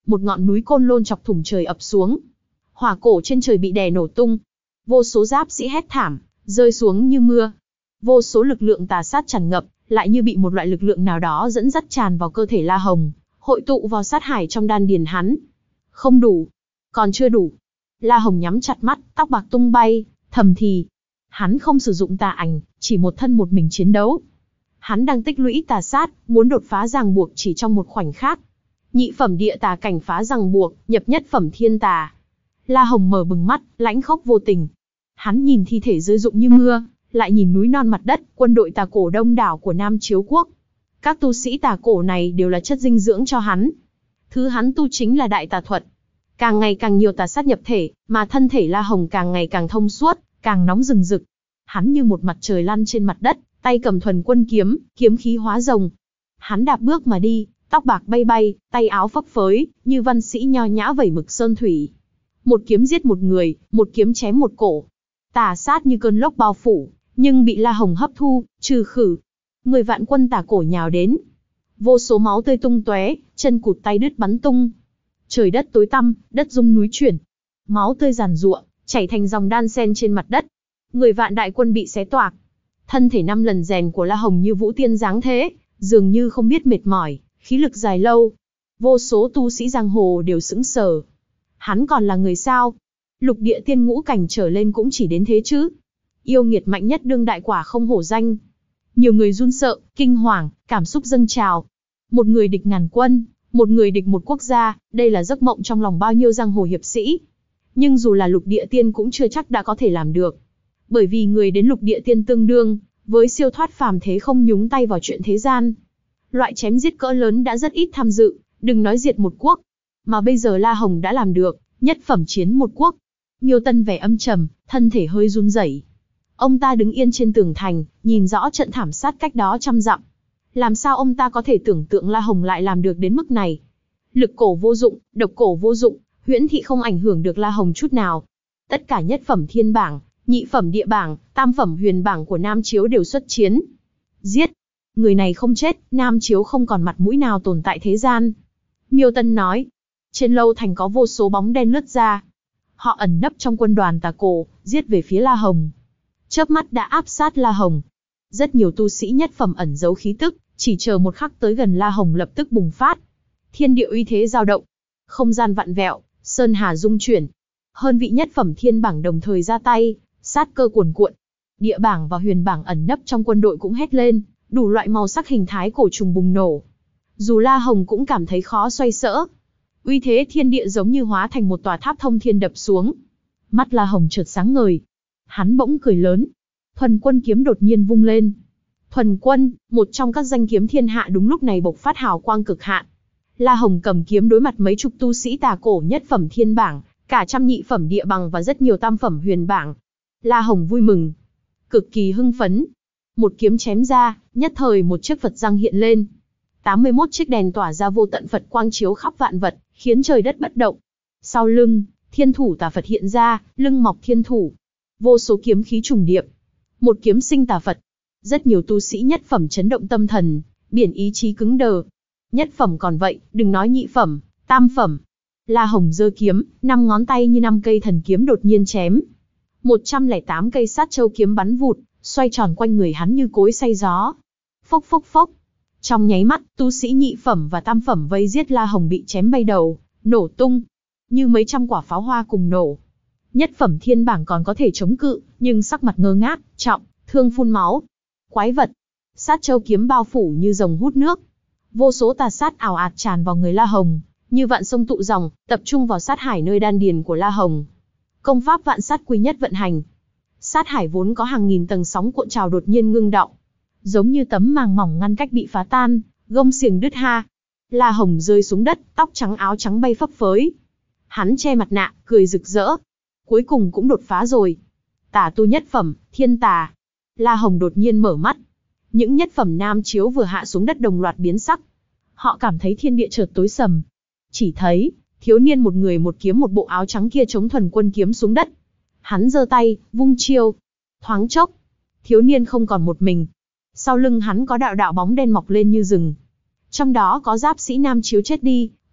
một ngọn núi côn lôn chọc thủng trời ập xuống. Hỏa cổ trên trời bị đè nổ tung. Vô số giáp sĩ hét thảm, rơi xuống như mưa. Vô số lực lượng tà sát tràn ngập, lại như bị một loại lực lượng nào đó dẫn dắt tràn vào cơ thể La Hồng, hội tụ vào sát hải trong đan điền hắn. Không đủ, còn chưa đủ. La Hồng nhắm chặt mắt, tóc bạc tung bay, thầm thì. Hắn không sử dụng tà ảnh, chỉ một thân một mình chiến đấu. Hắn đang tích lũy tà sát, muốn đột phá ràng buộc chỉ trong một khoảnh khắc. Nhị phẩm địa tà cảnh phá ràng buộc, nhập nhất phẩm thiên tà. La Hồng mở bừng mắt, lãnh khốc vô tình. Hắn nhìn thi thể rơi rụng như mưa, lại nhìn núi non mặt đất, quân đội tà cổ đông đảo của Nam Chiếu Quốc. Các tu sĩ tà cổ này đều là chất dinh dưỡng cho hắn. Thứ hắn tu chính là đại tà thuật. Càng ngày càng nhiều tà sát nhập thể, mà thân thể La Hồng càng ngày càng thông suốt, càng nóng rừng rực. Hắn như một mặt trời lăn trên mặt đất, tay cầm thuần quân kiếm, kiếm khí hóa rồng. Hắn đạp bước mà đi, tóc bạc bay bay, tay áo phấp phới, như văn sĩ nho nhã vẩy mực sơn thủy. Một kiếm giết một người, một kiếm chém một cổ. Tà sát như cơn lốc bao phủ, nhưng bị La Hồng hấp thu, trừ khử. Mười vạn quân tà cổ nhào đến. Vô số máu tươi tung tóe, chân cụt tay đứt bắn tung. Trời đất tối tăm, đất rung núi chuyển. Máu tươi giàn giụa, chảy thành dòng đan sen trên mặt đất. Mười vạn đại quân bị xé toạc. Thân thể năm lần rèn của La Hồng như vũ tiên dáng thế, dường như không biết mệt mỏi, khí lực dài lâu. Vô số tu sĩ giang hồ đều sững sờ. Hắn còn là người sao? Lục địa tiên ngũ cảnh trở lên cũng chỉ đến thế chứ. Yêu nghiệt mạnh nhất đương đại quả không hổ danh. Nhiều người run sợ, kinh hoàng, cảm xúc dâng trào. Một người địch ngàn quân, một người địch một quốc gia, đây là giấc mộng trong lòng bao nhiêu giang hồ hiệp sĩ. Nhưng dù là lục địa tiên cũng chưa chắc đã có thể làm được. Bởi vì người đến lục địa tiên tương đương với siêu thoát phàm thế, không nhúng tay vào chuyện thế gian. Loại chém giết cỡ lớn đã rất ít tham dự, đừng nói diệt một quốc. Mà bây giờ La Hồng đã làm được, nhất phẩm chiến một quốc. Miêu Tân vẻ âm trầm, thân thể hơi run rẩy. Ông ta đứng yên trên tường thành, nhìn rõ trận thảm sát cách đó trăm dặm. Làm sao ông ta có thể tưởng tượng La Hồng lại làm được đến mức này? Lực cổ vô dụng, độc cổ vô dụng, huyễn thị không ảnh hưởng được La Hồng chút nào. Tất cả nhất phẩm thiên bảng, nhị phẩm địa bảng, tam phẩm huyền bảng của Nam Chiếu đều xuất chiến. Giết! Người này không chết, Nam Chiếu không còn mặt mũi nào tồn tại thế gian. Miêu Tân nói. Trên lâu thành có vô số bóng đen lướt ra. Họ ẩn nấp trong quân đoàn tà cổ, giết về phía La Hồng. Chớp mắt đã áp sát La Hồng. Rất nhiều tu sĩ nhất phẩm ẩn giấu khí tức, chỉ chờ một khắc tới gần La Hồng lập tức bùng phát. Thiên địa uy thế dao động, không gian vặn vẹo, sơn hà rung chuyển. Hơn vị nhất phẩm thiên bảng đồng thời ra tay, sát cơ cuồn cuộn. Địa bảng và huyền bảng ẩn nấp trong quân đội cũng hét lên, đủ loại màu sắc hình thái cổ trùng bùng nổ. Dù La Hồng cũng cảm thấy khó xoay sở. Uy thế thiên địa giống như hóa thành một tòa tháp thông thiên đập xuống. Mắt La Hồng chợt sáng ngời. Hắn bỗng cười lớn. Thuần quân kiếm đột nhiên vung lên. Thuần quân, một trong các danh kiếm thiên hạ đúng lúc này bộc phát hào quang cực hạn. La Hồng cầm kiếm đối mặt mấy chục tu sĩ tà cổ nhất phẩm thiên bảng, cả trăm nhị phẩm địa bằng và rất nhiều tam phẩm huyền bảng. La Hồng vui mừng, cực kỳ hưng phấn. Một kiếm chém ra, nhất thời một chiếc Phật răng hiện lên. tám mươi mốt chiếc đèn tỏa ra vô tận Phật quang chiếu khắp vạn vật, khiến trời đất bất động. Sau lưng, thiên thủ tà Phật hiện ra, lưng mọc thiên thủ. Vô số kiếm khí trùng điệp. Một kiếm sinh tà Phật. Rất nhiều tu sĩ nhất phẩm chấn động tâm thần, biển ý chí cứng đờ. Nhất phẩm còn vậy, đừng nói nhị phẩm, tam phẩm. La Hồng giơ kiếm, năm ngón tay như năm cây thần kiếm đột nhiên chém. một trăm lẻ tám cây sát châu kiếm bắn vụt, xoay tròn quanh người hắn như cối xay gió. Phốc phốc phốc. Trong nháy mắt, tu sĩ nhị phẩm và tam phẩm vây giết La Hồng bị chém bay đầu, nổ tung. Như mấy trăm quả pháo hoa cùng nổ. Nhất phẩm thiên bảng còn có thể chống cự, nhưng sắc mặt ngơ ngác, trọng, thương phun máu. Quái vật. Sát châu kiếm bao phủ như rồng hút nước. Vô số tà sát ảo ạt tràn vào người La Hồng, như vạn sông tụ dòng, tập trung vào sát hải nơi đan điền của La Hồng. Công pháp vạn sát quy nhất vận hành. Sát hải vốn có hàng nghìn tầng sóng cuộn trào đột nhiên ngưng đọng, giống như tấm màng mỏng ngăn cách bị phá tan, gông xiềng đứt ha. La Hồng rơi xuống đất, tóc trắng áo trắng bay phấp phới. Hắn che mặt nạ, cười rực rỡ. Cuối cùng cũng đột phá rồi. Tà tu nhất phẩm, thiên tà. La Hồng đột nhiên mở mắt. Những nhất phẩm Nam Chiếu vừa hạ xuống đất đồng loạt biến sắc. Họ cảm thấy thiên địa chợt tối sầm. Chỉ thấy, thiếu niên một người một kiếm một bộ áo trắng kia chống thuần quân kiếm xuống đất. Hắn giơ tay, vung chiêu. Thoáng chốc, thiếu niên không còn một mình. Sau lưng hắn có đạo đạo bóng đen mọc lên như rừng. Trong đó có giáp sĩ Nam Chiếu chết đi,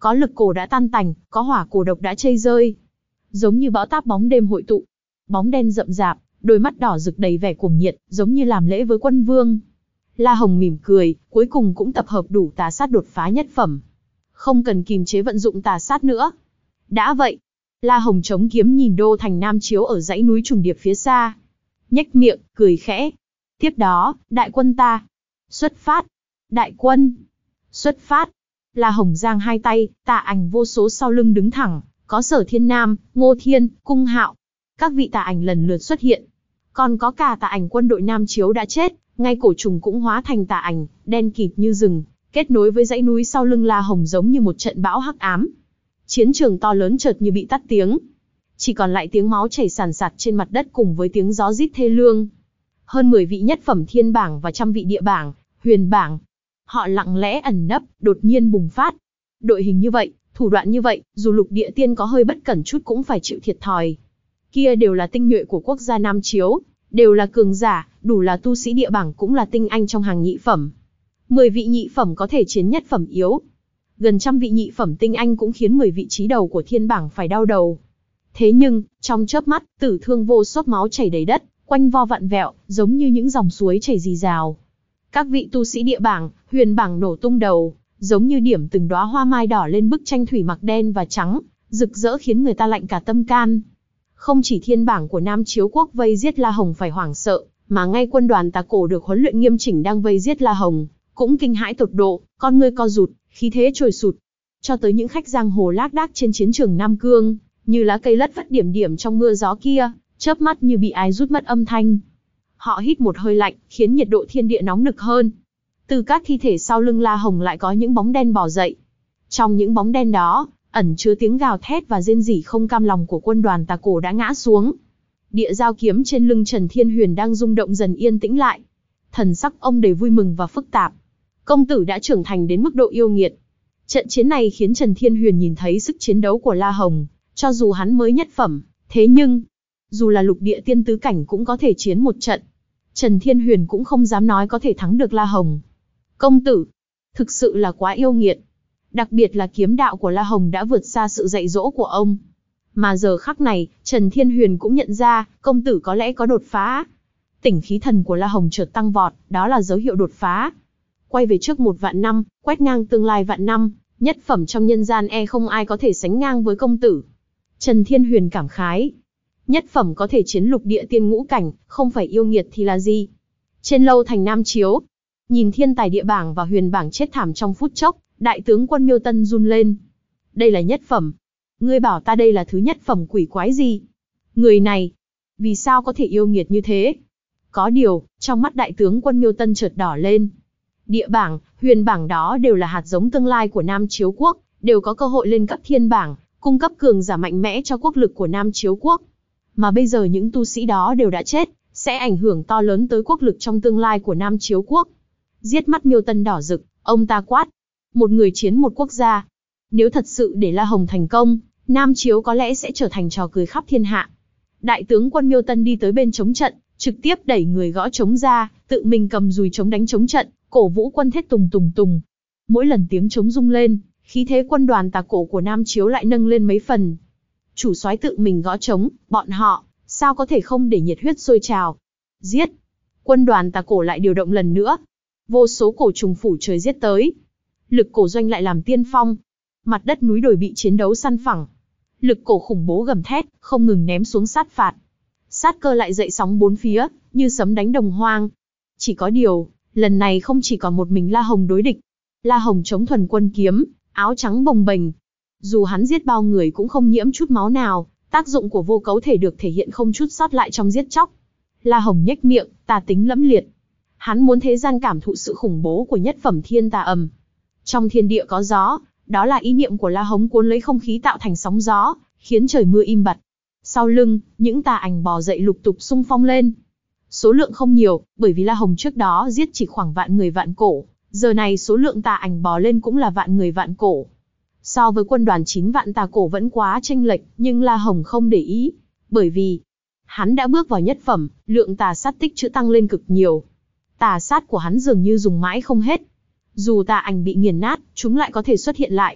Có lực cổ đã tan tành, có hỏa cổ độc đã chây rơi. Giống như bão táp bóng đêm hội tụ. Bóng đen rậm rạp, đôi mắt đỏ rực đầy vẻ cuồng nhiệt, giống như làm lễ với quân vương. La Hồng mỉm cười, cuối cùng cũng tập hợp đủ tà sát đột phá nhất phẩm. Không cần kìm chế vận dụng tà sát nữa. Đã vậy, La Hồng chống kiếm nhìn đô thành Nam Chiếu ở dãy núi trùng điệp phía xa. Nhếch miệng, cười khẽ. Tiếp đó, đại quân ta. Xuất phát. Đại quân. Xuất phát. La Hồng giang hai tay, tà ảnh vô số sau lưng đứng thẳng, có Sở Thiên Nam, Ngô Thiên, Cung Hạo. Các vị tà ảnh lần lượt xuất hiện. Còn có cả tà ảnh quân đội Nam Chiếu đã chết, ngay cổ trùng cũng hóa thành tà ảnh, đen kịt như rừng, kết nối với dãy núi sau lưng La Hồng giống như một trận bão hắc ám. Chiến trường to lớn chợt như bị tắt tiếng. Chỉ còn lại tiếng máu chảy sàn sạt trên mặt đất cùng với tiếng gió rít thê lương. Hơn mười vị nhất phẩm thiên bảng và trăm vị địa bảng, huyền bảng. Họ lặng lẽ ẩn nấp, đột nhiên bùng phát. Đội hình như vậy, thủ đoạn như vậy, dù lục địa tiên có hơi bất cẩn chút cũng phải chịu thiệt thòi. Kia đều là tinh nhuệ của quốc gia Nam Chiếu, đều là cường giả, đủ là tu sĩ địa bảng cũng là tinh anh trong hàng nhị phẩm. Mười vị nhị phẩm có thể chiến nhất phẩm yếu. Gần trăm vị nhị phẩm tinh anh cũng khiến mười vị trí đầu của thiên bảng phải đau đầu. Thế nhưng, trong chớp mắt, tử thương vô số, máu chảy đầy đất, quanh vo vặn vẹo, giống như những dòng suối chảy rì rào. Các vị tu sĩ địa bảng, huyền bảng nổ tung đầu, giống như điểm từng đóa hoa mai đỏ lên bức tranh thủy mặc đen và trắng, rực rỡ khiến người ta lạnh cả tâm can. Không chỉ thiên bảng của Nam Chiếu quốc vây giết La Hồng phải hoảng sợ, mà ngay quân đoàn Tà Cổ được huấn luyện nghiêm chỉnh đang vây giết La Hồng, cũng kinh hãi tột độ, con ngươi co rụt, khí thế trồi sụt. Cho tới những khách giang hồ lác đác trên chiến trường Nam Cương, như lá cây lất phất điểm điểm trong mưa gió kia, chớp mắt như bị ai rút mất âm thanh. Họ hít một hơi lạnh, khiến nhiệt độ thiên địa nóng nực hơn. Từ các thi thể sau lưng La Hồng lại có những bóng đen bò dậy. Trong những bóng đen đó, ẩn chứa tiếng gào thét và rên rỉ không cam lòng của quân đoàn Tà Cổ đã ngã xuống. Địa giao kiếm trên lưng Trần Thiên Huyền đang rung động dần yên tĩnh lại. Thần sắc ông đầy vui mừng và phức tạp. Công tử đã trưởng thành đến mức độ yêu nghiệt. Trận chiến này khiến Trần Thiên Huyền nhìn thấy sức chiến đấu của La Hồng, cho dù hắn mới nhất phẩm, thế nhưng, dù là lục địa tiên tứ cảnh cũng có thể chiến một trận. Trần Thiên Huyền cũng không dám nói có thể thắng được La Hồng. Công tử, thực sự là quá yêu nghiệt. Đặc biệt là kiếm đạo của La Hồng đã vượt xa sự dạy dỗ của ông. Mà giờ khắc này, Trần Thiên Huyền cũng nhận ra, công tử có lẽ có đột phá. Tỉnh khí thần của La Hồng chợt tăng vọt, đó là dấu hiệu đột phá. Quay về trước một vạn năm, quét ngang tương lai vạn năm, nhất phẩm trong nhân gian e không ai có thể sánh ngang với công tử. Trần Thiên Huyền cảm khái. Nhất phẩm có thể chiến lục địa tiên ngũ cảnh, không phải yêu nghiệt thì là gì? Trên lâu thành Nam Chiếu, nhìn thiên tài địa bảng và huyền bảng chết thảm trong phút chốc, đại tướng quân Miêu Tân run lên. Đây là nhất phẩm. Ngươi bảo ta đây là thứ nhất phẩm quỷ quái gì? Người này, vì sao có thể yêu nghiệt như thế? Có điều, trong mắt đại tướng quân Miêu Tân chợt đỏ lên. Địa bảng, huyền bảng đó đều là hạt giống tương lai của Nam Chiếu quốc, đều có cơ hội lên cấp thiên bảng, cung cấp cường giả mạnh mẽ cho quốc lực của Nam Chiếu quốc. Mà bây giờ những tu sĩ đó đều đã chết, sẽ ảnh hưởng to lớn tới quốc lực trong tương lai của Nam Chiếu quốc. Giết mắt Miêu Tân đỏ rực, ông ta quát. Một người chiến một quốc gia. Nếu thật sự để La Hồng thành công, Nam Chiếu có lẽ sẽ trở thành trò cười khắp thiên hạ. Đại tướng quân Miêu Tân đi tới bên trống trận, trực tiếp đẩy người gõ trống ra, tự mình cầm dùi trống đánh trống trận, cổ vũ quân thét tùng tùng tùng. Mỗi lần tiếng trống rung lên, khí thế quân đoàn Tà Cổ của Nam Chiếu lại nâng lên mấy phần. Chủ soái tự mình gõ trống, bọn họ, sao có thể không để nhiệt huyết sôi trào. Giết! Quân đoàn Tà Cổ lại điều động lần nữa. Vô số cổ trùng phủ trời giết tới. Lực cổ doanh lại làm tiên phong. Mặt đất núi đồi bị chiến đấu săn phẳng. Lực cổ khủng bố gầm thét, không ngừng ném xuống sát phạt. Sát cơ lại dậy sóng bốn phía, như sấm đánh đồng hoang. Chỉ có điều, lần này không chỉ còn một mình La Hồng đối địch. La Hồng chống thuần quân kiếm, áo trắng bồng bềnh. Dù hắn giết bao người cũng không nhiễm chút máu nào, tác dụng của vô cấu thể được thể hiện không chút sót lại trong giết chóc. La Hồng nhếch miệng, tà tính lẫm liệt. Hắn muốn thế gian cảm thụ sự khủng bố của nhất phẩm thiên tà ầm. Trong thiên địa có gió, đó là ý niệm của La Hồng cuốn lấy không khí tạo thành sóng gió, khiến trời mưa im bặt. Sau lưng, những tà ảnh bò dậy lục tục xung phong lên. Số lượng không nhiều, bởi vì La Hồng trước đó giết chỉ khoảng vạn người vạn cổ, giờ này số lượng tà ảnh bò lên cũng là vạn người vạn cổ. So với quân đoàn chín vạn Tà Cổ vẫn quá chênh lệch, nhưng La Hồng không để ý, bởi vì hắn đã bước vào nhất phẩm, lượng tà sát tích trữ tăng lên cực nhiều. Tà sát của hắn dường như dùng mãi không hết. Dù tà ảnh bị nghiền nát, chúng lại có thể xuất hiện lại.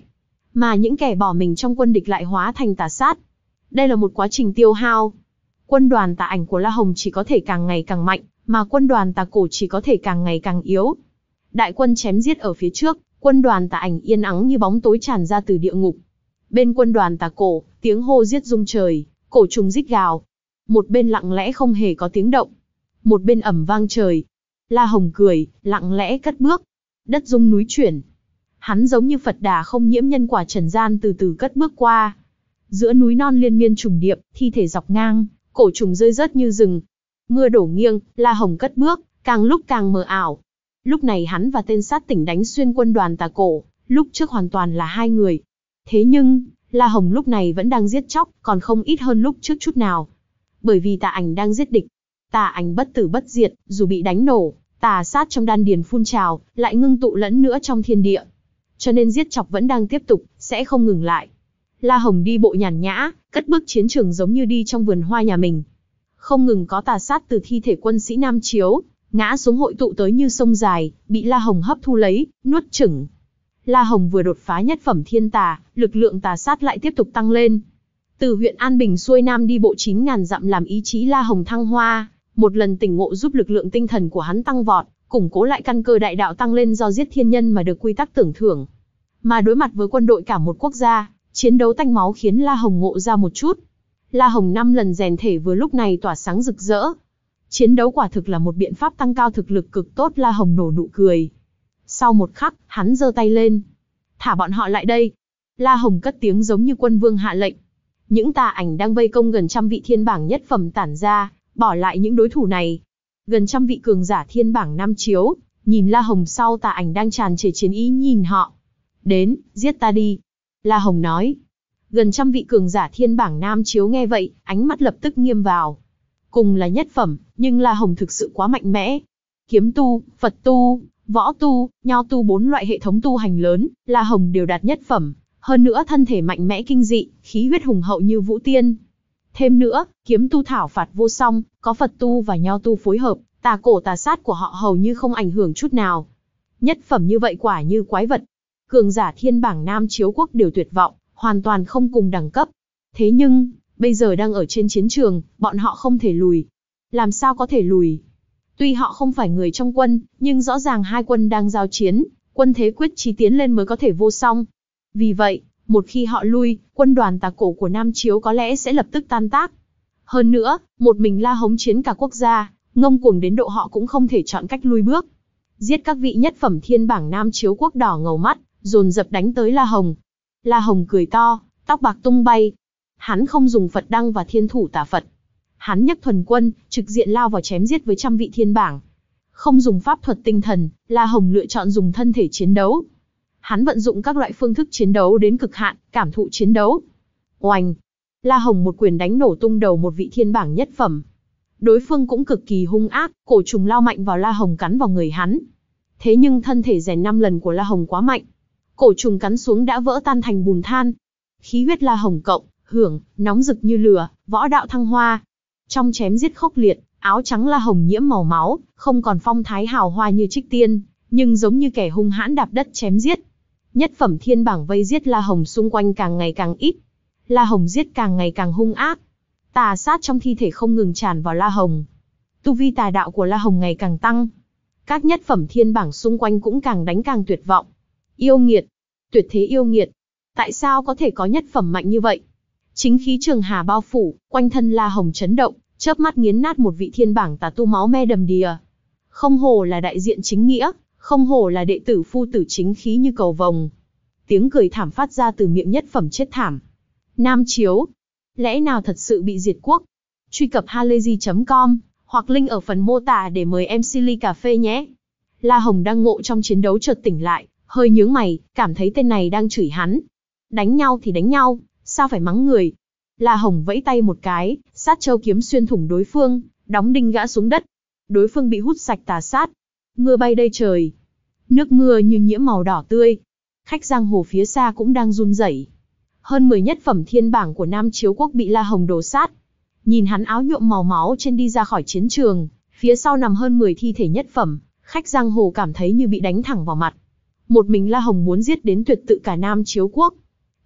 mà những kẻ bỏ mình trong quân địch lại hóa thành tà sát. Đây là một quá trình tiêu hao. Quân đoàn tà ảnh của La Hồng chỉ có thể càng ngày càng mạnh, mà quân đoàn tà cổ chỉ có thể càng ngày càng yếu. Đại quân chém giết ở phía trước, quân đoàn tà ảnh yên ắng như bóng tối tràn ra từ địa ngục. Bên quân đoàn tà cổ, tiếng hô giết rung trời, cổ trùng rít gào. Một bên lặng lẽ không hề có tiếng động, một bên ầm vang trời. La Hồng cười, lặng lẽ cất bước. Đất rung núi chuyển. Hắn giống như Phật Đà không nhiễm nhân quả trần gian từ từ cất bước qua. Giữa núi non liên miên trùng điệp, thi thể dọc ngang, cổ trùng rơi rớt như rừng. Mưa đổ nghiêng, La Hồng cất bước, càng lúc càng mờ ảo. Lúc này hắn và tên sát tỉnh đánh xuyên quân đoàn tà cổ, lúc trước hoàn toàn là hai người. Thế nhưng, La Hồng lúc này vẫn đang giết chóc, còn không ít hơn lúc trước chút nào. Bởi vì tà ảnh đang giết địch. Tà ảnh bất tử bất diệt, dù bị đánh nổ, tà sát trong đan điền phun trào, lại ngưng tụ lẫn nữa trong thiên địa. Cho nên giết chóc vẫn đang tiếp tục, sẽ không ngừng lại. La Hồng đi bộ nhàn nhã, cất bước chiến trường giống như đi trong vườn hoa nhà mình. Không ngừng có tà sát từ thi thể quân sĩ Nam Chiếu, ngã xuống hội tụ tới như sông dài, bị La Hồng hấp thu lấy, nuốt chửng. La Hồng vừa đột phá nhất phẩm thiên tà, lực lượng tà sát lại tiếp tục tăng lên. Từ huyện An Bình xuôi nam đi bộ chín ngàn dặm làm ý chí La Hồng thăng hoa, một lần tỉnh ngộ giúp lực lượng tinh thần của hắn tăng vọt, củng cố lại căn cơ đại đạo tăng lên do giết thiên nhân mà được quy tắc tưởng thưởng. Mà đối mặt với quân đội cả một quốc gia, chiến đấu tanh máu khiến La Hồng ngộ ra một chút. La Hồng năm lần rèn thể vừa lúc này tỏa sáng rực rỡ. Chiến đấu quả thực là một biện pháp tăng cao thực lực cực tốt. La Hồng nổ nụ cười. Sau một khắc, hắn giơ tay lên. Thả bọn họ lại đây. La Hồng cất tiếng giống như quân vương hạ lệnh. Những tà ảnh đang vây công gần trăm vị thiên bảng nhất phẩm tản ra, bỏ lại những đối thủ này. Gần trăm vị cường giả thiên bảng Nam Chiếu, nhìn La Hồng sau tà ảnh đang tràn trề chiến ý nhìn họ. Đến, giết ta đi. La Hồng nói. Gần trăm vị cường giả thiên bảng Nam Chiếu nghe vậy, ánh mắt lập tức nghiêm vào. Cùng là nhất phẩm, nhưng La Hồng thực sự quá mạnh mẽ. Kiếm tu, Phật tu, võ tu, nho tu bốn loại hệ thống tu hành lớn, La Hồng đều đạt nhất phẩm. Hơn nữa thân thể mạnh mẽ kinh dị, khí huyết hùng hậu như vũ tiên. Thêm nữa, kiếm tu thảo phạt vô song, có Phật tu và nho tu phối hợp, tà cổ tà sát của họ hầu như không ảnh hưởng chút nào. Nhất phẩm như vậy quả như quái vật. Cường giả thiên bảng Nam Chiếu quốc đều tuyệt vọng, hoàn toàn không cùng đẳng cấp. Thế nhưng, bây giờ đang ở trên chiến trường, bọn họ không thể lùi. Làm sao có thể lùi? Tuy họ không phải người trong quân, nhưng rõ ràng hai quân đang giao chiến, quân thế quyết chí tiến lên mới có thể vô song. Vì vậy, một khi họ lui, quân đoàn tà cổ của Nam Chiếu có lẽ sẽ lập tức tan tác. Hơn nữa, một mình La Hống chiến cả quốc gia, ngông cuồng đến độ họ cũng không thể chọn cách lui bước. Giết các vị nhất phẩm thiên bảng Nam Chiếu quốc đỏ ngầu mắt, dồn dập đánh tới La Hồng. La Hồng cười to, tóc bạc tung bay. Hắn không dùng Phật đăng và thiên thủ tà Phật. Hắn nhấc thuần quân, trực diện lao vào chém giết với trăm vị thiên bảng. Không dùng pháp thuật tinh thần, La Hồng lựa chọn dùng thân thể chiến đấu. Hắn vận dụng các loại phương thức chiến đấu đến cực hạn, cảm thụ chiến đấu. Oành! La Hồng một quyền đánh nổ tung đầu một vị thiên bảng nhất phẩm. Đối phương cũng cực kỳ hung ác, cổ trùng lao mạnh vào La Hồng cắn vào người hắn. Thế nhưng thân thể rèn năm lần của La Hồng quá mạnh. Cổ trùng cắn xuống đã vỡ tan thành bùn than. Khí huyết La Hồng cộng, hưởng, nóng rực như lửa, võ đạo thăng hoa. Trong chém giết khốc liệt, áo trắng La Hồng nhiễm màu máu, không còn phong thái hào hoa như trích tiên, nhưng giống như kẻ hung hãn đạp đất chém giết. Nhất phẩm thiên bảng vây giết La Hồng xung quanh càng ngày càng ít. La Hồng giết càng ngày càng hung ác. Tà sát trong thi thể không ngừng tràn vào La Hồng. Tu vi tà đạo của La Hồng ngày càng tăng. Các nhất phẩm thiên bảng xung quanh cũng càng đánh càng tuyệt vọng. Yêu nghiệt! Tuyệt thế yêu nghiệt! Tại sao có thể có nhất phẩm mạnh như vậy? Chính khí trường hà bao phủ, quanh thân La Hồng chấn động, chớp mắt nghiến nát một vị thiên bảng tà tu máu me đầm đìa. Không hổ là đại diện chính nghĩa, không hổ là đệ tử phu tử chính khí như cầu vồng. Tiếng cười thảm phát ra từ miệng nhất phẩm chết thảm. Nam Chiếu! Lẽ nào thật sự bị diệt quốc? Truy cập halayzi chấm com, hoặc link ở phần mô tả để mời em xê ly cà phê nhé. La Hồng đang ngộ trong chiến đấu chợt tỉnh lại, hơi nhướng mày, cảm thấy tên này đang chửi hắn. Đánh nhau thì đánh nhau, sao phải mắng người? La Hồng vẫy tay một cái, sát châu kiếm xuyên thủng đối phương, đóng đinh gã xuống đất. Đối phương bị hút sạch tà sát. Mưa bay đầy trời. Nước mưa như nhiễm màu đỏ tươi. Khách giang hồ phía xa cũng đang run rẩy. Hơn mười nhất phẩm thiên bảng của Nam Chiếu quốc bị La Hồng đổ sát. Nhìn hắn áo nhuộm màu máu trên đi ra khỏi chiến trường, phía sau nằm hơn mười thi thể nhất phẩm, khách giang hồ cảm thấy như bị đánh thẳng vào mặt. Một mình La Hồng muốn giết đến tuyệt tự cả Nam Chiếu quốc.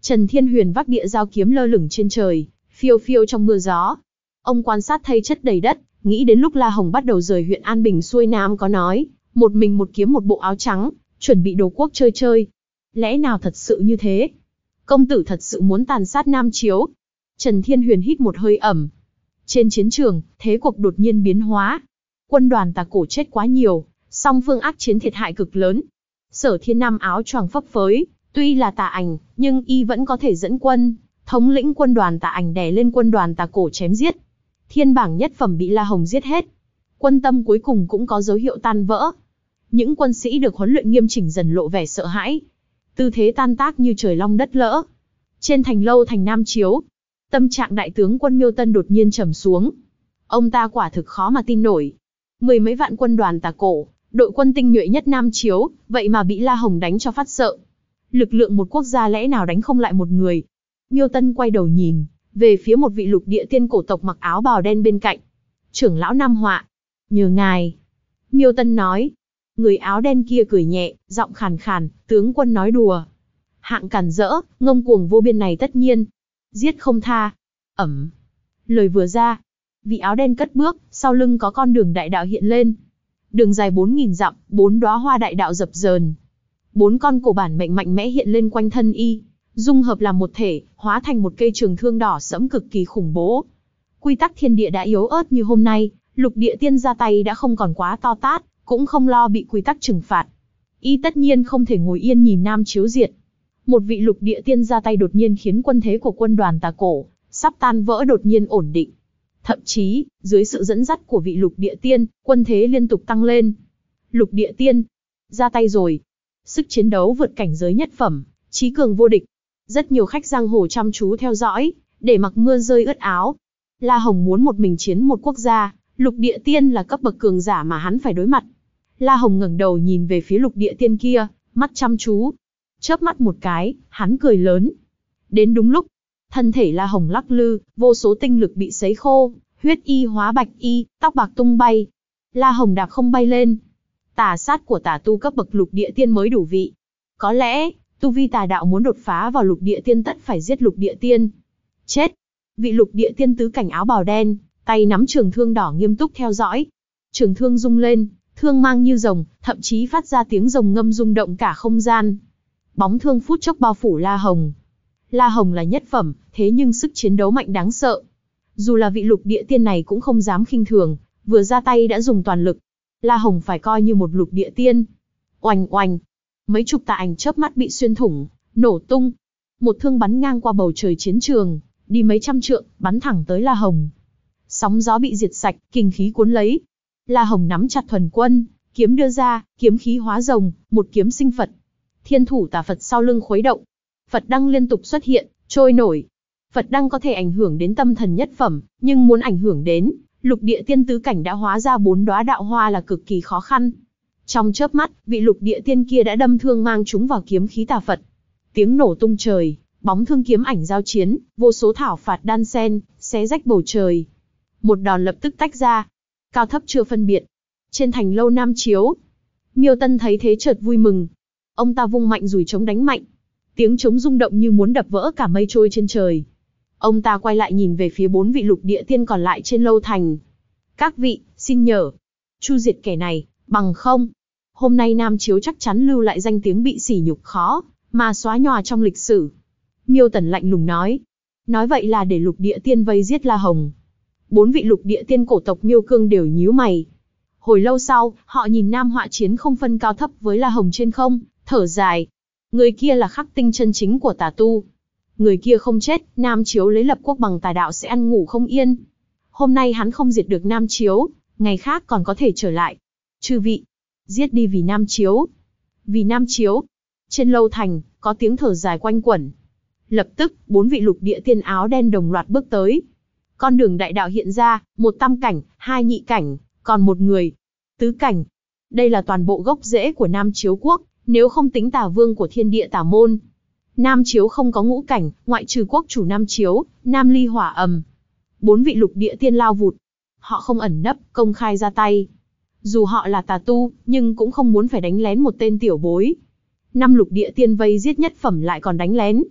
Trần Thiên Huyền vác địa giao kiếm lơ lửng trên trời, phiêu phiêu trong mưa gió. Ông quan sát thây chất đầy đất, nghĩ đến lúc La Hồng bắt đầu rời huyện An Bình xuôi nam có nói, một mình một kiếm một bộ áo trắng, chuẩn bị đồ quốc chơi chơi. Lẽ nào thật sự như thế? Công tử thật sự muốn tàn sát Nam Chiếu? Trần Thiên Huyền hít một hơi ẩm. Trên chiến trường, thế cuộc đột nhiên biến hóa. Quân đoàn Tà Cổ chết quá nhiều, song phương ác chiến thiệt hại cực lớn. Sở Thiên Nam áo choàng phấp phới, tuy là tà ảnh, nhưng y vẫn có thể dẫn quân, thống lĩnh quân đoàn tà ảnh đè lên quân đoàn Tà Cổ chém giết. Thiên bảng nhất phẩm bị La Hồng giết hết. Quân tâm cuối cùng cũng có dấu hiệu tan vỡ. Những quân sĩ được huấn luyện nghiêm chỉnh dần lộ vẻ sợ hãi. Tư thế tan tác như trời long đất lỡ. Trên thành lâu thành Nam Chiếu, tâm trạng đại tướng quân Miêu Tân đột nhiên trầm xuống. Ông ta quả thực khó mà tin nổi. Mười mấy vạn quân đoàn Tà Cổ, đội quân tinh nhuệ nhất Nam Chiếu, vậy mà bị La Hồng đánh cho phát sợ. Lực lượng một quốc gia lẽ nào đánh không lại một người. Miêu Tân quay đầu nhìn về phía một vị lục địa tiên cổ tộc mặc áo bào đen bên cạnh. Trưởng lão Nam Họa, nhờ ngài. Miêu Tân nói. Người áo đen kia cười nhẹ, giọng khàn khàn, tướng quân nói đùa. Hạng càn rỡ, ngông cuồng vô biên này tất nhiên. Giết không tha. Ẩm. Lời vừa ra, vị áo đen cất bước, sau lưng có con đường đại đạo hiện lên. Đường dài bốn nghìn dặm, bốn đóa hoa đại đạo dập dờn. Bốn con cổ bản mệnh mạnh mẽ hiện lên quanh thân y, dung hợp làm một thể, hóa thành một cây trường thương đỏ sẫm cực kỳ khủng bố. Quy tắc thiên địa đã yếu ớt như hôm nay, lục địa tiên ra tay đã không còn quá to tát, cũng không lo bị quy tắc trừng phạt. Y tất nhiên không thể ngồi yên nhìn Nam Chiếu diệt. Một vị lục địa tiên ra tay đột nhiên khiến quân thế của quân đoàn Tà Cổ sắp tan vỡ đột nhiên ổn định. Thậm chí, dưới sự dẫn dắt của vị lục địa tiên, quân thế liên tục tăng lên. Lục địa tiên, ra tay rồi. Sức chiến đấu vượt cảnh giới nhất phẩm, chí cường vô địch. Rất nhiều khách giang hồ chăm chú theo dõi, để mặc mưa rơi ướt áo. La Hồng muốn một mình chiến một quốc gia, lục địa tiên là cấp bậc cường giả mà hắn phải đối mặt. La Hồng ngẩng đầu nhìn về phía lục địa tiên kia, mắt chăm chú. Chớp mắt một cái, hắn cười lớn. Đến đúng lúc, thân thể La Hồng lắc lư, vô số tinh lực bị sấy khô, huyết y hóa bạch y, tóc bạc tung bay. La Hồng đạp không bay lên. Tà sát của tà tu cấp bậc lục địa tiên mới đủ vị. Có lẽ, tu vi tà đạo muốn đột phá vào lục địa tiên tất phải giết lục địa tiên. Chết! Vị lục địa tiên tứ cảnh áo bào đen, tay nắm trường thương đỏ nghiêm túc theo dõi. Trường thương rung lên, thương mang như rồng, thậm chí phát ra tiếng rồng ngâm rung động cả không gian. Bóng thương phút chốc bao phủ La Hồng. La Hồng là nhất phẩm, thế nhưng sức chiến đấu mạnh đáng sợ. Dù là vị lục địa tiên này cũng không dám khinh thường, vừa ra tay đã dùng toàn lực. La Hồng phải coi như một lục địa tiên. Oành oành, mấy chục tà ảnh chớp mắt bị xuyên thủng, nổ tung. Một thương bắn ngang qua bầu trời chiến trường, đi mấy trăm trượng, bắn thẳng tới La Hồng. Sóng gió bị diệt sạch, kinh khí cuốn lấy. La Hồng nắm chặt thuần quân, kiếm đưa ra, kiếm khí hóa rồng, một kiếm sinh Phật. Thiên thủ tà Phật sau lưng khuấy động. Phật đăng liên tục xuất hiện, trôi nổi. Phật đăng có thể ảnh hưởng đến tâm thần nhất phẩm, nhưng muốn ảnh hưởng đến lục địa tiên tứ cảnh đã hóa ra bốn đóa đạo hoa là cực kỳ khó khăn. Trong chớp mắt, vị lục địa tiên kia đã đâm thương mang chúng vào kiếm khí tà Phật. Tiếng nổ tung trời, bóng thương kiếm ảnh giao chiến, vô số thảo phạt đan sen, xé rách bầu trời. Một đòn lập tức tách ra, cao thấp chưa phân biệt. Trên thành lâu Nam Chiếu, Miêu Tân thấy thế chợt vui mừng. Ông ta vung mạnh dùi trống đánh mạnh. Tiếng trống rung động như muốn đập vỡ cả mây trôi trên trời. Ông ta quay lại nhìn về phía bốn vị lục địa tiên còn lại trên lâu thành. Các vị, xin nhờ, chu diệt kẻ này, bằng không. Hôm nay Nam Chiếu chắc chắn lưu lại danh tiếng bị sỉ nhục khó, mà xóa nhòa trong lịch sử. Miêu Tần lạnh lùng nói. Nói vậy là để lục địa tiên vây giết La Hồng. Bốn vị lục địa tiên cổ tộc Miêu Cương đều nhíu mày. Hồi lâu sau, họ nhìn Nam Họa chiến không phân cao thấp với La Hồng trên không, thở dài. Người kia là khắc tinh chân chính của tà tu. Người kia không chết, Nam Chiếu lấy lập quốc bằng tà đạo sẽ ăn ngủ không yên. Hôm nay hắn không diệt được Nam Chiếu, ngày khác còn có thể trở lại. Chư vị, giết đi vì Nam Chiếu. Vì Nam Chiếu. Trên lâu thành, có tiếng thở dài quanh quẩn. Lập tức, bốn vị lục địa tiên áo đen đồng loạt bước tới. Con đường đại đạo hiện ra, một tam cảnh, hai nhị cảnh, còn một người. Tứ cảnh. Đây là toàn bộ gốc rễ của Nam Chiếu quốc, nếu không tính tà vương của thiên địa tà môn. Nam Chiếu không có ngũ cảnh, ngoại trừ quốc chủ Nam Chiếu, Nam Ly Hỏa Ầm. Bốn vị lục địa tiên lao vụt. Họ không ẩn nấp, công khai ra tay. Dù họ là tà tu, nhưng cũng không muốn phải đánh lén một tên tiểu bối. Năm lục địa tiên vây giết nhất phẩm lại còn đánh lén.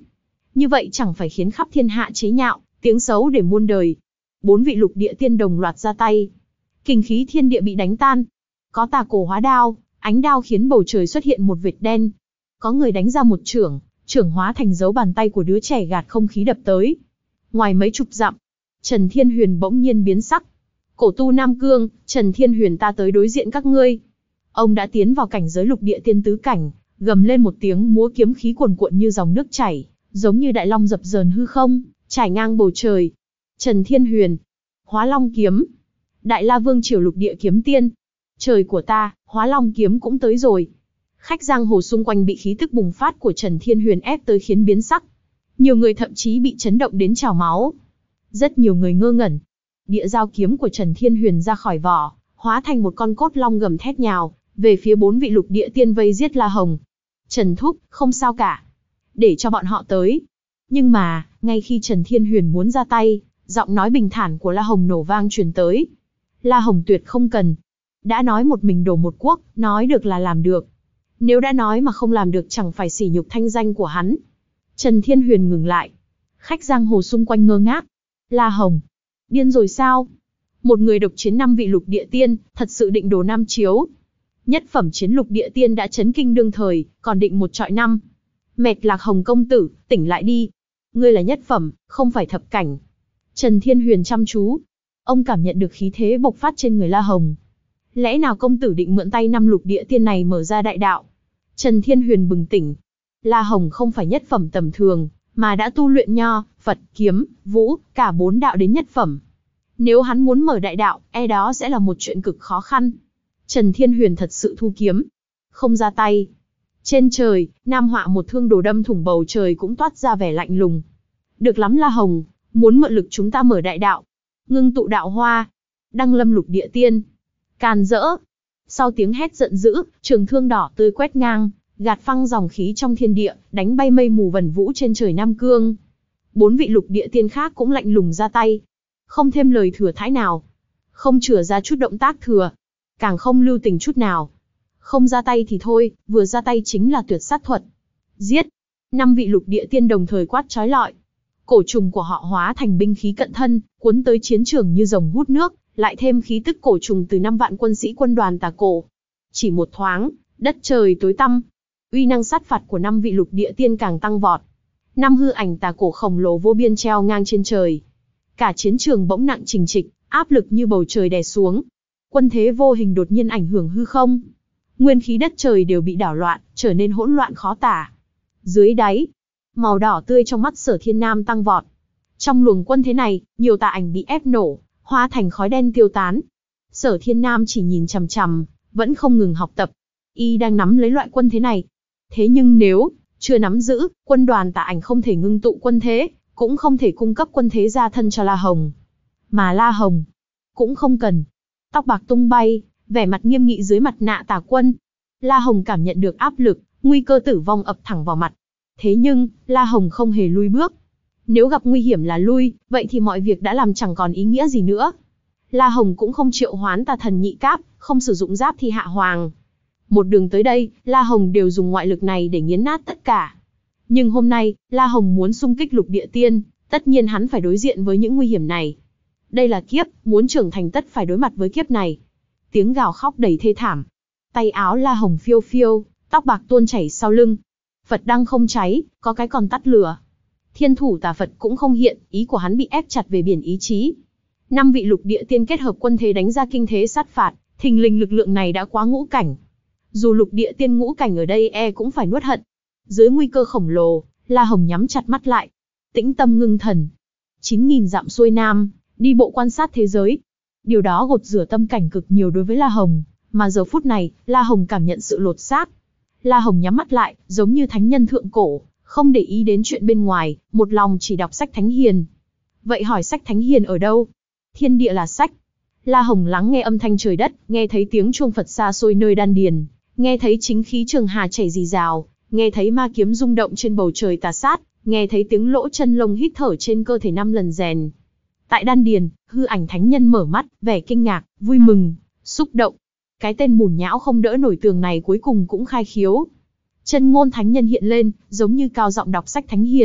Như vậy chẳng phải khiến khắp thiên hạ chế nhạo, tiếng xấu để muôn đời. Bốn vị lục địa tiên đồng loạt ra tay. Kình khí thiên địa bị đánh tan. Có tà cổ hóa đao, ánh đao khiến bầu trời xuất hiện một vệt đen. Có người đánh ra một chưởng, chưởng hóa thành dấu bàn tay của đứa trẻ gạt không khí đập tới. Ngoài mấy chục dặm, Trần Thiên Huyền bỗng nhiên biến sắc. Cổ tu Nam Cương, Trần Thiên Huyền, ta tới đối diện các ngươi. Ông đã tiến vào cảnh giới lục địa tiên tứ cảnh, gầm lên một tiếng, múa kiếm khí cuồn cuộn như dòng nước chảy, giống như đại long dập dờn hư không, trải ngang bầu trời. Trần Thiên Huyền, Hóa Long kiếm, Đại La Vương triều lục địa kiếm tiên. Trời của ta, Hóa Long kiếm cũng tới rồi. Khách giang hồ xung quanh bị khí tức bùng phát của Trần Thiên Huyền ép tới khiến biến sắc. Nhiều người thậm chí bị chấn động đến trào máu. Rất nhiều người ngơ ngẩn. Địa giao kiếm của Trần Thiên Huyền ra khỏi vỏ, hóa thành một con cốt long gầm thét nhào về phía bốn vị lục địa tiên vây giết La Hồng. Trần Thúc, không sao cả. Để cho bọn họ tới. Nhưng mà, ngay khi Trần Thiên Huyền muốn ra tay, giọng nói bình thản của La Hồng nổ vang truyền tới. La Hồng tuyệt không cần. Đã nói một mình đổ một quốc, nói được là làm được. Nếu đã nói mà không làm được chẳng phải sỉ nhục thanh danh của hắn. Trần Thiên Huyền ngừng lại. Khách giang hồ xung quanh ngơ ngác. La Hồng, điên rồi sao? Một người độc chiến năm vị lục địa tiên, thật sự định đồ Nam Chiếu. Nhất phẩm chiến lục địa tiên đã chấn kinh đương thời, còn định một trọi năm. Mệt Lạc Hồng công tử, tỉnh lại đi. Ngươi là nhất phẩm, không phải thập cảnh. Trần Thiên Huyền chăm chú. Ông cảm nhận được khí thế bộc phát trên người La Hồng. Lẽ nào công tử định mượn tay năm lục địa tiên này mở ra đại đạo? Trần Thiên Huyền bừng tỉnh. La Hồng không phải nhất phẩm tầm thường, mà đã tu luyện nho, Phật, kiếm, vũ, cả bốn đạo đến nhất phẩm. Nếu hắn muốn mở đại đạo, e đó sẽ là một chuyện cực khó khăn. Trần Thiên Huyền thật sự thu kiếm, không ra tay. Trên trời, Nam Họa một thương đồ đâm thủng bầu trời cũng toát ra vẻ lạnh lùng. Được lắm La Hồng, muốn mượn lực chúng ta mở đại đạo. Ngưng tụ đạo hoa, đăng lâm lục địa tiên. Càn rỡ. Sau tiếng hét giận dữ, trường thương đỏ tươi quét ngang, gạt phăng dòng khí trong thiên địa, đánh bay mây mù vần vũ trên trời Nam Cương. Bốn vị lục địa tiên khác cũng lạnh lùng ra tay. Không thêm lời thừa thãi nào. Không chừa ra chút động tác thừa. Càng không lưu tình chút nào. Không ra tay thì thôi, vừa ra tay chính là tuyệt sát thuật. Giết! Năm vị lục địa tiên đồng thời quát chói lọi. Cổ trùng của họ hóa thành binh khí cận thân, cuốn tới chiến trường như rồng hút nước, lại thêm khí tức cổ trùng từ năm vạn quân sĩ quân đoàn Tà Cổ. Chỉ một thoáng, đất trời tối tăm. Uy năng sát phạt của năm vị lục địa tiên càng tăng vọt. Năm hư ảnh Tà Cổ khổng lồ vô biên treo ngang trên trời. Cả chiến trường bỗng nặng trịch trịch, áp lực như bầu trời đè xuống. Quân thế vô hình đột nhiên ảnh hưởng hư không. Nguyên khí đất trời đều bị đảo loạn, trở nên hỗn loạn khó tả. Dưới đáy, màu đỏ tươi trong mắt Sở Thiên Nam tăng vọt. Trong luồng quân thế này, nhiều tà ảnh bị ép nổ, hóa thành khói đen tiêu tán. Sở Thiên Nam chỉ nhìn chằm chằm, vẫn không ngừng học tập. Y đang nắm lấy loại quân thế này. Thế nhưng nếu chưa nắm giữ, quân đoàn tà ảnh không thể ngưng tụ quân thế, cũng không thể cung cấp quân thế gia thân cho La Hồng. Mà La Hồng cũng không cần. Tóc bạc tung bay, vẻ mặt nghiêm nghị dưới mặt nạ tà quân. La Hồng cảm nhận được áp lực, nguy cơ tử vong ập thẳng vào mặt. Thế nhưng, La Hồng không hề lui bước. Nếu gặp nguy hiểm là lui, vậy thì mọi việc đã làm chẳng còn ý nghĩa gì nữa. La Hồng cũng không triệu hoán tà thần nhị cáp, không sử dụng giáp thi hạ hoàng. Một đường tới đây, La Hồng đều dùng ngoại lực này để nghiến nát tất cả. Nhưng hôm nay, La Hồng muốn xung kích lục địa tiên, tất nhiên hắn phải đối diện với những nguy hiểm này. Đây là kiếp, muốn trưởng thành tất phải đối mặt với kiếp này. Tiếng gào khóc đầy thê thảm. Tay áo La Hồng phiêu phiêu, tóc bạc tuôn chảy sau lưng. Phật đăng không cháy, có cái còn tắt lửa. Thiên thủ tà Phật cũng không hiện, ý của hắn bị ép chặt về biển ý chí. Năm vị lục địa tiên kết hợp quân thế đánh ra kinh thế sát phạt, thình lình lực lượng này đã quá ngũ cảnh. Dù lục địa tiên ngũ cảnh ở đây e cũng phải nuốt hận. Dưới nguy cơ khổng lồ, La Hồng nhắm chặt mắt lại. Tĩnh tâm ngưng thần. chín nghìn dặm xuôi nam, đi bộ quan sát thế giới. Điều đó gột rửa tâm cảnh cực nhiều đối với La Hồng, mà giờ phút này, La Hồng cảm nhận sự lột xác. La Hồng nhắm mắt lại, giống như thánh nhân thượng cổ, không để ý đến chuyện bên ngoài, một lòng chỉ đọc sách Thánh Hiền. Vậy hỏi sách Thánh Hiền ở đâu? Thiên địa là sách. La Hồng lắng nghe âm thanh trời đất, nghe thấy tiếng chuông Phật xa xôi nơi đan điền, nghe thấy chính khí trường hà chảy rì rào, nghe thấy ma kiếm rung động trên bầu trời tà sát, nghe thấy tiếng lỗ chân lông hít thở trên cơ thể năm lần rèn. Tại đan điền, hư ảnh thánh nhân mở mắt, vẻ kinh ngạc, vui mừng, xúc động. Cái tên bùn nhão không đỡ nổi tường này cuối cùng cũng khai khiếu. Chân ngôn thánh nhân hiện lên, giống như cao giọng đọc sách Thánh Hiền,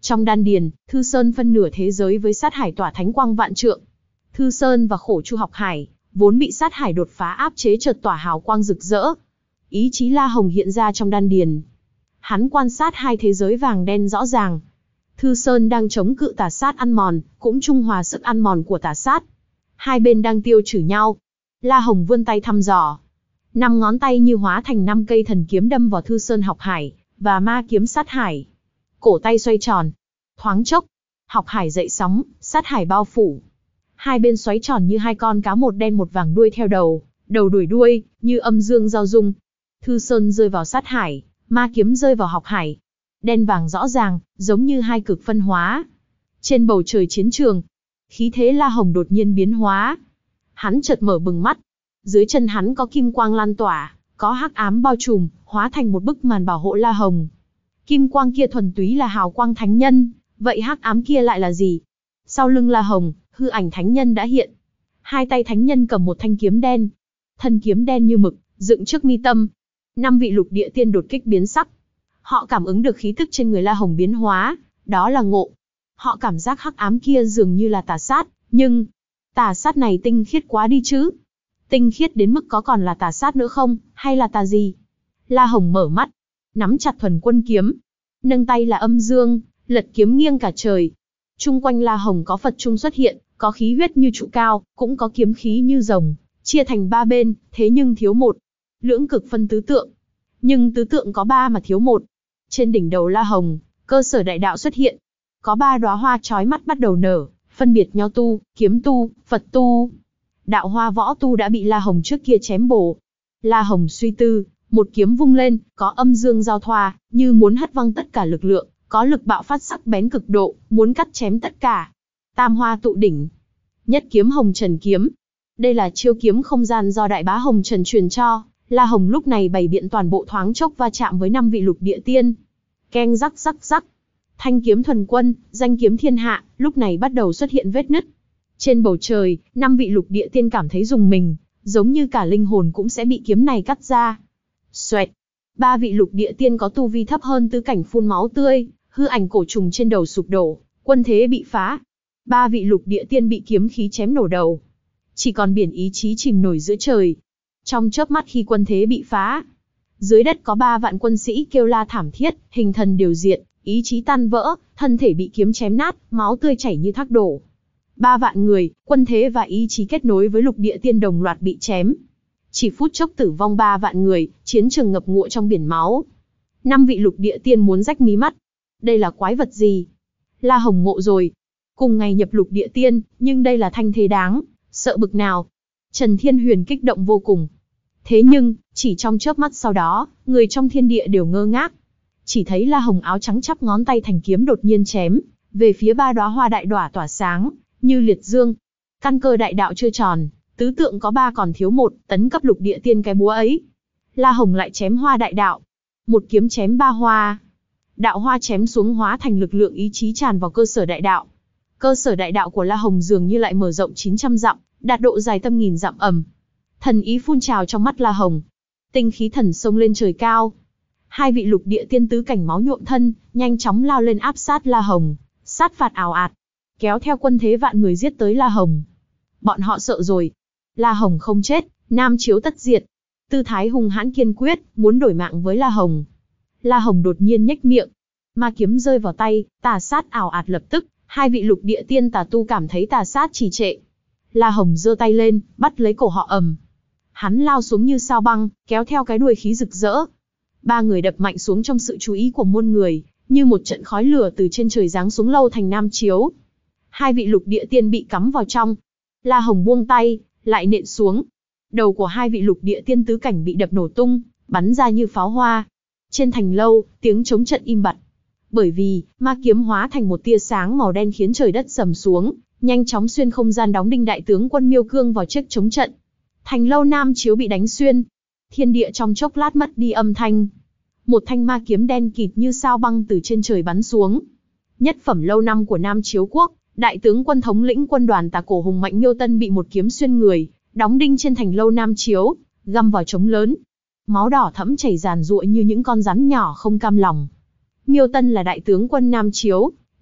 Trong đan điền, Thư Sơn phân nửa thế giới với sát hải tỏa thánh quang vạn trượng. Thư Sơn và Khổ Chu Học Hải, vốn bị sát hải đột phá áp chế chợt tỏa hào quang rực rỡ. Ý chí La Hồng hiện ra trong đan điền. Hắn quan sát hai thế giới vàng đen rõ ràng. Thư Sơn đang chống cự tà sát ăn mòn, cũng trung hòa sức ăn mòn của tà sát. Hai bên đang tiêu trừ nhau. La Hồng vươn tay thăm dò. Năm ngón tay như hóa thành năm cây thần kiếm đâm vào Thư Sơn Học Hải, và ma kiếm sát hải. Cổ tay xoay tròn. Thoáng chốc, Học Hải dậy sóng, sát hải bao phủ. Hai bên xoáy tròn như hai con cá một đen một vàng đuôi theo đầu, đầu đuổi đuôi, như âm dương giao dung. Thư Sơn rơi vào sát hải, ma kiếm rơi vào Học Hải. Đen vàng rõ ràng, giống như hai cực phân hóa. Trên bầu trời chiến trường, khí thế La Hồng đột nhiên biến hóa. Hắn chợt mở bừng mắt. Dưới chân hắn có kim quang lan tỏa, có hắc ám bao trùm, hóa thành một bức màn bảo hộ La Hồng. Kim quang kia thuần túy là hào quang thánh nhân, vậy hắc ám kia lại là gì? Sau lưng La Hồng, hư ảnh thánh nhân đã hiện. Hai tay thánh nhân cầm một thanh kiếm đen. Thân kiếm đen như mực, dựng trước mi tâm. Năm vị lục địa tiên đột kích biến sắc. Họ cảm ứng được khí tức trên người La Hồng biến hóa, đó là ngộ. Họ cảm giác hắc ám kia dường như là tà sát, nhưng tà sát này tinh khiết quá đi chứ. Tinh khiết đến mức có còn là tà sát nữa không, hay là tà gì? La Hồng mở mắt, nắm chặt thuần quân kiếm. Nâng tay là âm dương, lật kiếm nghiêng cả trời. Trung quanh La Hồng có Phật Trung xuất hiện, có khí huyết như trụ cao, cũng có kiếm khí như rồng, chia thành ba bên, thế nhưng thiếu một. Lưỡng cực phân tứ tượng. Nhưng tứ tượng có ba mà thiếu một. Trên đỉnh đầu La Hồng, cơ sở đại đạo xuất hiện. Có ba đóa hoa chói mắt bắt đầu nở, phân biệt nho tu, kiếm tu, Phật tu. Đạo hoa võ tu đã bị La Hồng trước kia chém bổ. La Hồng suy tư, một kiếm vung lên, có âm dương giao thoa, như muốn hất văng tất cả lực lượng, có lực bạo phát sắc bén cực độ, muốn cắt chém tất cả. Tam hoa tụ đỉnh. Nhất kiếm Hồng Trần kiếm. Đây là chiêu kiếm không gian do Đại Bá Hồng Trần truyền cho. La Hồng lúc này bày biện toàn bộ thoáng chốc va chạm với năm vị lục địa tiên. Keng rắc rắc rắc. Thanh kiếm thuần quân, danh kiếm thiên hạ, lúc này bắt đầu xuất hiện vết nứt. Trên bầu trời, năm vị lục địa tiên cảm thấy rùng mình, giống như cả linh hồn cũng sẽ bị kiếm này cắt ra. Xoẹt. Ba vị lục địa tiên có tu vi thấp hơn tứ cảnh phun máu tươi, hư ảnh cổ trùng trên đầu sụp đổ, quân thế bị phá. Ba vị lục địa tiên bị kiếm khí chém nổ đầu. Chỉ còn biển ý chí chìm nổi giữa trời. Trong chớp mắt khi quân thế bị phá, dưới đất có ba vạn quân sĩ kêu la thảm thiết, hình thần đều diệt, ý chí tan vỡ, thân thể bị kiếm chém nát, máu tươi chảy như thác đổ. Ba vạn người, quân thế và ý chí kết nối với lục địa tiên đồng loạt bị chém. Chỉ phút chốc tử vong ba vạn người, chiến trường ngập ngụa trong biển máu. Năm vị lục địa tiên muốn rách mí mắt. Đây là quái vật gì? La Hồng ngộ rồi. Cùng ngày nhập lục địa tiên, nhưng đây là thanh thế đáng sợ bực nào. Trần Thiên Huyền kích động vô cùng. Thế nhưng, chỉ trong chớp mắt sau đó, người trong thiên địa đều ngơ ngác. Chỉ thấy La Hồng áo trắng chắp ngón tay thành kiếm đột nhiên chém về phía ba đóa hoa đại đỏa tỏa sáng, như liệt dương. Căn cơ đại đạo chưa tròn, tứ tượng có ba còn thiếu một, tấn cấp lục địa tiên cái búa ấy. La Hồng lại chém hoa đại đạo. Một kiếm chém ba hoa. Đạo hoa chém xuống hóa thành lực lượng ý chí tràn vào cơ sở đại đạo. Cơ sở đại đạo của La Hồng dường như lại mở rộng chín trăm dặm, đạt độ dài tâm nghìn dặm ầm. Thần ý phun trào trong mắt La Hồng. Tinh khí thần sông lên trời cao. Hai vị lục địa tiên tứ cảnh máu nhuộm thân, nhanh chóng lao lên áp sát La Hồng, sát phạt ào ạt, kéo theo quân thế vạn người giết tới La Hồng. Bọn họ sợ rồi. La Hồng không chết, Nam Chiếu tất diệt. Tư thái hung hãn kiên quyết, muốn đổi mạng với La Hồng. La Hồng đột nhiên nhếch miệng. Ma kiếm rơi vào tay, tà sát ào ạt lập tức, hai vị lục địa tiên tà tu cảm thấy tà sát trì trệ. La Hồng giơ tay lên, bắt lấy cổ họ ầm. Hắn lao xuống như sao băng, kéo theo cái đuôi khí rực rỡ. Ba người đập mạnh xuống trong sự chú ý của muôn người, như một trận khói lửa từ trên trời giáng xuống lâu thành Nam Chiếu. Hai vị lục địa tiên bị cắm vào trong. La Hồng buông tay, lại nện xuống. Đầu của hai vị lục địa tiên tứ cảnh bị đập nổ tung, bắn ra như pháo hoa. Trên thành lâu, tiếng chống trận im bặt. Bởi vì, ma kiếm hóa thành một tia sáng màu đen khiến trời đất sầm xuống, nhanh chóng xuyên không gian đóng đinh đại tướng quân Miêu Cương vào chiếc chống trận. Thành lâu Nam Chiếu bị đánh xuyên. Thiên địa trong chốc lát mất đi âm thanh. Một thanh ma kiếm đen kịt như sao băng từ trên trời bắn xuống. Nhất phẩm lâu năm của Nam Chiếu quốc, đại tướng quân thống lĩnh quân đoàn Tà Cổ hùng mạnh Miêu Tân bị một kiếm xuyên người, đóng đinh trên thành lâu Nam Chiếu, găm vào trống lớn. Máu đỏ thẫm chảy ràn rụa như những con rắn nhỏ không cam lòng. Miêu Tân là đại tướng quân Nam Chiếu,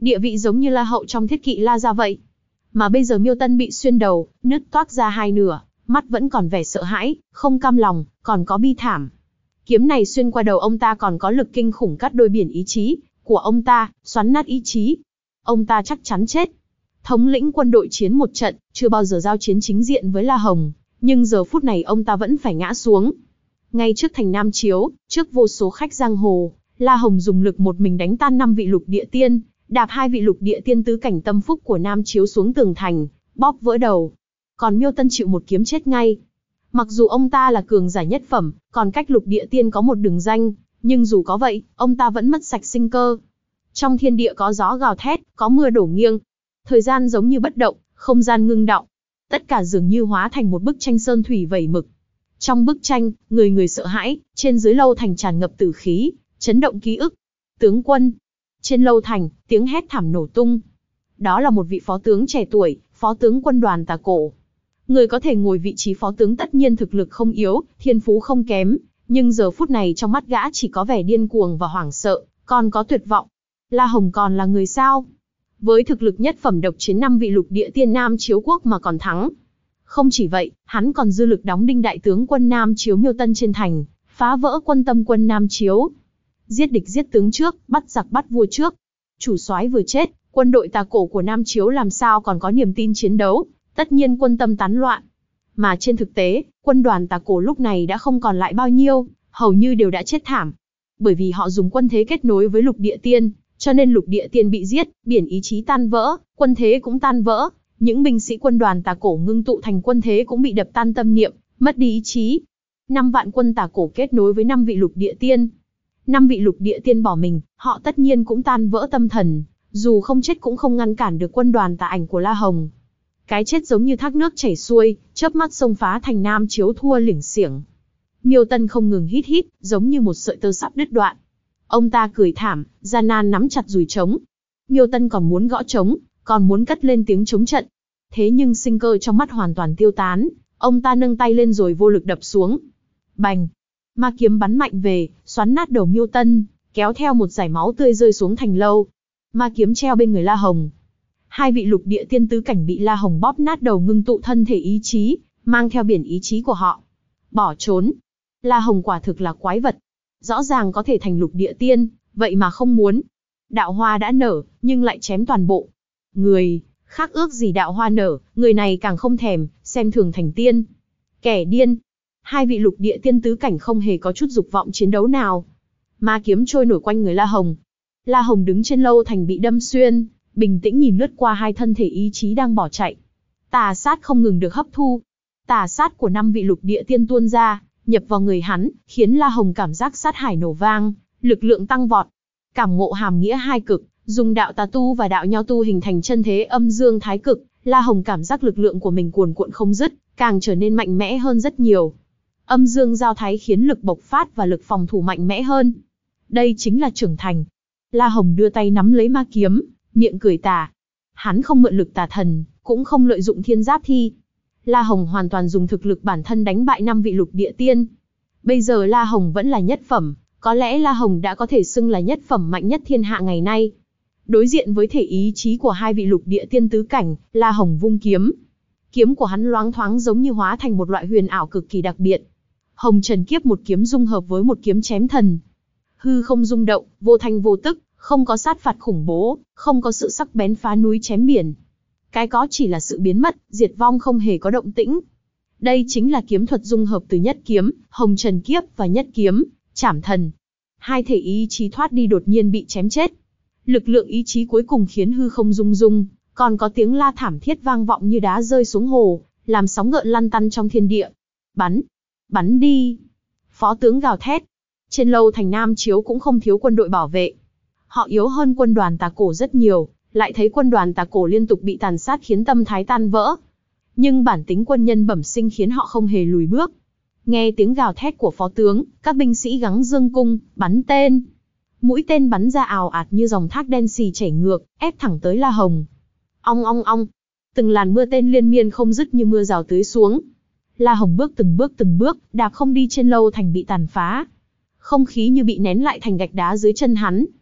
địa vị giống như La Hậu trong thiết kỵ La gia vậy. Mà bây giờ Miêu Tân bị xuyên đầu, nứt toác ra hai nửa, mắt vẫn còn vẻ sợ hãi, không cam lòng, còn có bi thảm. Kiếm này xuyên qua đầu ông ta còn có lực kinh khủng cắt đôi biển ý chí của ông ta, xoắn nát ý chí. Ông ta chắc chắn chết. Thống lĩnh quân đội chiến một trận, chưa bao giờ giao chiến chính diện với La Hồng, nhưng giờ phút này ông ta vẫn phải ngã xuống. Ngay trước thành Nam Chiếu, trước vô số khách giang hồ, La Hồng dùng lực một mình đánh tan năm vị lục địa tiên, đạp hai vị lục địa tiên tứ cảnh tâm phúc của Nam Chiếu xuống tường thành, bóp vỡ đầu. Còn Miêu Tân chịu một kiếm chết ngay. Mặc dù ông ta là cường giả nhất phẩm, còn cách lục địa tiên có một đường danh, nhưng dù có vậy, ông ta vẫn mất sạch sinh cơ. Trong thiên địa có gió gào thét, có mưa đổ nghiêng. Thời gian giống như bất động, không gian ngưng đọng. Tất cả dường như hóa thành một bức tranh sơn thủy vẩy mực. Trong bức tranh, người người sợ hãi, trên dưới lâu thành tràn ngập tử khí, chấn động ký ức. Tướng quân. Trên lâu thành, tiếng hét thảm nổ tung. Đó là một vị phó tướng trẻ tuổi, phó tướng quân đoàn Tà Cổ. Người có thể ngồi vị trí phó tướng tất nhiên thực lực không yếu, thiên phú không kém, nhưng giờ phút này trong mắt gã chỉ có vẻ điên cuồng và hoảng sợ, còn có tuyệt vọng. La Hồng còn là người sao? Với thực lực nhất phẩm độc chiến năm vị lục địa tiên Nam Chiếu quốc mà còn thắng. Không chỉ vậy, hắn còn dư lực đóng đinh đại tướng quân Nam Chiếu Miêu Tân trên thành, phá vỡ quân tâm quân Nam Chiếu. Giết địch giết tướng trước, bắt giặc bắt vua trước. Chủ soái vừa chết, quân đội Tà Cổ của Nam Chiếu làm sao còn có niềm tin chiến đấu, tất nhiên quân tâm tán loạn. Mà trên thực tế, quân đoàn Tà Cổ lúc này đã không còn lại bao nhiêu, hầu như đều đã chết thảm. Bởi vì họ dùng quân thế kết nối với lục địa tiên, cho nên lục địa tiên bị giết, biển ý chí tan vỡ, quân thế cũng tan vỡ. Những binh sĩ quân đoàn Tà Cổ ngưng tụ thành quân thế cũng bị đập tan tâm niệm, mất đi ý chí. Năm vạn quân Tà Cổ kết nối với năm vị lục địa tiên. Năm vị lục địa tiên bỏ mình, họ tất nhiên cũng tan vỡ tâm thần, dù không chết cũng không ngăn cản được quân đoàn Tà Ảnh của La Hồng. Cái chết giống như thác nước chảy xuôi, chớp mắt xông phá thành Nam Chiếu thua liểng xiểng. Miêu Tân không ngừng hít hít, giống như một sợi tơ sắp đứt đoạn. Ông ta cười thảm, gian nan nắm chặt dùi trống. Miêu Tân còn muốn gõ trống, còn muốn cất lên tiếng trống trận. Thế nhưng sinh cơ trong mắt hoàn toàn tiêu tán, ông ta nâng tay lên rồi vô lực đập xuống. Bành! Ma kiếm bắn mạnh về, xoắn nát đầu Miêu Tân, kéo theo một dải máu tươi rơi xuống thành lâu. Ma kiếm treo bên người La Hồng. Hai vị lục địa tiên tứ cảnh bị La Hồng bóp nát đầu ngưng tụ thân thể ý chí, mang theo biển ý chí của họ. Bỏ trốn. La Hồng quả thực là quái vật. Rõ ràng có thể thành lục địa tiên, vậy mà không muốn. Đạo hoa đã nở, nhưng lại chém toàn bộ. Người, khác ước gì đạo hoa nở, người này càng không thèm, xem thường thành tiên. Kẻ điên. Hai vị lục địa tiên tứ cảnh không hề có chút dục vọng chiến đấu nào. Ma kiếm trôi nổi quanh người La Hồng. La Hồng đứng trên lâu thành bị đâm xuyên, bình tĩnh nhìn lướt qua hai thân thể ý chí đang bỏ chạy. Tà sát không ngừng được hấp thu. Tà sát của năm vị lục địa tiên tuôn ra, nhập vào người hắn, khiến La Hồng cảm giác sát hải nổ vang, lực lượng tăng vọt. Cảm ngộ hàm nghĩa hai cực, dùng đạo tà tu và đạo nho tu hình thành chân thế âm dương thái cực, La Hồng cảm giác lực lượng của mình cuồn cuộn không dứt, càng trở nên mạnh mẽ hơn rất nhiều. Âm dương giao thái khiến lực bộc phát và lực phòng thủ mạnh mẽ hơn. Đây chính là trưởng thành. La Hồng đưa tay nắm lấy ma kiếm, miệng cười tà. Hắn không mượn lực tà thần, cũng không lợi dụng thiên giáp thi. La Hồng hoàn toàn dùng thực lực bản thân đánh bại năm vị lục địa tiên. Bây giờ La Hồng vẫn là nhất phẩm, có lẽ La Hồng đã có thể xưng là nhất phẩm mạnh nhất thiên hạ ngày nay. Đối diện với thể ý chí của hai vị lục địa tiên tứ cảnh, La Hồng vung kiếm. Kiếm của hắn loáng thoáng giống như hóa thành một loại huyền ảo cực kỳ đặc biệt. Hồng Trần Kiếp một kiếm dung hợp với một kiếm chém thần. Hư không rung động, vô thanh vô tức, không có sát phạt khủng bố, không có sự sắc bén phá núi chém biển. Cái có chỉ là sự biến mất, diệt vong không hề có động tĩnh. Đây chính là kiếm thuật dung hợp từ nhất kiếm, Hồng Trần Kiếp và nhất kiếm, Trảm Thần. Hai thể ý chí thoát đi đột nhiên bị chém chết. Lực lượng ý chí cuối cùng khiến hư không rung rung, còn có tiếng la thảm thiết vang vọng như đá rơi xuống hồ, làm sóng gợn lăn tăn trong thiên địa. Bắn! Bắn đi! Phó tướng gào thét. Trên lâu thành Nam Chiếu cũng không thiếu quân đội bảo vệ. Họ yếu hơn quân đoàn Tà Cổ rất nhiều, lại thấy quân đoàn Tà Cổ liên tục bị tàn sát khiến tâm thái tan vỡ. Nhưng bản tính quân nhân bẩm sinh khiến họ không hề lùi bước. Nghe tiếng gào thét của phó tướng, các binh sĩ gắng dương cung, bắn tên. Mũi tên bắn ra ào ạt như dòng thác đen xì chảy ngược, ép thẳng tới La Hồng. Ong ong ong, từng làn mưa tên liên miên không dứt như mưa rào tưới xuống. La Hồng bước từng bước từng bước, đạp không đi trên lâu thành bị tàn phá. Không khí như bị nén lại thành gạch đá dưới chân hắn.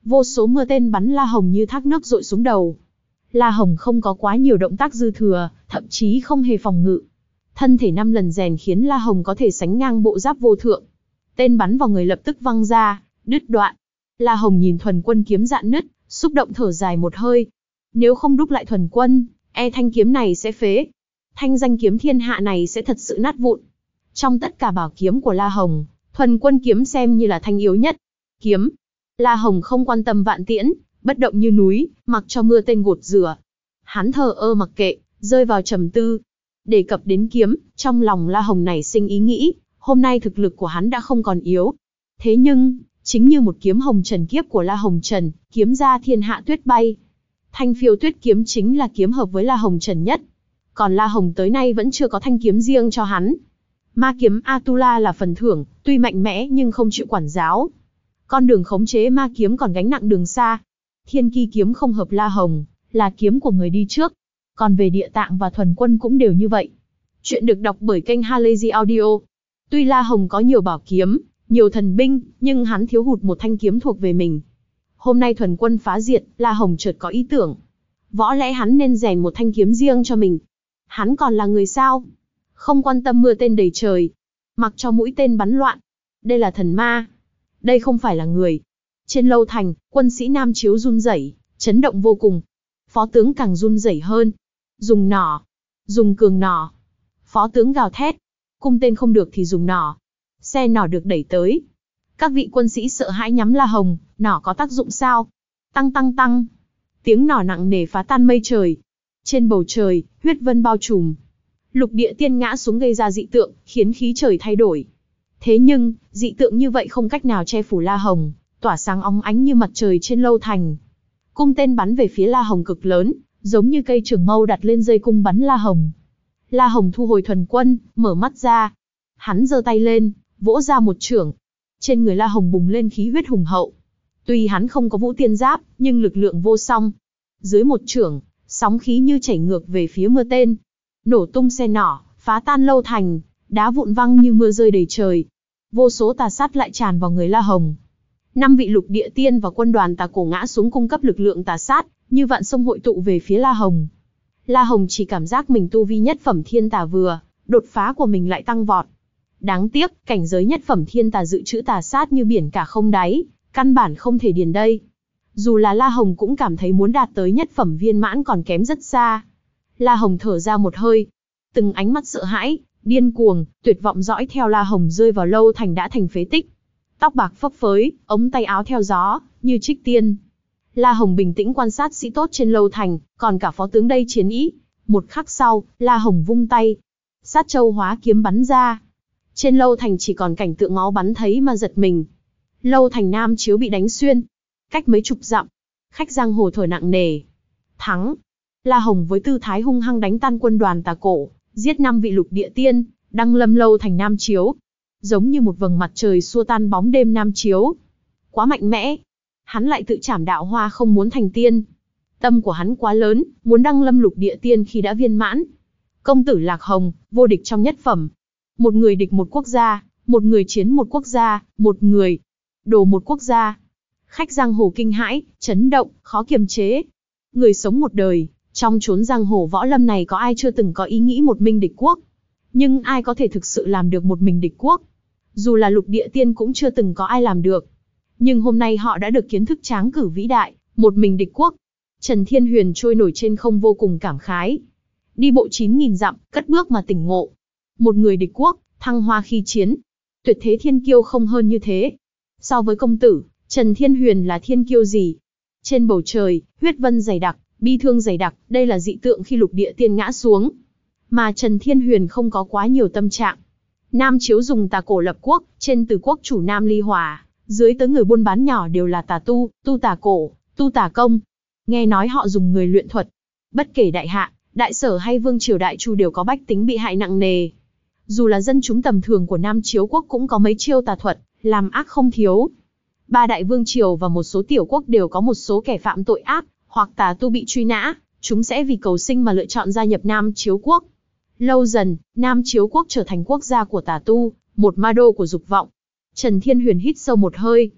vô số mưa tên bắn La Hồng như thác nước dội xuống đầu. La Hồng không có quá nhiều động tác dư thừa, thậm chí không hề phòng ngự. Thân thể năm lần rèn khiến La Hồng có thể sánh ngang bộ giáp vô thượng. Tên bắn vào người lập tức văng ra, đứt đoạn. La Hồng nhìn thuần quân kiếm dạn nứt, xúc động thở dài một hơi. Nếu không đúc lại thuần quân, e thanh kiếm này sẽ phế. Thanh danh kiếm thiên hạ này sẽ thật sự nát vụn. Trong tất cả bảo kiếm của La Hồng, thuần quân kiếm xem như là thanh yếu nhất. Kiếm. La Hồng không quan tâm vạn tiễn, bất động như núi, mặc cho mưa tên gột rửa. Hắn thờ ơ mặc kệ, rơi vào trầm tư. Đề cập đến kiếm, trong lòng La Hồng nảy sinh ý nghĩ, hôm nay thực lực của hắn đã không còn yếu. Thế nhưng, chính như một kiếm hồng trần kiếp của La Hồng Trần, kiếm ra thiên hạ tuyết bay. Thanh phiêu tuyết kiếm chính là kiếm hợp với La Hồng Trần nhất. Còn La Hồng tới nay vẫn chưa có thanh kiếm riêng cho hắn. Ma kiếm Atula là phần thưởng, tuy mạnh mẽ nhưng không chịu quản giáo. Con đường khống chế ma kiếm còn gánh nặng đường xa. Thiên kỳ kiếm không hợp La Hồng, là kiếm của người đi trước. Còn về địa tạng và thuần quân cũng đều như vậy. Chuyện được đọc bởi kênh Halazy Audio. Tuy La Hồng có nhiều bảo kiếm, nhiều thần binh, nhưng hắn thiếu hụt một thanh kiếm thuộc về mình. Hôm nay thuần quân phá diệt, La Hồng chợt có ý tưởng. Võ lẽ hắn nên rèn một thanh kiếm riêng cho mình. Hắn còn là người sao? Không quan tâm mưa tên đầy trời. Mặc cho mũi tên bắn loạn. Đây là thần ma. Đây không phải là người. Trên lâu thành, quân sĩ Nam Chiếu run rẩy, chấn động vô cùng. Phó tướng càng run rẩy hơn. Dùng nỏ. Dùng cường nỏ. Phó tướng gào thét. Cung tên không được thì dùng nỏ. Xe nỏ được đẩy tới. Các vị quân sĩ sợ hãi nhắm La Hồng, nỏ có tác dụng sao? Tăng tăng tăng. Tiếng nỏ nặng nề phá tan mây trời. Trên bầu trời, huyết vân bao trùm. Lục địa tiên ngã xuống gây ra dị tượng, khiến khí trời thay đổi. Thế nhưng, dị tượng như vậy không cách nào che phủ La Hồng, tỏa sáng óng ánh như mặt trời trên lâu thành. Cung tên bắn về phía La Hồng cực lớn, giống như cây trường mâu đặt lên dây cung bắn La Hồng. La Hồng thu hồi thuần quân, mở mắt ra. Hắn giơ tay lên, vỗ ra một chưởng. Trên người La Hồng bùng lên khí huyết hùng hậu. Tuy hắn không có vũ tiên giáp, nhưng lực lượng vô song. Dưới một chưởng, sóng khí như chảy ngược về phía mưa tên. Nổ tung xe nỏ, phá tan lâu thành, đá vụn văng như mưa rơi đầy trời. Vô số tà sát lại tràn vào người La Hồng. Năm vị lục địa tiên và quân đoàn tà cổ ngã xuống cung cấp lực lượng tà sát, như vạn sông hội tụ về phía La Hồng. La Hồng chỉ cảm giác mình tu vi nhất phẩm thiên tà vừa, đột phá của mình lại tăng vọt. Đáng tiếc, cảnh giới nhất phẩm thiên tà dự trữ tà sát như biển cả không đáy, căn bản không thể điền đây. Dù là La Hồng cũng cảm thấy muốn đạt tới nhất phẩm viên mãn còn kém rất xa. La Hồng thở ra một hơi. Từng ánh mắt sợ hãi, điên cuồng, tuyệt vọng dõi theo La Hồng rơi vào lâu thành đã thành phế tích. Tóc bạc phấp phới, ống tay áo theo gió, như trích tiên. La Hồng bình tĩnh quan sát sĩ tốt trên lâu thành, còn cả phó tướng đây chiến ý. Một khắc sau, La Hồng vung tay. Sát châu hóa kiếm bắn ra. Trên lâu thành chỉ còn cảnh tượng máu bắn thấy mà giật mình. Lâu thành Nam Chiếu bị đánh xuyên. Cách mấy chục dặm, khách giang hồ thở nặng nề. Thắng. La Hồng với tư thái hung hăng đánh tan quân đoàn tà cổ, giết năm vị lục địa tiên, đăng lâm lâu thành Nam Chiếu. Giống như một vầng mặt trời xua tan bóng đêm Nam Chiếu. Quá mạnh mẽ. Hắn lại tự trảm đạo hoa không muốn thành tiên. Tâm của hắn quá lớn, muốn đăng lâm lục địa tiên khi đã viên mãn. Công tử Lạc Hồng, vô địch trong nhất phẩm. Một người địch một quốc gia, một người chiến một quốc gia, một người đồ một quốc gia. Khách giang hồ kinh hãi, chấn động, khó kiềm chế. Người sống một đời, trong chốn giang hồ võ lâm này có ai chưa từng có ý nghĩ một mình địch quốc? Nhưng ai có thể thực sự làm được một mình địch quốc? Dù là lục địa tiên cũng chưa từng có ai làm được. Nhưng hôm nay họ đã được kiến thức tráng cử vĩ đại, một mình địch quốc. Trần Thiên Huyền trôi nổi trên không vô cùng cảm khái. Đi bộ chín nghìn dặm, cất bước mà tỉnh ngộ. Một người địch quốc, thăng hoa khi chiến. Tuyệt thế thiên kiêu không hơn như thế. So với công tử, Trần Thiên Huyền là thiên kiêu gì? Trên bầu trời, huyết vân dày đặc, bi thương dày đặc, đây là dị tượng khi lục địa tiên ngã xuống. Mà Trần Thiên Huyền không có quá nhiều tâm trạng. Nam Chiếu dùng tà cổ lập quốc, trên từ quốc chủ Nam Ly Hòa, dưới tới người buôn bán nhỏ đều là tà tu, tu tà cổ, tu tà công. Nghe nói họ dùng người luyện thuật. Bất kể đại hạ, đại sở hay vương triều đại chu đều có bách tính bị hại nặng nề. Dù là dân chúng tầm thường của Nam Chiếu quốc cũng có mấy chiêu tà thuật, làm ác không thiếu. Ba đại vương triều và một số tiểu quốc đều có một số kẻ phạm tội ác, hoặc tà tu bị truy nã, chúng sẽ vì cầu sinh mà lựa chọn gia nhập Nam Chiếu quốc. Lâu dần, Nam Chiếu quốc trở thành quốc gia của tà tu, một ma đô của dục vọng. Trần Thiên Huyền hít sâu một hơi.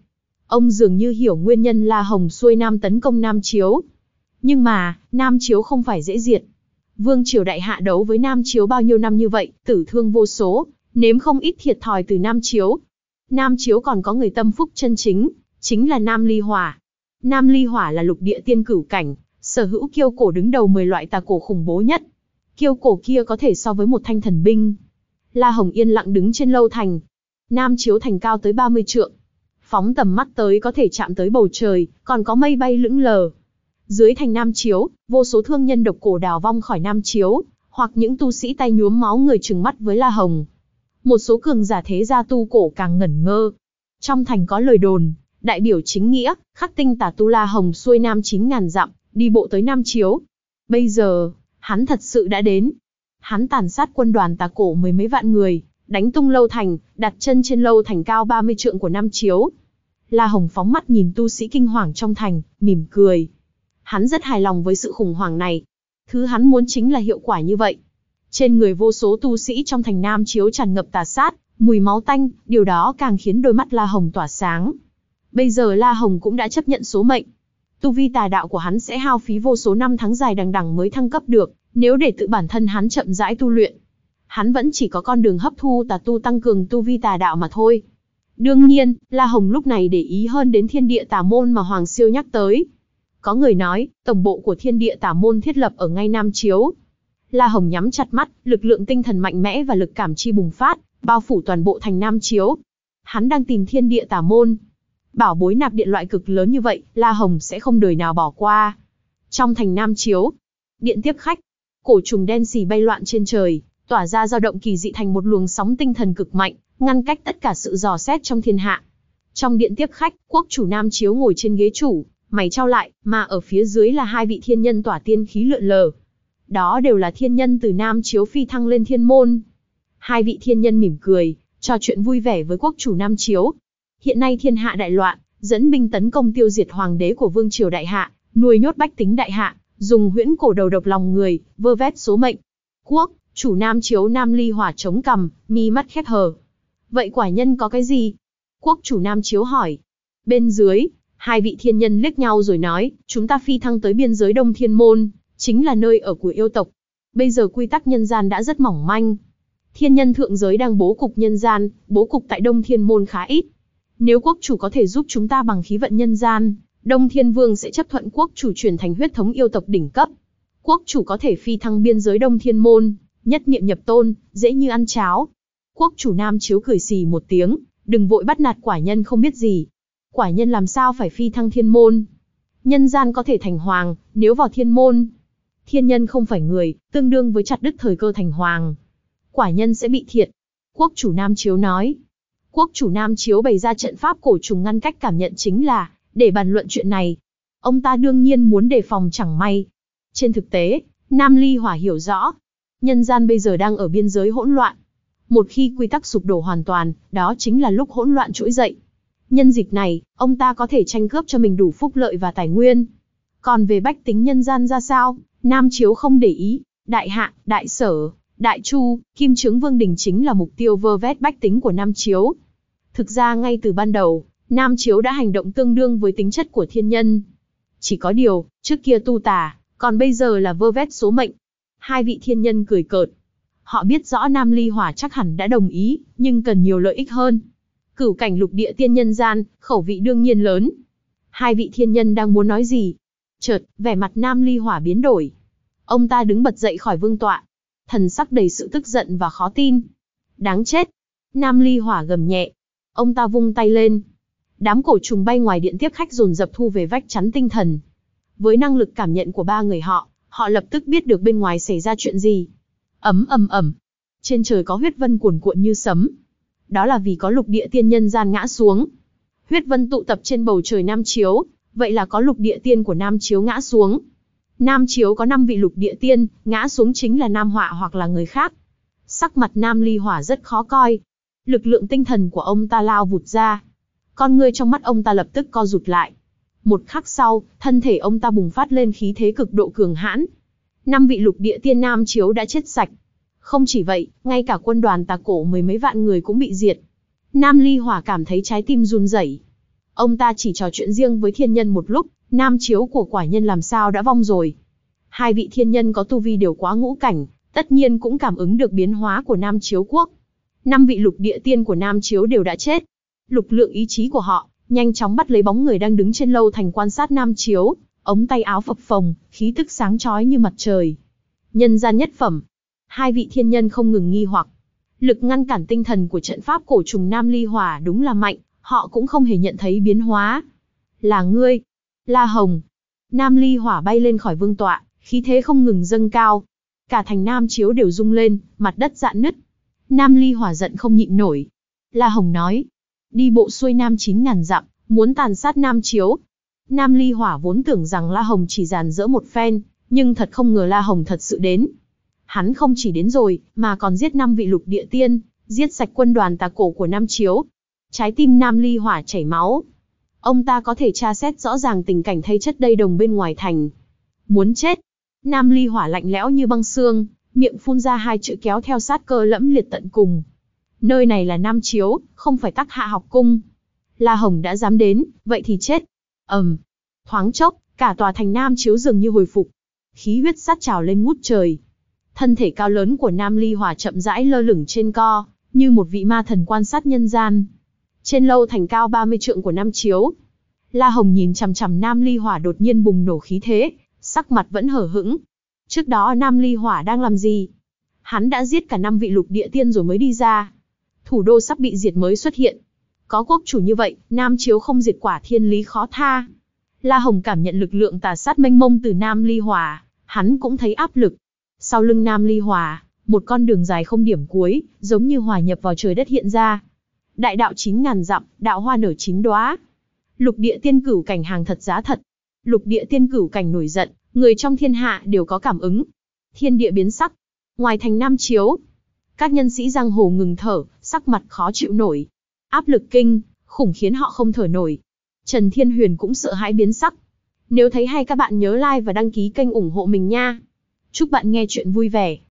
Ông dường như hiểu nguyên nhân La Hồng xuôi nam tấn công Nam Chiếu. Nhưng mà, Nam Chiếu không phải dễ diệt. Vương triều đại hạ đấu với Nam Chiếu bao nhiêu năm như vậy, tử thương vô số, nếm không ít thiệt thòi từ Nam Chiếu. Nam Chiếu còn có người tâm phúc chân chính, chính là Nam Ly Hỏa. Nam Ly Hỏa là lục địa tiên cửu cảnh, sở hữu kiêu cổ đứng đầu mười loại tà cổ khủng bố nhất. Kiêu cổ kia có thể so với một thanh thần binh. La Hồng yên lặng đứng trên lâu thành. Nam Chiếu thành cao tới ba mươi trượng. Phóng tầm mắt tới có thể chạm tới bầu trời, còn có mây bay lững lờ. Dưới thành Nam Chiếu, vô số thương nhân độc cổ đào vong khỏi Nam Chiếu, hoặc những tu sĩ tay nhuốm máu người trừng mắt với La Hồng. Một số cường giả thế gia tu cổ càng ngẩn ngơ. Trong thành có lời đồn, đại biểu chính nghĩa, khắc tinh tà tu La Hồng xuôi nam chín ngàn dặm, đi bộ tới Nam Chiếu. Bây giờ, hắn thật sự đã đến. Hắn tàn sát quân đoàn tà cổ mười mấy vạn người, đánh tung lâu thành, đặt chân trên lâu thành cao ba mươi trượng của Nam Chiếu. La Hồng phóng mắt nhìn tu sĩ kinh hoàng trong thành, mỉm cười. Hắn rất hài lòng với sự khủng hoảng này. Thứ hắn muốn chính là hiệu quả như vậy. Trên người vô số tu sĩ trong thành Nam Chiếu tràn ngập tà sát, mùi máu tanh, điều đó càng khiến đôi mắt La Hồng tỏa sáng. Bây giờ La Hồng cũng đã chấp nhận số mệnh. Tu vi tà đạo của hắn sẽ hao phí vô số năm tháng dài đằng đẵng mới thăng cấp được, nếu để tự bản thân hắn chậm rãi tu luyện. Hắn vẫn chỉ có con đường hấp thu tà tu tăng cường tu vi tà đạo mà thôi. Đương nhiên, La Hồng lúc này để ý hơn đến thiên địa tà môn mà Hoàng Siêu nhắc tới. Có người nói, tổng bộ của thiên địa tà môn thiết lập ở ngay Nam Chiếu. La Hồng nhắm chặt mắt, lực lượng tinh thần mạnh mẽ và lực cảm chi bùng phát, bao phủ toàn bộ thành Nam Chiếu. Hắn đang tìm thiên địa tà môn. Bảo bối nạp điện loại cực lớn như vậy, La Hồng sẽ không đời nào bỏ qua. Trong thành Nam Chiếu, điện tiếp khách, cổ trùng đen xì bay loạn trên trời, tỏa ra dao động kỳ dị thành một luồng sóng tinh thần cực mạnh, ngăn cách tất cả sự dò xét trong thiên hạ. Trong điện tiếp khách, quốc chủ Nam Chiếu ngồi trên ghế chủ, mày chau lại, mà ở phía dưới là hai vị thiên nhân tỏa tiên khí lượn lờ. Đó đều là thiên nhân từ Nam Chiếu phi thăng lên thiên môn. Hai vị thiên nhân mỉm cười, trò chuyện vui vẻ với quốc chủ Nam Chiếu. Hiện nay thiên hạ đại loạn, dẫn binh tấn công tiêu diệt hoàng đế của vương triều đại hạ, nuôi nhốt bách tính đại hạ, dùng huyễn cổ đầu độc lòng người, vơ vét số mệnh. Quốc chủ Nam Chiếu Nam Ly Hỏa chống cằm, mi mắt khép hờ. Vậy quả nhân có cái gì? Quốc chủ Nam Chiếu hỏi. Bên dưới, hai vị thiên nhân liếc nhau rồi nói, chúng ta phi thăng tới biên giới Đông Thiên Môn, chính là nơi ở của yêu tộc. Bây giờ quy tắc nhân gian đã rất mỏng manh. Thiên nhân thượng giới đang bố cục nhân gian, bố cục tại Đông Thiên Môn khá ít. Nếu quốc chủ có thể giúp chúng ta bằng khí vận nhân gian, Đông Thiên Vương sẽ chấp thuận quốc chủ chuyển thành huyết thống yêu tộc đỉnh cấp. Quốc chủ có thể phi thăng biên giới Đông Thiên Môn, nhất niệm nhập tôn, dễ như ăn cháo. Quốc chủ Nam Chiếu cười xì một tiếng, đừng vội bắt nạt quả nhân không biết gì. Quả nhân làm sao phải phi thăng thiên môn? Nhân gian có thể thành hoàng, nếu vào thiên môn. Thiên nhân không phải người, tương đương với chặt đứt thời cơ thành hoàng. Quả nhân sẽ bị thiệt. Quốc chủ Nam Chiếu nói. Quốc chủ Nam Chiếu bày ra trận pháp cổ trùng ngăn cách cảm nhận chính là, để bàn luận chuyện này. Ông ta đương nhiên muốn đề phòng chẳng may. Trên thực tế, Nam Ly Hỏa hiểu rõ. Nhân gian bây giờ đang ở biên giới hỗn loạn. Một khi quy tắc sụp đổ hoàn toàn, đó chính là lúc hỗn loạn trỗi dậy. Nhân dịp này, ông ta có thể tranh cướp cho mình đủ phúc lợi và tài nguyên. Còn về bách tính nhân gian ra sao, Nam Chiếu không để ý. Đại Hạ, Đại Sở, Đại Chu, Kim Chướng Vương Đình chính là mục tiêu vơ vét bách tính của Nam Chiếu. Thực ra ngay từ ban đầu, Nam Chiếu đã hành động tương đương với tính chất của thiên nhân. Chỉ có điều, trước kia tu tà, còn bây giờ là vơ vét số mệnh. Hai vị thiên nhân cười cợt. Họ biết rõ Nam Ly Hỏa chắc hẳn đã đồng ý, nhưng cần nhiều lợi ích hơn. Cửu cảnh lục địa tiên nhân gian, khẩu vị đương nhiên lớn. Hai vị thiên nhân đang muốn nói gì? Chợt, vẻ mặt Nam Ly Hỏa biến đổi. Ông ta đứng bật dậy khỏi vương tọa. Thần sắc đầy sự tức giận và khó tin. Đáng chết! Nam Ly Hỏa gầm nhẹ. Ông ta vung tay lên. Đám cổ trùng bay ngoài điện tiếp khách dồn dập thu về vách chắn tinh thần. Với năng lực cảm nhận của ba người họ, họ lập tức biết được bên ngoài xảy ra chuyện gì. Ấm ầm ầm. Trên trời có huyết vân cuồn cuộn như sấm. Đó là vì có lục địa tiên nhân gian ngã xuống. Huyết vân tụ tập trên bầu trời Nam Chiếu, vậy là có lục địa tiên của Nam Chiếu ngã xuống. Nam Chiếu có năm vị lục địa tiên, ngã xuống chính là Nam Họa hoặc là người khác. Sắc mặt Nam Ly Hỏa rất khó coi. Lực lượng tinh thần của ông ta lao vụt ra. Con ngươi trong mắt ông ta lập tức co rụt lại. Một khắc sau, thân thể ông ta bùng phát lên khí thế cực độ cường hãn. Năm vị lục địa tiên Nam Chiếu đã chết sạch. Không chỉ vậy, ngay cả quân đoàn tà cổ mười mấy vạn người cũng bị diệt. Nam Ly Hỏa cảm thấy trái tim run rẩy. Ông ta chỉ trò chuyện riêng với thiên nhân một lúc, nam chiếu của quả nhân làm sao đã vong rồi. Hai vị thiên nhân có tu vi đều quá ngũ cảnh, tất nhiên cũng cảm ứng được biến hóa của nam chiếu quốc. Năm vị lục địa tiên của nam chiếu đều đã chết. Lục lượng ý chí của họ nhanh chóng bắt lấy bóng người đang đứng trên lâu thành quan sát nam chiếu, ống tay áo phập phồng, khí tức sáng chói như mặt trời. Nhân gian nhất phẩm. Hai vị thiên nhân không ngừng nghi hoặc. Lực ngăn cản tinh thần của trận pháp cổ trùng Nam Ly Hỏa đúng là mạnh, họ cũng không hề nhận thấy biến hóa. Là ngươi, La Hồng. Nam Ly Hỏa bay lên khỏi vương tọa, khí thế không ngừng dâng cao. Cả thành Nam chiếu đều rung lên, mặt đất rạn nứt. Nam Ly Hỏa giận không nhịn nổi. La Hồng nói, đi bộ xuôi Nam chín ngàn dặm, muốn tàn sát Nam chiếu. Nam Ly Hỏa vốn tưởng rằng La Hồng chỉ giàn giỡn một phen, nhưng thật không ngờ La Hồng thật sự đến. Hắn không chỉ đến rồi, mà còn giết năm vị lục địa tiên, giết sạch quân đoàn tà cổ của Nam chiếu. Trái tim Nam Ly Hỏa chảy máu. Ông ta có thể tra xét rõ ràng tình cảnh thay chất đầy đồng bên ngoài thành. Muốn chết. Nam Ly Hỏa lạnh lẽo như băng xương, miệng phun ra hai chữ kéo theo sát cơ lẫm liệt tận cùng. Nơi này là Nam chiếu, không phải Tắc Hạ học cung. La Hồng đã dám đến, vậy thì chết. Ầm. Um. Thoáng chốc, cả tòa thành Nam chiếu dường như hồi phục. Khí huyết sát trào lên ngút trời. Thân thể cao lớn của Nam Ly Hỏa chậm rãi lơ lửng trên co, như một vị ma thần quan sát nhân gian. Trên lâu thành cao ba mươi trượng của Nam chiếu, La Hồng nhìn chằm chằm Nam Ly Hỏa đột nhiên bùng nổ khí thế, sắc mặt vẫn hờ hững. Trước đó Nam Ly Hỏa đang làm gì? Hắn đã giết cả năm vị lục địa tiên rồi mới đi ra. Thủ đô sắp bị diệt mới xuất hiện. Có quốc chủ như vậy, Nam chiếu không diệt quả thiên lý khó tha. La Hồng cảm nhận lực lượng tà sát mênh mông từ Nam Ly Hỏa, hắn cũng thấy áp lực. Sau lưng Nam Ly Hỏa, một con đường dài không điểm cuối, giống như hòa nhập vào trời đất hiện ra. Đại đạo chín ngàn dặm, đạo hoa nở chín đóa. Lục địa tiên cửu cảnh hàng thật giá thật. Lục địa tiên cửu cảnh nổi giận, người trong thiên hạ đều có cảm ứng. Thiên địa biến sắc. Ngoài thành Nam chiếu, các nhân sĩ giang hồ ngừng thở, sắc mặt khó chịu nổi. Áp lực kinh khủng khiến họ không thở nổi. Trần Thiên Huyền cũng sợ hãi biến sắc. Nếu thấy hay các bạn nhớ like và đăng ký kênh ủng hộ mình nha. Chúc bạn nghe chuyện vui vẻ.